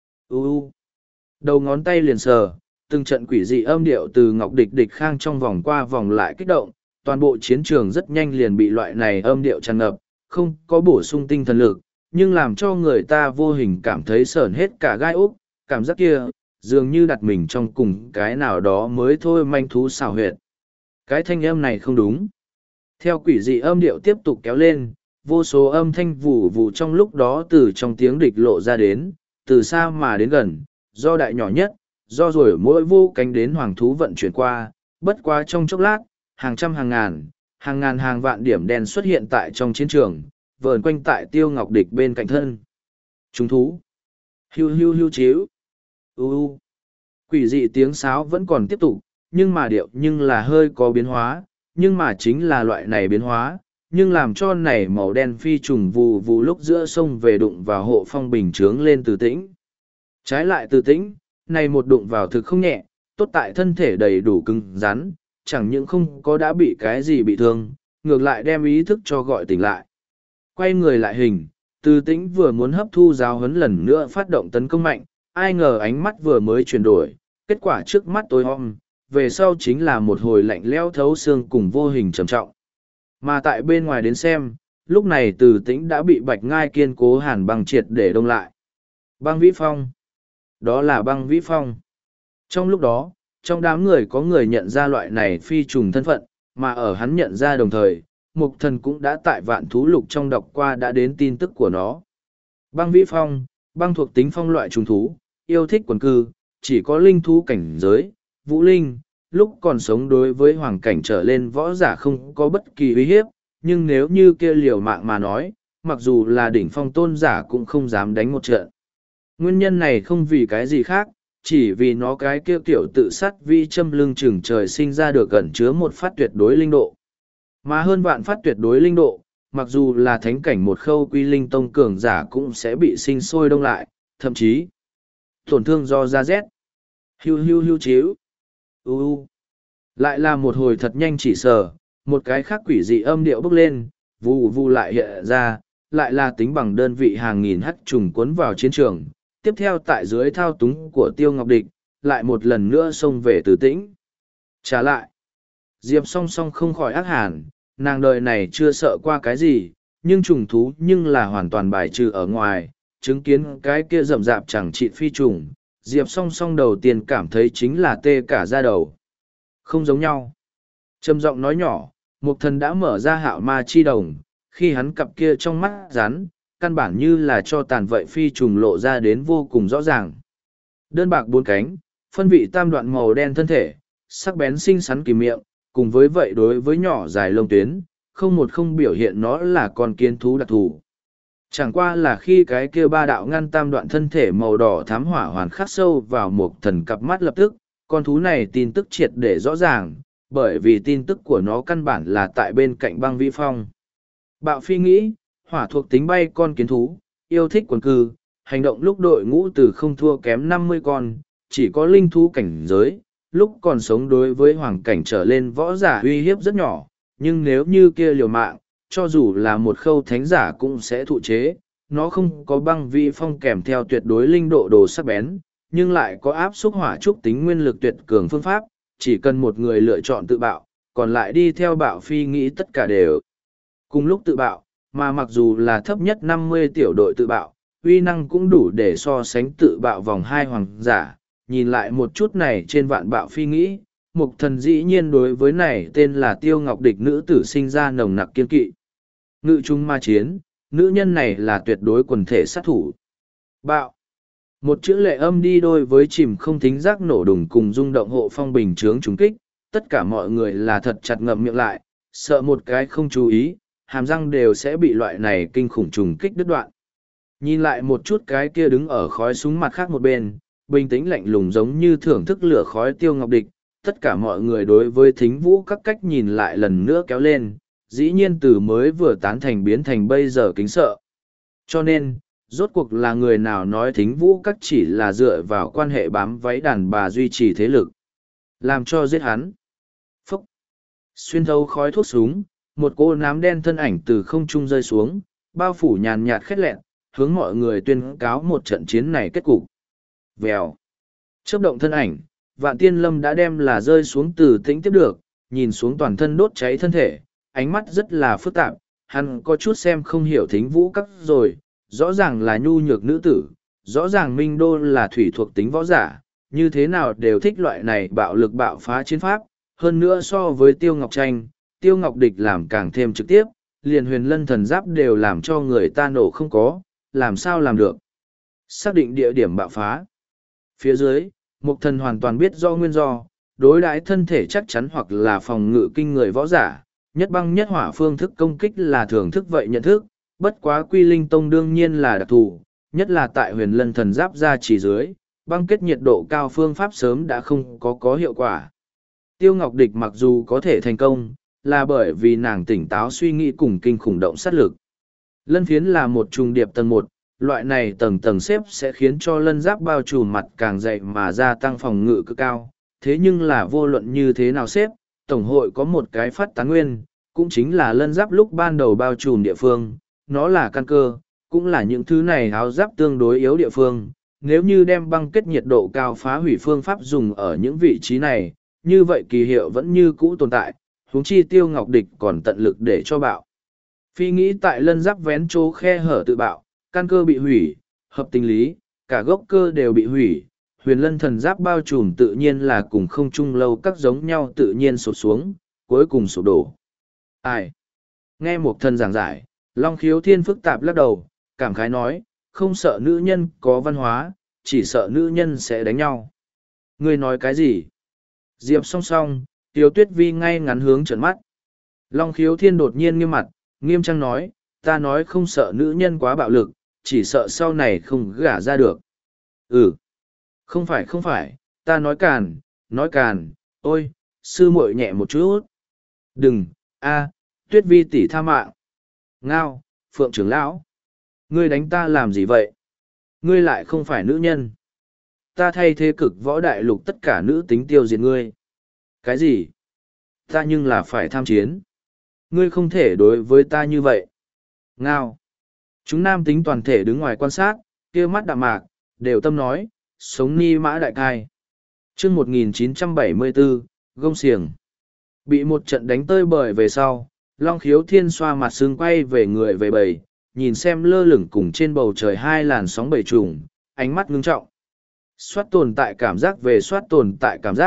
Speaker 1: U u. Đầu ngón tay liền sờ, từng trận quỷ dị âm điệu từ Ngọc Địch Địch Khang trong vòng qua vòng lại kích động, toàn bộ chiến trường rất nhanh liền bị loại này âm điệu tràn ngập, không có bổ sung tinh thần lực, nhưng làm cho người ta vô hình cảm thấy sởn hết cả gai úc, cảm giác kia, dường như đặt mình trong cùng cái nào đó mới thôi manh thú xảo huyệt. Cái thanh âm này không đúng. Theo quỷ dị âm điệu tiếp tục kéo lên, vô số âm thanh vù vù trong lúc đó từ trong tiếng địch lộ ra đến, từ xa mà đến gần, do đại nhỏ nhất, do rồi mỗi vô cánh đến hoàng thú vận chuyển qua, bất quá trong chốc lát, hàng trăm hàng ngàn, hàng ngàn hàng vạn điểm đen xuất hiện tại trong chiến trường, vờn quanh tại Tiêu Ngọc Địch bên cạnh thân. Chúng thú. Hiu hiu hiu chiếu. U u. Quỷ dị tiếng sáo vẫn còn tiếp tục, nhưng mà điệu nhưng là hơi có biến hóa, nhưng mà chính là loại này biến hóa, nhưng làm cho này màu đen phi trùng vù vù lúc giữa sông về đụng vào hộ phong bình trướng lên từ tĩnh. Trái lại từ tĩnh, này một đụng vào thực không nhẹ, tốt tại thân thể đầy đủ cứng rắn, chẳng những không có đã bị cái gì bị thương, ngược lại đem ý thức cho gọi tỉnh lại. Quay người lại hình, từ tĩnh vừa muốn hấp thu giáo huấn lần nữa phát động tấn công mạnh, ai ngờ ánh mắt vừa mới chuyển đổi, kết quả trước mắt tối om, về sau chính là một hồi lạnh lẽo thấu xương cùng vô hình trầm trọng. Mà tại bên ngoài đến xem, lúc này từ tĩnh đã bị bạch ngai kiên cố hàn băng triệt để đông lại. Băng vĩ phong. Đó là băng vĩ phong. Trong lúc đó, trong đám người có người nhận ra loại này phi trùng thân phận, mà ở hắn nhận ra đồng thời, Mục Thần cũng đã tại vạn thú lục trong đọc qua đã đến tin tức của nó. Băng vĩ phong, băng thuộc tính phong loại trùng thú, yêu thích quần cư, chỉ có linh thú cảnh giới, vũ linh, lúc còn sống đối với hoàng cảnh trở lên võ giả không có bất kỳ uy hiếp, nhưng nếu như kia liều mạng mà nói, mặc dù là đỉnh phong tôn giả cũng không dám đánh một trận. Nguyên nhân này không vì cái gì khác, chỉ vì nó cái kia kiểu tự sát vi châm lưng chừng trời sinh ra được gần chứa một phát tuyệt đối linh độ. Mà hơn vạn phát tuyệt đối linh độ, mặc dù là thánh cảnh một khâu quy linh tông cường giả cũng sẽ bị sinh sôi đông lại, thậm chí tổn thương do da rét. Hiu hiu hiu chiếu. U u. Lại là một hồi thật nhanh chỉ sờ, một cái khác quỷ dị âm điệu bốc lên, vù vù lại hiện ra, lại là tính bằng đơn vị hàng nghìn hắc trùng cuốn vào chiến trường. Tiếp theo tại dưới thao túng của Tiêu Ngọc Địch, lại một lần nữa xông về từ tĩnh. Trả lại, Diệp song song không khỏi ác hàn, nàng đời này chưa sợ qua cái gì, nhưng trùng thú nhưng là hoàn toàn bài trừ ở ngoài, chứng kiến cái kia rậm rạp chẳng trị phi trùng, Diệp song song đầu tiên cảm thấy chính là tê cả da đầu. Không giống nhau. Trầm giọng nói nhỏ, Mục Thần đã mở ra hạo ma chi đồng, khi hắn cặp kia trong mắt rắn, căn bản như là cho tàn vậy phi trùng lộ ra đến vô cùng rõ ràng. Đơn bạc bốn cánh, phân vị tam đoạn màu đen thân thể, sắc bén xinh xắn kỳ miệng, cùng với vậy đối với nhỏ dài lông tuyến, không một không biểu hiện nó là con kiến thú đặc thù. Chẳng qua là khi cái kia ba đạo ngăn tam đoạn thân thể màu đỏ thám hỏa hoàn khắc sâu vào Mục Thần cặp mắt lập tức, con thú này tin tức triệt để rõ ràng, bởi vì tin tức của nó căn bản là tại bên cạnh băng vĩ phong. Bạo phi nghĩ, hỏa thuộc tính bay con kiến thú, yêu thích quần cư, hành động lúc đội ngũ từ không thua kém năm mươi con, chỉ có linh thú cảnh giới, lúc còn sống đối với hoàng cảnh trở lên võ giả uy hiếp rất nhỏ, nhưng nếu như kia liều mạng, cho dù là một khâu thánh giả cũng sẽ thụ chế, nó không có băng vĩ phong kèm theo tuyệt đối linh độ đồ sắc bén, nhưng lại có áp xúc hỏa trúc tính nguyên lực tuyệt cường phương pháp, chỉ cần một người lựa chọn tự bạo, còn lại đi theo bạo phi nghĩ tất cả đều cùng lúc tự bạo, mà mặc dù là thấp nhất năm mươi tiểu đội tự bạo, uy năng cũng đủ để so sánh tự bạo vòng hai hoàng giả. Nhìn lại một chút này trên vạn bạo phi nghĩ, Mục Thần dĩ nhiên đối với này tên là Tiêu Ngọc Địch nữ tử sinh ra nồng nặc kiên kỵ. Ngự trung ma chiến, nữ nhân này là tuyệt đối quần thể sát thủ. Bạo. Một chữ lệ âm đi đôi với chìm không thính giác nổ đùng cùng rung động hộ phong bình chướng trúng kích, tất cả mọi người là thật chặt ngậm miệng lại, sợ một cái không chú ý, hàm răng đều sẽ bị loại này kinh khủng trùng kích đứt đoạn. Nhìn lại một chút cái kia đứng ở khói súng mặt khác một bên, bình tĩnh lạnh lùng giống như thưởng thức lửa khói Tiêu Ngọc Địch, tất cả mọi người đối với thính vũ các cách nhìn lại lần nữa kéo lên, dĩ nhiên từ mới vừa tán thành biến thành bây giờ kính sợ. Cho nên, rốt cuộc là người nào nói thính vũ các chỉ là dựa vào quan hệ bám váy đàn bà duy trì thế lực. Làm cho giết hắn. Phúc. Xuyên thấu khói thuốc súng, một cô nám đen thân ảnh từ không trung rơi xuống, bao phủ nhàn nhạt khét lẹn, hướng mọi người tuyên cáo một trận chiến này kết cục. Vèo. Chớp động thân ảnh, Vạn Tiên Lâm đã đem là rơi xuống từ tĩnh tiếp được, nhìn xuống toàn thân đốt cháy thân thể, ánh mắt rất là phức tạp, hắn có chút xem không hiểu thính vũ các rồi, rõ ràng là nhu nhược nữ tử, rõ ràng Minh Đô là thủy thuộc tính võ giả, như thế nào đều thích loại này bạo lực bạo phá chiến pháp, hơn nữa so với Tiêu Ngọc Tranh, Tiêu Ngọc Địch làm càng thêm trực tiếp, liền huyền lân thần giáp đều làm cho người ta nổ không có, làm sao làm được. Xác định địa điểm bạo phá. Phía dưới, Mục Thần hoàn toàn biết do nguyên do, đối đãi thân thể chắc chắn hoặc là phòng ngự kinh người võ giả, nhất băng nhất hỏa phương thức công kích là thưởng thức vậy nhận thức, bất quá Quy Linh Tông đương nhiên là đặc thù, nhất là tại huyền lân thần giáp ra chỉ dưới, băng kết nhiệt độ cao phương pháp sớm đã không có có hiệu quả. Tiêu Ngọc Địch mặc dù có thể thành công, là bởi vì nàng tỉnh táo suy nghĩ cùng kinh khủng động sát lực. Lân phiến là một trùng điệp tầng một, loại này tầng tầng xếp sẽ khiến cho lân giáp bao trùm mặt càng dày mà gia tăng phòng ngự cực cao. Thế nhưng là vô luận như thế nào xếp, Tổng hội có một cái phát tán nguyên, cũng chính là lân giáp lúc ban đầu bao trùm địa phương, nó là căn cơ, cũng là những thứ này áo giáp tương đối yếu địa phương. Nếu như đem băng kết nhiệt độ cao phá hủy phương pháp dùng ở những vị trí này, như vậy kỳ hiệu vẫn như cũ tồn tại, huống chi Tiêu Ngọc Địch còn tận lực để cho bạo. Phi nghĩ tại lân giáp vén chỗ khe hở tự bạo, căn cơ bị hủy, hợp tình lý, cả gốc cơ đều bị hủy, huyền lân thần giáp bao trùm tự nhiên là cùng không chung lâu các giống nhau tự nhiên sụp xuống, cuối cùng sụp đổ. Ai? Nghe một thần giảng giải, Long Khiếu Thiên phức tạp lắc đầu, cảm khái nói, không sợ nữ nhân có văn hóa, chỉ sợ nữ nhân sẽ đánh nhau. Ngươi nói cái gì? Diệp song song, Tiêu Tuyết Vi ngay ngắn hướng trợn mắt. Long Khiếu Thiên đột nhiên nghiêm mặt, nghiêm trang nói, ta nói không sợ nữ nhân quá bạo lực, chỉ sợ sau này không gả ra được. Ừ. Không phải không phải, ta nói càn, nói càn, ôi, sư muội nhẹ một chút. Đừng, a, Tuyết Vi tỷ tha mạng. Ngao, Phượng trưởng lão. Ngươi đánh ta làm gì vậy? Ngươi lại không phải nữ nhân. Ta thay thế cực võ đại lục tất cả nữ tính tiêu diệt ngươi. Cái gì? Ta nhưng là phải tham chiến. Ngươi không thể đối với ta như vậy. Ngao. Chúng nam tính toàn thể đứng ngoài quan sát, kia mắt đạm mạc, đều tâm nói, sống ni mã đại cai. chương một nghìn chín trăm bảy mươi bốn, gông xiềng. Bị một trận đánh tơi bời về sau, Long Khiếu Thiên xoa mặt sưng quay về người về bầy, nhìn xem lơ lửng cùng trên bầu trời hai làn sóng bầy trùng, ánh mắt ngưng trọng. Soát tồn tại cảm giác về soát tồn tại cảm giác,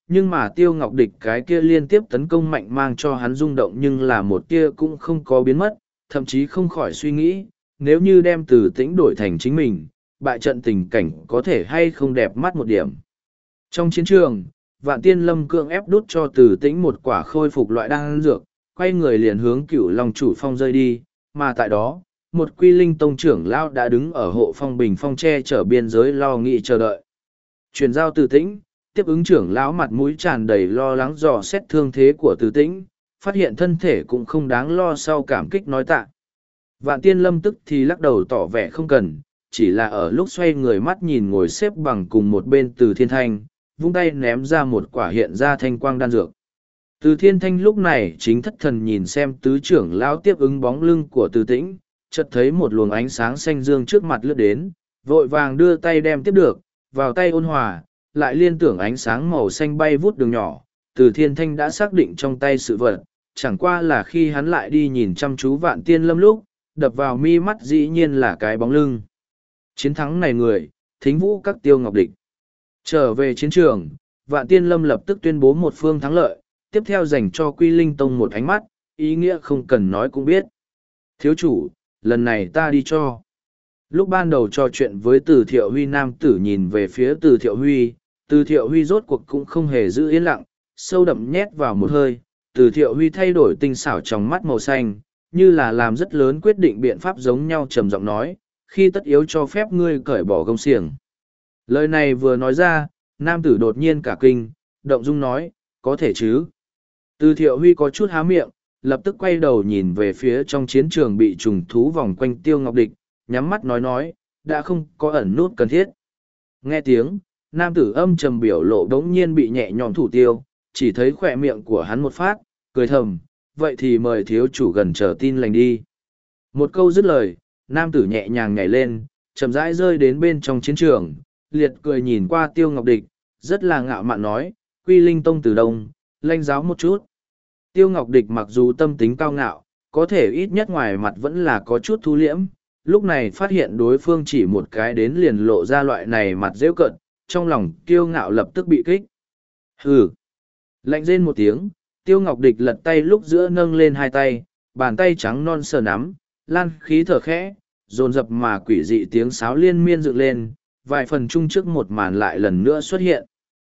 Speaker 1: nhưng mà Tiêu Ngọc Địch cái kia liên tiếp tấn công mạnh mang cho hắn rung động nhưng là một kia cũng không có biến mất, thậm chí không khỏi suy nghĩ, nếu như đem Từ Tĩnh đổi thành chính mình, bại trận tình cảnh có thể hay không đẹp mắt một điểm. Trong chiến trường, Vạn Tiên Lâm cưỡng ép đút cho Từ Tĩnh một quả khôi phục loại đan dược, quay người liền hướng Cửu Long chủ phong rơi đi, mà tại đó, một Quy Linh tông trưởng lão đã đứng ở hộ phong bình phong che chở biên giới lo nghĩ chờ đợi. Truyền giao Từ Tĩnh, tiếp ứng trưởng lão mặt mũi tràn đầy lo lắng dò xét thương thế của Từ Tĩnh, phát hiện thân thể cũng không đáng lo sau cảm kích nói tạ. Vạn Tiên Lâm tức thì lắc đầu tỏ vẻ không cần, chỉ là ở lúc xoay người mắt nhìn ngồi xếp bằng cùng một bên Từ Thiên Thanh, vung tay ném ra một quả hiện ra thanh quang đan dược. Từ Thiên Thanh lúc này chính thất thần nhìn xem tứ trưởng lão tiếp ứng bóng lưng của Từ Tĩnh, chợt thấy một luồng ánh sáng xanh dương trước mặt lướt đến, vội vàng đưa tay đem tiếp được, vào tay ôn hòa, lại liên tưởng ánh sáng màu xanh bay vút đường nhỏ, Từ Thiên Thanh đã xác định trong tay sự vật, chẳng qua là khi hắn lại đi nhìn chăm chú Vạn Tiên Lâm lúc, đập vào mi mắt dĩ nhiên là cái bóng lưng. Chiến thắng này người, Thính Vũ các Tiêu Ngọc Địch. Trở về chiến trường, Vạn Tiên Lâm lập tức tuyên bố một phương thắng lợi, tiếp theo dành cho Quy Linh Tông một ánh mắt, ý nghĩa không cần nói cũng biết. Thiếu chủ, lần này ta đi cho. Lúc ban đầu trò chuyện với Từ Thiệu Huy nam tử nhìn về phía Từ Thiệu Huy, Từ Thiệu Huy rốt cuộc cũng không hề giữ yên lặng, sâu đậm nhét vào một hơi, Từ Thiệu Huy thay đổi tinh xảo trong mắt màu xanh, như là làm rất lớn quyết định biện pháp giống nhau trầm giọng nói, khi tất yếu cho phép ngươi cởi bỏ gông xiềng. Lời này vừa nói ra, nam tử đột nhiên cả kinh, động dung nói, có thể chứ. Từ Thiệu Huy có chút há miệng, lập tức quay đầu nhìn về phía trong chiến trường bị trùng thú vòng quanh Tiêu Ngọc Địch, nhắm mắt nói nói, đã không có ẩn nút cần thiết. Nghe tiếng, nam tử âm trầm biểu lộ đống nhiên bị nhẹ nhõm thủ tiêu, chỉ thấy khỏe miệng của hắn một phát, cười thầm, vậy thì mời thiếu chủ gần chờ tin lành đi. Một câu dứt lời, nam tử nhẹ nhàng nhảy lên, chậm rãi rơi đến bên trong chiến trường, liệt cười nhìn qua Tiêu Ngọc Địch, rất là ngạo mạn nói, Quy Linh Tông từ đông, lanh giáo một chút. Tiêu Ngọc Địch mặc dù tâm tính cao ngạo, có thể ít nhất ngoài mặt vẫn là có chút thu liễm, lúc này phát hiện đối phương chỉ một cái đến liền lộ ra loại này mặt rêu cận, trong lòng kiêu ngạo lập tức bị kích. Hừ! Lạnh rên một tiếng, Tiêu Ngọc Địch lật tay lúc giữa nâng lên hai tay, bàn tay trắng non sờ nắm, lan khí thở khẽ, dồn dập mà quỷ dị tiếng sáo liên miên dựng lên, vài phần chung trước một màn lại lần nữa xuất hiện.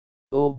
Speaker 1: Ô!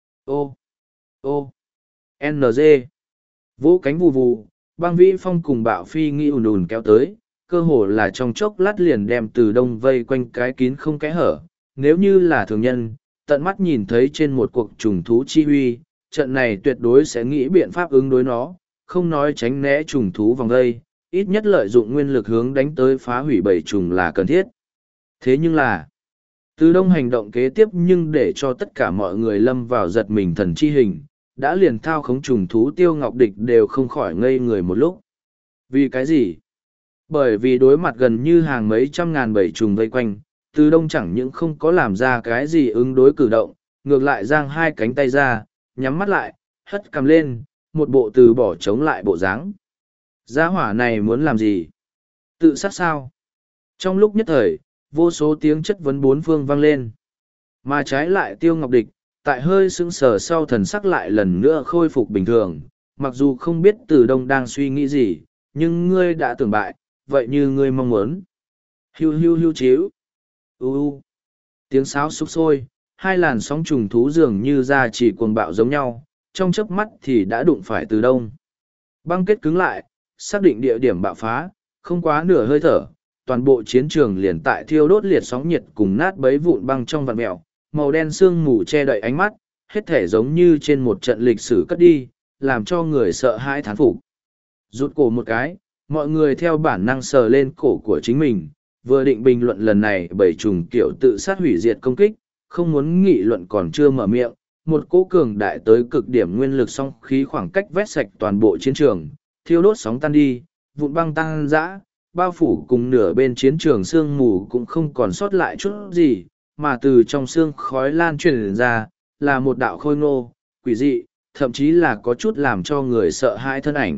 Speaker 1: Ô! Ô! en giê! Vũ cánh vù vù, băng vĩ phong cùng bạo phi nghi ùn ùn kéo tới, cơ hồ là trong chốc lát liền đem từ đông vây quanh cái kín không kẽ hở. Nếu như là thường nhân, tận mắt nhìn thấy trên một cuộc trùng thú chi huy, trận này tuyệt đối sẽ nghĩ biện pháp ứng đối nó, không nói tránh né trùng thú vòng vây, ít nhất lợi dụng nguyên lực hướng đánh tới phá hủy bầy trùng là cần thiết. Thế nhưng là, từ đông hành động kế tiếp nhưng để cho tất cả mọi người lâm vào giật mình thần chi hình, đã liền thao khống trùng thú Tiêu Ngọc Địch đều không khỏi ngây người một lúc. Vì cái gì? Bởi vì đối mặt gần như hàng mấy trăm ngàn bầy trùng vây quanh, từ đông chẳng những không có làm ra cái gì ứng đối cử động, ngược lại giang hai cánh tay ra, nhắm mắt lại, hất cằm lên, một bộ từ bỏ chống lại bộ dáng. Gia hỏa này muốn làm gì? Tự sát sao? Trong lúc nhất thời, vô số tiếng chất vấn bốn phương vang lên. Mà trái lại Tiêu Ngọc Địch, tại hơi sững sờ sau thần sắc lại lần nữa khôi phục bình thường, mặc dù không biết từ đông đang suy nghĩ gì, nhưng ngươi đã tưởng bại, vậy như ngươi mong muốn. Hiu hiu hiu chiếu. U u. Tiếng sáo sục sôi, hai làn sóng trùng thú dường như ra chỉ cuồng bạo giống nhau, trong chớp mắt thì đã đụng phải từ đông. Băng kết cứng lại, xác định địa điểm bạo phá, không quá nửa hơi thở, toàn bộ chiến trường liền tại thiêu đốt liệt sóng nhiệt cùng nát bấy vụn băng trong vạt mèo, màu đen sương mù che đậy ánh mắt, hết thể giống như trên một trận lịch sử cất đi, làm cho người sợ hãi thán phục. Rút cổ một cái, mọi người theo bản năng sờ lên cổ của chính mình, vừa định bình luận lần này bảy trùng kiểu tự sát hủy diệt công kích, không muốn nghị luận còn chưa mở miệng, một cỗ cường đại tới cực điểm nguyên lực song khí khoảng cách vét sạch toàn bộ chiến trường, thiêu đốt sóng tan đi, vụn băng tăng dã, bao phủ cùng nửa bên chiến trường sương mù cũng không còn sót lại chút gì, mà từ trong xương khói lan truyền ra, là một đạo khôi ngô, quỷ dị, thậm chí là có chút làm cho người sợ hãi thân ảnh.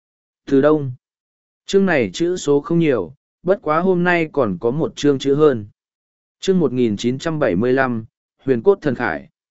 Speaker 1: Từ đông, chương này chữ số không nhiều, bất quá hôm nay còn có một chương chữ hơn. Chương một nghìn chín trăm bảy mươi lăm, Huyền Cốt Thần Khải.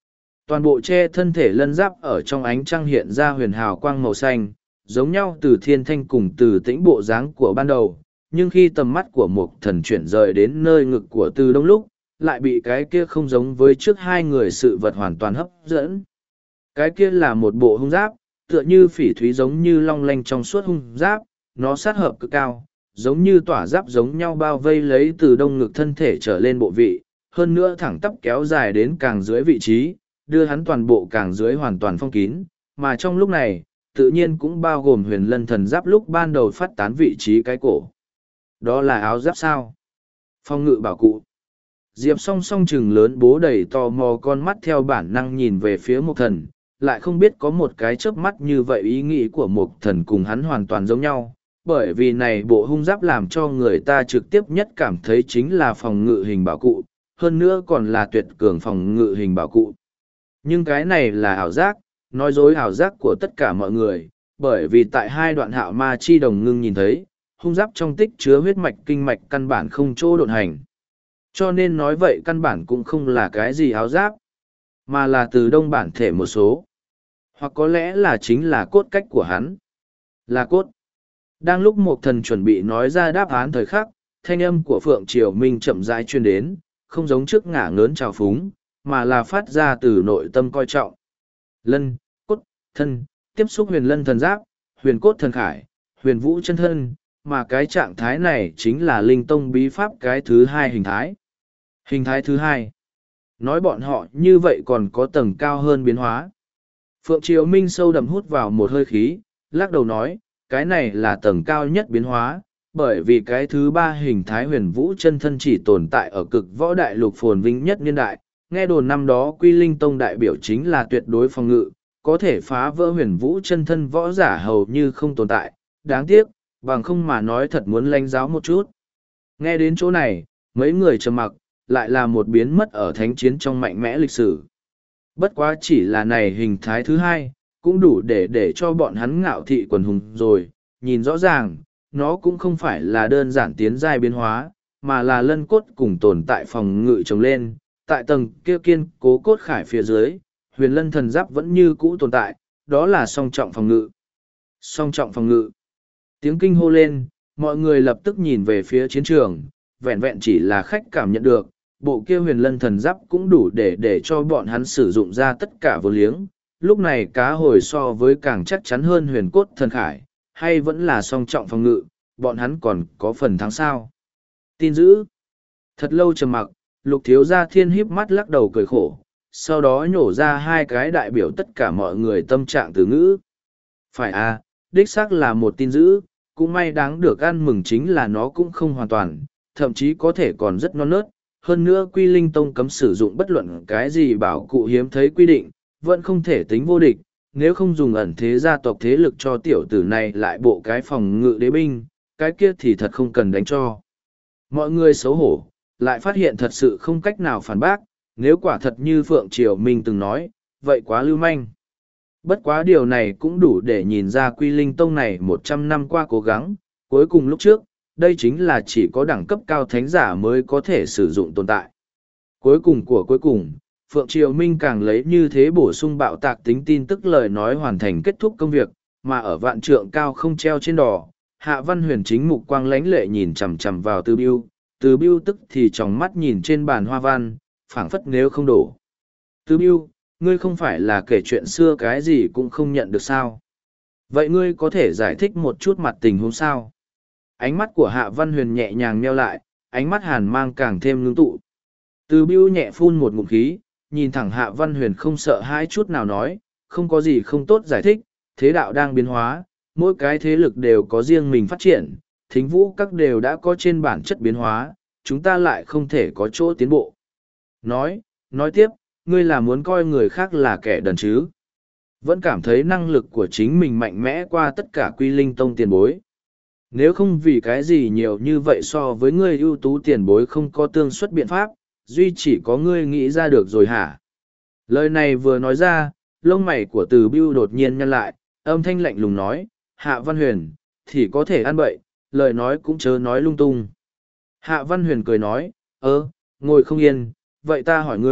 Speaker 1: Toàn bộ che thân thể lân giáp ở trong ánh trăng hiện ra huyền hào quang màu xanh, giống nhau từ thiên thanh cùng từ tĩnh bộ dáng của ban đầu, nhưng khi tầm mắt của Mục Thần chuyển rời đến nơi ngực của Từ Đông lúc, lại bị cái kia không giống với trước hai người sự vật hoàn toàn hấp dẫn. Cái kia là một bộ hung giáp, tựa như phỉ thúy giống như long lanh trong suốt hung giáp, nó sát hợp cực cao, giống như tỏa giáp giống nhau bao vây lấy từ đông ngực thân thể trở lên bộ vị, hơn nữa thẳng tắp kéo dài đến càng dưới vị trí, đưa hắn toàn bộ càng dưới hoàn toàn phong kín, mà trong lúc này, tự nhiên cũng bao gồm huyền lân thần giáp lúc ban đầu phát tán vị trí cái cổ. Đó là áo giáp sao? Phong ngự bảo cụ. Diệp song song chừng lớn bố đầy tò mò con mắt theo bản năng nhìn về phía Mục Thần, lại không biết có một cái chớp mắt như vậy ý nghĩ của Mục Thần cùng hắn hoàn toàn giống nhau, bởi vì này bộ hung giáp làm cho người ta trực tiếp nhất cảm thấy chính là phòng ngự hình bảo cụ, hơn nữa còn là tuyệt cường phòng ngự hình bảo cụ. Nhưng cái này là ảo giác, nói dối ảo giác của tất cả mọi người, bởi vì tại hai đoạn hạo ma chi đồng ngưng nhìn thấy, hung giáp trong tích chứa huyết mạch kinh mạch căn bản không chỗ độn hành. Cho nên nói vậy căn bản cũng không là cái gì áo giáp, mà là từ đông bản thể một số. Hoặc có lẽ là chính là cốt cách của hắn. Là cốt. Đang lúc Mục Thần chuẩn bị nói ra đáp án thời khắc, thanh âm của Phượng Triều Minh chậm rãi truyền đến, không giống trước ngả ngớn trào phúng, mà là phát ra từ nội tâm coi trọng. Lân, cốt, thân, tiếp xúc huyền lân thần giáp, huyền cốt thần khải, huyền vũ chân thân, mà cái trạng thái này chính là linh tông bí pháp cái thứ hai hình thái. Hình thái thứ hai. Nói bọn họ như vậy còn có tầng cao hơn biến hóa. Phượng Triều Minh sâu đậm hút vào một hơi khí, lắc đầu nói, cái này là tầng cao nhất biến hóa, bởi vì cái thứ ba hình thái huyền vũ chân thân chỉ tồn tại ở cực võ đại lục phồn vinh nhất niên đại. Nghe đồn năm đó Quy Linh Tông đại biểu chính là tuyệt đối phòng ngự, có thể phá vỡ huyền vũ chân thân võ giả hầu như không tồn tại. Đáng tiếc, bằng không mà nói thật muốn lãnh giáo một chút. Nghe đến chỗ này, mấy người trầm mặc, lại là một biến mất ở thánh chiến trong mạnh mẽ lịch sử. Bất quá chỉ là này hình thái thứ hai, cũng đủ để để cho bọn hắn ngạo thị quần hùng rồi, nhìn rõ ràng, nó cũng không phải là đơn giản tiến giai biến hóa, mà là lân cốt cùng tồn tại phòng ngự trồng lên, tại tầng kia kiên cố cốt khải phía dưới, huyền lân thần giáp vẫn như cũ tồn tại, đó là song trọng phòng ngự. Song trọng phòng ngự. Tiếng kinh hô lên, mọi người lập tức nhìn về phía chiến trường, vẹn vẹn chỉ là khách cảm nhận được, bộ kia huyền lân thần giáp cũng đủ để để cho bọn hắn sử dụng ra tất cả vô liếng. Lúc này cá hồi so với càng chắc chắn hơn huyền cốt thần khải, hay vẫn là song trọng phòng ngự, bọn hắn còn có phần thắng sao. Tin dữ. Thật lâu trầm mặc, Lục Thiếu Gia Thiên híp mắt lắc đầu cười khổ, sau đó nhổ ra hai cái đại biểu tất cả mọi người tâm trạng từ ngữ. Phải à, đích xác là một tin dữ, cũng may đáng được ăn mừng chính là nó cũng không hoàn toàn, thậm chí có thể còn rất non nớt. Hơn nữa Quy Linh Tông cấm sử dụng bất luận cái gì bảo cụ hiếm thấy quy định, vẫn không thể tính vô địch, nếu không dùng ẩn thế gia tộc thế lực cho tiểu tử này lại bộ cái phòng ngự đế binh, cái kia thì thật không cần đánh cho. Mọi người xấu hổ, lại phát hiện thật sự không cách nào phản bác, nếu quả thật như Phượng Triều Minh từng nói, vậy quá lưu manh. Bất quá điều này cũng đủ để nhìn ra Quy Linh Tông này một trăm năm qua cố gắng, cuối cùng lúc trước, đây chính là chỉ có đẳng cấp cao thánh giả mới có thể sử dụng tồn tại. Cuối cùng của cuối cùng, Phượng Triều Minh càng lấy như thế bổ sung bạo tạc tính tin tức lời nói hoàn thành kết thúc công việc, mà ở vạn trượng cao không treo trên đỏ, Hạ Văn Huyền chính mục quang lánh lệ nhìn chằm chằm vào Từ Biêu, Từ Biêu tức thì tròng mắt nhìn trên bàn hoa văn, phảng phất nếu không đổ. Từ Biêu, ngươi không phải là kể chuyện xưa cái gì cũng không nhận được sao? Vậy ngươi có thể giải thích một chút mặt tình huống sao? Ánh mắt của Hạ Văn Huyền nhẹ nhàng nheo lại, ánh mắt hàn mang càng thêm ngưng tụ. Từ Biêu nhẹ phun một ngụm khí, nhìn thẳng Hạ Văn Huyền không sợ hãi chút nào nói, không có gì không tốt giải thích, thế đạo đang biến hóa, mỗi cái thế lực đều có riêng mình phát triển, thính vũ các đều đã có trên bản chất biến hóa, chúng ta lại không thể có chỗ tiến bộ. Nói, nói tiếp, ngươi là muốn coi người khác là kẻ đần chứ? Vẫn cảm thấy năng lực của chính mình mạnh mẽ qua tất cả Quy Linh Tông tiền bối. Nếu không vì cái gì nhiều như vậy so với ngươi ưu tú tiền bối không có tương xuất biện pháp, duy chỉ có ngươi nghĩ ra được rồi hả? Lời này vừa nói ra, lông mày của Từ Biêu đột nhiên nhăn lại, âm thanh lạnh lùng nói, Hạ Văn Huyền, thì có thể ăn bậy, lời nói cũng chớ nói lung tung. Hạ Văn Huyền cười nói, ơ, ngồi không yên, vậy ta hỏi ngươi,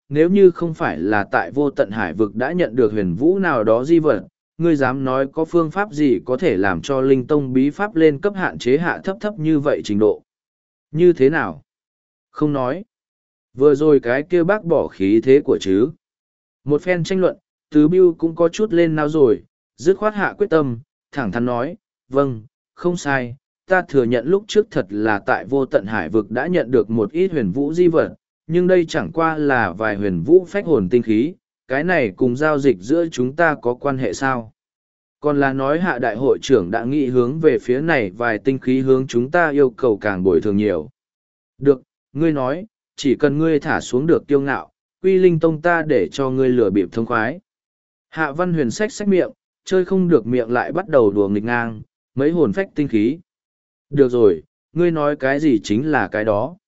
Speaker 1: nếu như không phải là tại vô tận hải vực đã nhận được huyền vũ nào đó di vật, ngươi dám nói có phương pháp gì có thể làm cho linh tông bí pháp lên cấp hạn chế hạ thấp thấp như vậy trình độ? Như thế nào? Không nói. Vừa rồi cái kia bác bỏ khí thế của chứ. Một phen tranh luận, Từ Biêu cũng có chút lên não rồi, dứt khoát hạ quyết tâm, thẳng thắn nói, vâng, không sai, ta thừa nhận lúc trước thật là tại vô tận hải vực đã nhận được một ít huyền vũ di vật, nhưng đây chẳng qua là vài huyền vũ phách hồn tinh khí, cái này cùng giao dịch giữa chúng ta có quan hệ sao? Còn là nói hạ đại hội trưởng đã nghĩ hướng về phía này vài tinh khí hướng chúng ta yêu cầu càng bồi thường nhiều. Được, ngươi nói, chỉ cần ngươi thả xuống được kiêu ngạo, quy linh tông ta để cho ngươi lừa bịp thông khoái. Hạ Văn Huyền xách xách miệng, chơi không được miệng lại bắt đầu đùa nghịch ngang, mấy hồn phách tinh khí. Được rồi, ngươi nói cái gì chính là cái đó.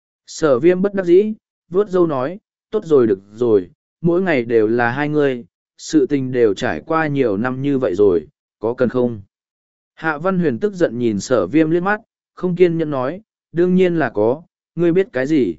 Speaker 1: Sở Viêm bất đắc dĩ, vuốt râu nói, tốt rồi được rồi, mỗi ngày đều là hai ngươi, sự tình đều trải qua nhiều năm như vậy rồi, có cần không? Hạ Văn Huyền tức giận nhìn Sở Viêm liếc mắt, không kiên nhẫn nói, đương nhiên là có, ngươi biết cái gì?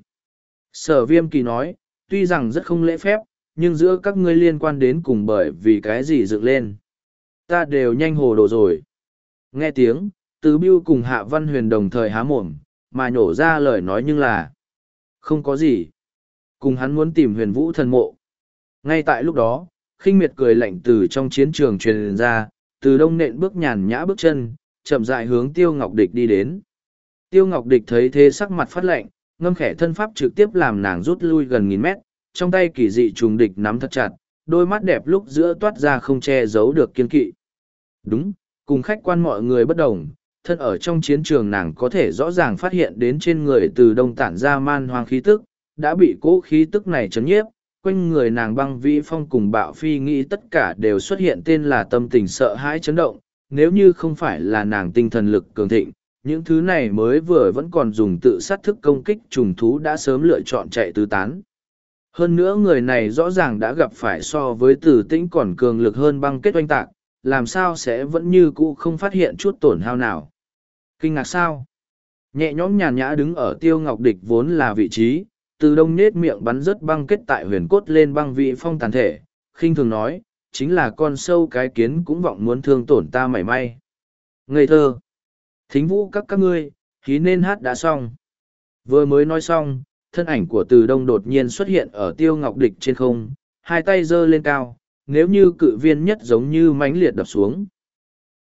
Speaker 1: Sở Viêm kỳ nói, tuy rằng rất không lễ phép, nhưng giữa các ngươi liên quan đến cùng bởi vì cái gì dựng lên. Ta đều nhanh hồ đồ rồi. Nghe tiếng, Từ Biêu cùng Hạ Văn Huyền đồng thời há mồm, mà nhổ ra lời nói nhưng là không có gì. Cùng hắn muốn tìm huyền vũ thần mộ. Ngay tại lúc đó, khinh miệt cười lạnh từ trong chiến trường truyền ra, từ đông nện bước nhàn nhã bước chân, chậm rãi hướng Tiêu Ngọc Địch đi đến. Tiêu Ngọc Địch thấy thế sắc mặt phát lạnh, ngâm khẽ thân pháp trực tiếp làm nàng rút lui gần nghìn mét, trong tay kỳ dị trùng địch nắm thật chặt, đôi mắt đẹp lúc giữa toát ra không che giấu được kiên kỵ. Đúng, cùng khách quan mọi người bất đồng, thân ở trong chiến trường nàng có thể rõ ràng phát hiện đến trên người từ đông tản ra man hoang khí tức, đã bị cỗ khí tức này chấn nhiếp, quanh người nàng băng vĩ phong cùng bạo phi nghĩ tất cả đều xuất hiện tên là tâm tình sợ hãi chấn động, nếu như không phải là nàng tinh thần lực cường thịnh, những thứ này mới vừa vẫn còn dùng tự sát thức công kích trùng thú đã sớm lựa chọn chạy tứ tán. Hơn nữa người này rõ ràng đã gặp phải so với tử tĩnh còn cường lực hơn băng kết oanh tạc, làm sao sẽ vẫn như cũ không phát hiện chút tổn hao nào. Kinh ngạc sao? Nhẹ nhõm nhàn nhã đứng ở Tiêu Ngọc Địch vốn là vị trí, từ đông nết miệng bắn rớt băng kết tại huyền cốt lên băng vị phong tàn thể, khinh thường nói, chính là con sâu cái kiến cũng vọng muốn thương tổn ta mảy may. Ngây thơ! Thính vũ các các ngươi, khí nên hát đã xong. Vừa mới nói xong, thân ảnh của từ đông đột nhiên xuất hiện ở Tiêu Ngọc Địch trên không, hai tay giơ lên cao, nếu như cự viên nhất giống như mãnh liệt đập xuống.